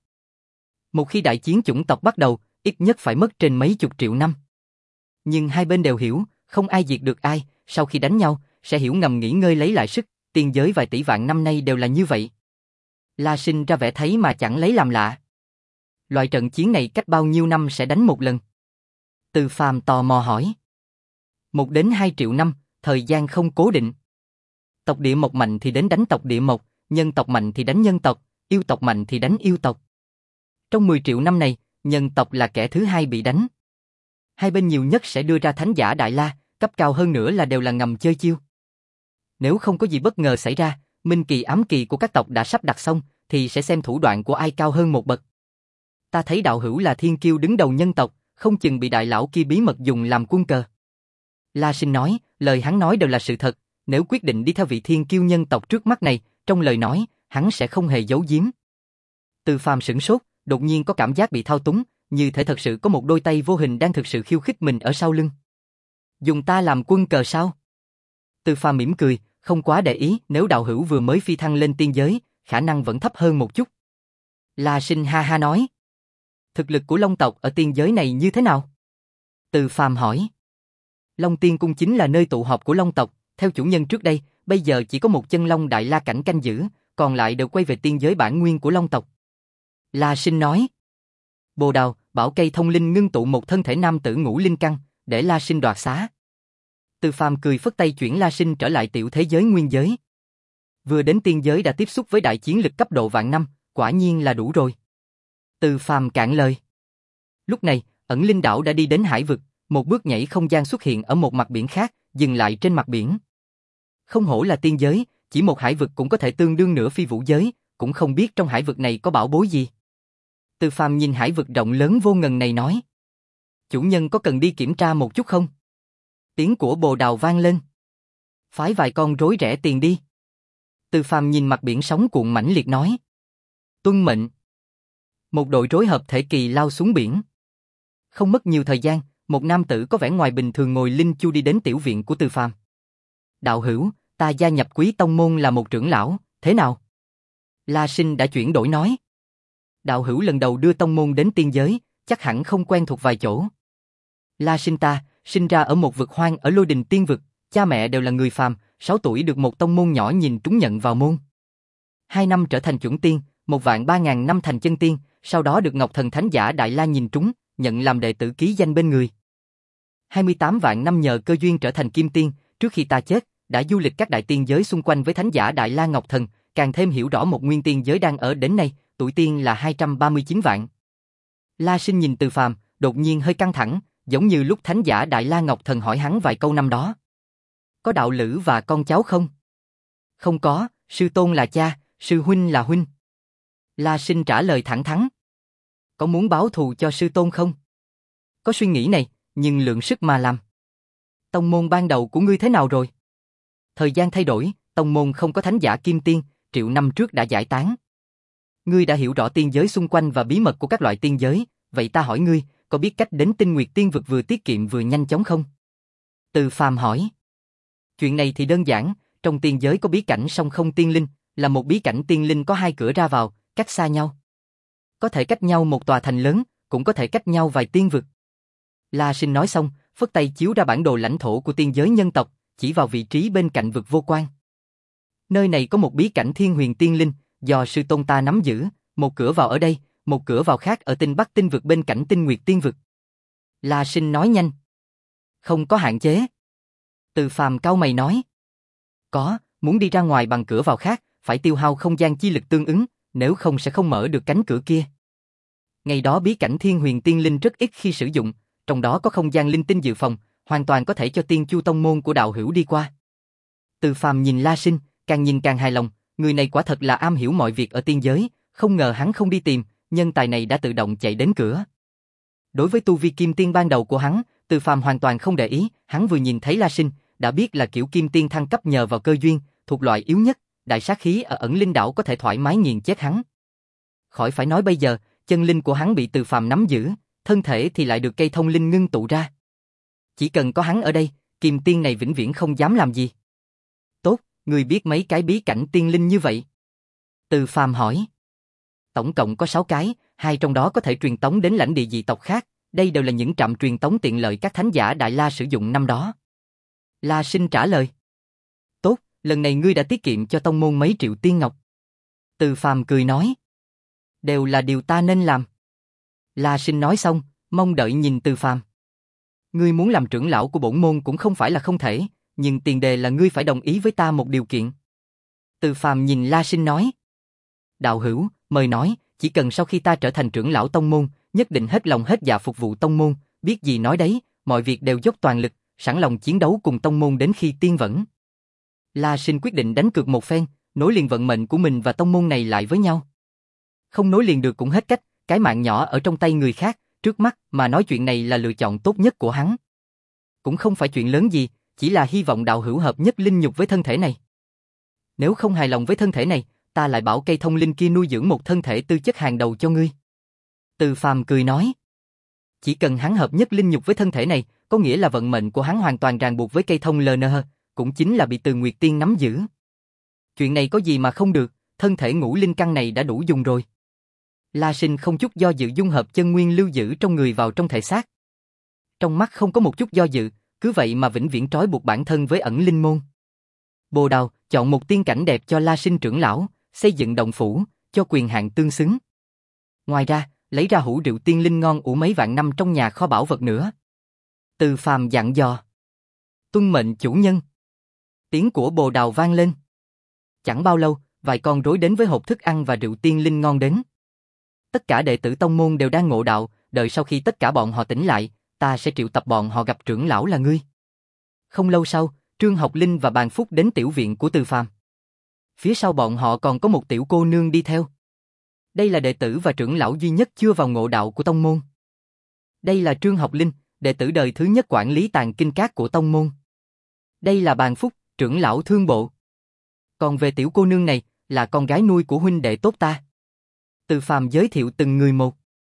Một khi đại chiến chủng tộc bắt đầu, ít nhất phải mất trên mấy chục triệu năm. Nhưng hai bên đều hiểu, không ai diệt được ai, sau khi đánh nhau, sẽ hiểu ngầm nghỉ ngơi lấy lại sức, tiên giới vài tỷ vạn năm nay đều là như vậy. La Sinh ra vẻ thấy mà chẳng lấy làm lạ. Loại trận chiến này cách bao nhiêu năm sẽ đánh một lần? Từ Phàm tò mò hỏi. Một đến hai triệu năm, thời gian không cố định. Tộc địa mộc mạnh thì đến đánh tộc địa mộc, nhân tộc mạnh thì đánh nhân tộc, yêu tộc mạnh thì đánh yêu tộc. Trong mười triệu năm này, nhân tộc là kẻ thứ hai bị đánh. Hai bên nhiều nhất sẽ đưa ra thánh giả Đại La, cấp cao hơn nữa là đều là ngầm chơi chiêu. Nếu không có gì bất ngờ xảy ra, minh kỳ ám kỳ của các tộc đã sắp đặt xong, thì sẽ xem thủ đoạn của ai cao hơn một bậc. Ta thấy đạo hữu là thiên kiêu đứng đầu nhân tộc, không chừng bị đại lão kia bí mật dùng làm quân cờ. La Sinh nói, lời hắn nói đều là sự thật, nếu quyết định đi theo vị thiên kiêu nhân tộc trước mắt này, trong lời nói, hắn sẽ không hề giấu giếm. Từ Phàm sửng sốt, đột nhiên có cảm giác bị thao túng, như thể thật sự có một đôi tay vô hình đang thực sự khiêu khích mình ở sau lưng. Dùng ta làm quân cờ sao? Từ Phàm mỉm cười, không quá để ý, nếu đạo hữu vừa mới phi thăng lên tiên giới, khả năng vẫn thấp hơn một chút. La Sinh ha ha nói. Thực lực của Long tộc ở tiên giới này như thế nào? Từ Phàm hỏi. Long Tiên Cung chính là nơi tụ họp của Long tộc, theo chủ nhân trước đây, bây giờ chỉ có một chân Long Đại La cảnh canh giữ, còn lại đều quay về tiên giới bản nguyên của Long tộc. La Sinh nói. Bồ đào, bảo cây thông linh ngưng tụ một thân thể nam tử ngũ linh căn, để La Sinh đoạt xá. Từ Phàm cười phất tay chuyển La Sinh trở lại tiểu thế giới nguyên giới. Vừa đến tiên giới đã tiếp xúc với đại chiến lực cấp độ vạn năm, quả nhiên là đủ rồi. Từ Phàm cạn lời. Lúc này, ẩn linh đảo đã đi đến hải vực, một bước nhảy không gian xuất hiện ở một mặt biển khác, dừng lại trên mặt biển. Không hổ là tiên giới, chỉ một hải vực cũng có thể tương đương nửa phi vũ giới, cũng không biết trong hải vực này có bảo bối gì. Từ Phàm nhìn hải vực rộng lớn vô ngần này nói. Chủ nhân có cần đi kiểm tra một chút không? Tiếng của bồ đào vang lên. Phái vài con rối rẻ tiền đi. Từ Phàm nhìn mặt biển sóng cuộn mãnh liệt nói. Tuân mệnh. Một đội rối hợp thể kỳ lao xuống biển. Không mất nhiều thời gian, một nam tử có vẻ ngoài bình thường ngồi linh chu đi đến tiểu viện của Từ Phàm. Đạo hữu, ta gia nhập Quý Tông môn là một trưởng lão, thế nào? La Sinh đã chuyển đổi nói. Đạo hữu lần đầu đưa tông môn đến tiên giới, chắc hẳn không quen thuộc vài chỗ. La Sinh ta, sinh ra ở một vực hoang ở Lôi Đình Tiên vực, cha mẹ đều là người phàm, sáu tuổi được một tông môn nhỏ nhìn trúng nhận vào môn. Hai năm trở thành chuẩn tiên, một vạn ba ngàn năm thành chân tiên, sau đó được Ngọc Thần Thánh Giả Đại La nhìn trúng, nhận làm đệ tử ký danh bên người. hai mươi tám vạn năm nhờ cơ duyên trở thành kim tiên, trước khi ta chết, đã du lịch các đại tiên giới xung quanh với Thánh Giả Đại La Ngọc Thần, càng thêm hiểu rõ một nguyên tiên giới đang ở đến nay, tuổi tiên là hai trăm ba mươi chín vạn. La Sinh nhìn Từ Phàm, đột nhiên hơi căng thẳng, giống như lúc Thánh Giả Đại La Ngọc Thần hỏi hắn vài câu năm đó. Có đạo lữ và con cháu không? Không có, sư tôn là cha, sư huynh là huynh. La Sinh trả lời thẳng thắn. Có muốn báo thù cho sư tôn không? Có suy nghĩ này, nhưng lượng sức mà làm. Tông môn ban đầu của ngươi thế nào rồi? Thời gian thay đổi, tông môn không có thánh giả kim tiên, triệu năm trước đã giải tán. Ngươi đã hiểu rõ tiên giới xung quanh và bí mật của các loại tiên giới, vậy ta hỏi ngươi, có biết cách đến Tinh Nguyệt Tiên vực vừa tiết kiệm vừa nhanh chóng không? Từ Phàm hỏi. Chuyện này thì đơn giản, trong tiên giới có bí cảnh song không tiên linh, là một bí cảnh tiên linh có hai cửa ra vào, cách xa nhau. Có thể cách nhau một tòa thành lớn, cũng có thể cách nhau vài tiên vực. La Sinh nói xong, phất tay chiếu ra bản đồ lãnh thổ của tiên giới nhân tộc, chỉ vào vị trí bên cạnh vực vô quan. Nơi này có một bí cảnh thiên huyền tiên linh, do sư tôn ta nắm giữ, một cửa vào ở đây, một cửa vào khác ở Tinh Bắc Tinh vực bên cạnh Tinh Nguyệt Tiên vực. La Sinh nói nhanh. Không có hạn chế. Từ Phàm cau mày nói. Có, muốn đi ra ngoài bằng cửa vào khác, phải tiêu hao không gian chi lực tương ứng, nếu không sẽ không mở được cánh cửa kia. Ngày đó bí cảnh thiên huyền tiên linh rất ít khi sử dụng, trong đó có không gian linh tinh dự phòng, hoàn toàn có thể cho tiên chu tông môn của đạo hữu đi qua. Từ Phàm nhìn La Sinh, càng nhìn càng hài lòng, người này quả thật là am hiểu mọi việc ở tiên giới, không ngờ hắn không đi tìm, nhân tài này đã tự động chạy đến cửa. Đối với tu vi kim tiên ban đầu của hắn, Từ Phàm hoàn toàn không để ý, hắn vừa nhìn thấy La Sinh, đã biết là kiểu kim tiên thăng cấp nhờ vào cơ duyên, thuộc loại yếu nhất, đại sát khí ở ẩn linh đảo có thể thoải mái nghiền chết hắn. Khỏi phải nói bây giờ, chân linh của hắn bị Từ Phàm nắm giữ, thân thể thì lại được cây thông linh ngưng tụ ra. Chỉ cần có hắn ở đây, kim tiên này vĩnh viễn không dám làm gì. Tốt, người biết mấy cái bí cảnh tiên linh như vậy? Từ Phàm hỏi. Tổng cộng có sáu cái, hai trong đó có thể truyền tống đến lãnh địa dị tộc khác, đây đều là những trạm truyền tống tiện lợi các thánh giả Đại La sử dụng năm đó. La Sinh trả lời. Tốt, lần này ngươi đã tiết kiệm cho tông môn mấy triệu tiên ngọc. Từ Phàm cười nói. Đều là điều ta nên làm. La Sinh nói xong, mong đợi nhìn Từ Phàm. Ngươi muốn làm trưởng lão của bổn môn cũng không phải là không thể, nhưng tiền đề là ngươi phải đồng ý với ta một điều kiện. Từ Phàm nhìn La Sinh nói. Đạo hữu, mời nói, chỉ cần sau khi ta trở thành trưởng lão tông môn, nhất định hết lòng hết dạ phục vụ tông môn, biết gì nói đấy, mọi việc đều dốc toàn lực, sẵn lòng chiến đấu cùng tông môn đến khi tiên vẫn. La Sinh quyết định đánh cược một phen, nối liền vận mệnh của mình và tông môn này lại với nhau. Không nối liền được cũng hết cách, cái mạng nhỏ ở trong tay người khác, trước mắt mà nói chuyện này là lựa chọn tốt nhất của hắn. Cũng không phải chuyện lớn gì, chỉ là hy vọng đạo hữu hợp nhất linh nhục với thân thể này. Nếu không hài lòng với thân thể này, ta lại bảo cây thông linh kia nuôi dưỡng một thân thể tư chất hàng đầu cho ngươi. Từ Phàm cười nói. Chỉ cần hắn hợp nhất linh nhục với thân thể này, có nghĩa là vận mệnh của hắn hoàn toàn ràng buộc với cây thông lờ en hờ, cũng chính là bị Từ Nguyệt Tiên nắm giữ. Chuyện này có gì mà không được, thân thể ngũ linh căn này đã đủ dùng rồi. La Sinh không chút do dự dung hợp chân nguyên lưu giữ trong người vào trong thể xác. Trong mắt không có một chút do dự, cứ vậy mà vĩnh viễn trói buộc bản thân với ẩn linh môn. Bồ Đào chọn một tiên cảnh đẹp cho La Sinh trưởng lão, xây dựng động phủ, cho quyền hạn tương xứng. Ngoài ra, lấy ra hũ rượu tiên linh ngon ủ mấy vạn năm trong nhà kho bảo vật nữa. Từ Phàm dặn dò. Tuân mệnh chủ nhân. Tiếng của Bồ Đào vang lên. Chẳng bao lâu, vài con rối đến với hộp thức ăn và rượu tiên linh ngon đến. Tất cả đệ tử tông môn đều đang ngộ đạo, đợi sau khi tất cả bọn họ tỉnh lại, ta sẽ triệu tập bọn họ gặp trưởng lão là ngươi. Không lâu sau, Trương Học Linh và Bàn Phúc đến tiểu viện của Từ Phàm. Phía sau bọn họ còn có một tiểu cô nương đi theo. Đây là đệ tử và trưởng lão duy nhất chưa vào ngộ đạo của tông môn. Đây là Trương Học Linh, đệ tử đời thứ nhất quản lý tàng kinh các của tông môn. Đây là Bàn Phúc, trưởng lão thương bộ. Còn về tiểu cô nương này, là con gái nuôi của huynh đệ tốt ta. Từ Phàm giới thiệu từng người một.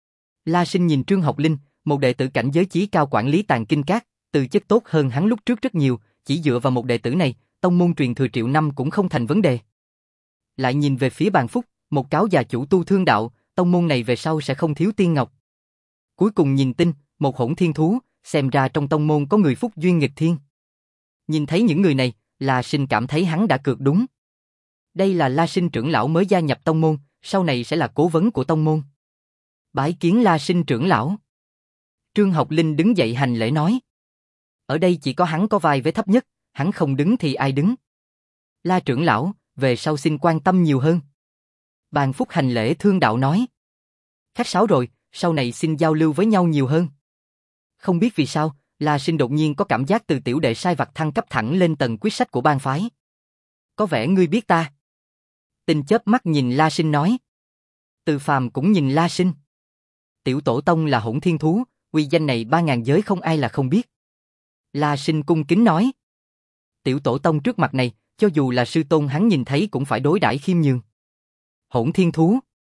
La Sinh nhìn Trương Học Linh, một đệ tử cảnh giới chí cao quản lý tàng kinh các, tư chất tốt hơn hắn lúc trước rất nhiều, chỉ dựa vào một đệ tử này, tông môn truyền thừa triệu năm cũng không thành vấn đề. Lại nhìn về phía Bàn Phúc, một cáo già chủ tu thương đạo, tông môn này về sau sẽ không thiếu tiên ngọc. Cuối cùng nhìn Tinh, một hỗn thiên thú, xem ra trong tông môn có người phúc duyên nghịch thiên. Nhìn thấy những người này, La Sinh cảm thấy hắn đã cược đúng. Đây là La Sinh trưởng lão mới gia nhập tông môn, sau này sẽ là cố vấn của tông môn. Bái kiến La Sinh trưởng lão. Trương Học Linh đứng dậy hành lễ nói. Ở đây chỉ có hắn có vai vế thấp nhất, hắn không đứng thì ai đứng. La trưởng lão, về sau xin quan tâm nhiều hơn. Bàn Phúc hành lễ thương đạo nói. Khách sáo rồi, sau này xin giao lưu với nhau nhiều hơn. Không biết vì sao, La Sinh đột nhiên có cảm giác từ tiểu đệ sai vặt thăng cấp thẳng lên tầng quyết sách của bang phái. Có vẻ ngươi biết ta. Tinh chớp mắt nhìn La Sinh nói. Từ Phàm cũng nhìn La Sinh. Tiểu tổ tông là hỗn thiên thú, uy danh này ba ngàn giới không ai là không biết. La Sinh cung kính nói. Tiểu tổ tông trước mặt này, cho dù là sư tôn hắn nhìn thấy cũng phải đối đãi khiêm nhường. Hỗn thiên thú.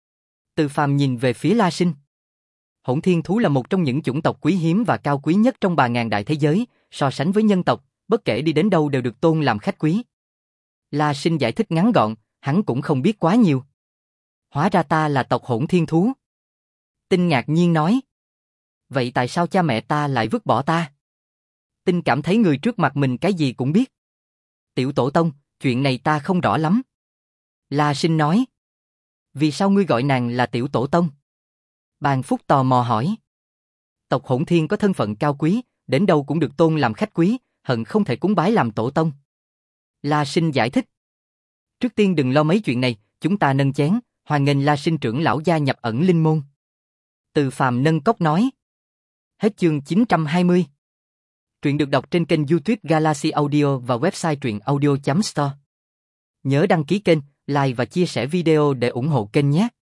Từ Phàm nhìn về phía La Sinh. Hỗn thiên thú là một trong những chủng tộc quý hiếm và cao quý nhất trong ba ngàn đại thế giới, so sánh với nhân tộc, bất kể đi đến đâu đều được tôn làm khách quý. La Sinh giải thích ngắn gọn, hắn cũng không biết quá nhiều. Hóa ra ta là tộc hỗn thiên thú. Tinh ngạc nhiên nói. Vậy tại sao cha mẹ ta lại vứt bỏ ta? Tinh cảm thấy người trước mặt mình cái gì cũng biết. Tiểu tổ tông, chuyện này ta không rõ lắm. La Sinh nói. Vì sao ngươi gọi nàng là tiểu tổ tông? Bàn Phúc tò mò hỏi. Tộc hỗn thiên có thân phận cao quý, đến đâu cũng được tôn làm khách quý, hận không thể cúng bái làm tổ tông. La Sinh giải thích. Trước tiên đừng lo mấy chuyện này, chúng ta nâng chén, hoan nghênh La Sinh trưởng lão gia nhập ẩn linh môn. Từ Phàm nâng cốc nói. Hết chương chín trăm hai mươi. Truyện được đọc trên kênh YouTube Galaxy Audio và website truyện audio chấm store. Nhớ đăng ký kênh, like và chia sẻ video để ủng hộ kênh nhé.